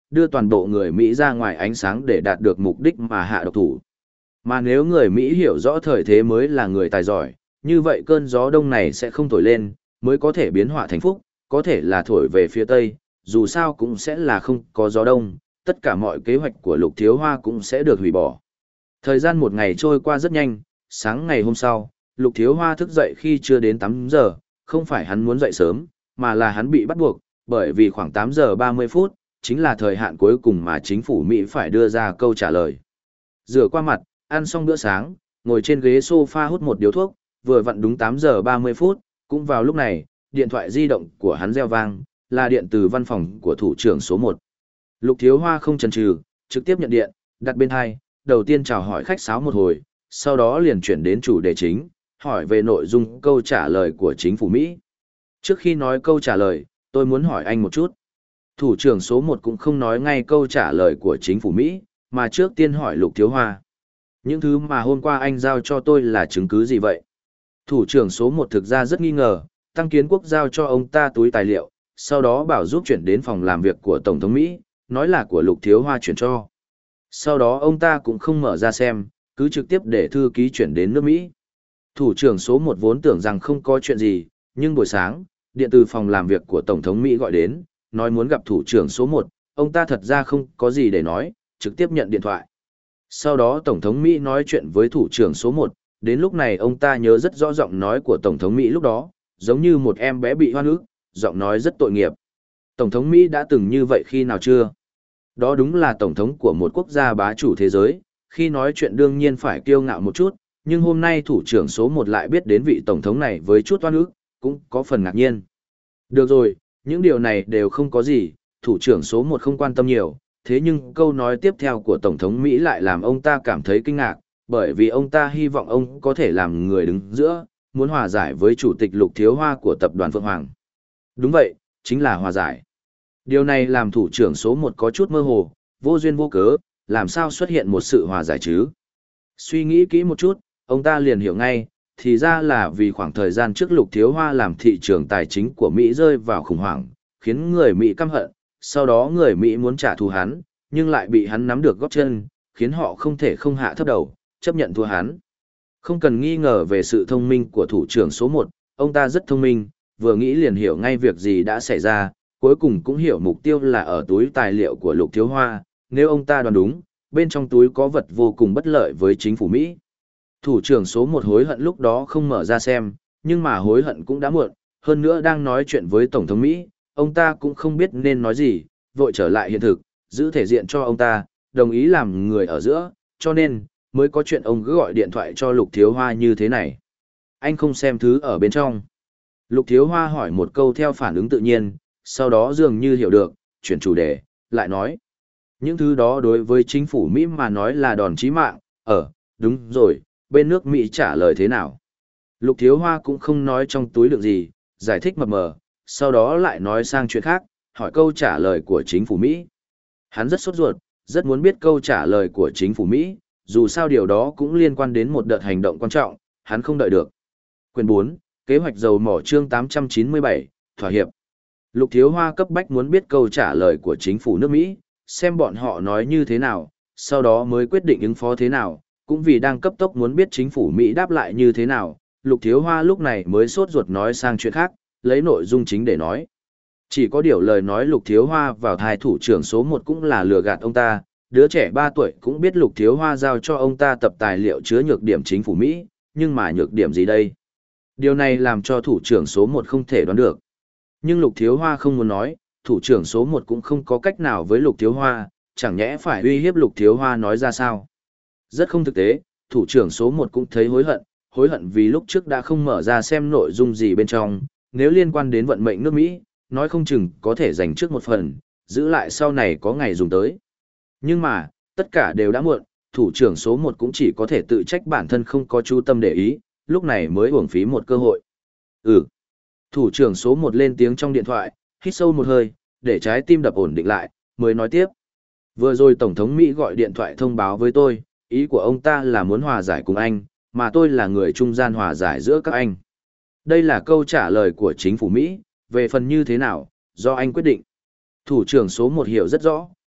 đưa toàn bộ người Mỹ ra ngoài ánh sáng để đạt được mục đích mà hạ độc thủ. Mà nếu người Mỹ hiểu rõ thời thế mới là người tài giỏi, như vậy cơn gió đông này sẽ không thổi lên, mới có thể biến họa thành phúc, có thể là thổi về phía Tây, dù sao cũng sẽ là không có gió đông, tất cả mọi kế hoạch của Lục Thiếu Hoa cũng sẽ được hủy bỏ. Thời gian một ngày trôi qua rất nhanh, sáng ngày hôm sau, Lục Thiếu Hoa thức dậy khi chưa đến tám giờ, không phải hắn muốn dậy sớm, mà là hắn bị bắt buộc, bởi vì khoảng tám giờ ba mươi phút, chính là thời hạn cuối cùng mà chính phủ Mỹ phải đưa ra câu trả lời. Rửa qua mặt, ăn xong bữa sáng, ngồi trên ghế sofa hút một điếu thuốc, vừa vặn đúng tám giờ ba mươi phút, cũng vào lúc này, điện thoại di động của hắn reo vang, là điện từ văn phòng của thủ trưởng số một. Lục Thiếu Hoa không chần chừ, trực tiếp nhận điện, đặt bên hai, đầu tiên chào hỏi khách sáo một hồi, sau đó liền chuyển đến chủ đề chính, hỏi về nội dung câu trả lời của chính phủ Mỹ. Trước khi nói câu trả lời, tôi muốn hỏi anh một chút. Thủ trưởng số một cũng không nói ngay câu trả lời của chính phủ Mỹ, mà trước tiên hỏi Lục Thiếu Hoa. Những thứ mà hôm qua anh giao cho tôi là chứng cứ gì vậy? Thủ trưởng số một thực ra rất nghi ngờ, Tăng Kiến Quốc giao cho ông ta túi tài liệu, sau đó bảo giúp chuyển đến phòng làm việc của Tổng thống Mỹ, nói là của Lục Thiếu Hoa chuyển cho. Sau đó ông ta cũng không mở ra xem, cứ trực tiếp để thư ký chuyển đến nước Mỹ. Thủ trưởng số một vốn tưởng rằng không có chuyện gì, nhưng buổi sáng, điện từ phòng làm việc của Tổng thống Mỹ gọi đến, nói muốn gặp thủ trưởng số một, ông ta thật ra không có gì để nói, trực tiếp nhận điện thoại. Sau đó Tổng thống Mỹ nói chuyện với thủ trưởng số một, đến lúc này ông ta nhớ rất rõ giọng nói của Tổng thống Mỹ lúc đó, giống như một em bé bị hoan ức, giọng nói rất tội nghiệp. Tổng thống Mỹ đã từng như vậy khi nào chưa? Đó đúng là Tổng thống của một quốc gia bá chủ thế giới, khi nói chuyện đương nhiên phải kiêu ngạo một chút, nhưng hôm nay thủ trưởng số một lại biết đến vị Tổng thống này với chút oan ức, cũng có phần ngạc nhiên. Được rồi, những điều này đều không có gì, thủ trưởng số một không quan tâm nhiều, thế nhưng câu nói tiếp theo của Tổng thống Mỹ lại làm ông ta cảm thấy kinh ngạc, bởi vì ông ta hy vọng ông có thể làm người đứng giữa, muốn hòa giải với Chủ tịch Lục Thiếu Hoa của tập đoàn Phượng Hoàng. Đúng vậy, chính là hòa giải. Điều này làm thủ trưởng số một có chút mơ hồ, vô duyên vô cớ, làm sao xuất hiện một sự hòa giải chứ? Suy nghĩ kỹ một chút, ông ta liền hiểu ngay, thì ra là vì khoảng thời gian trước Lục Thiếu Hoa làm thị trường tài chính của Mỹ rơi vào khủng hoảng, khiến người Mỹ căm hận, sau đó người Mỹ muốn trả thù hắn, nhưng lại bị hắn nắm được gót chân, khiến họ không thể không hạ thấp đầu, chấp nhận thua hắn. Không cần nghi ngờ về sự thông minh của thủ trưởng số một, ông ta rất thông minh, vừa nghĩ liền hiểu ngay việc gì đã xảy ra, cuối cùng cũng hiểu mục tiêu là ở túi tài liệu của Lục Thiếu Hoa, nếu ông ta đoán đúng, bên trong túi có vật vô cùng bất lợi với chính phủ Mỹ. Thủ trưởng số một hối hận lúc đó không mở ra xem, nhưng mà hối hận cũng đã muộn, hơn nữa đang nói chuyện với Tổng thống Mỹ, ông ta cũng không biết nên nói gì, vội trở lại hiện thực, giữ thể diện cho ông ta, đồng ý làm người ở giữa, cho nên, mới có chuyện ông cứ gọi điện thoại cho Lục Thiếu Hoa như thế này. Anh không xem thứ ở bên trong. Lục Thiếu Hoa hỏi một câu theo phản ứng tự nhiên, sau đó dường như hiểu được, chuyển chủ đề, lại nói. Những thứ đó đối với chính phủ Mỹ mà nói là đòn chí mạng, ờ, đúng rồi, bên nước Mỹ trả lời thế nào. Lục Thiếu Hoa cũng không nói trong túi được gì, giải thích mập mờ, sau đó lại nói sang chuyện khác, hỏi câu trả lời của chính phủ Mỹ. Hắn rất sốt ruột, rất muốn biết câu trả lời của chính phủ Mỹ, dù sao điều đó cũng liên quan đến một đợt hành động quan trọng, hắn không đợi được. Quyền bốn, Kế hoạch dầu mỏ chương tám trăm chín mươi bảy, Thỏa hiệp. Lục Thiếu Hoa cấp bách muốn biết câu trả lời của chính phủ nước Mỹ, xem bọn họ nói như thế nào, sau đó mới quyết định ứng phó thế nào, cũng vì đang cấp tốc muốn biết chính phủ Mỹ đáp lại như thế nào, Lục Thiếu Hoa lúc này mới sốt ruột nói sang chuyện khác, lấy nội dung chính để nói. Chỉ có điều lời nói Lục Thiếu Hoa vào thai thủ trưởng số một cũng là lừa gạt ông ta, đứa trẻ ba tuổi cũng biết Lục Thiếu Hoa giao cho ông ta tập tài liệu chứa nhược điểm chính phủ Mỹ, nhưng mà nhược điểm gì đây? Điều này làm cho thủ trưởng số một không thể đoán được. Nhưng Lục Thiếu Hoa không muốn nói, thủ trưởng số một cũng không có cách nào với Lục Thiếu Hoa, chẳng nhẽ phải uy hiếp Lục Thiếu Hoa nói ra sao? Rất không thực tế, thủ trưởng số một cũng thấy hối hận, hối hận vì lúc trước đã không mở ra xem nội dung gì bên trong, nếu liên quan đến vận mệnh nước Mỹ, nói không chừng có thể dành trước một phần, giữ lại sau này có ngày dùng tới. Nhưng mà, tất cả đều đã muộn, thủ trưởng số một cũng chỉ có thể tự trách bản thân không có chú tâm để ý, lúc này mới uổng phí một cơ hội. Ừ. Thủ trưởng số một lên tiếng trong điện thoại, hít sâu một hơi, để trái tim đập ổn định lại, mới nói tiếp. Vừa rồi Tổng thống Mỹ gọi điện thoại thông báo với tôi, ý của ông ta là muốn hòa giải cùng anh, mà tôi là người trung gian hòa giải giữa các anh. Đây là câu trả lời của chính phủ Mỹ, về phần như thế nào, do anh quyết định. Thủ trưởng số một hiểu rất rõ,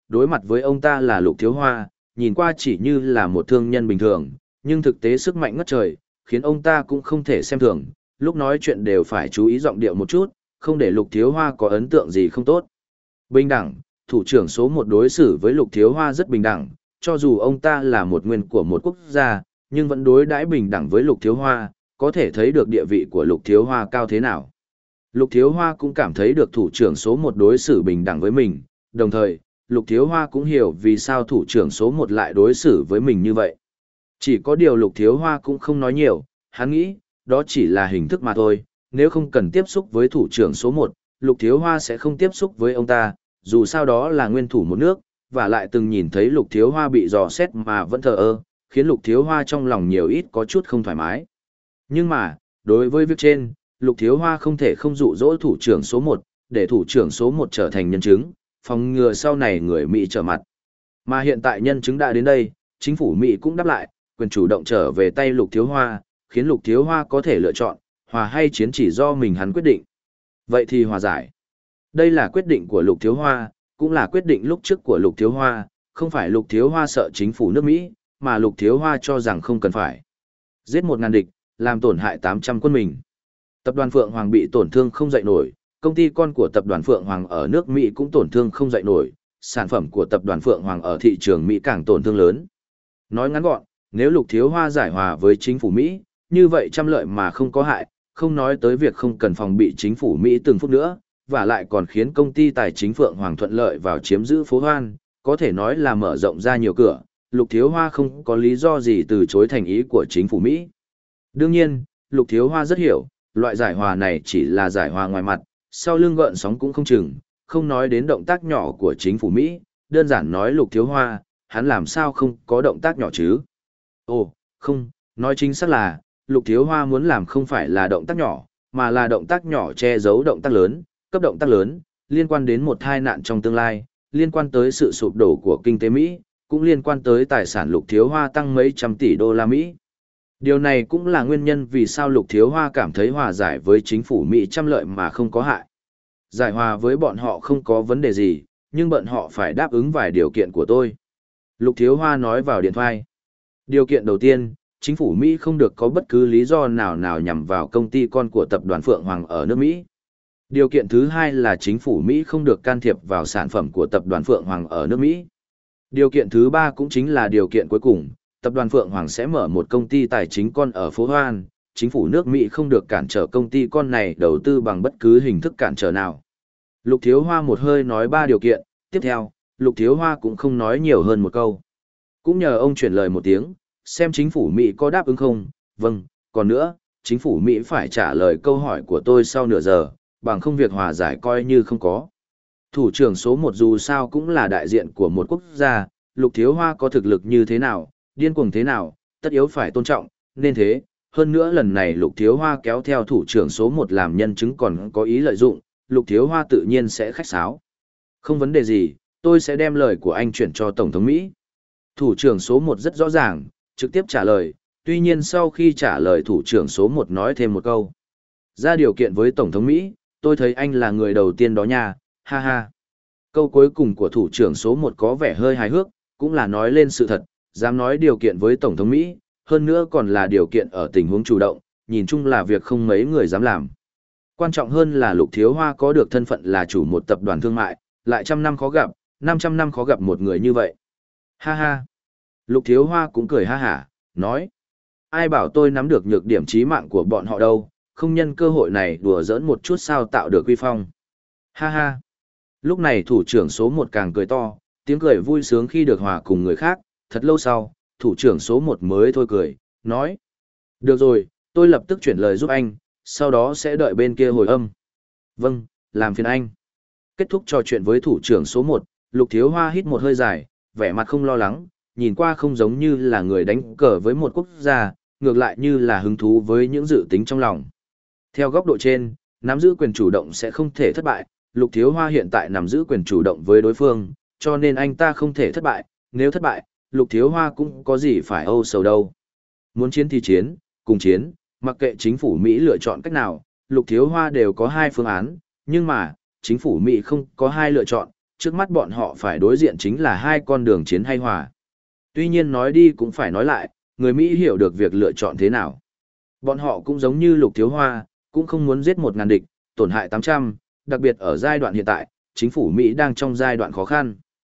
đối mặt với ông ta là Lục Thiếu Hoa, nhìn qua chỉ như là một thương nhân bình thường, nhưng thực tế sức mạnh ngất trời, khiến ông ta cũng không thể xem thường, lúc nói chuyện đều phải chú ý giọng điệu một chút, không để Lục Thiếu Hoa có ấn tượng gì không tốt. Bình đẳng, thủ trưởng số một đối xử với Lục Thiếu Hoa rất bình đẳng, cho dù ông ta là một nguyên của một quốc gia, nhưng vẫn đối đãi bình đẳng với Lục Thiếu Hoa, có thể thấy được địa vị của Lục Thiếu Hoa cao thế nào. Lục Thiếu Hoa cũng cảm thấy được thủ trưởng số một đối xử bình đẳng với mình, đồng thời, Lục Thiếu Hoa cũng hiểu vì sao thủ trưởng số một lại đối xử với mình như vậy. Chỉ có điều Lục Thiếu Hoa cũng không nói nhiều, hắn nghĩ, đó chỉ là hình thức mà thôi, nếu không cần tiếp xúc với thủ trưởng số một, Lục Thiếu Hoa sẽ không tiếp xúc với ông ta, dù sao đó là nguyên thủ một nước, và lại từng nhìn thấy Lục Thiếu Hoa bị dò xét mà vẫn thờ ơ, khiến Lục Thiếu Hoa trong lòng nhiều ít có chút không thoải mái. Nhưng mà, đối với việc trên, Lục Thiếu Hoa không thể không dụ dỗ thủ trưởng số một, để thủ trưởng số một trở thành nhân chứng, phòng ngừa sau này người Mỹ trở mặt. Mà hiện tại nhân chứng đã đến đây, chính phủ Mỹ cũng đáp lại, quyền chủ động trở về tay Lục Thiếu Hoa, khiến Lục Thiếu Hoa có thể lựa chọn, hòa hay chiến chỉ do mình hắn quyết định. Vậy thì hòa giải. Đây là quyết định của Lục Thiếu Hoa, cũng là quyết định lúc trước của Lục Thiếu Hoa, không phải Lục Thiếu Hoa sợ chính phủ nước Mỹ, mà Lục Thiếu Hoa cho rằng không cần phải. Giết một ngàn địch, làm tổn hại tám trăm quân mình. Tập đoàn Phượng Hoàng bị tổn thương không dậy nổi, công ty con của tập đoàn Phượng Hoàng ở nước Mỹ cũng tổn thương không dậy nổi, sản phẩm của tập đoàn Phượng Hoàng ở thị trường Mỹ càng tổn thương lớn. Nói ngắn gọn, nếu Lục Thiếu Hoa giải hòa với chính phủ Mỹ, như vậy trăm lợi mà không có hại, không nói tới việc không cần phòng bị chính phủ Mỹ từng phút nữa, và lại còn khiến công ty tài chính Phượng Hoàng thuận lợi vào chiếm giữ phố Hoan, có thể nói là mở rộng ra nhiều cửa, Lục Thiếu Hoa không có lý do gì từ chối thành ý của chính phủ Mỹ. Đương nhiên, Lục Thiếu Hoa rất hiểu, loại giải hòa này chỉ là giải hòa ngoài mặt, sau lưng gợn sóng cũng không chừng, không nói đến động tác nhỏ của chính phủ Mỹ, đơn giản nói Lục Thiếu Hoa, hắn làm sao không có động tác nhỏ chứ? Ồ, không, nói chính xác là, Lục Thiếu Hoa muốn làm không phải là động tác nhỏ, mà là động tác nhỏ che giấu động tác lớn, cấp động tác lớn, liên quan đến một tai nạn trong tương lai, liên quan tới sự sụp đổ của kinh tế Mỹ, cũng liên quan tới tài sản Lục Thiếu Hoa tăng mấy trăm tỷ đô la Mỹ. Điều này cũng là nguyên nhân vì sao Lục Thiếu Hoa cảm thấy hòa giải với chính phủ Mỹ trăm lợi mà không có hại. Giải hòa với bọn họ không có vấn đề gì, nhưng bọn họ phải đáp ứng vài điều kiện của tôi. Lục Thiếu Hoa nói vào điện thoại. Điều kiện đầu tiên, chính phủ Mỹ không được có bất cứ lý do nào nào nhằm vào công ty con của tập đoàn Phượng Hoàng ở nước Mỹ. Điều kiện thứ hai là chính phủ Mỹ không được can thiệp vào sản phẩm của tập đoàn Phượng Hoàng ở nước Mỹ. Điều kiện thứ ba cũng chính là điều kiện cuối cùng, tập đoàn Phượng Hoàng sẽ mở một công ty tài chính con ở phố Hoan, chính phủ nước Mỹ không được cản trở công ty con này đầu tư bằng bất cứ hình thức cản trở nào. Lục Thiếu Hoa một hơi nói ba điều kiện, tiếp theo, Lục Thiếu Hoa cũng không nói nhiều hơn một câu. Cũng nhờ ông chuyển lời một tiếng, xem chính phủ Mỹ có đáp ứng không, vâng, còn nữa, chính phủ Mỹ phải trả lời câu hỏi của tôi sau nửa giờ, bằng không việc hòa giải coi như không có. Thủ trưởng số một dù sao cũng là đại diện của một quốc gia, Lục Thiếu Hoa có thực lực như thế nào, điên cuồng thế nào, tất yếu phải tôn trọng, nên thế, hơn nữa lần này Lục Thiếu Hoa kéo theo thủ trưởng số một làm nhân chứng còn có ý lợi dụng, Lục Thiếu Hoa tự nhiên sẽ khách sáo. Không vấn đề gì, tôi sẽ đem lời của anh chuyển cho Tổng thống Mỹ. Thủ trưởng số một rất rõ ràng, trực tiếp trả lời, tuy nhiên sau khi trả lời thủ trưởng số một nói thêm một câu. Ra điều kiện với Tổng thống Mỹ, tôi thấy anh là người đầu tiên đó nha, ha ha. Câu cuối cùng của thủ trưởng số một có vẻ hơi hài hước, cũng là nói lên sự thật, dám nói điều kiện với Tổng thống Mỹ, hơn nữa còn là điều kiện ở tình huống chủ động, nhìn chung là việc không mấy người dám làm. Quan trọng hơn là Lục Thiếu Hoa có được thân phận là chủ một tập đoàn thương mại, lại trăm năm khó gặp, năm trăm năm khó gặp một người như vậy. Ha ha. Lục Thiếu Hoa cũng cười ha hả, nói. Ai bảo tôi nắm được nhược điểm chí mạng của bọn họ đâu, không nhân cơ hội này đùa giỡn một chút sao tạo được uy phong. Ha ha. Lúc này thủ trưởng số một càng cười to, tiếng cười vui sướng khi được hòa cùng người khác, thật lâu sau, thủ trưởng số một mới thôi cười, nói. Được rồi, tôi lập tức chuyển lời giúp anh, sau đó sẽ đợi bên kia hồi âm. Vâng, làm phiền anh. Kết thúc trò chuyện với thủ trưởng số một, Lục Thiếu Hoa hít một hơi dài, vẻ mặt không lo lắng, nhìn qua không giống như là người đánh cờ với một quốc gia, ngược lại như là hứng thú với những dự tính trong lòng. Theo góc độ trên, nắm giữ quyền chủ động sẽ không thể thất bại, Lục Thiếu Hoa hiện tại nắm giữ quyền chủ động với đối phương, cho nên anh ta không thể thất bại, nếu thất bại, Lục Thiếu Hoa cũng có gì phải âu sầu đâu. Muốn chiến thì chiến, cùng chiến, mặc kệ chính phủ Mỹ lựa chọn cách nào, Lục Thiếu Hoa đều có hai phương án, nhưng mà, chính phủ Mỹ không có hai lựa chọn, trước mắt bọn họ phải đối diện chính là hai con đường chiến hay hòa. Tuy nhiên nói đi cũng phải nói lại, người Mỹ hiểu được việc lựa chọn thế nào. Bọn họ cũng giống như Lục Thiếu Hoa, cũng không muốn giết một ngàn địch, tổn hại tám trăm, đặc biệt ở giai đoạn hiện tại, chính phủ Mỹ đang trong giai đoạn khó khăn.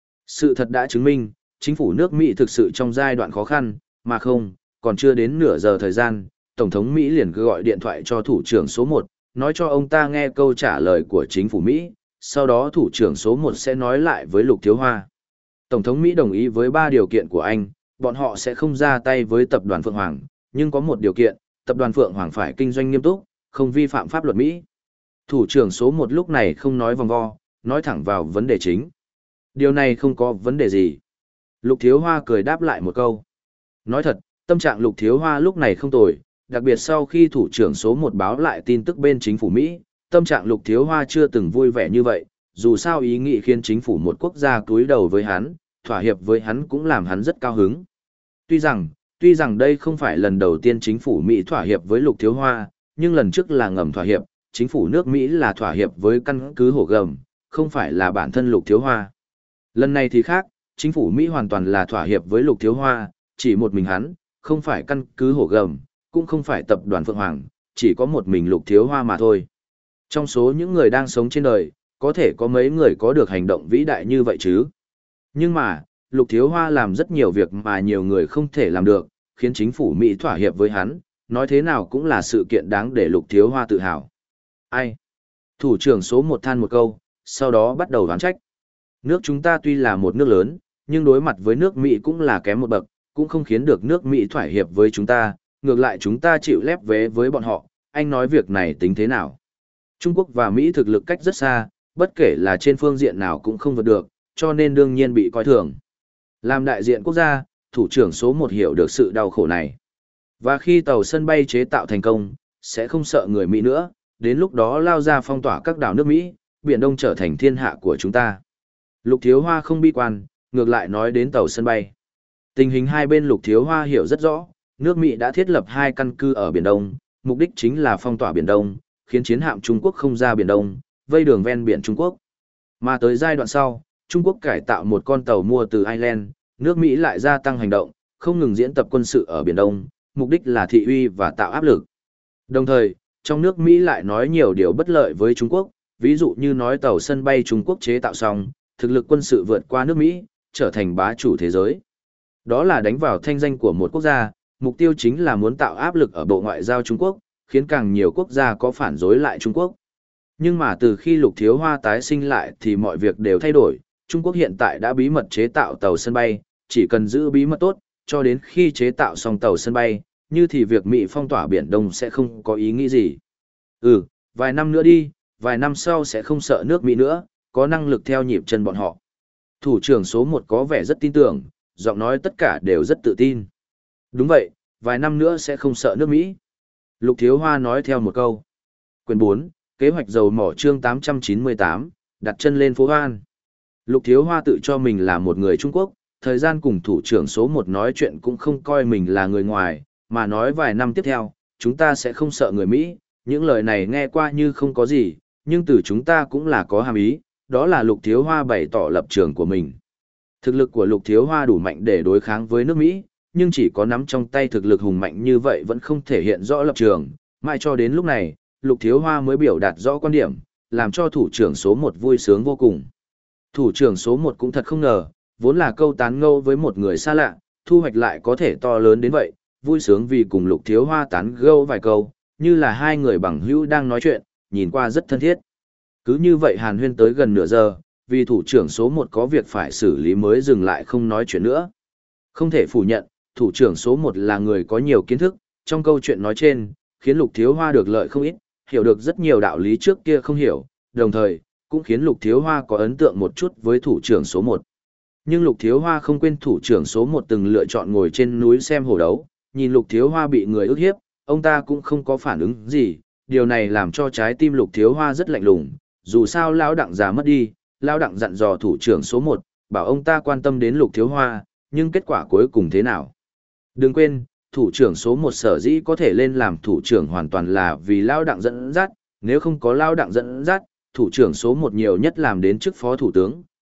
Sự thật đã chứng minh, chính phủ nước Mỹ thực sự trong giai đoạn khó khăn, mà không, còn chưa đến nửa giờ thời gian, Tổng thống Mỹ liền gọi điện thoại cho thủ trưởng số một, nói cho ông ta nghe câu trả lời của chính phủ Mỹ, sau đó thủ trưởng số một sẽ nói lại với Lục Thiếu Hoa. Tổng thống Mỹ đồng ý với ba điều kiện của anh, bọn họ sẽ không ra tay với tập đoàn Phượng Hoàng, nhưng có một điều kiện, tập đoàn Phượng Hoàng phải kinh doanh nghiêm túc, không vi phạm pháp luật Mỹ. Thủ trưởng số một lúc này không nói vòng vo, nói thẳng vào vấn đề chính. Điều này không có vấn đề gì. Lục Thiếu Hoa cười đáp lại một câu. Nói thật, tâm trạng Lục Thiếu Hoa lúc này không tồi, đặc biệt sau khi thủ trưởng số một báo lại tin tức bên chính phủ Mỹ, tâm trạng Lục Thiếu Hoa chưa từng vui vẻ như vậy, dù sao ý nghĩ khiến chính phủ một quốc gia cúi đầu với hắn, thỏa hiệp với hắn cũng làm hắn rất cao hứng. Tuy rằng, tuy rằng đây không phải lần đầu tiên chính phủ Mỹ thỏa hiệp với Lục Thiếu Hoa, nhưng lần trước là ngầm thỏa hiệp, chính phủ nước Mỹ là thỏa hiệp với căn cứ hổ gầm, không phải là bản thân Lục Thiếu Hoa. Lần này thì khác, chính phủ Mỹ hoàn toàn là thỏa hiệp với Lục Thiếu Hoa, chỉ một mình hắn, không phải căn cứ hổ gầm, cũng không phải tập đoàn Phượng Hoàng, chỉ có một mình Lục Thiếu Hoa mà thôi. Trong số những người đang sống trên đời, có thể có mấy người có được hành động vĩ đại như vậy chứ? Nhưng mà, Lục Thiếu Hoa làm rất nhiều việc mà nhiều người không thể làm được, khiến chính phủ Mỹ thỏa hiệp với hắn, nói thế nào cũng là sự kiện đáng để Lục Thiếu Hoa tự hào. Ai? Thủ trưởng số một than một câu, sau đó bắt đầu đoán trách. Nước chúng ta tuy là một nước lớn, nhưng đối mặt với nước Mỹ cũng là kém một bậc, cũng không khiến được nước Mỹ thỏa hiệp với chúng ta, ngược lại chúng ta chịu lép vế với bọn họ, anh nói việc này tính thế nào? Trung Quốc và Mỹ thực lực cách rất xa, bất kể là trên phương diện nào cũng không vượt được, cho nên đương nhiên bị coi thường. Làm đại diện quốc gia, thủ trưởng số một hiểu được sự đau khổ này. Và khi tàu sân bay chế tạo thành công, sẽ không sợ người Mỹ nữa, đến lúc đó lao ra phong tỏa các đảo nước Mỹ, Biển Đông trở thành thiên hạ của chúng ta. Lục Thiếu Hoa không bi quan, ngược lại nói đến tàu sân bay. Tình hình hai bên Lục Thiếu Hoa hiểu rất rõ, nước Mỹ đã thiết lập hai căn cứ ở Biển Đông, mục đích chính là phong tỏa Biển Đông, khiến chiến hạm Trung Quốc không ra Biển Đông, vây đường ven biển Trung Quốc. Mà tới giai đoạn sau, Trung Quốc cải tạo một con tàu mua từ Ireland, nước Mỹ lại gia tăng hành động, không ngừng diễn tập quân sự ở Biển Đông, mục đích là thị uy và tạo áp lực. Đồng thời, trong nước Mỹ lại nói nhiều điều bất lợi với Trung Quốc, ví dụ như nói tàu sân bay Trung Quốc chế tạo xong, thực lực quân sự vượt qua nước Mỹ, trở thành bá chủ thế giới. Đó là đánh vào thanh danh của một quốc gia, mục tiêu chính là muốn tạo áp lực ở Bộ Ngoại giao Trung Quốc, khiến càng nhiều quốc gia có phản đối lại Trung Quốc. Nhưng mà từ khi Lục Thiếu Hoa tái sinh lại thì mọi việc đều thay đổi, Trung Quốc hiện tại đã bí mật chế tạo tàu sân bay, chỉ cần giữ bí mật tốt, cho đến khi chế tạo xong tàu sân bay, như thì việc Mỹ phong tỏa Biển Đông sẽ không có ý nghĩ gì. Ừ, vài năm nữa đi, vài năm sau sẽ không sợ nước Mỹ nữa, có năng lực theo nhịp chân bọn họ. Thủ trưởng số một có vẻ rất tin tưởng, giọng nói tất cả đều rất tự tin. Đúng vậy, vài năm nữa sẽ không sợ nước Mỹ. Lục Thiếu Hoa nói theo một câu. Quyển bốn, kế hoạch dầu mỏ chương tám trăm chín mươi tám, đặt chân lên phố Hoan. Lục Thiếu Hoa tự cho mình là một người Trung Quốc, thời gian cùng thủ trưởng số một nói chuyện cũng không coi mình là người ngoài, mà nói vài năm tiếp theo, chúng ta sẽ không sợ người Mỹ. Những lời này nghe qua như không có gì, nhưng từ chúng ta cũng là có hàm ý, đó là Lục Thiếu Hoa bày tỏ lập trường của mình. Thực lực của Lục Thiếu Hoa đủ mạnh để đối kháng với nước Mỹ, nhưng chỉ có nắm trong tay thực lực hùng mạnh như vậy vẫn không thể hiện rõ lập trường. Mãi cho đến lúc này, Lục Thiếu Hoa mới biểu đạt rõ quan điểm, làm cho thủ trưởng số một vui sướng vô cùng. Thủ trưởng số một cũng thật không ngờ, vốn là câu tán ngâu với một người xa lạ, thu hoạch lại có thể to lớn đến vậy, vui sướng vì cùng Lục Thiếu Hoa tán gẫu vài câu, như là hai người bằng hữu đang nói chuyện, nhìn qua rất thân thiết. Cứ như vậy hàn huyên tới gần nửa giờ, vì thủ trưởng số một có việc phải xử lý mới dừng lại không nói chuyện nữa. Không thể phủ nhận, thủ trưởng số một là người có nhiều kiến thức, trong câu chuyện nói trên, khiến Lục Thiếu Hoa được lợi không ít, hiểu được rất nhiều đạo lý trước kia không hiểu, đồng thời, cũng khiến Lục Thiếu Hoa có ấn tượng một chút với thủ trưởng số một. Nhưng Lục Thiếu Hoa không quên thủ trưởng số một từng lựa chọn ngồi trên núi xem hổ đấu, nhìn Lục Thiếu Hoa bị người ức hiếp, ông ta cũng không có phản ứng gì, điều này làm cho trái tim Lục Thiếu Hoa rất lạnh lùng, dù sao lão đặng già mất đi, lão đặng dặn dò thủ trưởng số một, bảo ông ta quan tâm đến Lục Thiếu Hoa, nhưng kết quả cuối cùng thế nào? Đừng quên, thủ trưởng số một sở dĩ có thể lên làm thủ trưởng hoàn toàn là vì lão đặng dẫn dắt, nếu không có lão đặng dẫn dắt, thủ trưởng số một nhiều nhất làm đến chức phó thủ tướng,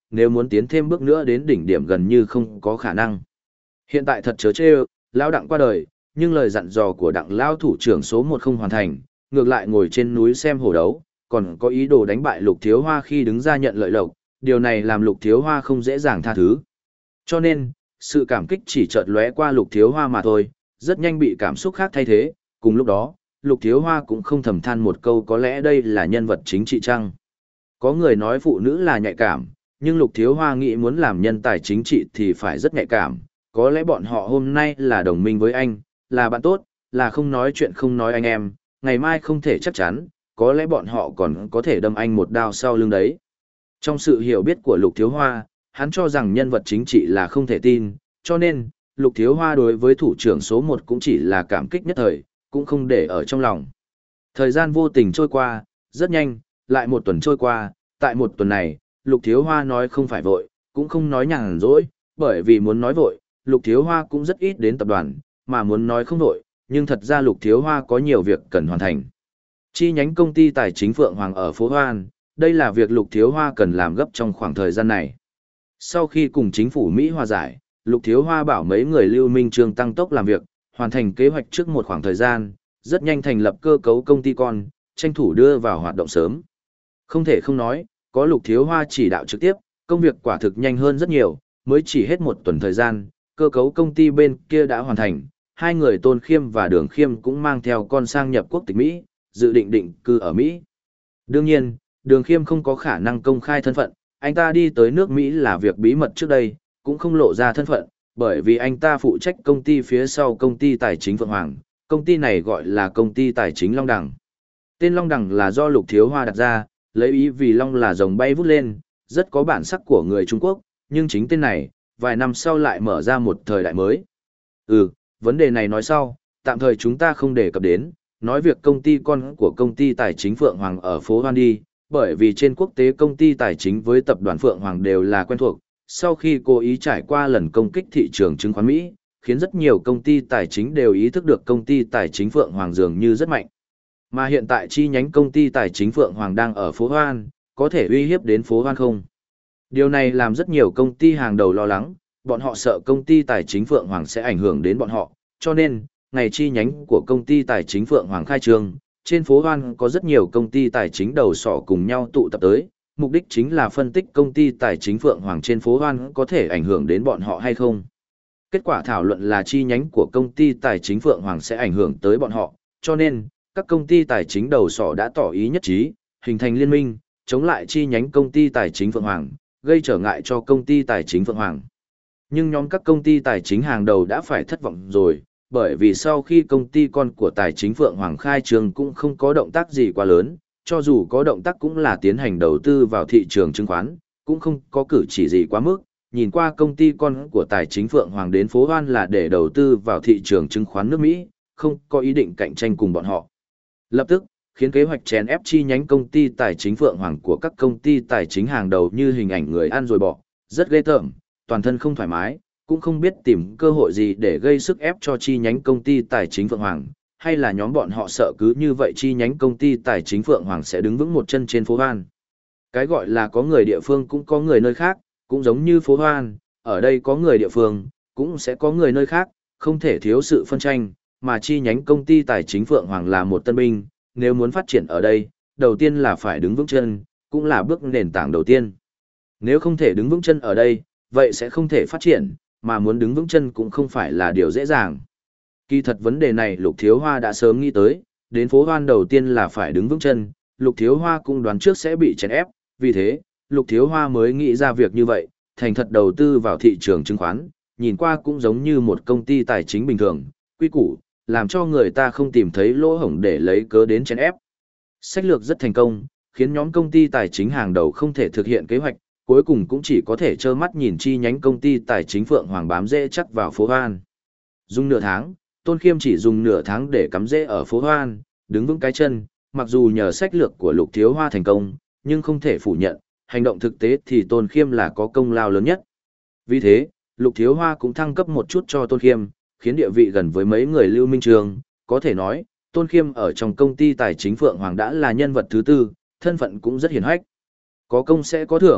nếu muốn tiến thêm bước nữa đến đỉnh điểm gần như không có khả năng. Hiện tại thật chớ chê, lão Đặng qua đời, nhưng lời dặn dò của Đặng lão thủ trưởng số một không hoàn thành, ngược lại ngồi trên núi xem hổ đấu, còn có ý đồ đánh bại Lục Thiếu Hoa khi đứng ra nhận lợi lộc, điều này làm Lục Thiếu Hoa không dễ dàng tha thứ. Cho nên, sự cảm kích chỉ chợt lóe qua Lục Thiếu Hoa mà thôi, rất nhanh bị cảm xúc khác thay thế, cùng lúc đó, Lục Thiếu Hoa cũng không thầm than một câu có lẽ đây là nhân vật chính trị chăng. Có người nói phụ nữ là nhạy cảm, nhưng Lục Thiếu Hoa nghĩ muốn làm nhân tài chính trị thì phải rất nhạy cảm, có lẽ bọn họ hôm nay là đồng minh với anh, là bạn tốt, là không nói chuyện không nói anh em, ngày mai không thể chắc chắn, có lẽ bọn họ còn có thể đâm anh một đao sau lưng đấy. Trong sự hiểu biết của Lục Thiếu Hoa, hắn cho rằng nhân vật chính trị là không thể tin, cho nên, Lục Thiếu Hoa đối với thủ trưởng số một cũng chỉ là cảm kích nhất thời, cũng không để ở trong lòng. Thời gian vô tình trôi qua, rất nhanh, lại một tuần trôi qua, tại một tuần này, Lục Thiếu Hoa nói không phải vội, cũng không nói nhàn rỗi, bởi vì muốn nói vội, Lục Thiếu Hoa cũng rất ít đến tập đoàn, mà muốn nói không vội, nhưng thật ra Lục Thiếu Hoa có nhiều việc cần hoàn thành. Chi nhánh công ty tài chính Phượng Hoàng ở phố Hoan, đây là việc Lục Thiếu Hoa cần làm gấp trong khoảng thời gian này. Sau khi cùng chính phủ Mỹ hòa giải, Lục Thiếu Hoa bảo mấy người Lưu Minh Trương tăng tốc làm việc, hoàn thành kế hoạch trước một khoảng thời gian, rất nhanh thành lập cơ cấu công ty con, tranh thủ đưa vào hoạt động sớm. Không thể không nói, có Lục Thiếu Hoa chỉ đạo trực tiếp, công việc quả thực nhanh hơn rất nhiều, mới chỉ hết một tuần thời gian, cơ cấu công ty bên kia đã hoàn thành, hai người Tôn Khiêm và Đường Khiêm cũng mang theo con sang nhập quốc tịch Mỹ, dự định định cư ở Mỹ. Đương nhiên, Đường Khiêm không có khả năng công khai thân phận, anh ta đi tới nước Mỹ là việc bí mật trước đây, cũng không lộ ra thân phận, bởi vì anh ta phụ trách công ty phía sau công ty tài chính Phượng Hoàng, công ty này gọi là công ty tài chính Long Đằng. Tên Long Đằng là do Lục Thiếu Hoa đặt ra, lấy ý vì Long là rồng bay vút lên, rất có bản sắc của người Trung Quốc, nhưng chính tên này, vài năm sau lại mở ra một thời đại mới. Ừ, vấn đề này nói sau, tạm thời chúng ta không đề cập đến, nói việc công ty con của công ty tài chính Phượng Hoàng ở phố Hoan đi, bởi vì trên quốc tế công ty tài chính với tập đoàn Phượng Hoàng đều là quen thuộc, sau khi cố ý trải qua lần công kích thị trường chứng khoán Mỹ, khiến rất nhiều công ty tài chính đều ý thức được công ty tài chính Phượng Hoàng dường như rất mạnh. Mà hiện tại chi nhánh công ty tài chính Phượng Hoàng đang ở phố Hoan, có thể uy hiếp đến phố Hoan không? Điều này làm rất nhiều công ty hàng đầu lo lắng, bọn họ sợ công ty tài chính Phượng Hoàng sẽ ảnh hưởng đến bọn họ, cho nên, ngày chi nhánh của công ty tài chính Phượng Hoàng khai trương, trên phố Hoan có rất nhiều công ty tài chính đầu sỏ cùng nhau tụ tập tới, mục đích chính là phân tích công ty tài chính Phượng Hoàng trên phố Hoan có thể ảnh hưởng đến bọn họ hay không. Kết quả thảo luận là chi nhánh của công ty tài chính Phượng Hoàng sẽ ảnh hưởng tới bọn họ, cho nên, các công ty tài chính đầu sỏ đã tỏ ý nhất trí, hình thành liên minh, chống lại chi nhánh công ty tài chính Phượng Hoàng, gây trở ngại cho công ty tài chính Phượng Hoàng. Nhưng nhóm các công ty tài chính hàng đầu đã phải thất vọng rồi, bởi vì sau khi công ty con của tài chính Phượng Hoàng khai trương cũng không có động tác gì quá lớn, cho dù có động tác cũng là tiến hành đầu tư vào thị trường chứng khoán, cũng không có cử chỉ gì quá mức. Nhìn qua công ty con của tài chính Phượng Hoàng đến phố Hoan là để đầu tư vào thị trường chứng khoán nước Mỹ, không có ý định cạnh tranh cùng bọn họ. Lập tức, khiến kế hoạch chèn ép chi nhánh công ty tài chính Phượng Hoàng của các công ty tài chính hàng đầu như hình ảnh người ăn rồi bỏ, rất ghê tởm, toàn thân không thoải mái, cũng không biết tìm cơ hội gì để gây sức ép cho chi nhánh công ty tài chính Phượng Hoàng, hay là nhóm bọn họ sợ cứ như vậy chi nhánh công ty tài chính Phượng Hoàng sẽ đứng vững một chân trên phố Hoan. Cái gọi là có người địa phương cũng có người nơi khác, cũng giống như phố Hoan, ở đây có người địa phương, cũng sẽ có người nơi khác, không thể thiếu sự phân tranh, mà chi nhánh công ty tài chính Phượng Hoàng là một tân binh, nếu muốn phát triển ở đây, đầu tiên là phải đứng vững chân, cũng là bước nền tảng đầu tiên. Nếu không thể đứng vững chân ở đây, vậy sẽ không thể phát triển, mà muốn đứng vững chân cũng không phải là điều dễ dàng. Kỳ thật vấn đề này Lục Thiếu Hoa đã sớm nghĩ tới, đến phố Hoan đầu tiên là phải đứng vững chân, Lục Thiếu Hoa cũng đoán trước sẽ bị chèn ép, vì thế, Lục Thiếu Hoa mới nghĩ ra việc như vậy, thành thật đầu tư vào thị trường chứng khoán, nhìn qua cũng giống như một công ty tài chính bình thường, quy củ, làm cho người ta không tìm thấy lỗ hổng để lấy cớ đến chèn ép. Sách lược rất thành công, khiến nhóm công ty tài chính hàng đầu không thể thực hiện kế hoạch, cuối cùng cũng chỉ có thể trơ mắt nhìn chi nhánh công ty tài chính Phượng Hoàng bám rễ chắc vào phố Hoan. Dùng nửa tháng, Tôn Khiêm chỉ dùng nửa tháng để cắm rễ ở phố Hoan, đứng vững cái chân, mặc dù nhờ sách lược của Lục Thiếu Hoa thành công, nhưng không thể phủ nhận, hành động thực tế thì Tôn Khiêm là có công lao lớn nhất. Vì thế, Lục Thiếu Hoa cũng thăng cấp một chút cho Tôn Khiêm, khiến địa vị gần với mấy người Lưu Minh Trường, có thể nói, Tôn Khiêm ở trong công ty tài chính Phượng Hoàng đã là nhân vật thứ tư, thân phận cũng rất hiển hách. Có công sẽ có thưởng,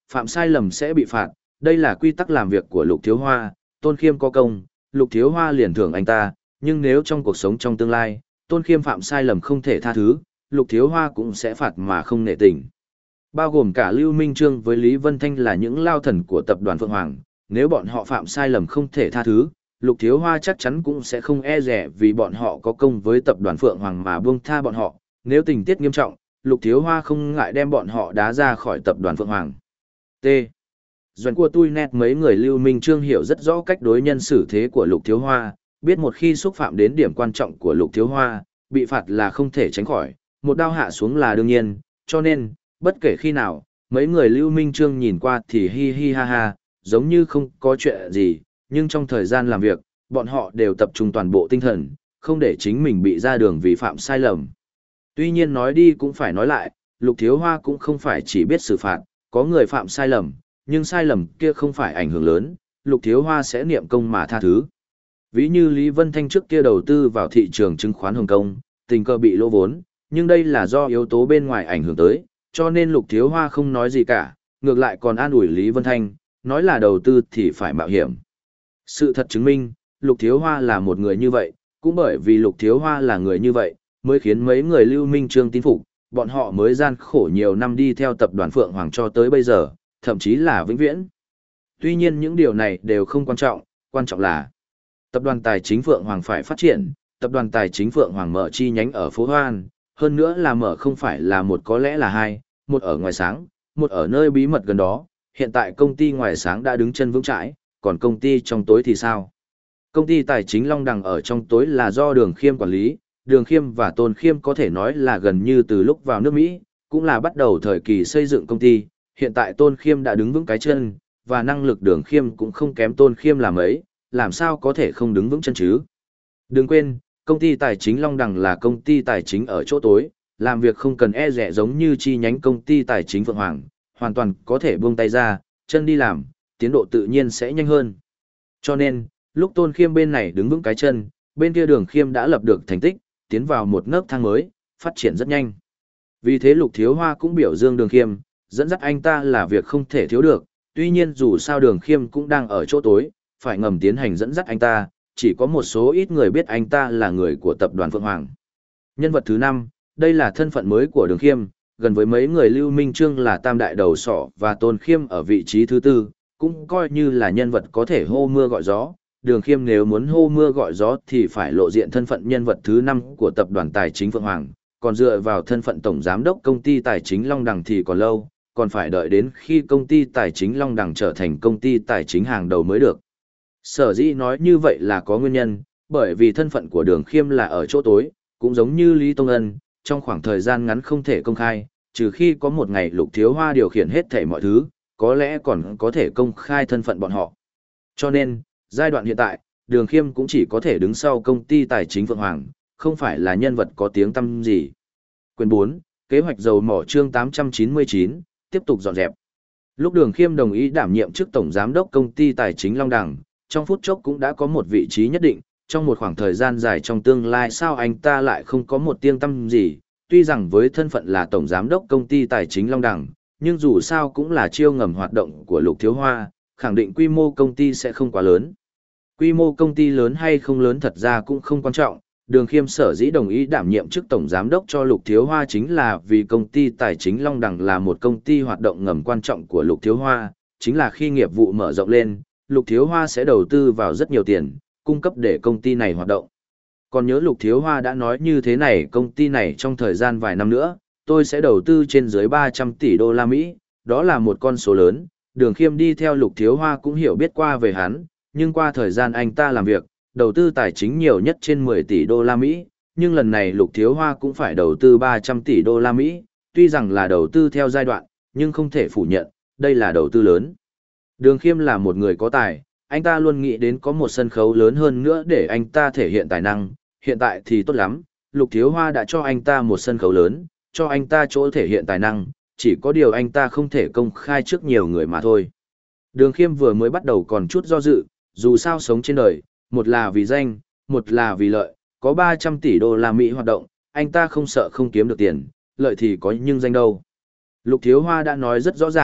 phạm sai lầm sẽ bị phạt, đây là quy tắc làm việc của Lục Thiếu Hoa, Tôn Khiêm có công, Lục Thiếu Hoa liền thưởng anh ta, nhưng nếu trong cuộc sống trong tương lai, Tôn Khiêm phạm sai lầm không thể tha thứ, Lục Thiếu Hoa cũng sẽ phạt mà không nể tình. Bao gồm cả Lưu Minh Trương với Lý Vân Thanh là những lao thần của tập đoàn Phượng Hoàng, nếu bọn họ phạm sai lầm không thể tha thứ, Lục Thiếu Hoa chắc chắn cũng sẽ không e dè vì bọn họ có công với tập đoàn Phượng Hoàng mà buông tha bọn họ, nếu tình tiết nghiêm trọng, Lục Thiếu Hoa không ngại đem bọn họ đá ra khỏi tập đoàn Phượng Hoàng. T. Doãn của tôi nét mấy người Lưu Minh Trương hiểu rất rõ cách đối nhân xử thế của Lục Thiếu Hoa, biết một khi xúc phạm đến điểm quan trọng của Lục Thiếu Hoa, bị phạt là không thể tránh khỏi, một đao hạ xuống là đương nhiên, cho nên, bất kể khi nào, mấy người Lưu Minh Trương nhìn qua thì hi hi ha ha, giống như không có chuyện gì, nhưng trong thời gian làm việc, bọn họ đều tập trung toàn bộ tinh thần, không để chính mình bị ra đường vì phạm sai lầm. Tuy nhiên nói đi cũng phải nói lại, Lục Thiếu Hoa cũng không phải chỉ biết xử phạt, có người phạm sai lầm, nhưng sai lầm kia không phải ảnh hưởng lớn, Lục Thiếu Hoa sẽ niệm công mà tha thứ. Ví như Lý Vân Thanh trước kia đầu tư vào thị trường chứng khoán Hồng Kông, tình cờ bị lỗ vốn, nhưng đây là do yếu tố bên ngoài ảnh hưởng tới, cho nên Lục Thiếu Hoa không nói gì cả, ngược lại còn an ủi Lý Vân Thanh, nói là đầu tư thì phải mạo hiểm. Sự thật chứng minh, Lục Thiếu Hoa là một người như vậy, cũng bởi vì Lục Thiếu Hoa là người như vậy, mới khiến mấy người Lưu Minh Trương tin phục, bọn họ mới gian khổ nhiều năm đi theo tập đoàn Phượng Hoàng cho tới bây giờ, thậm chí là vĩnh viễn. Tuy nhiên những điều này đều không quan trọng, quan trọng là tập đoàn tài chính Phượng Hoàng phải phát triển, tập đoàn tài chính Phượng Hoàng mở chi nhánh ở phố Hoan, hơn nữa là mở không phải là một có lẽ là hai, một ở ngoài sáng, một ở nơi bí mật gần đó, hiện tại công ty ngoài sáng đã đứng chân vững chãi, còn công ty trong tối thì sao? Công ty tài chính Long Đằng ở trong tối là do Đường Khiêm quản lý, Đường Khiêm và Tôn Khiêm có thể nói là gần như từ lúc vào nước Mỹ, cũng là bắt đầu thời kỳ xây dựng công ty, hiện tại Tôn Khiêm đã đứng vững cái chân, và năng lực Đường Khiêm cũng không kém Tôn Khiêm làm ấy, làm sao có thể không đứng vững chân chứ? Đừng quên, công ty tài chính Long Đằng là công ty tài chính ở chỗ tối, làm việc không cần e dè giống như chi nhánh công ty tài chính Phượng Hoàng, hoàn toàn có thể buông tay ra, chân đi làm, tiến độ tự nhiên sẽ nhanh hơn. Cho nên, lúc Tôn Khiêm bên này đứng vững cái chân, bên kia Đường Khiêm đã lập được thành tích, tiến vào một nấc thang mới, phát triển rất nhanh. Vì thế Lục Thiếu Hoa cũng biểu dương Đường Khiêm, dẫn dắt anh ta là việc không thể thiếu được, tuy nhiên dù sao Đường Khiêm cũng đang ở chỗ tối, phải ngầm tiến hành dẫn dắt anh ta, chỉ có một số ít người biết anh ta là người của tập đoàn Phượng Hoàng. Nhân vật thứ năm, đây là thân phận mới của Đường Khiêm, gần với mấy người Lưu Minh Trương là tam đại đầu sỏ và Tôn Khiêm ở vị trí thứ tư, cũng coi như là nhân vật có thể hô mưa gọi gió. Đường Khiêm nếu muốn hô mưa gọi gió thì phải lộ diện thân phận nhân vật thứ năm của tập đoàn tài chính Phượng Hoàng, còn dựa vào thân phận tổng giám đốc công ty tài chính Long Đằng thì còn lâu, còn phải đợi đến khi công ty tài chính Long Đằng trở thành công ty tài chính hàng đầu mới được. Sở dĩ nói như vậy là có nguyên nhân, bởi vì thân phận của Đường Khiêm là ở chỗ tối, cũng giống như Lý Tông Ân, trong khoảng thời gian ngắn không thể công khai, trừ khi có một ngày Lục Thiếu Hoa điều khiển hết thảy mọi thứ, có lẽ còn có thể công khai thân phận bọn họ. Cho nên, giai đoạn hiện tại, Đường Khiêm cũng chỉ có thể đứng sau công ty tài chính Phượng Hoàng, không phải là nhân vật có tiếng tăm gì. Quyền bốn, kế hoạch dầu mỏ chương tám trăm chín mươi chín, tiếp tục dọn dẹp. Lúc Đường Khiêm đồng ý đảm nhiệm chức tổng giám đốc công ty tài chính Long Đằng, trong phút chốc cũng đã có một vị trí nhất định, trong một khoảng thời gian dài trong tương lai sao anh ta lại không có một tiếng tăm gì, tuy rằng với thân phận là tổng giám đốc công ty tài chính Long Đằng, nhưng dù sao cũng là chiêu ngầm hoạt động của Lục Thiếu Hoa, khẳng định quy mô công ty sẽ không quá lớn. Quy mô công ty lớn hay không lớn thật ra cũng không quan trọng, Đường Khiêm sở dĩ đồng ý đảm nhiệm chức tổng giám đốc cho Lục Thiếu Hoa chính là vì công ty tài chính Long Đằng là một công ty hoạt động ngầm quan trọng của Lục Thiếu Hoa, chính là khi nghiệp vụ mở rộng lên, Lục Thiếu Hoa sẽ đầu tư vào rất nhiều tiền, cung cấp để công ty này hoạt động. Còn nhớ Lục Thiếu Hoa đã nói như thế này, công ty này trong thời gian vài năm nữa, tôi sẽ đầu tư trên dưới ba trăm tỷ đô la Mỹ, đó là một con số lớn. Đường Khiêm đi theo Lục Thiếu Hoa cũng hiểu biết qua về hắn, nhưng qua thời gian anh ta làm việc, đầu tư tài chính nhiều nhất trên mười tỷ đô la Mỹ, nhưng lần này Lục Thiếu Hoa cũng phải đầu tư ba trăm tỷ đô la Mỹ, tuy rằng là đầu tư theo giai đoạn, nhưng không thể phủ nhận, đây là đầu tư lớn. Đường Khiêm là một người có tài, anh ta luôn nghĩ đến có một sân khấu lớn hơn nữa để anh ta thể hiện tài năng, hiện tại thì tốt lắm, Lục Thiếu Hoa đã cho anh ta một sân khấu lớn, cho anh ta chỗ thể hiện tài năng, chỉ có điều anh ta không thể công khai trước nhiều người mà thôi. Đường Khiêm vừa mới bắt đầu còn chút do dự, dù sao sống trên đời, một là vì danh, một là vì lợi, có ba trăm tỷ đô la Mỹ hoạt động, anh ta không sợ không kiếm được tiền, lợi thì có nhưng danh đâu. Lục Thiếu Hoa đã nói rất rõ ràng,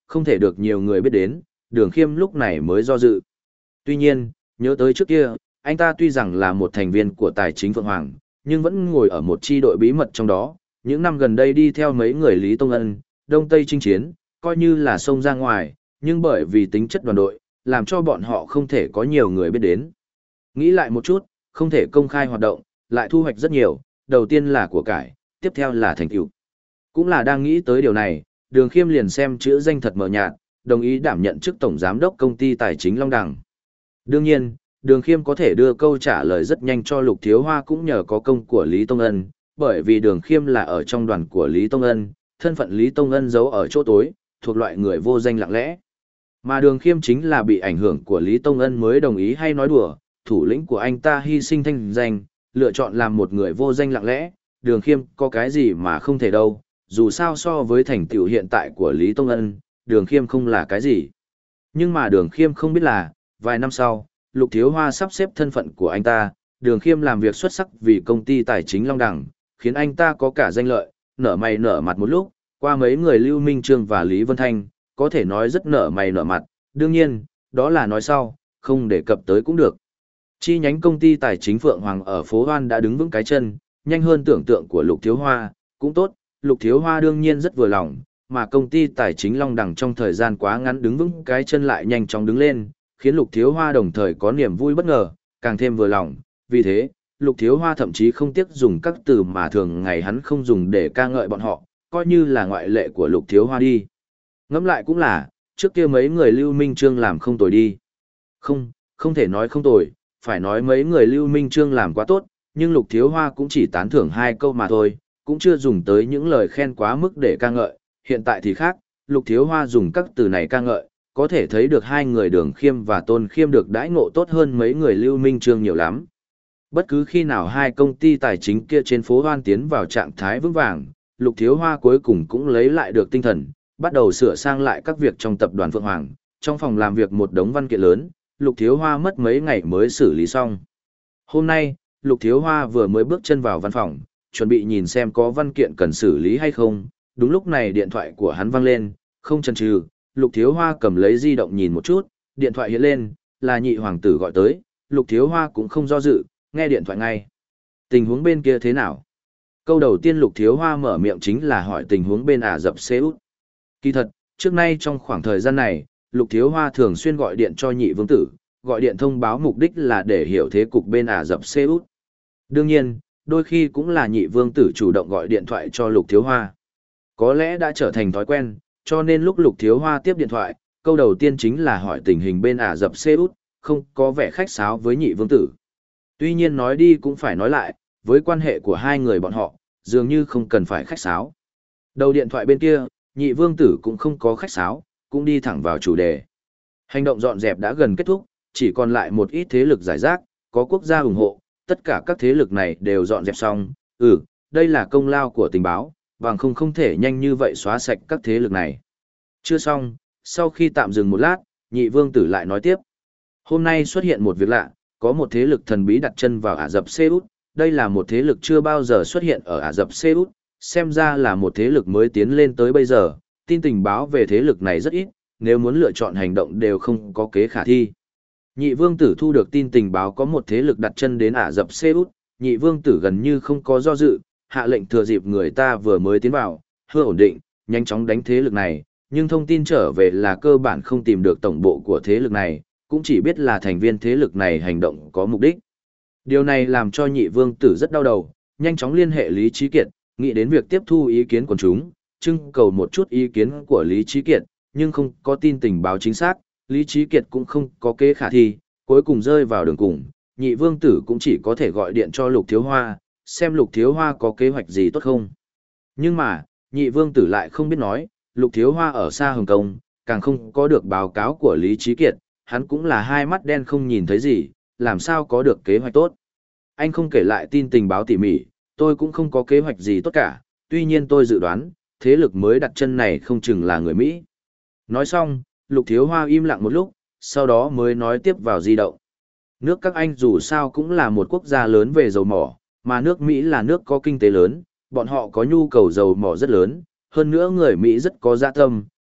không thể được nhiều người biết đến, Đường Khiêm lúc này mới do dự. Tuy nhiên, nhớ tới trước kia, anh ta tuy rằng là một thành viên của tài chính Phượng Hoàng, nhưng vẫn ngồi ở một chi đội bí mật trong đó, những năm gần đây đi theo mấy người Lý Tông Ân, Đông Tây chinh chiến, coi như là xông ra ngoài, nhưng bởi vì tính chất đoàn đội, làm cho bọn họ không thể có nhiều người biết đến. Nghĩ lại một chút, không thể công khai hoạt động, lại thu hoạch rất nhiều, đầu tiên là của cải, tiếp theo là thành tựu. Cũng là đang nghĩ tới điều này, Đường Khiêm liền xem chữ danh thật mờ nhạt, đồng ý đảm nhận chức tổng giám đốc công ty tài chính Long Đằng. Đương nhiên, Đường Khiêm có thể đưa câu trả lời rất nhanh cho Lục Thiếu Hoa cũng nhờ có công của Lý Tông Ân, bởi vì Đường Khiêm là ở trong đoàn của Lý Tông Ân, thân phận Lý Tông Ân giấu ở chỗ tối, thuộc loại người vô danh lặng lẽ. Mà Đường Khiêm chính là bị ảnh hưởng của Lý Tông Ân mới đồng ý hay nói đùa, thủ lĩnh của anh ta hy sinh thanh danh, lựa chọn làm một người vô danh lặng lẽ, Đường Khiêm có cái gì mà không thể đâu, dù sao so với thành tựu hiện tại của Lý Tông Ân, Đường Khiêm không là cái gì. Nhưng mà Đường Khiêm không biết là, vài năm sau, Lục Thiếu Hoa sắp xếp thân phận của anh ta, Đường Khiêm làm việc xuất sắc vì công ty tài chính Long Đằng, khiến anh ta có cả danh lợi, nở mày nở mặt một lúc, qua mấy người Lưu Minh Trương và Lý Vân Thanh, có thể nói rất nở mày nở mặt, đương nhiên, đó là nói sau, không đề cập tới cũng được. Chi nhánh công ty tài chính Phượng Hoàng ở phố Hoan đã đứng vững cái chân, nhanh hơn tưởng tượng của Lục Thiếu Hoa, cũng tốt, Lục Thiếu Hoa đương nhiên rất vừa lòng, mà công ty tài chính Long Đằng trong thời gian quá ngắn đứng vững cái chân lại nhanh chóng đứng lên, khiến Lục Thiếu Hoa đồng thời có niềm vui bất ngờ, càng thêm vừa lòng, vì thế, Lục Thiếu Hoa thậm chí không tiếc dùng các từ mà thường ngày hắn không dùng để ca ngợi bọn họ, coi như là ngoại lệ của Lục Thiếu Hoa đi. Ngẫm lại cũng là, trước kia mấy người Lưu Minh Trương làm không tồi đi. Không, không thể nói không tồi, phải nói mấy người Lưu Minh Trương làm quá tốt, nhưng Lục Thiếu Hoa cũng chỉ tán thưởng hai câu mà thôi, cũng chưa dùng tới những lời khen quá mức để ca ngợi. Hiện tại thì khác, Lục Thiếu Hoa dùng các từ này ca ngợi, có thể thấy được hai người Đường Khiêm và Tôn Khiêm được đãi ngộ tốt hơn mấy người Lưu Minh Trương nhiều lắm. Bất cứ khi nào hai công ty tài chính kia trên phố Hoan tiến vào trạng thái vững vàng, Lục Thiếu Hoa cuối cùng cũng lấy lại được tinh thần, bắt đầu sửa sang lại các việc trong tập đoàn Phượng Hoàng. Trong phòng làm việc một đống văn kiện lớn, Lục Thiếu Hoa mất mấy ngày mới xử lý xong. Hôm nay, Lục Thiếu Hoa vừa mới bước chân vào văn phòng, chuẩn bị nhìn xem có văn kiện cần xử lý hay không. Đúng lúc này điện thoại của hắn vang lên, không chần chừ, Lục Thiếu Hoa cầm lấy di động nhìn một chút, điện thoại hiện lên, là nhị hoàng tử gọi tới, Lục Thiếu Hoa cũng không do dự, nghe điện thoại ngay. Tình huống bên kia thế nào? Câu đầu tiên Lục Thiếu Hoa mở miệng chính là hỏi tình huống bên Ả Rập Xê Út. Kỳ thật, trước nay trong khoảng thời gian này, Lục Thiếu Hoa thường xuyên gọi điện cho nhị vương tử, gọi điện thông báo mục đích là để hiểu thế cục bên Ả Rập Xê Út. Đương nhiên, đôi khi cũng là nhị vương tử chủ động gọi điện thoại cho Lục Thiếu Hoa. Có lẽ đã trở thành thói quen, cho nên lúc Lục Thiếu Hoa tiếp điện thoại, câu đầu tiên chính là hỏi tình hình bên Ả Rập Xê Út, không có vẻ khách sáo với nhị vương tử. Tuy nhiên nói đi cũng phải nói lại, với quan hệ của hai người bọn họ, dường như không cần phải khách sáo. Đầu điện thoại bên kia, nhị vương tử cũng không có khách sáo, cũng đi thẳng vào chủ đề. Hành động dọn dẹp đã gần kết thúc, chỉ còn lại một ít thế lực giải rác, có quốc gia ủng hộ, tất cả các thế lực này đều dọn dẹp xong. Ừ, đây là công lao của tình báo, bằng không không thể nhanh như vậy xóa sạch các thế lực này. Chưa xong, sau khi tạm dừng một lát, nhị vương tử lại nói tiếp. Hôm nay xuất hiện một việc lạ, có một thế lực thần bí đặt chân vào Ả Rập Xê Út, đây là một thế lực chưa bao giờ xuất hiện ở Ả Rập Xê Út, xem ra là một thế lực mới tiến lên tới bây giờ, tin tình báo về thế lực này rất ít, nếu muốn lựa chọn hành động đều không có kế khả thi. Nhị vương tử thu được tin tình báo có một thế lực đặt chân đến Ả Rập Xê Út, nhị vương tử gần như không có do dự, hạ lệnh thừa dịp người ta vừa mới tiến vào, hưa ổn định, nhanh chóng đánh thế lực này, nhưng thông tin trở về là cơ bản không tìm được tổng bộ của thế lực này, cũng chỉ biết là thành viên thế lực này hành động có mục đích. Điều này làm cho nhị vương tử rất đau đầu, nhanh chóng liên hệ Lý Trí Kiệt, nghĩ đến việc tiếp thu ý kiến của chúng, trưng cầu một chút ý kiến của Lý Trí Kiệt, nhưng không có tin tình báo chính xác, Lý Trí Kiệt cũng không có kế khả thi, cuối cùng rơi vào đường cùng, nhị vương tử cũng chỉ có thể gọi điện cho Lục Thiếu Hoa, xem Lục Thiếu Hoa có kế hoạch gì tốt không. Nhưng mà, nhị vương tử lại không biết nói, Lục Thiếu Hoa ở xa Hồng Kông, càng không có được báo cáo của Lý Trí Kiệt, hắn cũng là hai mắt đen không nhìn thấy gì, làm sao có được kế hoạch tốt. Anh không kể lại tin tình báo tỉ mỉ, tôi cũng không có kế hoạch gì tốt cả, tuy nhiên tôi dự đoán, thế lực mới đặt chân này không chừng là người Mỹ. Nói xong, Lục Thiếu Hoa im lặng một lúc, sau đó mới nói tiếp vào di động. Nước các anh dù sao cũng là một quốc gia lớn về dầu mỏ, mà nước Mỹ là nước có kinh tế lớn, bọn họ có nhu cầu dầu mỏ rất lớn, hơn nữa người Mỹ rất có dạ tâm,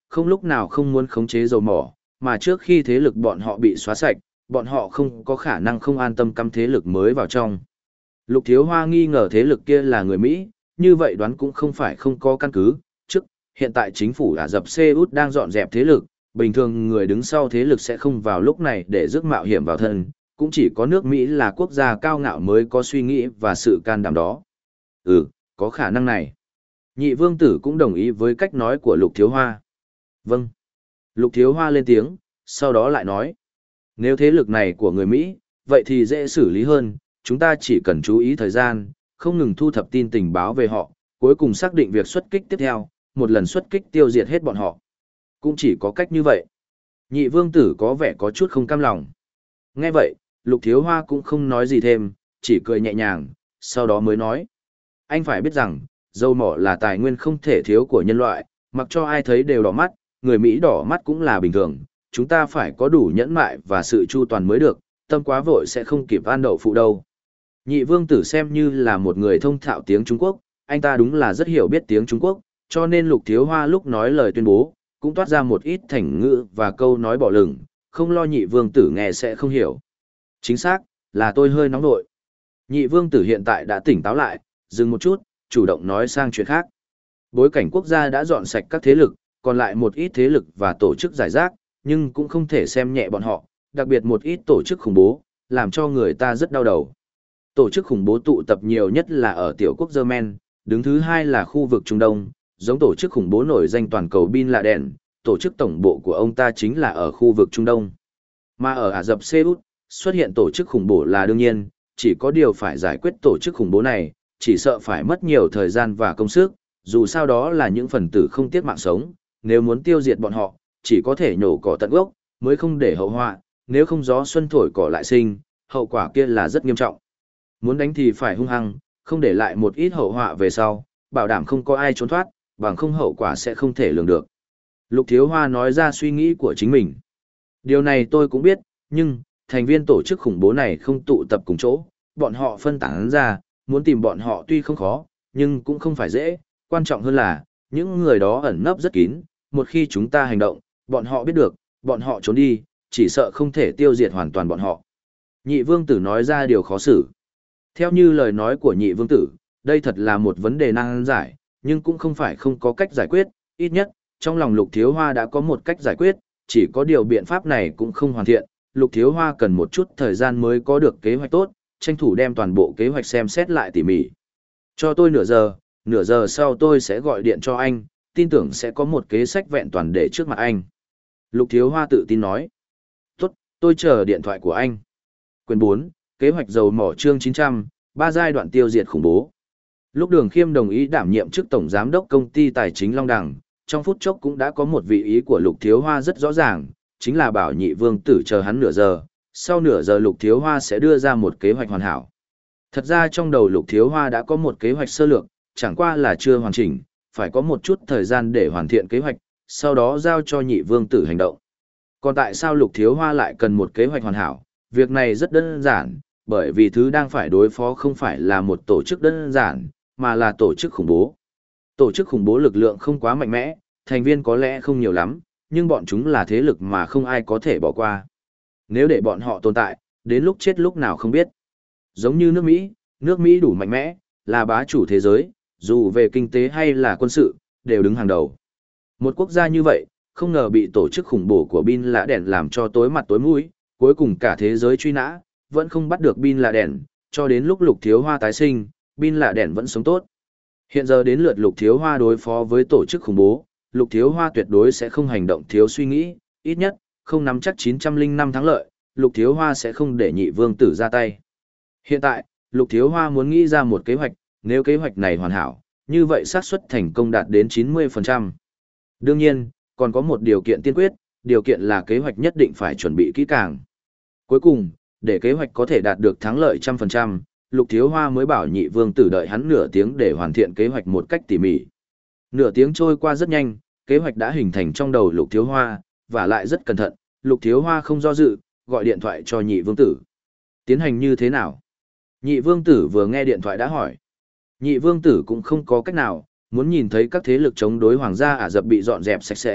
không lúc nào không muốn khống chế dầu mỏ, mà trước khi thế lực bọn họ bị xóa sạch, bọn họ không có khả năng không an tâm cắm thế lực mới vào trong. Lục Thiếu Hoa nghi ngờ thế lực kia là người Mỹ, như vậy đoán cũng không phải không có căn cứ, trước, hiện tại chính phủ Ả Rập Xê Út đang dọn dẹp thế lực, bình thường người đứng sau thế lực sẽ không vào lúc này để rước mạo hiểm vào thân, cũng chỉ có nước Mỹ là quốc gia cao ngạo mới có suy nghĩ và sự can đảm đó. Ừ, có khả năng này. Nhị vương tử cũng đồng ý với cách nói của Lục Thiếu Hoa. Vâng. Lục Thiếu Hoa lên tiếng, sau đó lại nói. Nếu thế lực này của người Mỹ, vậy thì dễ xử lý hơn, chúng ta chỉ cần chú ý thời gian, không ngừng thu thập tin tình báo về họ, cuối cùng xác định việc xuất kích tiếp theo, một lần xuất kích tiêu diệt hết bọn họ. Cũng chỉ có cách như vậy. Nhị vương tử có vẻ có chút không cam lòng. Nghe vậy, Lục Thiếu Hoa cũng không nói gì thêm, chỉ cười nhẹ nhàng, sau đó mới nói. Anh phải biết rằng, dầu mỏ là tài nguyên không thể thiếu của nhân loại, mặc cho ai thấy đều đỏ mắt, người Mỹ đỏ mắt cũng là bình thường, chúng ta phải có đủ nhẫn mại và sự chu toàn mới được, tâm quá vội sẽ không kịp ăn đậu phụ đâu. Nhị vương tử xem như là một người thông thạo tiếng Trung Quốc, anh ta đúng là rất hiểu biết tiếng Trung Quốc, cho nên Lục Thiếu Hoa lúc nói lời tuyên bố, cũng toát ra một ít thành ngữ và câu nói bỏ lửng, không lo nhị vương tử nghe sẽ không hiểu. Chính xác, là tôi hơi nóng nội. Nhị vương tử hiện tại đã tỉnh táo lại, dừng một chút, chủ động nói sang chuyện khác. Bối cảnh quốc gia đã dọn sạch các thế lực, còn lại một ít thế lực và tổ chức giải rác, nhưng cũng không thể xem nhẹ bọn họ, đặc biệt một ít tổ chức khủng bố, làm cho người ta rất đau đầu. Tổ chức khủng bố tụ tập nhiều nhất là ở tiểu quốc Yemen, đứng thứ hai là khu vực Trung Đông, giống tổ chức khủng bố nổi danh toàn cầu Bin Laden, tổ chức tổng bộ của ông ta chính là ở khu vực Trung Đông. Mà ở Ả Rập Xê Út, xuất hiện tổ chức khủng bố là đương nhiên, chỉ có điều phải giải quyết tổ chức khủng bố này, chỉ sợ phải mất nhiều thời gian và công sức, dù sao đó là những phần tử không tiếc mạng sống, nếu muốn tiêu diệt bọn họ, chỉ có thể nhổ cỏ tận gốc, mới không để hậu họa, nếu không gió xuân thổi cỏ lại sinh, hậu quả kia là rất nghiêm trọng. Muốn đánh thì phải hung hăng, không để lại một ít hậu họa về sau, bảo đảm không có ai trốn thoát, bằng không hậu quả sẽ không thể lường được. Lục Thiếu Hoa nói ra suy nghĩ của chính mình. Điều này tôi cũng biết, nhưng, thành viên tổ chức khủng bố này không tụ tập cùng chỗ, bọn họ phân tán ra, muốn tìm bọn họ tuy không khó, nhưng cũng không phải dễ, quan trọng hơn là, những người đó ẩn nấp rất kín, một khi chúng ta hành động, bọn họ biết được, bọn họ trốn đi, chỉ sợ không thể tiêu diệt hoàn toàn bọn họ. Nhị vương tử nói ra điều khó xử. Theo như lời nói của nhị vương tử, đây thật là một vấn đề nan giải, nhưng cũng không phải không có cách giải quyết, ít nhất, trong lòng Lục Thiếu Hoa đã có một cách giải quyết, chỉ có điều biện pháp này cũng không hoàn thiện, Lục Thiếu Hoa cần một chút thời gian mới có được kế hoạch tốt, tranh thủ đem toàn bộ kế hoạch xem xét lại tỉ mỉ. Cho tôi nửa giờ, nửa giờ sau tôi sẽ gọi điện cho anh, tin tưởng sẽ có một kế sách vẹn toàn để trước mặt anh. Lục Thiếu Hoa tự tin nói. Tốt, tôi chờ điện thoại của anh. Quyền bốn, kế hoạch dầu mỏ chương chín trăm, ba giai đoạn tiêu diệt khủng bố. Lúc Đường Khiêm đồng ý đảm nhiệm chức tổng giám đốc công ty tài chính Long Đằng, trong phút chốc cũng đã có một vị ý của Lục Thiếu Hoa rất rõ ràng, chính là bảo nhị vương tử chờ hắn nửa giờ, sau nửa giờ Lục Thiếu Hoa sẽ đưa ra một kế hoạch hoàn hảo. Thật ra trong đầu Lục Thiếu Hoa đã có một kế hoạch sơ lược, chẳng qua là chưa hoàn chỉnh, phải có một chút thời gian để hoàn thiện kế hoạch, sau đó giao cho nhị vương tử hành động. Còn tại sao Lục Thiếu Hoa lại cần một kế hoạch hoàn hảo? Việc này rất đơn giản, bởi vì thứ đang phải đối phó không phải là một tổ chức đơn giản, mà là tổ chức khủng bố. Tổ chức khủng bố lực lượng không quá mạnh mẽ, thành viên có lẽ không nhiều lắm, nhưng bọn chúng là thế lực mà không ai có thể bỏ qua. Nếu để bọn họ tồn tại, đến lúc chết lúc nào không biết. Giống như nước Mỹ, nước Mỹ đủ mạnh mẽ, là bá chủ thế giới, dù về kinh tế hay là quân sự, đều đứng hàng đầu. Một quốc gia như vậy, không ngờ bị tổ chức khủng bố của Bin Laden làm cho tối mặt tối mũi, cuối cùng cả thế giới truy nã, vẫn không bắt được Bin Laden, cho đến lúc Lục Thiếu Hoa tái sinh, Bin Laden vẫn sống tốt. Hiện giờ đến lượt Lục Thiếu Hoa đối phó với tổ chức khủng bố, Lục Thiếu Hoa tuyệt đối sẽ không hành động thiếu suy nghĩ, ít nhất, không nắm chắc chín trăm linh năm thắng lợi, Lục Thiếu Hoa sẽ không để nhị vương tử ra tay. Hiện tại, Lục Thiếu Hoa muốn nghĩ ra một kế hoạch, nếu kế hoạch này hoàn hảo, như vậy xác suất thành công đạt đến chín mươi phần trăm. Đương nhiên, còn có một điều kiện tiên quyết, điều kiện là kế hoạch nhất định phải chuẩn bị kỹ càng. Cuối cùng, để kế hoạch có thể đạt được thắng lợi một trăm phần trăm, Lục Thiếu Hoa mới bảo nhị vương tử đợi hắn nửa tiếng để hoàn thiện kế hoạch một cách tỉ mỉ. Nửa tiếng trôi qua rất nhanh, kế hoạch đã hình thành trong đầu Lục Thiếu Hoa, và lại rất cẩn thận, Lục Thiếu Hoa không do dự, gọi điện thoại cho nhị vương tử. Tiến hành như thế nào? Nhị vương tử vừa nghe điện thoại đã hỏi. Nhị vương tử cũng không có cách nào, muốn nhìn thấy các thế lực chống đối hoàng gia Ả Rập bị dọn dẹp sạch sẽ,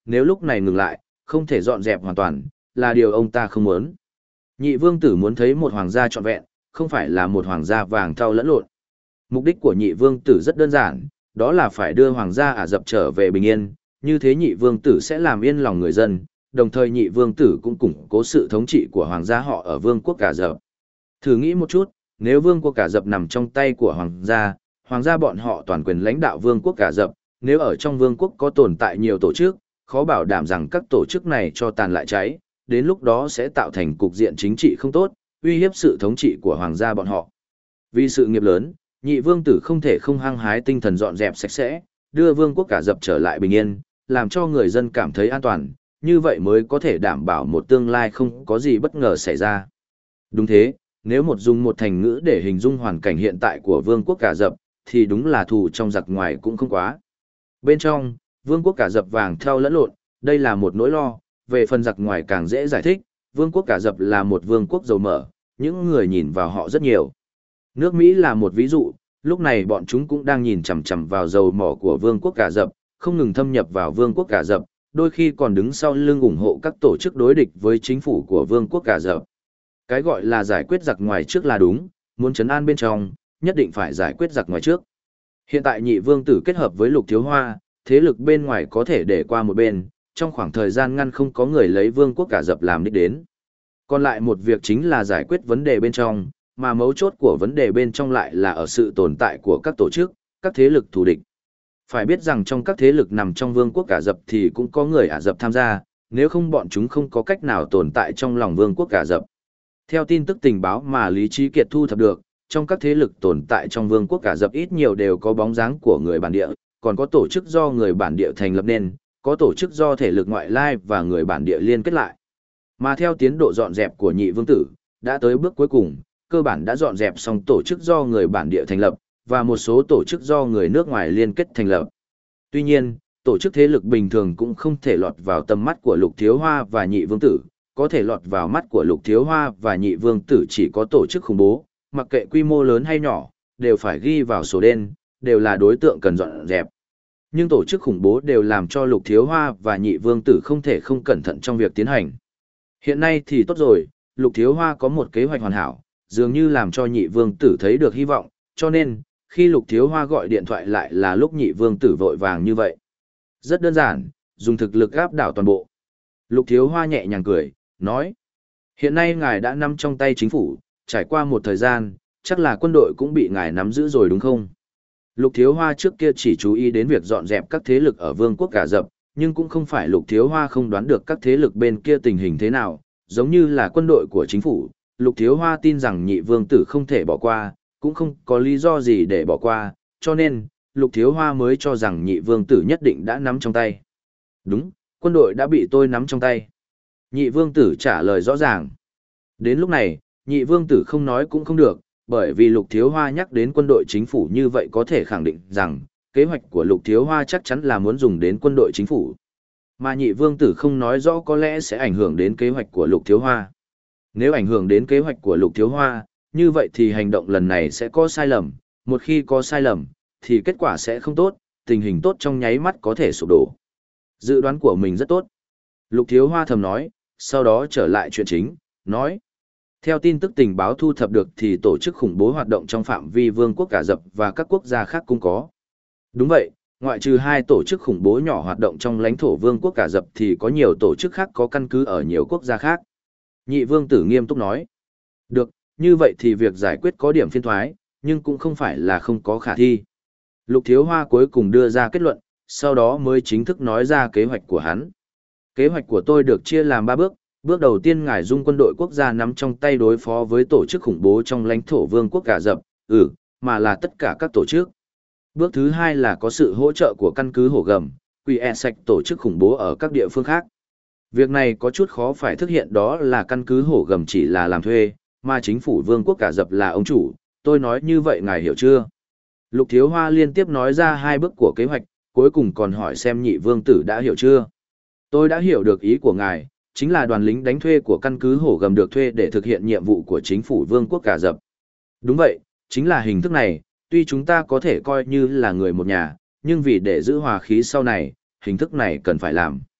nếu lúc này ngừng lại, không thể dọn dẹp hoàn toàn, là điều ông ta không muốn. Nhị vương tử muốn thấy một hoàng gia trọn vẹn, không phải là một hoàng gia vàng thau lẫn lộn. Mục đích của nhị vương tử rất đơn giản, đó là phải đưa hoàng gia Ả Rập trở về bình yên, như thế nhị vương tử sẽ làm yên lòng người dân, đồng thời nhị vương tử cũng củng cố sự thống trị của hoàng gia họ ở vương quốc Ả Rập. Thử nghĩ một chút, nếu vương quốc Ả Rập nằm trong tay của hoàng gia, hoàng gia bọn họ toàn quyền lãnh đạo vương quốc Ả Rập, nếu ở trong vương quốc có tồn tại nhiều tổ chức, khó bảo đảm rằng các tổ chức này cho tàn lại cháy, đến lúc đó sẽ tạo thành cục diện chính trị không tốt, uy hiếp sự thống trị của hoàng gia bọn họ. Vì sự nghiệp lớn, nhị vương tử không thể không hăng hái tinh thần dọn dẹp sạch sẽ, đưa vương quốc Ả Rập trở lại bình yên, làm cho người dân cảm thấy an toàn, như vậy mới có thể đảm bảo một tương lai không có gì bất ngờ xảy ra. Đúng thế, nếu một dùng một thành ngữ để hình dung hoàn cảnh hiện tại của vương quốc Ả Rập, thì đúng là thù trong giặc ngoài cũng không quá. Bên trong, vương quốc Ả Rập vàng thau lẫn lộn, đây là một nỗi lo, về phần giặc ngoài càng dễ giải thích, vương quốc Ả Rập là một vương quốc dầu mỡ, những người nhìn vào họ rất nhiều. Nước Mỹ là một ví dụ, lúc này bọn chúng cũng đang nhìn chằm chằm vào dầu mỏ của vương quốc Ả Rập, không ngừng thâm nhập vào vương quốc Ả Rập, đôi khi còn đứng sau lưng ủng hộ các tổ chức đối địch với chính phủ của vương quốc Ả Rập. Cái gọi là giải quyết giặc ngoài trước là đúng, muốn trấn an bên trong, nhất định phải giải quyết giặc ngoài trước. Hiện tại nhị vương tử kết hợp với Lục Thiếu Hoa, thế lực bên ngoài có thể để qua một bên, trong khoảng thời gian ngăn không có người lấy vương quốc Ả Rập làm đích đến. Còn lại một việc chính là giải quyết vấn đề bên trong, mà mấu chốt của vấn đề bên trong lại là ở sự tồn tại của các tổ chức, các thế lực thù địch. Phải biết rằng trong các thế lực nằm trong vương quốc Ả Rập thì cũng có người Ả Rập tham gia, nếu không bọn chúng không có cách nào tồn tại trong lòng vương quốc Ả Rập. Theo tin tức tình báo mà Lý Trí Kiệt thu thập được, trong các thế lực tồn tại trong vương quốc Ả Rập ít nhiều đều có bóng dáng của người bản địa, còn có tổ chức do người bản địa thành lập nên, có tổ chức do thể lực ngoại lai và người bản địa liên kết lại. Mà theo tiến độ dọn dẹp của nhị vương tử, đã tới bước cuối cùng, cơ bản đã dọn dẹp xong tổ chức do người bản địa thành lập, và một số tổ chức do người nước ngoài liên kết thành lập. Tuy nhiên, tổ chức thế lực bình thường cũng không thể lọt vào tầm mắt của Lục Thiếu Hoa và nhị vương tử, có thể lọt vào mắt của Lục Thiếu Hoa và nhị vương tử chỉ có tổ chức khủng bố, mặc kệ quy mô lớn hay nhỏ, đều phải ghi vào sổ đen, đều là đối tượng cần dọn dẹp. Nhưng tổ chức khủng bố đều làm cho Lục Thiếu Hoa và nhị vương tử không thể không cẩn thận trong việc tiến hành. Hiện nay thì tốt rồi, Lục Thiếu Hoa có một kế hoạch hoàn hảo, dường như làm cho nhị vương tử thấy được hy vọng, cho nên, khi Lục Thiếu Hoa gọi điện thoại lại là lúc nhị vương tử vội vàng như vậy. Rất đơn giản, dùng thực lực áp đảo toàn bộ. Lục Thiếu Hoa nhẹ nhàng cười, nói. Hiện nay ngài đã nắm trong tay chính phủ, trải qua một thời gian, chắc là quân đội cũng bị ngài nắm giữ rồi đúng không? Lục Thiếu Hoa trước kia chỉ chú ý đến việc dọn dẹp các thế lực ở vương quốc Ả Rập, nhưng cũng không phải Lục Thiếu Hoa không đoán được các thế lực bên kia tình hình thế nào, giống như là quân đội của chính phủ. Lục Thiếu Hoa tin rằng nhị vương tử không thể bỏ qua, cũng không có lý do gì để bỏ qua, cho nên, Lục Thiếu Hoa mới cho rằng nhị vương tử nhất định đã nắm trong tay. Đúng, quân đội đã bị tôi nắm trong tay. Nhị vương tử trả lời rõ ràng. Đến lúc này, nhị vương tử không nói cũng không được, bởi vì Lục Thiếu Hoa nhắc đến quân đội chính phủ như vậy có thể khẳng định rằng, kế hoạch của Lục Thiếu Hoa chắc chắn là muốn dùng đến quân đội chính phủ. Mà nhị vương tử không nói rõ có lẽ sẽ ảnh hưởng đến kế hoạch của Lục Thiếu Hoa. Nếu ảnh hưởng đến kế hoạch của Lục Thiếu Hoa, như vậy thì hành động lần này sẽ có sai lầm, một khi có sai lầm, thì kết quả sẽ không tốt, tình hình tốt trong nháy mắt có thể sụp đổ. Dự đoán của mình rất tốt. Lục Thiếu Hoa thầm nói, sau đó trở lại chuyện chính, nói. Theo tin tức tình báo thu thập được thì tổ chức khủng bố hoạt động trong phạm vi vương quốc Ả Rập và các quốc gia khác cũng có. Đúng vậy, ngoại trừ hai tổ chức khủng bố nhỏ hoạt động trong lãnh thổ vương quốc Ả Rập thì có nhiều tổ chức khác có căn cứ ở nhiều quốc gia khác. Nhị vương tử nghiêm túc nói. Được, như vậy thì việc giải quyết có điểm phiên thoái, nhưng cũng không phải là không có khả thi. Lục Thiếu Hoa cuối cùng đưa ra kết luận, sau đó mới chính thức nói ra kế hoạch của hắn. Kế hoạch của tôi được chia làm ba bước. Bước đầu tiên ngài dung quân đội quốc gia nắm trong tay đối phó với tổ chức khủng bố trong lãnh thổ vương quốc Ả Rập, ừ, mà là tất cả các tổ chức. Bước thứ hai là có sự hỗ trợ của căn cứ Hổ Gầm, quy e sạch tổ chức khủng bố ở các địa phương khác. Việc này có chút khó phải thực hiện, đó là căn cứ Hổ Gầm chỉ là làm thuê, mà chính phủ vương quốc Ả Rập là ông chủ, tôi nói như vậy ngài hiểu chưa? Lục Thiếu Hoa liên tiếp nói ra hai bước của kế hoạch, cuối cùng còn hỏi xem nhị vương tử đã hiểu chưa? Tôi đã hiểu được ý của ngài, chính là đoàn lính đánh thuê của căn cứ Hổ Gầm được thuê để thực hiện nhiệm vụ của chính phủ vương quốc Ả Rập. Đúng vậy, chính là hình thức này, tuy chúng ta có thể coi như là người một nhà, nhưng vì để giữ hòa khí sau này, hình thức này cần phải làm.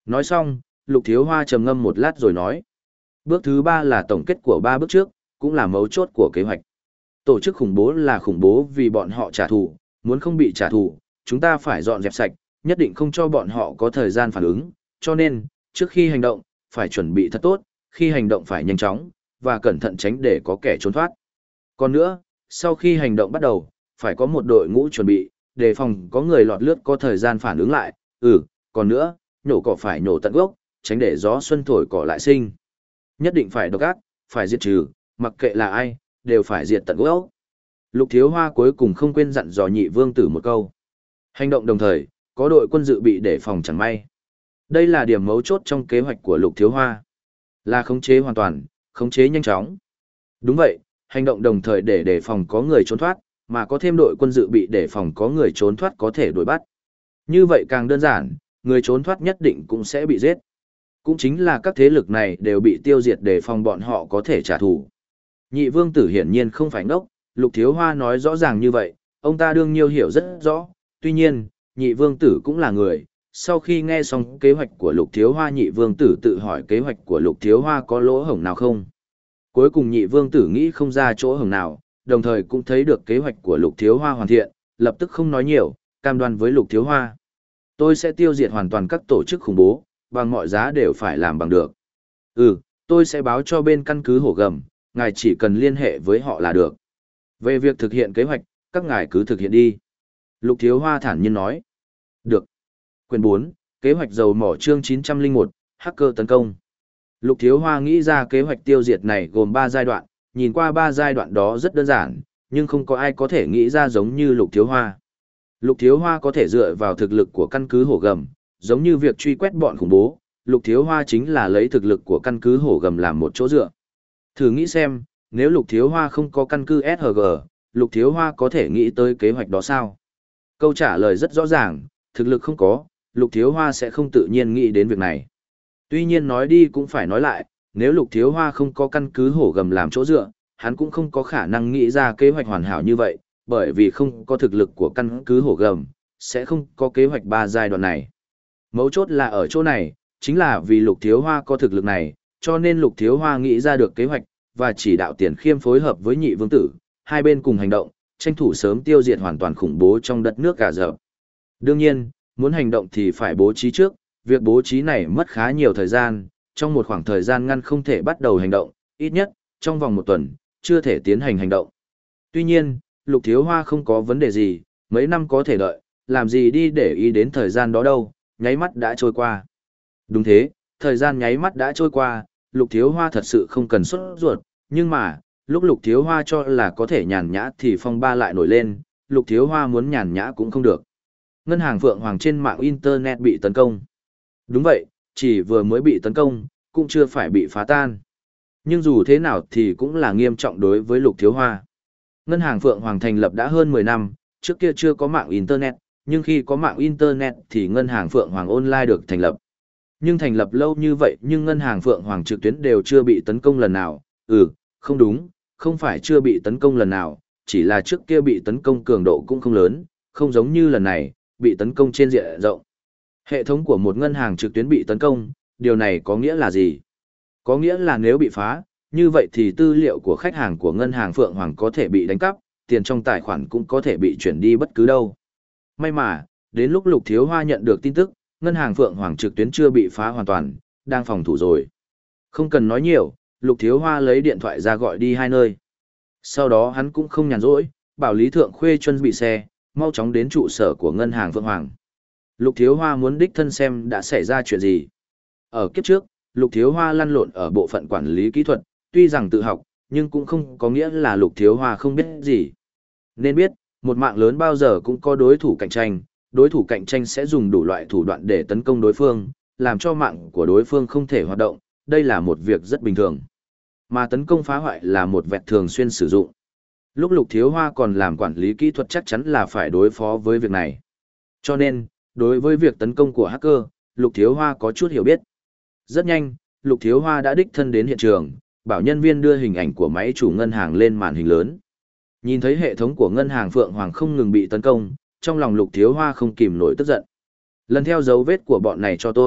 Nói xong, Lục Thiếu Hoa trầm ngâm một lát rồi nói. Bước thứ ba là tổng kết của ba bước trước, cũng là mấu chốt của kế hoạch. Tổ chức khủng bố là khủng bố vì bọn họ trả thù, muốn không bị trả thù, chúng ta phải dọn dẹp sạch, nhất định không cho bọn họ có thời gian phản ứng, cho nên, trước khi hành động, phải chuẩn bị thật tốt, khi hành động phải nhanh chóng, và cẩn thận tránh để có kẻ trốn thoát. Còn nữa, sau khi hành động bắt đầu, phải có một đội ngũ chuẩn bị, đề phòng có người lọt lướt có thời gian phản ứng lại, ừ, còn nữa, nhổ cỏ phải nhổ tận gốc, tránh để gió xuân thổi cỏ lại sinh. Nhất định phải độc ác, phải diệt trừ, mặc kệ là ai, đều phải diệt tận gốc. Lục Thiếu Hoa cuối cùng không quên dặn dò Nhị Vương Tử một câu. Hành động đồng thời, có đội quân dự bị để phòng chẳng may. Đây là điểm mấu chốt trong kế hoạch của Lục Thiếu Hoa. Là khống chế hoàn toàn, khống chế nhanh chóng. Đúng vậy, hành động đồng thời để đề phòng có người trốn thoát, mà có thêm đội quân dự bị để phòng có người trốn thoát có thể đuổi bắt. Như vậy càng đơn giản, người trốn thoát nhất định cũng sẽ bị giết. Cũng chính là các thế lực này đều bị tiêu diệt để phòng bọn họ có thể trả thù. Nhị Vương Tử hiển nhiên không phải ngốc, Lục Thiếu Hoa nói rõ ràng như vậy, ông ta đương nhiêu hiểu rất rõ. Tuy nhiên, Nhị Vương Tử cũng là người. Sau khi nghe xong kế hoạch của Lục Thiếu Hoa, Nhị Vương Tử tự hỏi kế hoạch của Lục Thiếu Hoa có lỗ hổng nào không. Cuối cùng Nhị Vương Tử nghĩ không ra chỗ hổng nào, đồng thời cũng thấy được kế hoạch của Lục Thiếu Hoa hoàn thiện, lập tức không nói nhiều, cam đoan với Lục Thiếu Hoa. Tôi sẽ tiêu diệt hoàn toàn các tổ chức khủng bố, bằng mọi giá đều phải làm bằng được. Ừ, tôi sẽ báo cho bên căn cứ Hổ Gầm, ngài chỉ cần liên hệ với họ là được. Về việc thực hiện kế hoạch, các ngài cứ thực hiện đi. Lục Thiếu Hoa thản nhiên nói. Được. Quyển bốn, kế hoạch dầu mỏ chương chín trăm lẻ một, hacker tấn công. Lục Thiếu Hoa nghĩ ra kế hoạch tiêu diệt này gồm ba giai đoạn, nhìn qua ba giai đoạn đó rất đơn giản, nhưng không có ai có thể nghĩ ra giống như Lục Thiếu Hoa. Lục Thiếu Hoa có thể dựa vào thực lực của căn cứ Hổ Gầm, giống như việc truy quét bọn khủng bố, Lục Thiếu Hoa chính là lấy thực lực của căn cứ Hổ Gầm làm một chỗ dựa. Thử nghĩ xem, nếu Lục Thiếu Hoa không có căn cứ ét hờ giê, Lục Thiếu Hoa có thể nghĩ tới kế hoạch đó sao? Câu trả lời rất rõ ràng, thực lực không có, Lục Thiếu Hoa sẽ không tự nhiên nghĩ đến việc này. Tuy nhiên nói đi cũng phải nói lại, nếu Lục Thiếu Hoa không có căn cứ Hổ Gầm làm chỗ dựa, hắn cũng không có khả năng nghĩ ra kế hoạch hoàn hảo như vậy, bởi vì không có thực lực của căn cứ Hổ Gầm, sẽ không có kế hoạch ba giai đoạn này. Mấu chốt là ở chỗ này, chính là vì Lục Thiếu Hoa có thực lực này, cho nên Lục Thiếu Hoa nghĩ ra được kế hoạch, và chỉ đạo Tiền Khiêm phối hợp với Nhị Vương Tử, hai bên cùng hành động, tranh thủ sớm tiêu diệt hoàn toàn khủng bố trong đất nước Ả Rập. Đương nhiên, muốn hành động thì phải bố trí trước, việc bố trí này mất khá nhiều thời gian, trong một khoảng thời gian ngắn không thể bắt đầu hành động, ít nhất, trong vòng một tuần, chưa thể tiến hành hành động. Tuy nhiên, Lục Thiếu Hoa không có vấn đề gì, mấy năm có thể đợi, làm gì đi để ý đến thời gian đó đâu, nháy mắt đã trôi qua. Đúng thế, thời gian nháy mắt đã trôi qua, Lục Thiếu Hoa thật sự không cần sốt ruột, nhưng mà, lúc Lục Thiếu Hoa cho là có thể nhàn nhã thì phong ba lại nổi lên, Lục Thiếu Hoa muốn nhàn nhã cũng không được. Ngân hàng Phượng Hoàng trên mạng Internet bị tấn công. Đúng vậy, chỉ vừa mới bị tấn công, cũng chưa phải bị phá tan. Nhưng dù thế nào thì cũng là nghiêm trọng đối với Lục Thiếu Hoa. Ngân hàng Phượng Hoàng thành lập đã hơn mười năm, trước kia chưa có mạng Internet, nhưng khi có mạng Internet thì Ngân hàng Phượng Hoàng Online được thành lập. Nhưng thành lập lâu như vậy nhưng Ngân hàng Phượng Hoàng trực tuyến đều chưa bị tấn công lần nào. Ừ, không đúng, không phải chưa bị tấn công lần nào, chỉ là trước kia bị tấn công cường độ cũng không lớn, không giống như lần này, bị tấn công trên diện rộng. Hệ thống của một ngân hàng trực tuyến bị tấn công, điều này có nghĩa là gì? Có nghĩa là nếu bị phá, như vậy thì tư liệu của khách hàng của ngân hàng Phượng Hoàng có thể bị đánh cắp, tiền trong tài khoản cũng có thể bị chuyển đi bất cứ đâu. May mà, đến lúc Lục Thiếu Hoa nhận được tin tức, ngân hàng Phượng Hoàng trực tuyến chưa bị phá hoàn toàn, đang phòng thủ rồi. Không cần nói nhiều, Lục Thiếu Hoa lấy điện thoại ra gọi đi hai nơi. Sau đó hắn cũng không nhàn rỗi, bảo Lý Thượng Khuê chuẩn bị xe, mau chóng đến trụ sở của ngân hàng Phượng Hoàng. Lục Thiếu Hoa muốn đích thân xem đã xảy ra chuyện gì. Ở kiếp trước, Lục Thiếu Hoa lăn lộn ở bộ phận quản lý kỹ thuật, tuy rằng tự học, nhưng cũng không có nghĩa là Lục Thiếu Hoa không biết gì. Nên biết, một mạng lớn bao giờ cũng có đối thủ cạnh tranh, đối thủ cạnh tranh sẽ dùng đủ loại thủ đoạn để tấn công đối phương, làm cho mạng của đối phương không thể hoạt động, đây là một việc rất bình thường. Mà tấn công phá hoại là một vẹt thường xuyên sử dụng. Lúc Lục Thiếu Hoa còn làm quản lý kỹ thuật chắc chắn là phải đối phó với việc này. Cho nên, đối với việc tấn công của hacker, Lục Thiếu Hoa có chút hiểu biết. Rất nhanh, Lục Thiếu Hoa đã đích thân đến hiện trường, bảo nhân viên đưa hình ảnh của máy chủ ngân hàng lên màn hình lớn. Nhìn thấy hệ thống của ngân hàng Phượng Hoàng không ngừng bị tấn công, trong lòng Lục Thiếu Hoa không kìm nổi tức giận. Lần theo dấu vết của bọn này cho tôi,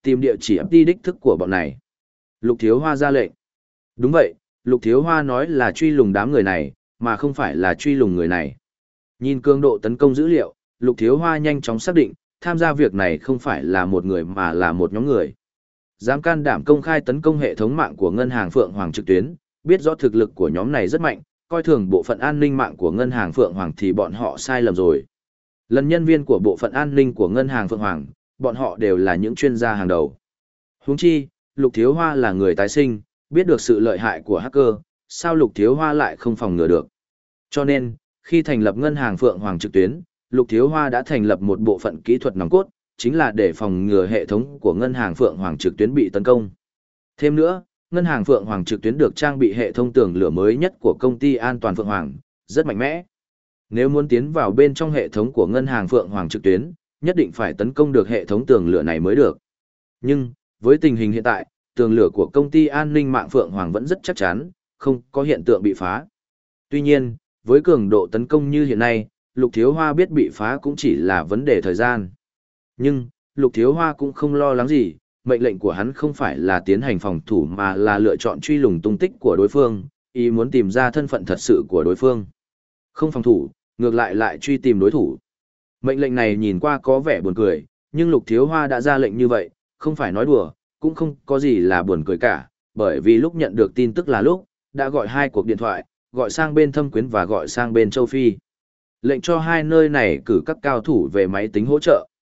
tìm địa chỉ ấp đi đích thức của bọn này. Lục Thiếu Hoa ra lệnh. Đúng vậy, Lục Thiếu Hoa nói là truy lùng đám người này, mà không phải là truy lùng người này. Nhìn cường độ tấn công dữ liệu, Lục Thiếu Hoa nhanh chóng xác định, tham gia việc này không phải là một người mà là một nhóm người. Dám can đảm công khai tấn công hệ thống mạng của ngân hàng Phượng Hoàng trực tuyến, biết rõ thực lực của nhóm này rất mạnh, coi thường bộ phận an ninh mạng của ngân hàng Phượng Hoàng thì bọn họ sai lầm rồi. Lần nhân viên của bộ phận an ninh của ngân hàng Phượng Hoàng, bọn họ đều là những chuyên gia hàng đầu. Huống chi, Lục Thiếu Hoa là người tái sinh, biết được sự lợi hại của hacker, sao Lục Thiếu Hoa lại không phòng ngừa được. Cho nên, khi thành lập ngân hàng Phượng Hoàng trực tuyến, Lục Thiếu Hoa đã thành lập một bộ phận kỹ thuật nòng cốt, chính là để phòng ngừa hệ thống của ngân hàng Phượng Hoàng trực tuyến bị tấn công. Thêm nữa, ngân hàng Phượng Hoàng trực tuyến được trang bị hệ thống tường lửa mới nhất của công ty an toàn Phượng Hoàng, rất mạnh mẽ. Nếu muốn tiến vào bên trong hệ thống của ngân hàng Phượng Hoàng trực tuyến, nhất định phải tấn công được hệ thống tường lửa này mới được. Nhưng, với tình hình hiện tại, tường lửa của công ty an ninh mạng Phượng Hoàng vẫn rất chắc chắn, không có hiện tượng bị phá. Tuy nhiên, với cường độ tấn công như hiện nay, Lục Thiếu Hoa biết bị phá cũng chỉ là vấn đề thời gian. Nhưng, Lục Thiếu Hoa cũng không lo lắng gì, mệnh lệnh của hắn không phải là tiến hành phòng thủ mà là lựa chọn truy lùng tung tích của đối phương, ý muốn tìm ra thân phận thật sự của đối phương. Không phòng thủ, ngược lại lại truy tìm đối thủ. Mệnh lệnh này nhìn qua có vẻ buồn cười, nhưng Lục Thiếu Hoa đã ra lệnh như vậy, không phải nói đùa, cũng không có gì là buồn cười cả, bởi vì lúc nhận được tin tức là lúc, đã gọi hai cuộc điện thoại, gọi sang bên Thâm Quyến và gọi sang bên Châu Phi. Lệnh cho hai nơi này cử các cao thủ về máy tính hỗ trợ.